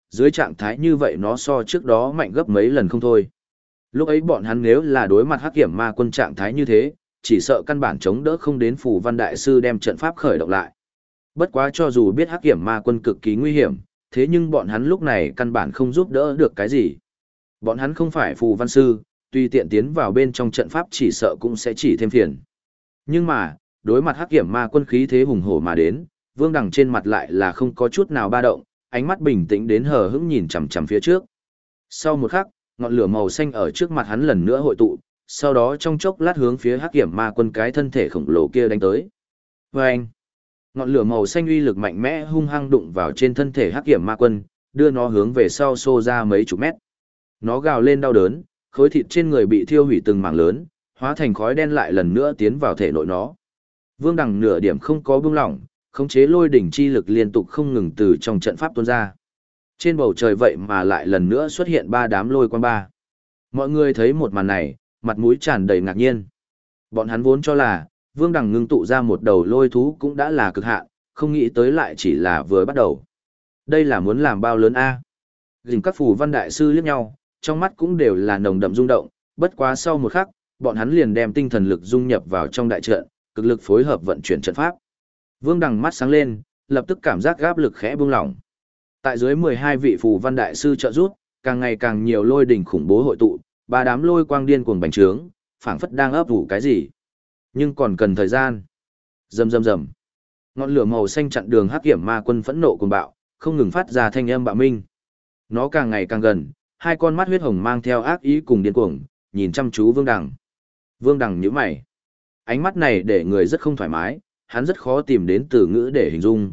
dưới trạng thái như vậy nó so trước đó mạnh gấp mấy lần không thôi. Lúc ấy bọn hắn nếu là đối mặt hắc kiểm ma quân trạng thái như thế, chỉ sợ căn bản chống đỡ không đến Phù Văn Đại Sư đem trận pháp khởi động lại. Bất quá cho dù biết hắc kiểm ma quân cực kỳ nguy hiểm, thế nhưng bọn hắn lúc này căn bản không giúp đỡ được cái gì. Bọn hắn không phải Phù Văn Sư, tùy tiện tiến vào bên trong trận pháp chỉ sợ cũng sẽ chỉ thêm phiền. Nhưng mà, đối mặt hắc kiểm ma quân khí thế hùng hổ mà đến, Vương Đằng trên mặt lại là không có chút nào ba động, ánh mắt bình tĩnh đến hờ hững nhìn chằm chằm phía trước. Sau một khắc, ngọn lửa màu xanh ở trước mặt hắn lần nữa hội tụ, sau đó trong chốc lát hướng phía hắc kiểm ma quân cái thân thể khổng lồ kia đánh tới. Vâng! Ngọn lửa màu xanh uy lực mạnh mẽ hung hăng đụng vào trên thân thể hắc kiểm ma quân, đưa nó hướng về sau xô ra mấy chục mét. Nó gào lên đau đớn, khối thịt trên người bị thiêu hủy từng mảng lớn, hóa thành khói đen lại lần nữa tiến vào thể nội nó. Vương Đằng nửa điểm không có buông lỏng, khống chế lôi đỉnh chi lực liên tục không ngừng từ trong trận pháp tuôn ra. Trên bầu trời vậy mà lại lần nữa xuất hiện 3 đám lôi quang ba. Mọi người thấy một màn này, mặt mũi tràn đầy ngạc nhiên. Bọn hắn vốn cho là, Vương Đằng ngưng tụ ra một đầu lôi thú cũng đã là cực hạn, không nghĩ tới lại chỉ là vừa bắt đầu. Đây là muốn làm bao lớn a? Dình các Phù Văn Đại Sư liếc nhau, trong mắt cũng đều là nồng đậm rung động, bất quá sau một khắc, bọn hắn liền đem tinh thần lực dung nhập vào trong đại trận, cực lực phối hợp vận chuyển trận pháp. Vương Đằng mắt sáng lên, lập tức cảm giác áp lực khẽ buông lỏng. Tại dưới 12 vị Phù Văn Đại Sư trợ giúp, càng ngày càng nhiều lôi đỉnh khủng bố hội tụ, 3 đám lôi quang điên cuồng bành trướng, phảng phất đang ấp ủ cái gì. Nhưng còn cần thời gian. Rầm rầm rầm. Ngọn lửa màu xanh chặn đường hắc kiểm ma quân phẫn nộ cuồng bạo, không ngừng phát ra thanh âm bạo minh. Nó càng ngày càng gần, hai con mắt huyết hồng mang theo ác ý cùng điên cuồng, nhìn chăm chú Vương Đằng. Vương Đằng nhíu mày. Ánh mắt này để người rất không thoải mái, hắn rất khó tìm đến từ ngữ để hình dung,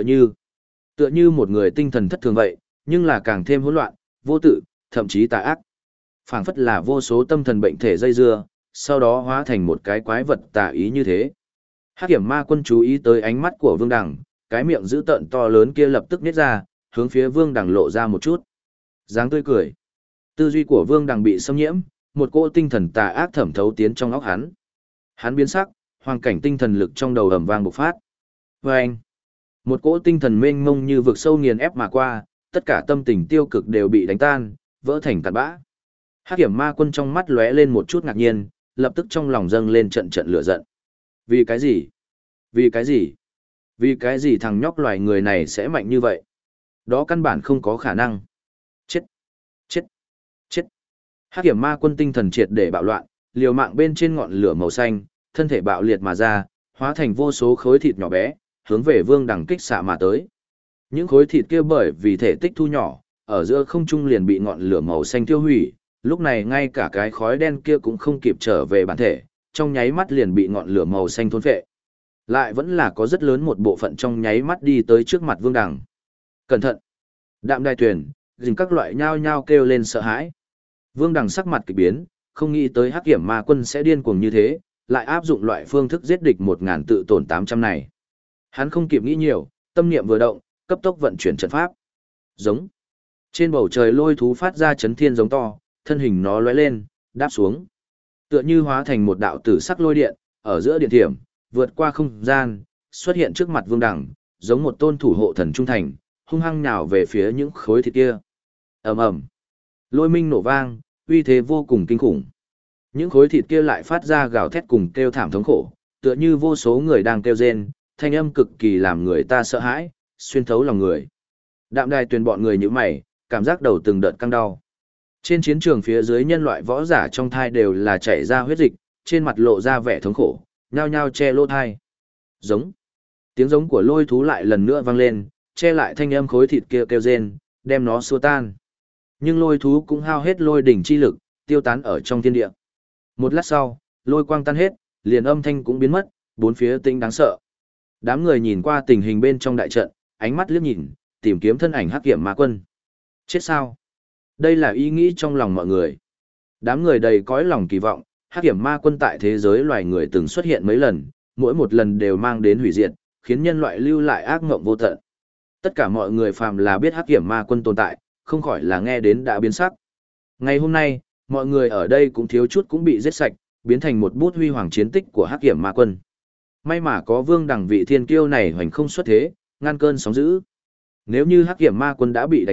tựa như một người tinh thần thất thường vậy, nhưng là càng thêm hỗn loạn, vô tự, thậm chí tà ác. Phảng phất là vô số tâm thần bệnh thể dây dưa, sau đó hóa thành một cái quái vật tà ý như thế. Hắc kiểm ma quân chú ý tới ánh mắt của Vương Đằng, cái miệng dữ tợn to lớn kia lập tức nhếch ra, hướng phía Vương Đằng lộ ra một chút dáng tươi cười. Tư duy của Vương Đằng bị xâm nhiễm, một cỗ tinh thần tà ác thẩm thấu tiến trong óc hắn. Hắn biến sắc, hoàn cảnh tinh thần lực trong đầu ầm vang bộc phát. Vâng! Một cỗ tinh thần mênh mông như vực sâu nghiền ép mà qua, tất cả tâm tình tiêu cực đều bị đánh tan, vỡ thành tàn bã. Hắc kiểm ma quân trong mắt lóe lên một chút ngạc nhiên, lập tức trong lòng dâng lên trận trận lửa giận. Vì cái gì? Vì cái gì? Vì cái gì thằng nhóc loài người này sẽ mạnh như vậy? Đó căn bản không có khả năng. Chết! Chết! Chết! Hắc kiểm ma quân tinh thần triệt để bạo loạn, liều mạng bên trên ngọn lửa màu xanh, thân thể bạo liệt mà ra, hóa thành vô số khối thịt nhỏ bé, hướng về Vương Đằng kích xạ mà tới. Những khối thịt kia bởi vì thể tích thu nhỏ, ở giữa không trung liền bị ngọn lửa màu xanh tiêu hủy, lúc này ngay cả cái khói đen kia cũng không kịp trở về bản thể, trong nháy mắt liền bị ngọn lửa màu xanh thôn phệ. Lại vẫn là có rất lớn một bộ phận trong nháy mắt đi tới trước mặt Vương Đằng. Cẩn thận! Đạm Đài Tuyền, dình các loại nhao nhao kêu lên sợ hãi. Vương Đằng sắc mặt kỳ biến, không nghĩ tới hắc kiểm ma quân sẽ điên cuồng như thế, lại áp dụng loại phương thức giết địch 1000 tự tổn 800 này. Hắn không kịp nghĩ nhiều, tâm niệm vừa động, cấp tốc vận chuyển trận pháp. Giống. Trên bầu trời lôi thú phát ra chấn thiên giống to, thân hình nó lóe lên, đáp xuống. Tựa như hóa thành một đạo tử sắc lôi điện, ở giữa điện thiểm, vượt qua không gian, xuất hiện trước mặt Vương Đằng, giống một tôn thủ hộ thần trung thành, hung hăng nhào về phía những khối thịt kia. Ầm ầm. Lôi minh nổ vang, uy thế vô cùng kinh khủng. Những khối thịt kia lại phát ra gào thét cùng kêu thảm thống khổ, tựa như vô số người đang kêu rên, thanh âm cực kỳ làm người ta sợ hãi, xuyên thấu lòng người. Đạm Đài Tuyền bọn người như mày, cảm giác đầu từng đợt căng đau. Trên chiến trường phía dưới nhân loại võ giả trong thai đều là chảy ra huyết dịch, trên mặt lộ ra vẻ thống khổ, nhao nhao che lỗ thai. Giống. Tiếng giống của lôi thú lại lần nữa vang lên, che lại thanh âm khối thịt kia kêu rên, đem nó xua tan. Nhưng lôi thú cũng hao hết lôi đỉnh chi lực, tiêu tán ở trong thiên địa. Một lát sau, lôi quang tan hết, liền âm thanh cũng biến mất, bốn phía tĩnh đáng sợ. Đám người nhìn qua tình hình bên trong đại trận, ánh mắt liếc nhìn, tìm kiếm thân ảnh hắc kiểm ma quân. Chết sao? Đây là ý nghĩ trong lòng mọi người. Đám người đầy cõi lòng kỳ vọng, hắc kiểm ma quân tại thế giới loài người từng xuất hiện mấy lần, mỗi một lần đều mang đến hủy diệt, khiến nhân loại lưu lại ác ngộng vô tận. Tất cả mọi người phàm là biết hắc kiểm ma quân tồn tại, không khỏi là nghe đến đã biến sắc. Ngày hôm nay, mọi người ở đây cũng thiếu chút cũng bị giết sạch, biến thành một bút huy hoàng chiến tích của hắc kiểm ma quân. May mà có Vương Đằng vị thiên kiêu này hoành không xuất thế, ngăn cơn sóng dữ. Nếu như hắc kiểm ma quân đã bị đánh chết,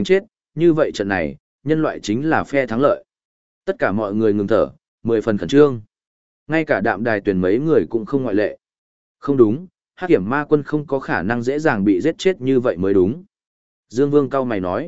như vậy trận này, nhân loại chính là phe thắng lợi. Tất cả mọi người ngừng thở, 10 phần khẩn trương. Ngay cả Đạm Đài Tuyền mấy người cũng không ngoại lệ. Không đúng, Hắc Kiểm Ma Quân không có khả năng dễ dàng bị giết chết như vậy mới đúng. Dương Vương cau mày nói.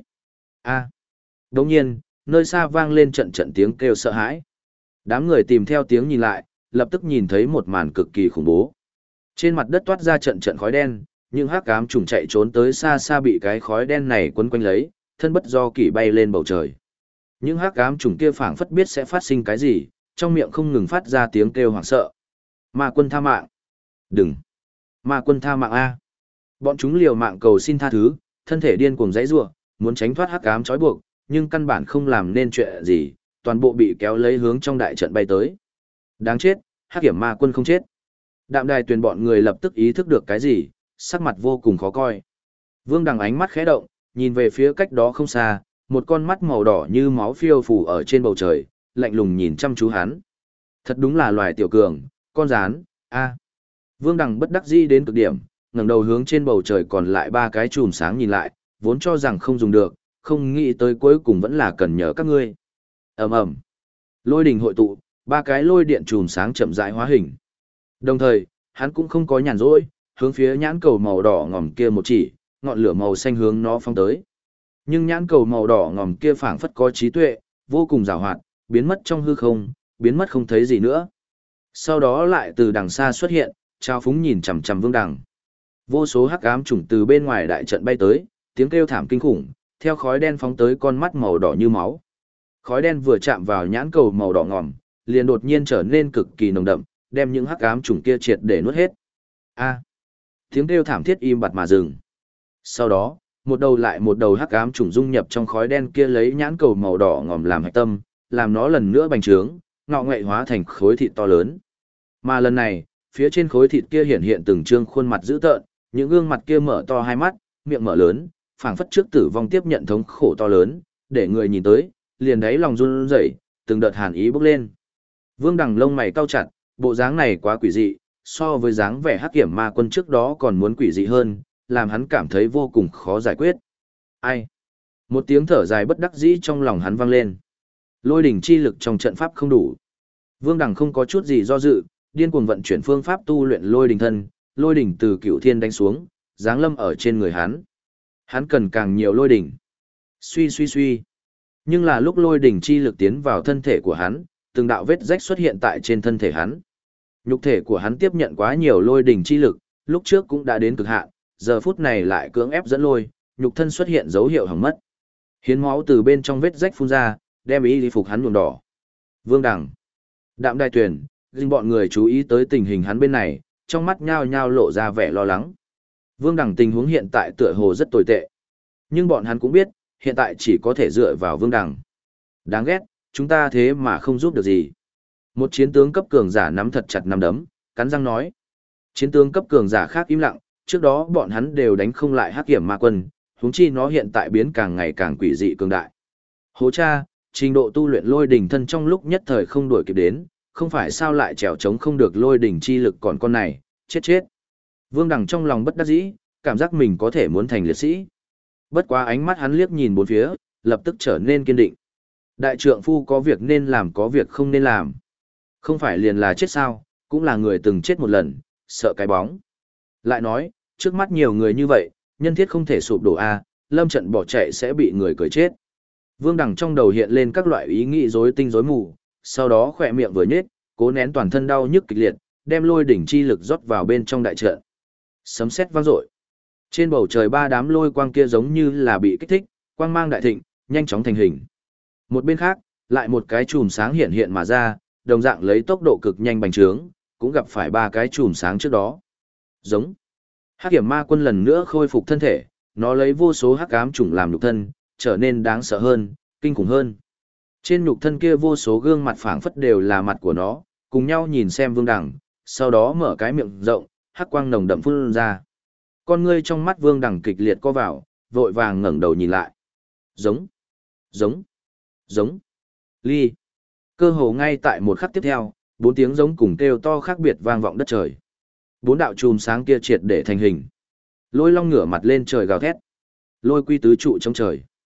Đồng nhiên, nơi xa vang lên trận trận tiếng kêu sợ hãi. Đám người tìm theo tiếng nhìn lại, lập tức nhìn thấy một màn cực kỳ khủng bố. Trên mặt đất toát ra trận trận khói đen, những hắc ám trùng chạy trốn tới xa xa bị cái khói đen này quấn quanh lấy, thân bất do kỷ bay lên bầu trời. Những hắc ám trùng kia phảng phất biết sẽ phát sinh cái gì, trong miệng không ngừng phát ra tiếng kêu hoảng sợ. Ma Quân tha mạng. Đừng. Ma Quân tha mạng a. Bọn chúng liều mạng cầu xin tha thứ, thân thể điên cuồng giãy giụa, muốn tránh thoát hắc ám trói buộc, nhưng căn bản không làm nên chuyện gì, toàn bộ bị kéo lấy hướng trong đại trận bay tới. Đáng chết, Hắc Kiểm Ma Quân không chết. Đạm Đài Tuyền bọn người lập tức ý thức được cái gì, sắc mặt vô cùng khó coi. Vương Đằng ánh mắt khẽ động, nhìn về phía cách đó không xa, một con mắt màu đỏ như máu phiêu phù ở trên bầu trời, lạnh lùng nhìn chăm chú hắn. Thật đúng là loài tiểu cường, con rán, a. Vương Đằng bất đắc dĩ đến cực điểm, ngẩng đầu hướng trên bầu trời còn lại ba cái chùm sáng nhìn lại, vốn cho rằng không dùng được, không nghĩ tới cuối cùng vẫn là cần nhờ các ngươi. Ầm ầm. Lôi đình hội tụ, ba cái lôi điện chùm sáng chậm rãi hóa hình. Đồng thời, hắn cũng không có nhàn rỗi, hướng phía nhãn cầu màu đỏ ngòm kia một chỉ, ngọn lửa màu xanh hướng nó phóng tới. Nhưng nhãn cầu màu đỏ ngòm kia phảng phất có trí tuệ, vô cùng giàu hoạt, biến mất trong hư không, biến mất không thấy gì nữa. Sau đó lại từ đằng xa xuất hiện, trao phúng nhìn chằm chằm Vương Đằng. Vô số hắc ám chủng từ bên ngoài đại trận bay tới, tiếng kêu thảm kinh khủng, theo khói đen phóng tới con mắt màu đỏ như máu. Khói đen vừa chạm vào nhãn cầu màu đỏ ngòm, liền đột nhiên trở nên cực kỳ nồng đậm, đem những hắc ám chủng kia triệt để nuốt hết. Tiếng kêu thảm thiết im bặt mà dừng. Sau đó, một đầu lại một đầu hắc ám chủng dung nhập trong khói đen kia lấy nhãn cầu màu đỏ ngòm làm hạch tâm, làm nó lần nữa bành trướng, ngọ ngậy hóa thành khối thịt to lớn. Mà lần này, phía trên khối thịt kia hiện hiện từng trương khuôn mặt dữ tợn, những gương mặt kia mở to hai mắt, miệng mở lớn, phảng phất trước tử vong tiếp nhận thống khổ to lớn, để người nhìn tới, liền đáy lòng run rẩy, từng đợt hàn ý bốc lên. Vương Đằng lông mày cau chặt, bộ dáng này quá quỷ dị, so với dáng vẻ Hắc Kiểm Ma Quân trước đó còn muốn quỷ dị hơn, làm hắn cảm thấy vô cùng khó giải quyết. Ai? Một tiếng thở dài bất đắc dĩ trong lòng hắn vang lên. Lôi đỉnh chi lực trong trận pháp không đủ. Vương Đằng không có chút gì do dự, điên cuồng vận chuyển phương pháp tu luyện lôi đỉnh thân, lôi đỉnh từ cửu thiên đánh xuống, giáng lâm ở trên người hắn. Hắn cần càng nhiều lôi đỉnh. Suy suy suy. Nhưng là lúc lôi đỉnh chi lực tiến vào thân thể của hắn, từng đạo vết rách xuất hiện tại trên thân thể hắn. Nhục thể của hắn tiếp nhận quá nhiều lôi đỉnh chi lực, lúc trước cũng đã đến cực hạn, giờ phút này lại cưỡng ép dẫn lôi, nhục thân xuất hiện dấu hiệu hỏng mất. Hiến máu từ bên trong vết rách phun ra, đem y phục hắn nhuộm đỏ. Vương Đằng, Đạm Đài Tuyền, dinh bọn người chú ý tới tình hình hắn bên này, trong mắt nhao nhao lộ ra vẻ lo lắng. Vương Đằng tình huống hiện tại tựa hồ rất tồi tệ. Nhưng bọn hắn cũng biết, hiện tại chỉ có thể dựa vào Vương Đằng. Đáng ghét, chúng ta thế mà không giúp được gì. Một chiến tướng cấp cường giả nắm thật chặt nắm đấm, cắn răng nói. Chiến tướng cấp cường giả khác im lặng, trước đó bọn hắn đều đánh không lại Hắc Kiểm Ma Quân, huống chi nó hiện tại biến càng ngày càng quỷ dị cường đại. Hố cha, trình độ tu luyện lôi đỉnh thân trong lúc nhất thời không đuổi kịp đến, không phải sao lại trèo trống không được lôi đỉnh chi lực còn con này, chết chết. Vương Đằng trong lòng bất đắc dĩ, cảm giác mình có thể muốn thành liệt sĩ. Bất quá ánh mắt hắn liếc nhìn bốn phía, lập tức trở nên kiên định. Đại trượng phu có việc nên làm có việc không nên làm. Không phải liền là chết sao, cũng là người từng chết một lần, sợ cái bóng. Lại nói, trước mắt nhiều người như vậy, nhân thiết không thể sụp đổ a, lâm trận bỏ chạy sẽ bị người cười chết. Vương Đằng trong đầu hiện lên các loại ý nghĩ rối tinh rối mù, sau đó khỏe miệng vừa nhếch, cố nén toàn thân đau nhức kịch liệt, đem lôi đỉnh chi lực rót vào bên trong đại trận. Sấm sét vang dội. Trên bầu trời ba đám lôi quang kia giống như là bị kích thích, quang mang đại thịnh, nhanh chóng thành hình. Một bên khác, lại một cái chùm sáng hiện hiện mà ra, đồng dạng lấy tốc độ cực nhanh bành trướng, cũng gặp phải ba cái chùm sáng trước đó. Giống. Hắc Kiểm Ma Quân lần nữa khôi phục thân thể, nó lấy vô số hắc ám chủng làm nhục thân, trở nên đáng sợ hơn, kinh khủng hơn. Trên nhục thân kia vô số gương mặt phảng phất đều là mặt của nó, cùng nhau nhìn xem Vương Đằng, sau đó mở cái miệng rộng, hắc quang nồng đậm phun ra. Con ngươi trong mắt Vương Đằng kịch liệt co vào, vội vàng ngẩng đầu nhìn lại. Giống, giống, giống, ly. Cơ hồ ngay tại một khắc tiếp theo, bốn tiếng giống cùng kêu to khác biệt vang vọng đất trời. Bốn đạo chùm sáng kia triệt để thành hình. Lôi long ngửa mặt lên trời gào thét. Lôi quy tứ trụ trong trời.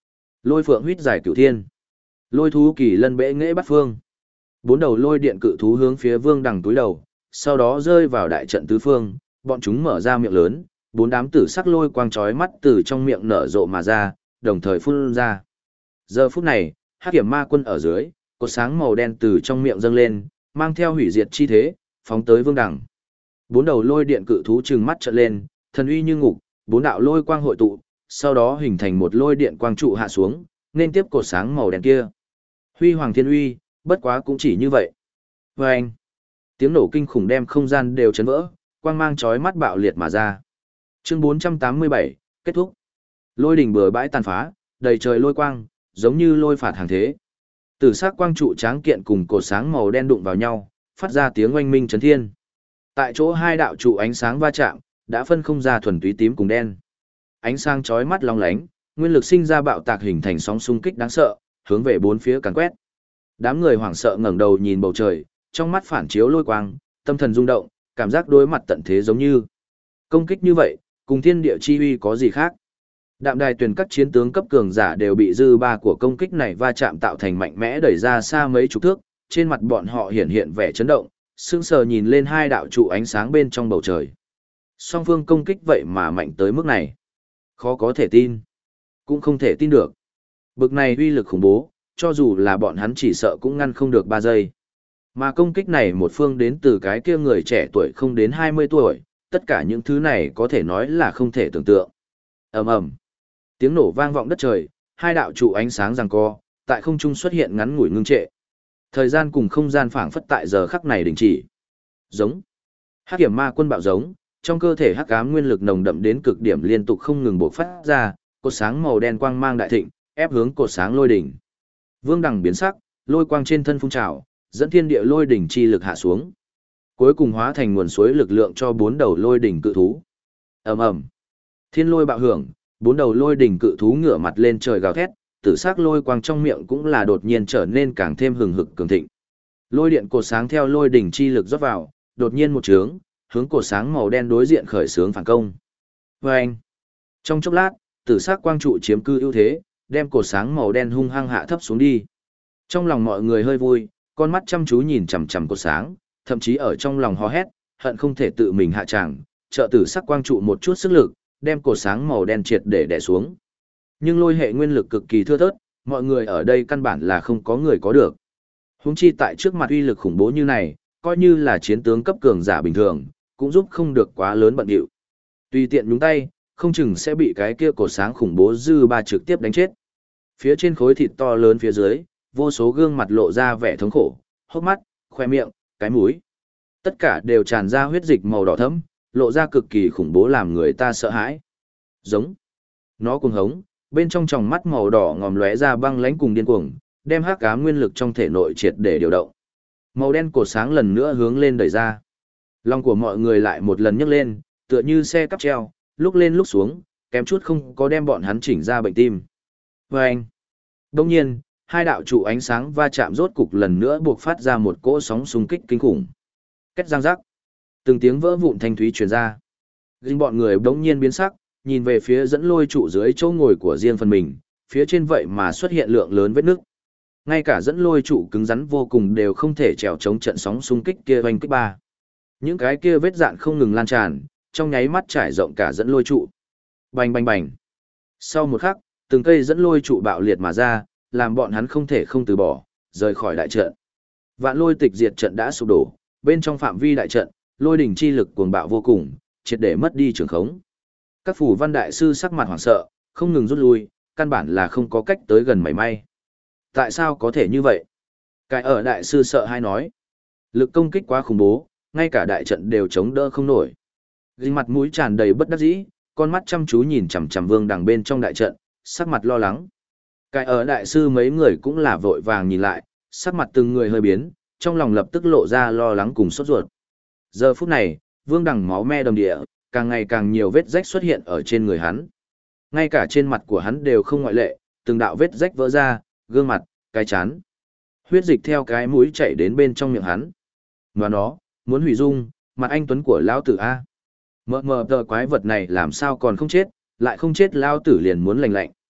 Lôi phượng huýt giải cửu thiên. Lôi thú kỳ lân bệ nghệ bắt phương. Bốn đầu lôi điện cự thú hướng phía Vương Đằng túi đầu, sau đó rơi vào đại trận tứ phương, bọn chúng mở ra miệng lớn, bốn đám tử sắc lôi quang chói mắt từ trong miệng nở rộ mà ra, đồng thời phun ra. Giờ phút này, Hắc Kiểm Ma Quân ở dưới, cột sáng màu đen từ trong miệng dâng lên, mang theo hủy diệt chi thế, phóng tới Vương Đằng. Bốn đầu lôi điện cự thú trừng mắt trợn lên, thần uy như ngục, bốn đạo lôi quang hội tụ, sau đó hình thành một lôi điện quang trụ hạ xuống, nên tiếp cột sáng màu đen kia. Huy hoàng thiên uy, bất quá cũng chỉ như vậy. Vâng! Tiếng nổ kinh khủng đem không gian đều chấn vỡ, quang mang chói mắt bạo liệt mà ra. Chương 487, kết thúc. Lôi đỉnh bừa bãi tàn phá, đầy trời lôi quang, giống như lôi phạt hàng thế. Tử sắc quang trụ tráng kiện cùng cột sáng màu đen đụng vào nhau, phát ra tiếng oanh minh chấn thiên. Tại chỗ hai đạo trụ ánh sáng va chạm, đã phân không ra thuần túy tím cùng đen. Ánh sáng chói mắt long lánh, nguyên lực sinh ra bạo tạc hình thành sóng xung kích đáng sợ, hướng về bốn phía càn quét. Đám người hoảng sợ ngẩng đầu nhìn bầu trời, trong mắt phản chiếu lôi quang, tâm thần rung động, cảm giác đối mặt tận thế giống như. Công kích như vậy, cùng thiên địa chi uy có gì khác? Đạm đài tuyển các chiến tướng cấp cường giả đều bị dư ba của công kích này va chạm tạo thành mạnh mẽ đẩy ra xa mấy chục thước, trên mặt bọn họ hiện vẻ chấn động, sững sờ nhìn lên hai đạo trụ ánh sáng bên trong bầu trời. Song phương công kích vậy mà mạnh tới mức này. Khó có thể tin. Cũng không thể tin được. Bực này uy lực khủng bố, cho dù là bọn hắn chỉ sợ cũng ngăn không được 3 giây. Mà công kích này một phương đến từ cái kia người trẻ tuổi không đến 20 tuổi, tất cả những thứ này có thể nói là không thể tưởng tượng. Ầm ầm. Tiếng nổ vang vọng đất trời, hai đạo trụ ánh sáng giằng co, tại không trung xuất hiện ngắn ngủi ngưng trệ. Thời gian cùng không gian phảng phất tại giờ khắc này đình chỉ. Giống. Hắc Kiểm Ma Quân bạo giống, trong cơ thể hắc ám nguyên lực nồng đậm đến cực điểm liên tục không ngừng bộc phát ra, cột sáng màu đen quang mang đại thịnh, ép hướng cột sáng lôi đỉnh. Vương Đằng biến sắc, lôi quang trên thân phun trào, dẫn thiên địa lôi đỉnh chi lực hạ xuống. Cuối cùng hóa thành nguồn suối lực lượng cho bốn đầu lôi đỉnh cự thú. Ầm ầm. Thiên lôi bạo hưởng, bốn đầu lôi đỉnh cự thú ngửa mặt lên trời gào thét, tử sắc lôi quang trong miệng cũng là đột nhiên trở nên càng thêm hừng hực cường thịnh. Lôi điện cột sáng theo lôi đỉnh chi lực rót vào, đột nhiên một trướng, hướng cột sáng màu đen đối diện khởi xướng phản công. Vâng! Trong chốc lát, tử sắc quang trụ chiếm cư ưu thế, đem cột sáng màu đen hung hăng hạ thấp xuống đi. Trong lòng mọi người hơi vui, con mắt chăm chú nhìn chằm chằm cột sáng, thậm chí ở trong lòng hò hét, hận không thể tự mình hạ tràng, trợ tử sắc quang trụ một chút sức lực, đem cột sáng màu đen triệt để đè xuống. Nhưng lôi hệ nguyên lực cực kỳ thưa thớt, mọi người ở đây căn bản là không có người có được. Huống chi tại trước mặt uy lực khủng bố như này, coi như là chiến tướng cấp cường giả bình thường, cũng giúp không được quá lớn bận điệu. Tùy tiện nhúng tay, không chừng sẽ bị cái kia cột sáng khủng bố dư ba trực tiếp đánh chết. Phía trên khối thịt to lớn phía dưới, vô số gương mặt lộ ra vẻ thống khổ, hốc mắt, khoe miệng, cái mũi. Tất cả đều tràn ra huyết dịch màu đỏ thẫm, lộ ra cực kỳ khủng bố làm người ta sợ hãi. Giống. Nó cuồng hống, bên trong tròng mắt màu đỏ ngòm lóe ra băng lãnh cùng điên cuồng, đem hắc ám nguyên lực trong thể nội triệt để điều động. Màu đen cột sáng lần nữa hướng lên đẩy ra. Lòng của mọi người lại một lần nhấc lên, tựa như xe cắp treo, lúc lên lúc xuống, kém chút không có đem bọn hắn chỉnh ra bệnh tim. Vâng! Đồng nhiên, hai đạo trụ ánh sáng va chạm rốt cục lần nữa buộc phát ra một cỗ sóng xung kích kinh khủng. Két răng rắc. Từng tiếng vỡ vụn thanh thúy truyền ra. Ginh bọn người đống nhiên biến sắc, nhìn về phía dẫn lôi trụ dưới chỗ ngồi của riêng phần mình, phía trên vậy mà xuất hiện lượng lớn vết nước. Ngay cả dẫn lôi trụ cứng rắn vô cùng đều không thể trèo chống trận sóng xung kích kia oanh kích ba. Những cái kia vết dạn không ngừng lan tràn, trong nháy mắt trải rộng cả dẫn lôi trụ. Bành bành bành. Sau một khắc, từng cây dẫn lôi trụ bạo liệt mà ra, làm bọn hắn không thể không từ bỏ, rời khỏi đại trận. Vạn lôi tịch diệt trận đã sụp đổ, bên trong phạm vi đại trận, lôi đỉnh chi lực cuồng bạo vô cùng, triệt để mất đi trường khống. Các phủ văn đại sư sắc mặt hoảng sợ, không ngừng rút lui, căn bản là không có cách tới gần mảy may. Tại sao có thể như vậy? Cái ở đại sư sợ hay nói. Lực công kích quá khủng bố, ngay cả đại trận đều chống đỡ không nổi. Gương mặt mũi tràn đầy bất đắc dĩ, con mắt chăm chú nhìn chằm chằm Vương Đằng bên trong đại trận, sắc mặt lo lắng. Cái ở đại sư mấy người cũng là vội vàng nhìn lại, sắc mặt từng người hơi biến, trong lòng lập tức lộ ra lo lắng cùng sốt ruột. Giờ phút này, Vương Đằng máu me đầm địa, càng ngày càng nhiều vết rách xuất hiện ở trên người hắn. Ngay cả trên mặt của hắn đều không ngoại lệ, từng đạo vết rách vỡ ra, gương mặt, cái chán. Huyết dịch theo cái mũi chảy đến bên trong miệng hắn. Và nó, muốn hủy dung, mặt anh tuấn của lão tử A. Mờ mờ tờ quái vật này làm sao còn không chết, lại không chết lão tử liền muốn lành lạnh.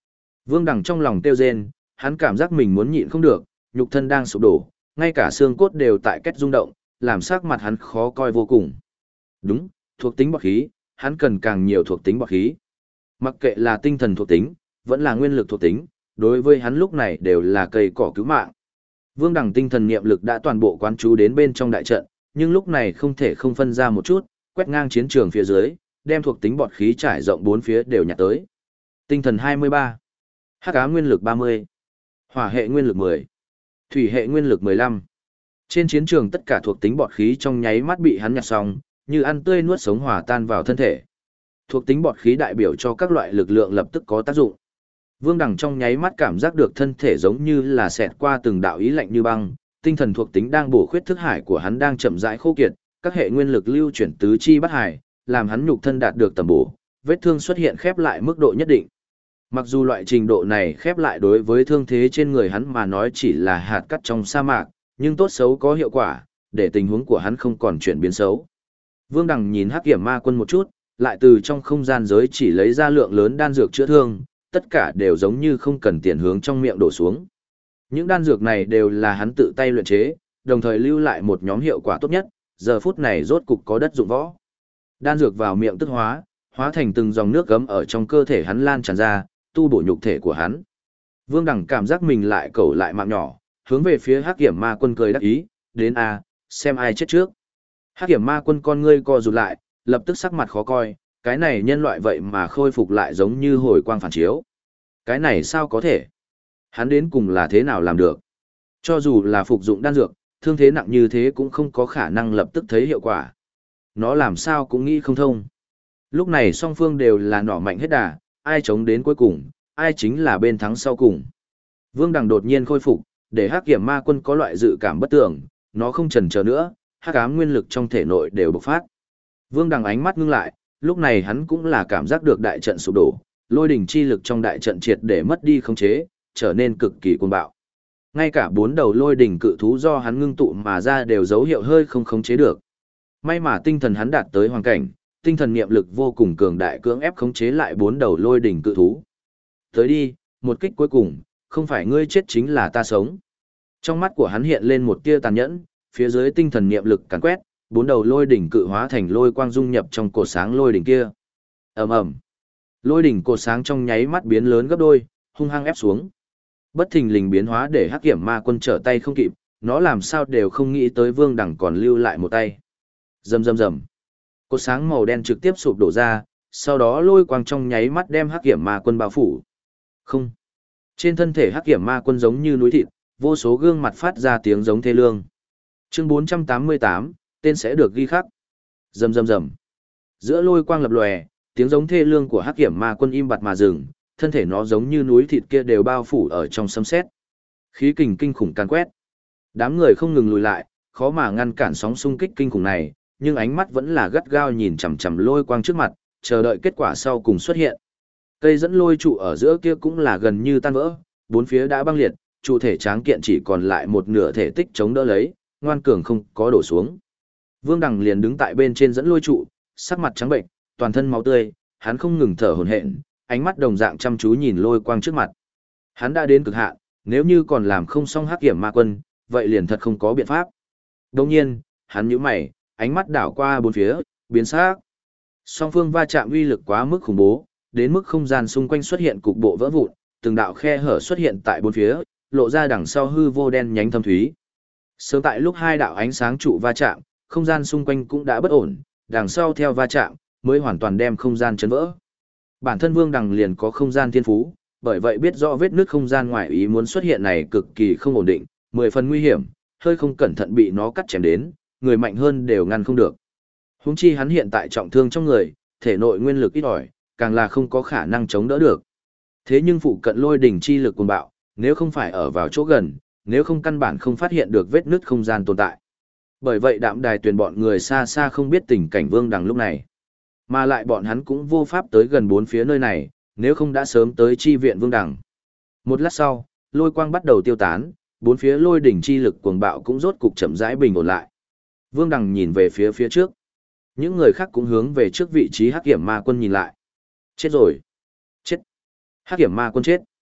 Vương Đằng trong lòng tiêu rên, hắn cảm giác mình muốn nhịn không được, nhục thân đang sụp đổ, ngay cả xương cốt đều tại cách rung động, làm sắc mặt hắn khó coi vô cùng. Đúng, thuộc tính bọt khí, hắn cần càng nhiều thuộc tính bọt khí. Mặc kệ là tinh thần thuộc tính, vẫn là nguyên lực thuộc tính, đối với hắn lúc này đều là cây cỏ cứu mạng. Vương Đằng tinh thần niệm lực đã toàn bộ quán chú đến bên trong đại trận, nhưng lúc này không thể không phân ra một chút, quét ngang chiến trường phía dưới, đem thuộc tính bọt khí trải rộng bốn phía đều nhặt tới. Tinh thần 23, hắc ám nguyên lực 30, hỏa hệ nguyên lực 10, thủy hệ nguyên lực 15. Trên chiến trường tất cả thuộc tính bọt khí trong nháy mắt bị hắn nhặt xong, như ăn tươi nuốt sống hòa tan vào thân thể. Thuộc tính bọt khí đại biểu cho các loại lực lượng lập tức có tác dụng. Vương Đằng trong nháy mắt cảm giác được thân thể giống như là xẹt qua từng đạo ý lạnh như băng, tinh thần thuộc tính đang bổ khuyết thức hải của hắn đang chậm rãi khô kiệt, các hệ nguyên lực lưu chuyển tứ chi bát hải, làm hắn nhục thân đạt được tầm bổ, vết thương xuất hiện khép lại mức độ nhất định. Mặc dù loại trình độ này khép lại đối với thương thế trên người hắn mà nói chỉ là hạt cát trong sa mạc, nhưng tốt xấu có hiệu quả, để tình huống của hắn không còn chuyển biến xấu. Vương Đằng nhìn Hắc Kiểm Ma Quân một chút, lại từ trong không gian giới chỉ lấy ra lượng lớn đan dược chữa thương, tất cả đều giống như không cần tiền hướng trong miệng đổ xuống. Những đan dược này đều là hắn tự tay luyện chế, đồng thời lưu lại một nhóm hiệu quả tốt nhất, giờ phút này rốt cục có đất dụng võ. Đan dược vào miệng tức hóa, hóa thành từng dòng nước gấm ở trong cơ thể hắn lan tràn ra, tu bổ nhục thể của hắn. Vương Đằng cảm giác mình lại cẩu lại mạng nhỏ, hướng về phía Hắc Kiểm Ma Quân cười đắc ý, đến a, xem ai chết trước. Hắc Kiểm Ma Quân con ngươi co rụt lại, lập tức sắc mặt khó coi, cái này nhân loại vậy mà khôi phục lại giống như hồi quang phản chiếu. Cái này sao có thể? Hắn đến cùng là thế nào làm được? Cho dù là phục dụng đan dược, thương thế nặng như thế cũng không có khả năng lập tức thấy hiệu quả. Nó làm sao cũng nghĩ không thông. Lúc này song phương đều là nỏ mạnh hết đà, ai chống đến cuối cùng, ai chính là bên thắng sau cùng. Vương Đằng đột nhiên khôi phục, để Hắc Kiểm Ma Quân có loại dự cảm bất tưởng, nó không chần chờ nữa, hắc ám nguyên lực trong thể nội đều bộc phát. Vương Đằng ánh mắt ngưng lại, lúc này hắn cũng là cảm giác được đại trận sụp đổ, lôi đỉnh chi lực trong đại trận triệt để mất đi khống chế, trở nên cực kỳ cuồng bạo. Ngay cả 4 đầu lôi đỉnh cự thú do hắn ngưng tụ mà ra đều dấu hiệu hơi không khống chế được. May mà tinh thần hắn đạt tới hoàn cảnh, tinh thần niệm lực vô cùng cường đại cưỡng ép khống chế lại 4 đầu lôi đỉnh cự thú. Tới đi, một kích cuối cùng, không phải ngươi chết chính là ta sống. Trong mắt của hắn hiện lên một tia tàn nhẫn, phía dưới tinh thần niệm lực càn quét, 4 đầu lôi đỉnh cự hóa thành lôi quang dung nhập trong cột sáng lôi đỉnh kia. Ầm ầm. Lôi đỉnh cột sáng trong nháy mắt biến lớn gấp đôi, hung hăng ép xuống. Bất thình lình biến hóa để Hắc Kiểm Ma Quân trở tay không kịp, nó làm sao đều không nghĩ tới Vương Đằng còn lưu lại một tay. Rầm rầm rầm. Cột sáng màu đen trực tiếp sụp đổ ra, sau đó lôi quang trong nháy mắt đem Hắc Kiểm Ma Quân bao phủ. Không. Trên thân thể Hắc Kiểm Ma Quân giống như núi thịt, vô số gương mặt phát ra tiếng giống thê lương. Chương 488, tên sẽ được ghi khắc. Rầm rầm rầm. Giữa lôi quang lập lòe, tiếng giống thê lương của Hắc Kiểm Ma Quân im bặt mà dừng, thân thể nó giống như núi thịt kia đều bao phủ ở trong sấm sét. Khí kình kinh khủng càn quét. Đám người không ngừng lùi lại, khó mà ngăn cản sóng xung kích kinh khủng này, nhưng ánh mắt vẫn là gắt gao nhìn chằm chằm lôi quang trước mặt, chờ đợi kết quả sau cùng xuất hiện. Cây dẫn lôi trụ ở giữa kia cũng là gần như tan vỡ, bốn phía đã băng liệt, trụ thể tráng kiện chỉ còn lại một nửa thể tích chống đỡ lấy, ngoan cường không có đổ xuống. Vương Đằng liền đứng tại bên trên dẫn lôi trụ, sắc mặt trắng bệnh, toàn thân máu tươi, hắn không ngừng thở hổn hển, ánh mắt đồng dạng chăm chú nhìn lôi quang trước mặt. Hắn đã đến cực hạn, nếu như còn làm không xong Hắc Kiểm Ma Quân, vậy liền thật không có biện pháp. Đồng nhiên, hắn nhíu mày, ánh mắt đảo qua bốn phía, biến sắc. Song phương va chạm uy lực quá mức khủng bố, đến mức không gian xung quanh xuất hiện cục bộ vỡ vụn, từng đạo khe hở xuất hiện tại bốn phía, lộ ra đằng sau hư vô đen nhánh thâm thúy. Sớm tại lúc hai đạo ánh sáng trụ va chạm, không gian xung quanh cũng đã bất ổn, đằng sau theo va chạm, mới hoàn toàn đem không gian chấn vỡ. Bản thân Vương Đằng liền có không gian thiên phú, bởi vậy biết rõ vết nứt không gian ngoài ý muốn xuất hiện này cực kỳ không ổn định, 10 phần nguy hiểm, hơi không cẩn thận bị nó cắt chém đến, người mạnh hơn đều ngăn không được. Huống chi hắn hiện tại trọng thương trong người, thể nội nguyên lực ít ỏi, càng là không có khả năng chống đỡ được. Thế nhưng phụ cận lôi đỉnh chi lực cuồng bạo, nếu không phải ở vào chỗ gần, nếu không căn bản không phát hiện được vết nứt không gian tồn tại. Bởi vậy Đạm Đài Tuyền bọn người xa xa không biết tình cảnh Vương Đằng lúc này. Mà lại bọn hắn cũng vô pháp tới gần bốn phía nơi này, nếu không đã sớm tới chi viện Vương Đằng. Một lát sau, lôi quang bắt đầu tiêu tán, bốn phía lôi đỉnh chi lực cuồng bạo cũng rốt cục chậm rãi bình ổn lại. Vương Đằng nhìn về phía trước. Những người khác cũng hướng về trước vị trí Hắc Kiểm Ma Quân nhìn lại. Chết rồi. Chết. Hắc Kiểm Ma Quân chết.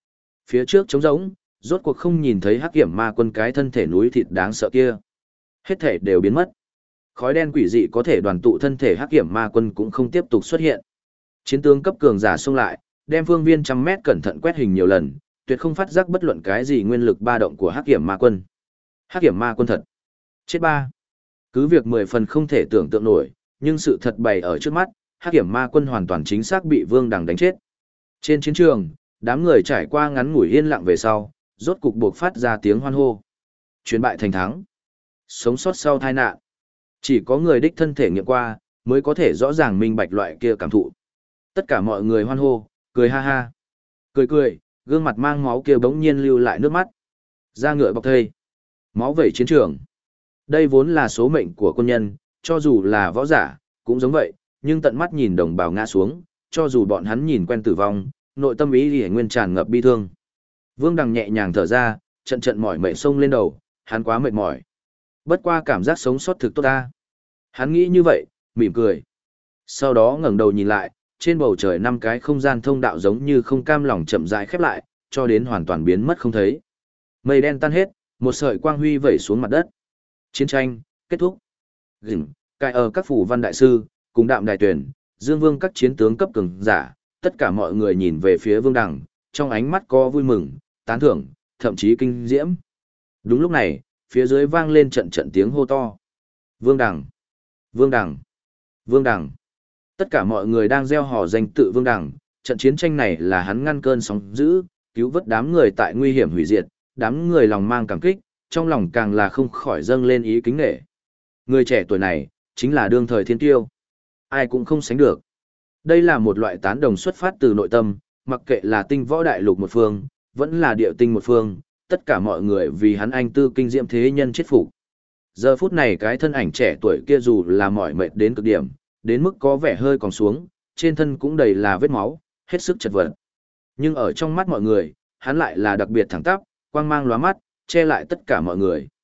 Phía trước trống rỗng, rốt cuộc không nhìn thấy hắc kiểm ma quân cái thân thể núi thịt đáng sợ kia. Hết thể đều biến mất. Khói đen quỷ dị có thể đoàn tụ thân thể hắc kiểm ma quân cũng không tiếp tục xuất hiện. Chiến tướng cấp cường giả xông lại, đem phương viên trăm mét cẩn thận quét hình nhiều lần, tuyệt không phát giác bất luận cái gì nguyên lực ba động của hắc kiểm ma quân. Hắc kiểm ma quân thật. Chết ba. Cứ việc 10 phần không thể tưởng tượng nổi, nhưng sự thật bày ở trước mắt, hắc kiểm ma quân hoàn toàn chính xác bị Vương Đằng đánh chết. Trên chiến trường, đám người trải qua ngắn ngủi yên lặng về sau, rốt cục buộc phát ra tiếng hoan hô. Chuyến bại thành thắng. Sống sót sau tai nạn. Chỉ có người đích thân thể nghiệm qua, mới có thể rõ ràng minh bạch loại kia cảm thụ. Tất cả mọi người hoan hô, cười ha ha. Cười cười, gương mặt mang máu kia bỗng nhiên lưu lại nước mắt. Da ngựa bọc thây. Máu vẩy chiến trường. Đây vốn là số mệnh của quân nhân, cho dù là võ giả, cũng giống vậy, nhưng tận mắt nhìn đồng bào ngã xuống, cho dù bọn hắn nhìn quen tử vong, nội tâm ý thì nguyên tràn ngập bi thương. Vương Đằng nhẹ nhàng thở ra, trận trận mỏi mệt sông lên đầu, hắn quá mệt mỏi. Bất qua cảm giác sống sót thực tốt ta. Hắn nghĩ như vậy, mỉm cười. Sau đó ngẩng đầu nhìn lại, trên bầu trời 5 cái không gian thông đạo giống như không cam lòng chậm rãi khép lại, cho đến hoàn toàn biến mất không thấy. Mây đen tan hết, một sợi quang huy vẩy xuống mặt đất. Chiến tranh kết thúc. Gừng, cai ở các phủ văn đại sư, cùng Đạm Đài Tuyển, Dương Vương các chiến tướng cấp cường giả, tất cả mọi người nhìn về phía Vương Đằng, trong ánh mắt có vui mừng, tán thưởng, thậm chí kinh diễm. Đúng lúc này, phía dưới vang lên trận trận tiếng hô to. Vương Đằng! Vương Đằng! Vương Đằng! Tất cả mọi người đang reo hò danh tự Vương Đằng, trận chiến tranh này là hắn ngăn cơn sóng dữ, cứu vớt đám người tại nguy hiểm hủy diệt, đám người lòng mang cảm kích, trong lòng càng là không khỏi dâng lên ý kính nể. Người trẻ tuổi này, chính là đương thời thiên tiêu. Ai cũng không sánh được. Đây là một loại tán đồng xuất phát từ nội tâm, mặc kệ là tinh võ đại lục một phương, vẫn là địa tinh một phương, tất cả mọi người vì hắn anh tư kinh diệm thế nhân chết phục. Giờ phút này cái thân ảnh trẻ tuổi kia dù là mỏi mệt đến cực điểm, đến mức có vẻ hơi còn xuống, trên thân cũng đầy là vết máu, hết sức chật vật. Nhưng ở trong mắt mọi người, hắn lại là đặc biệt thẳng tắp, quang mang lóa mắt, che lại tất cả mọi người.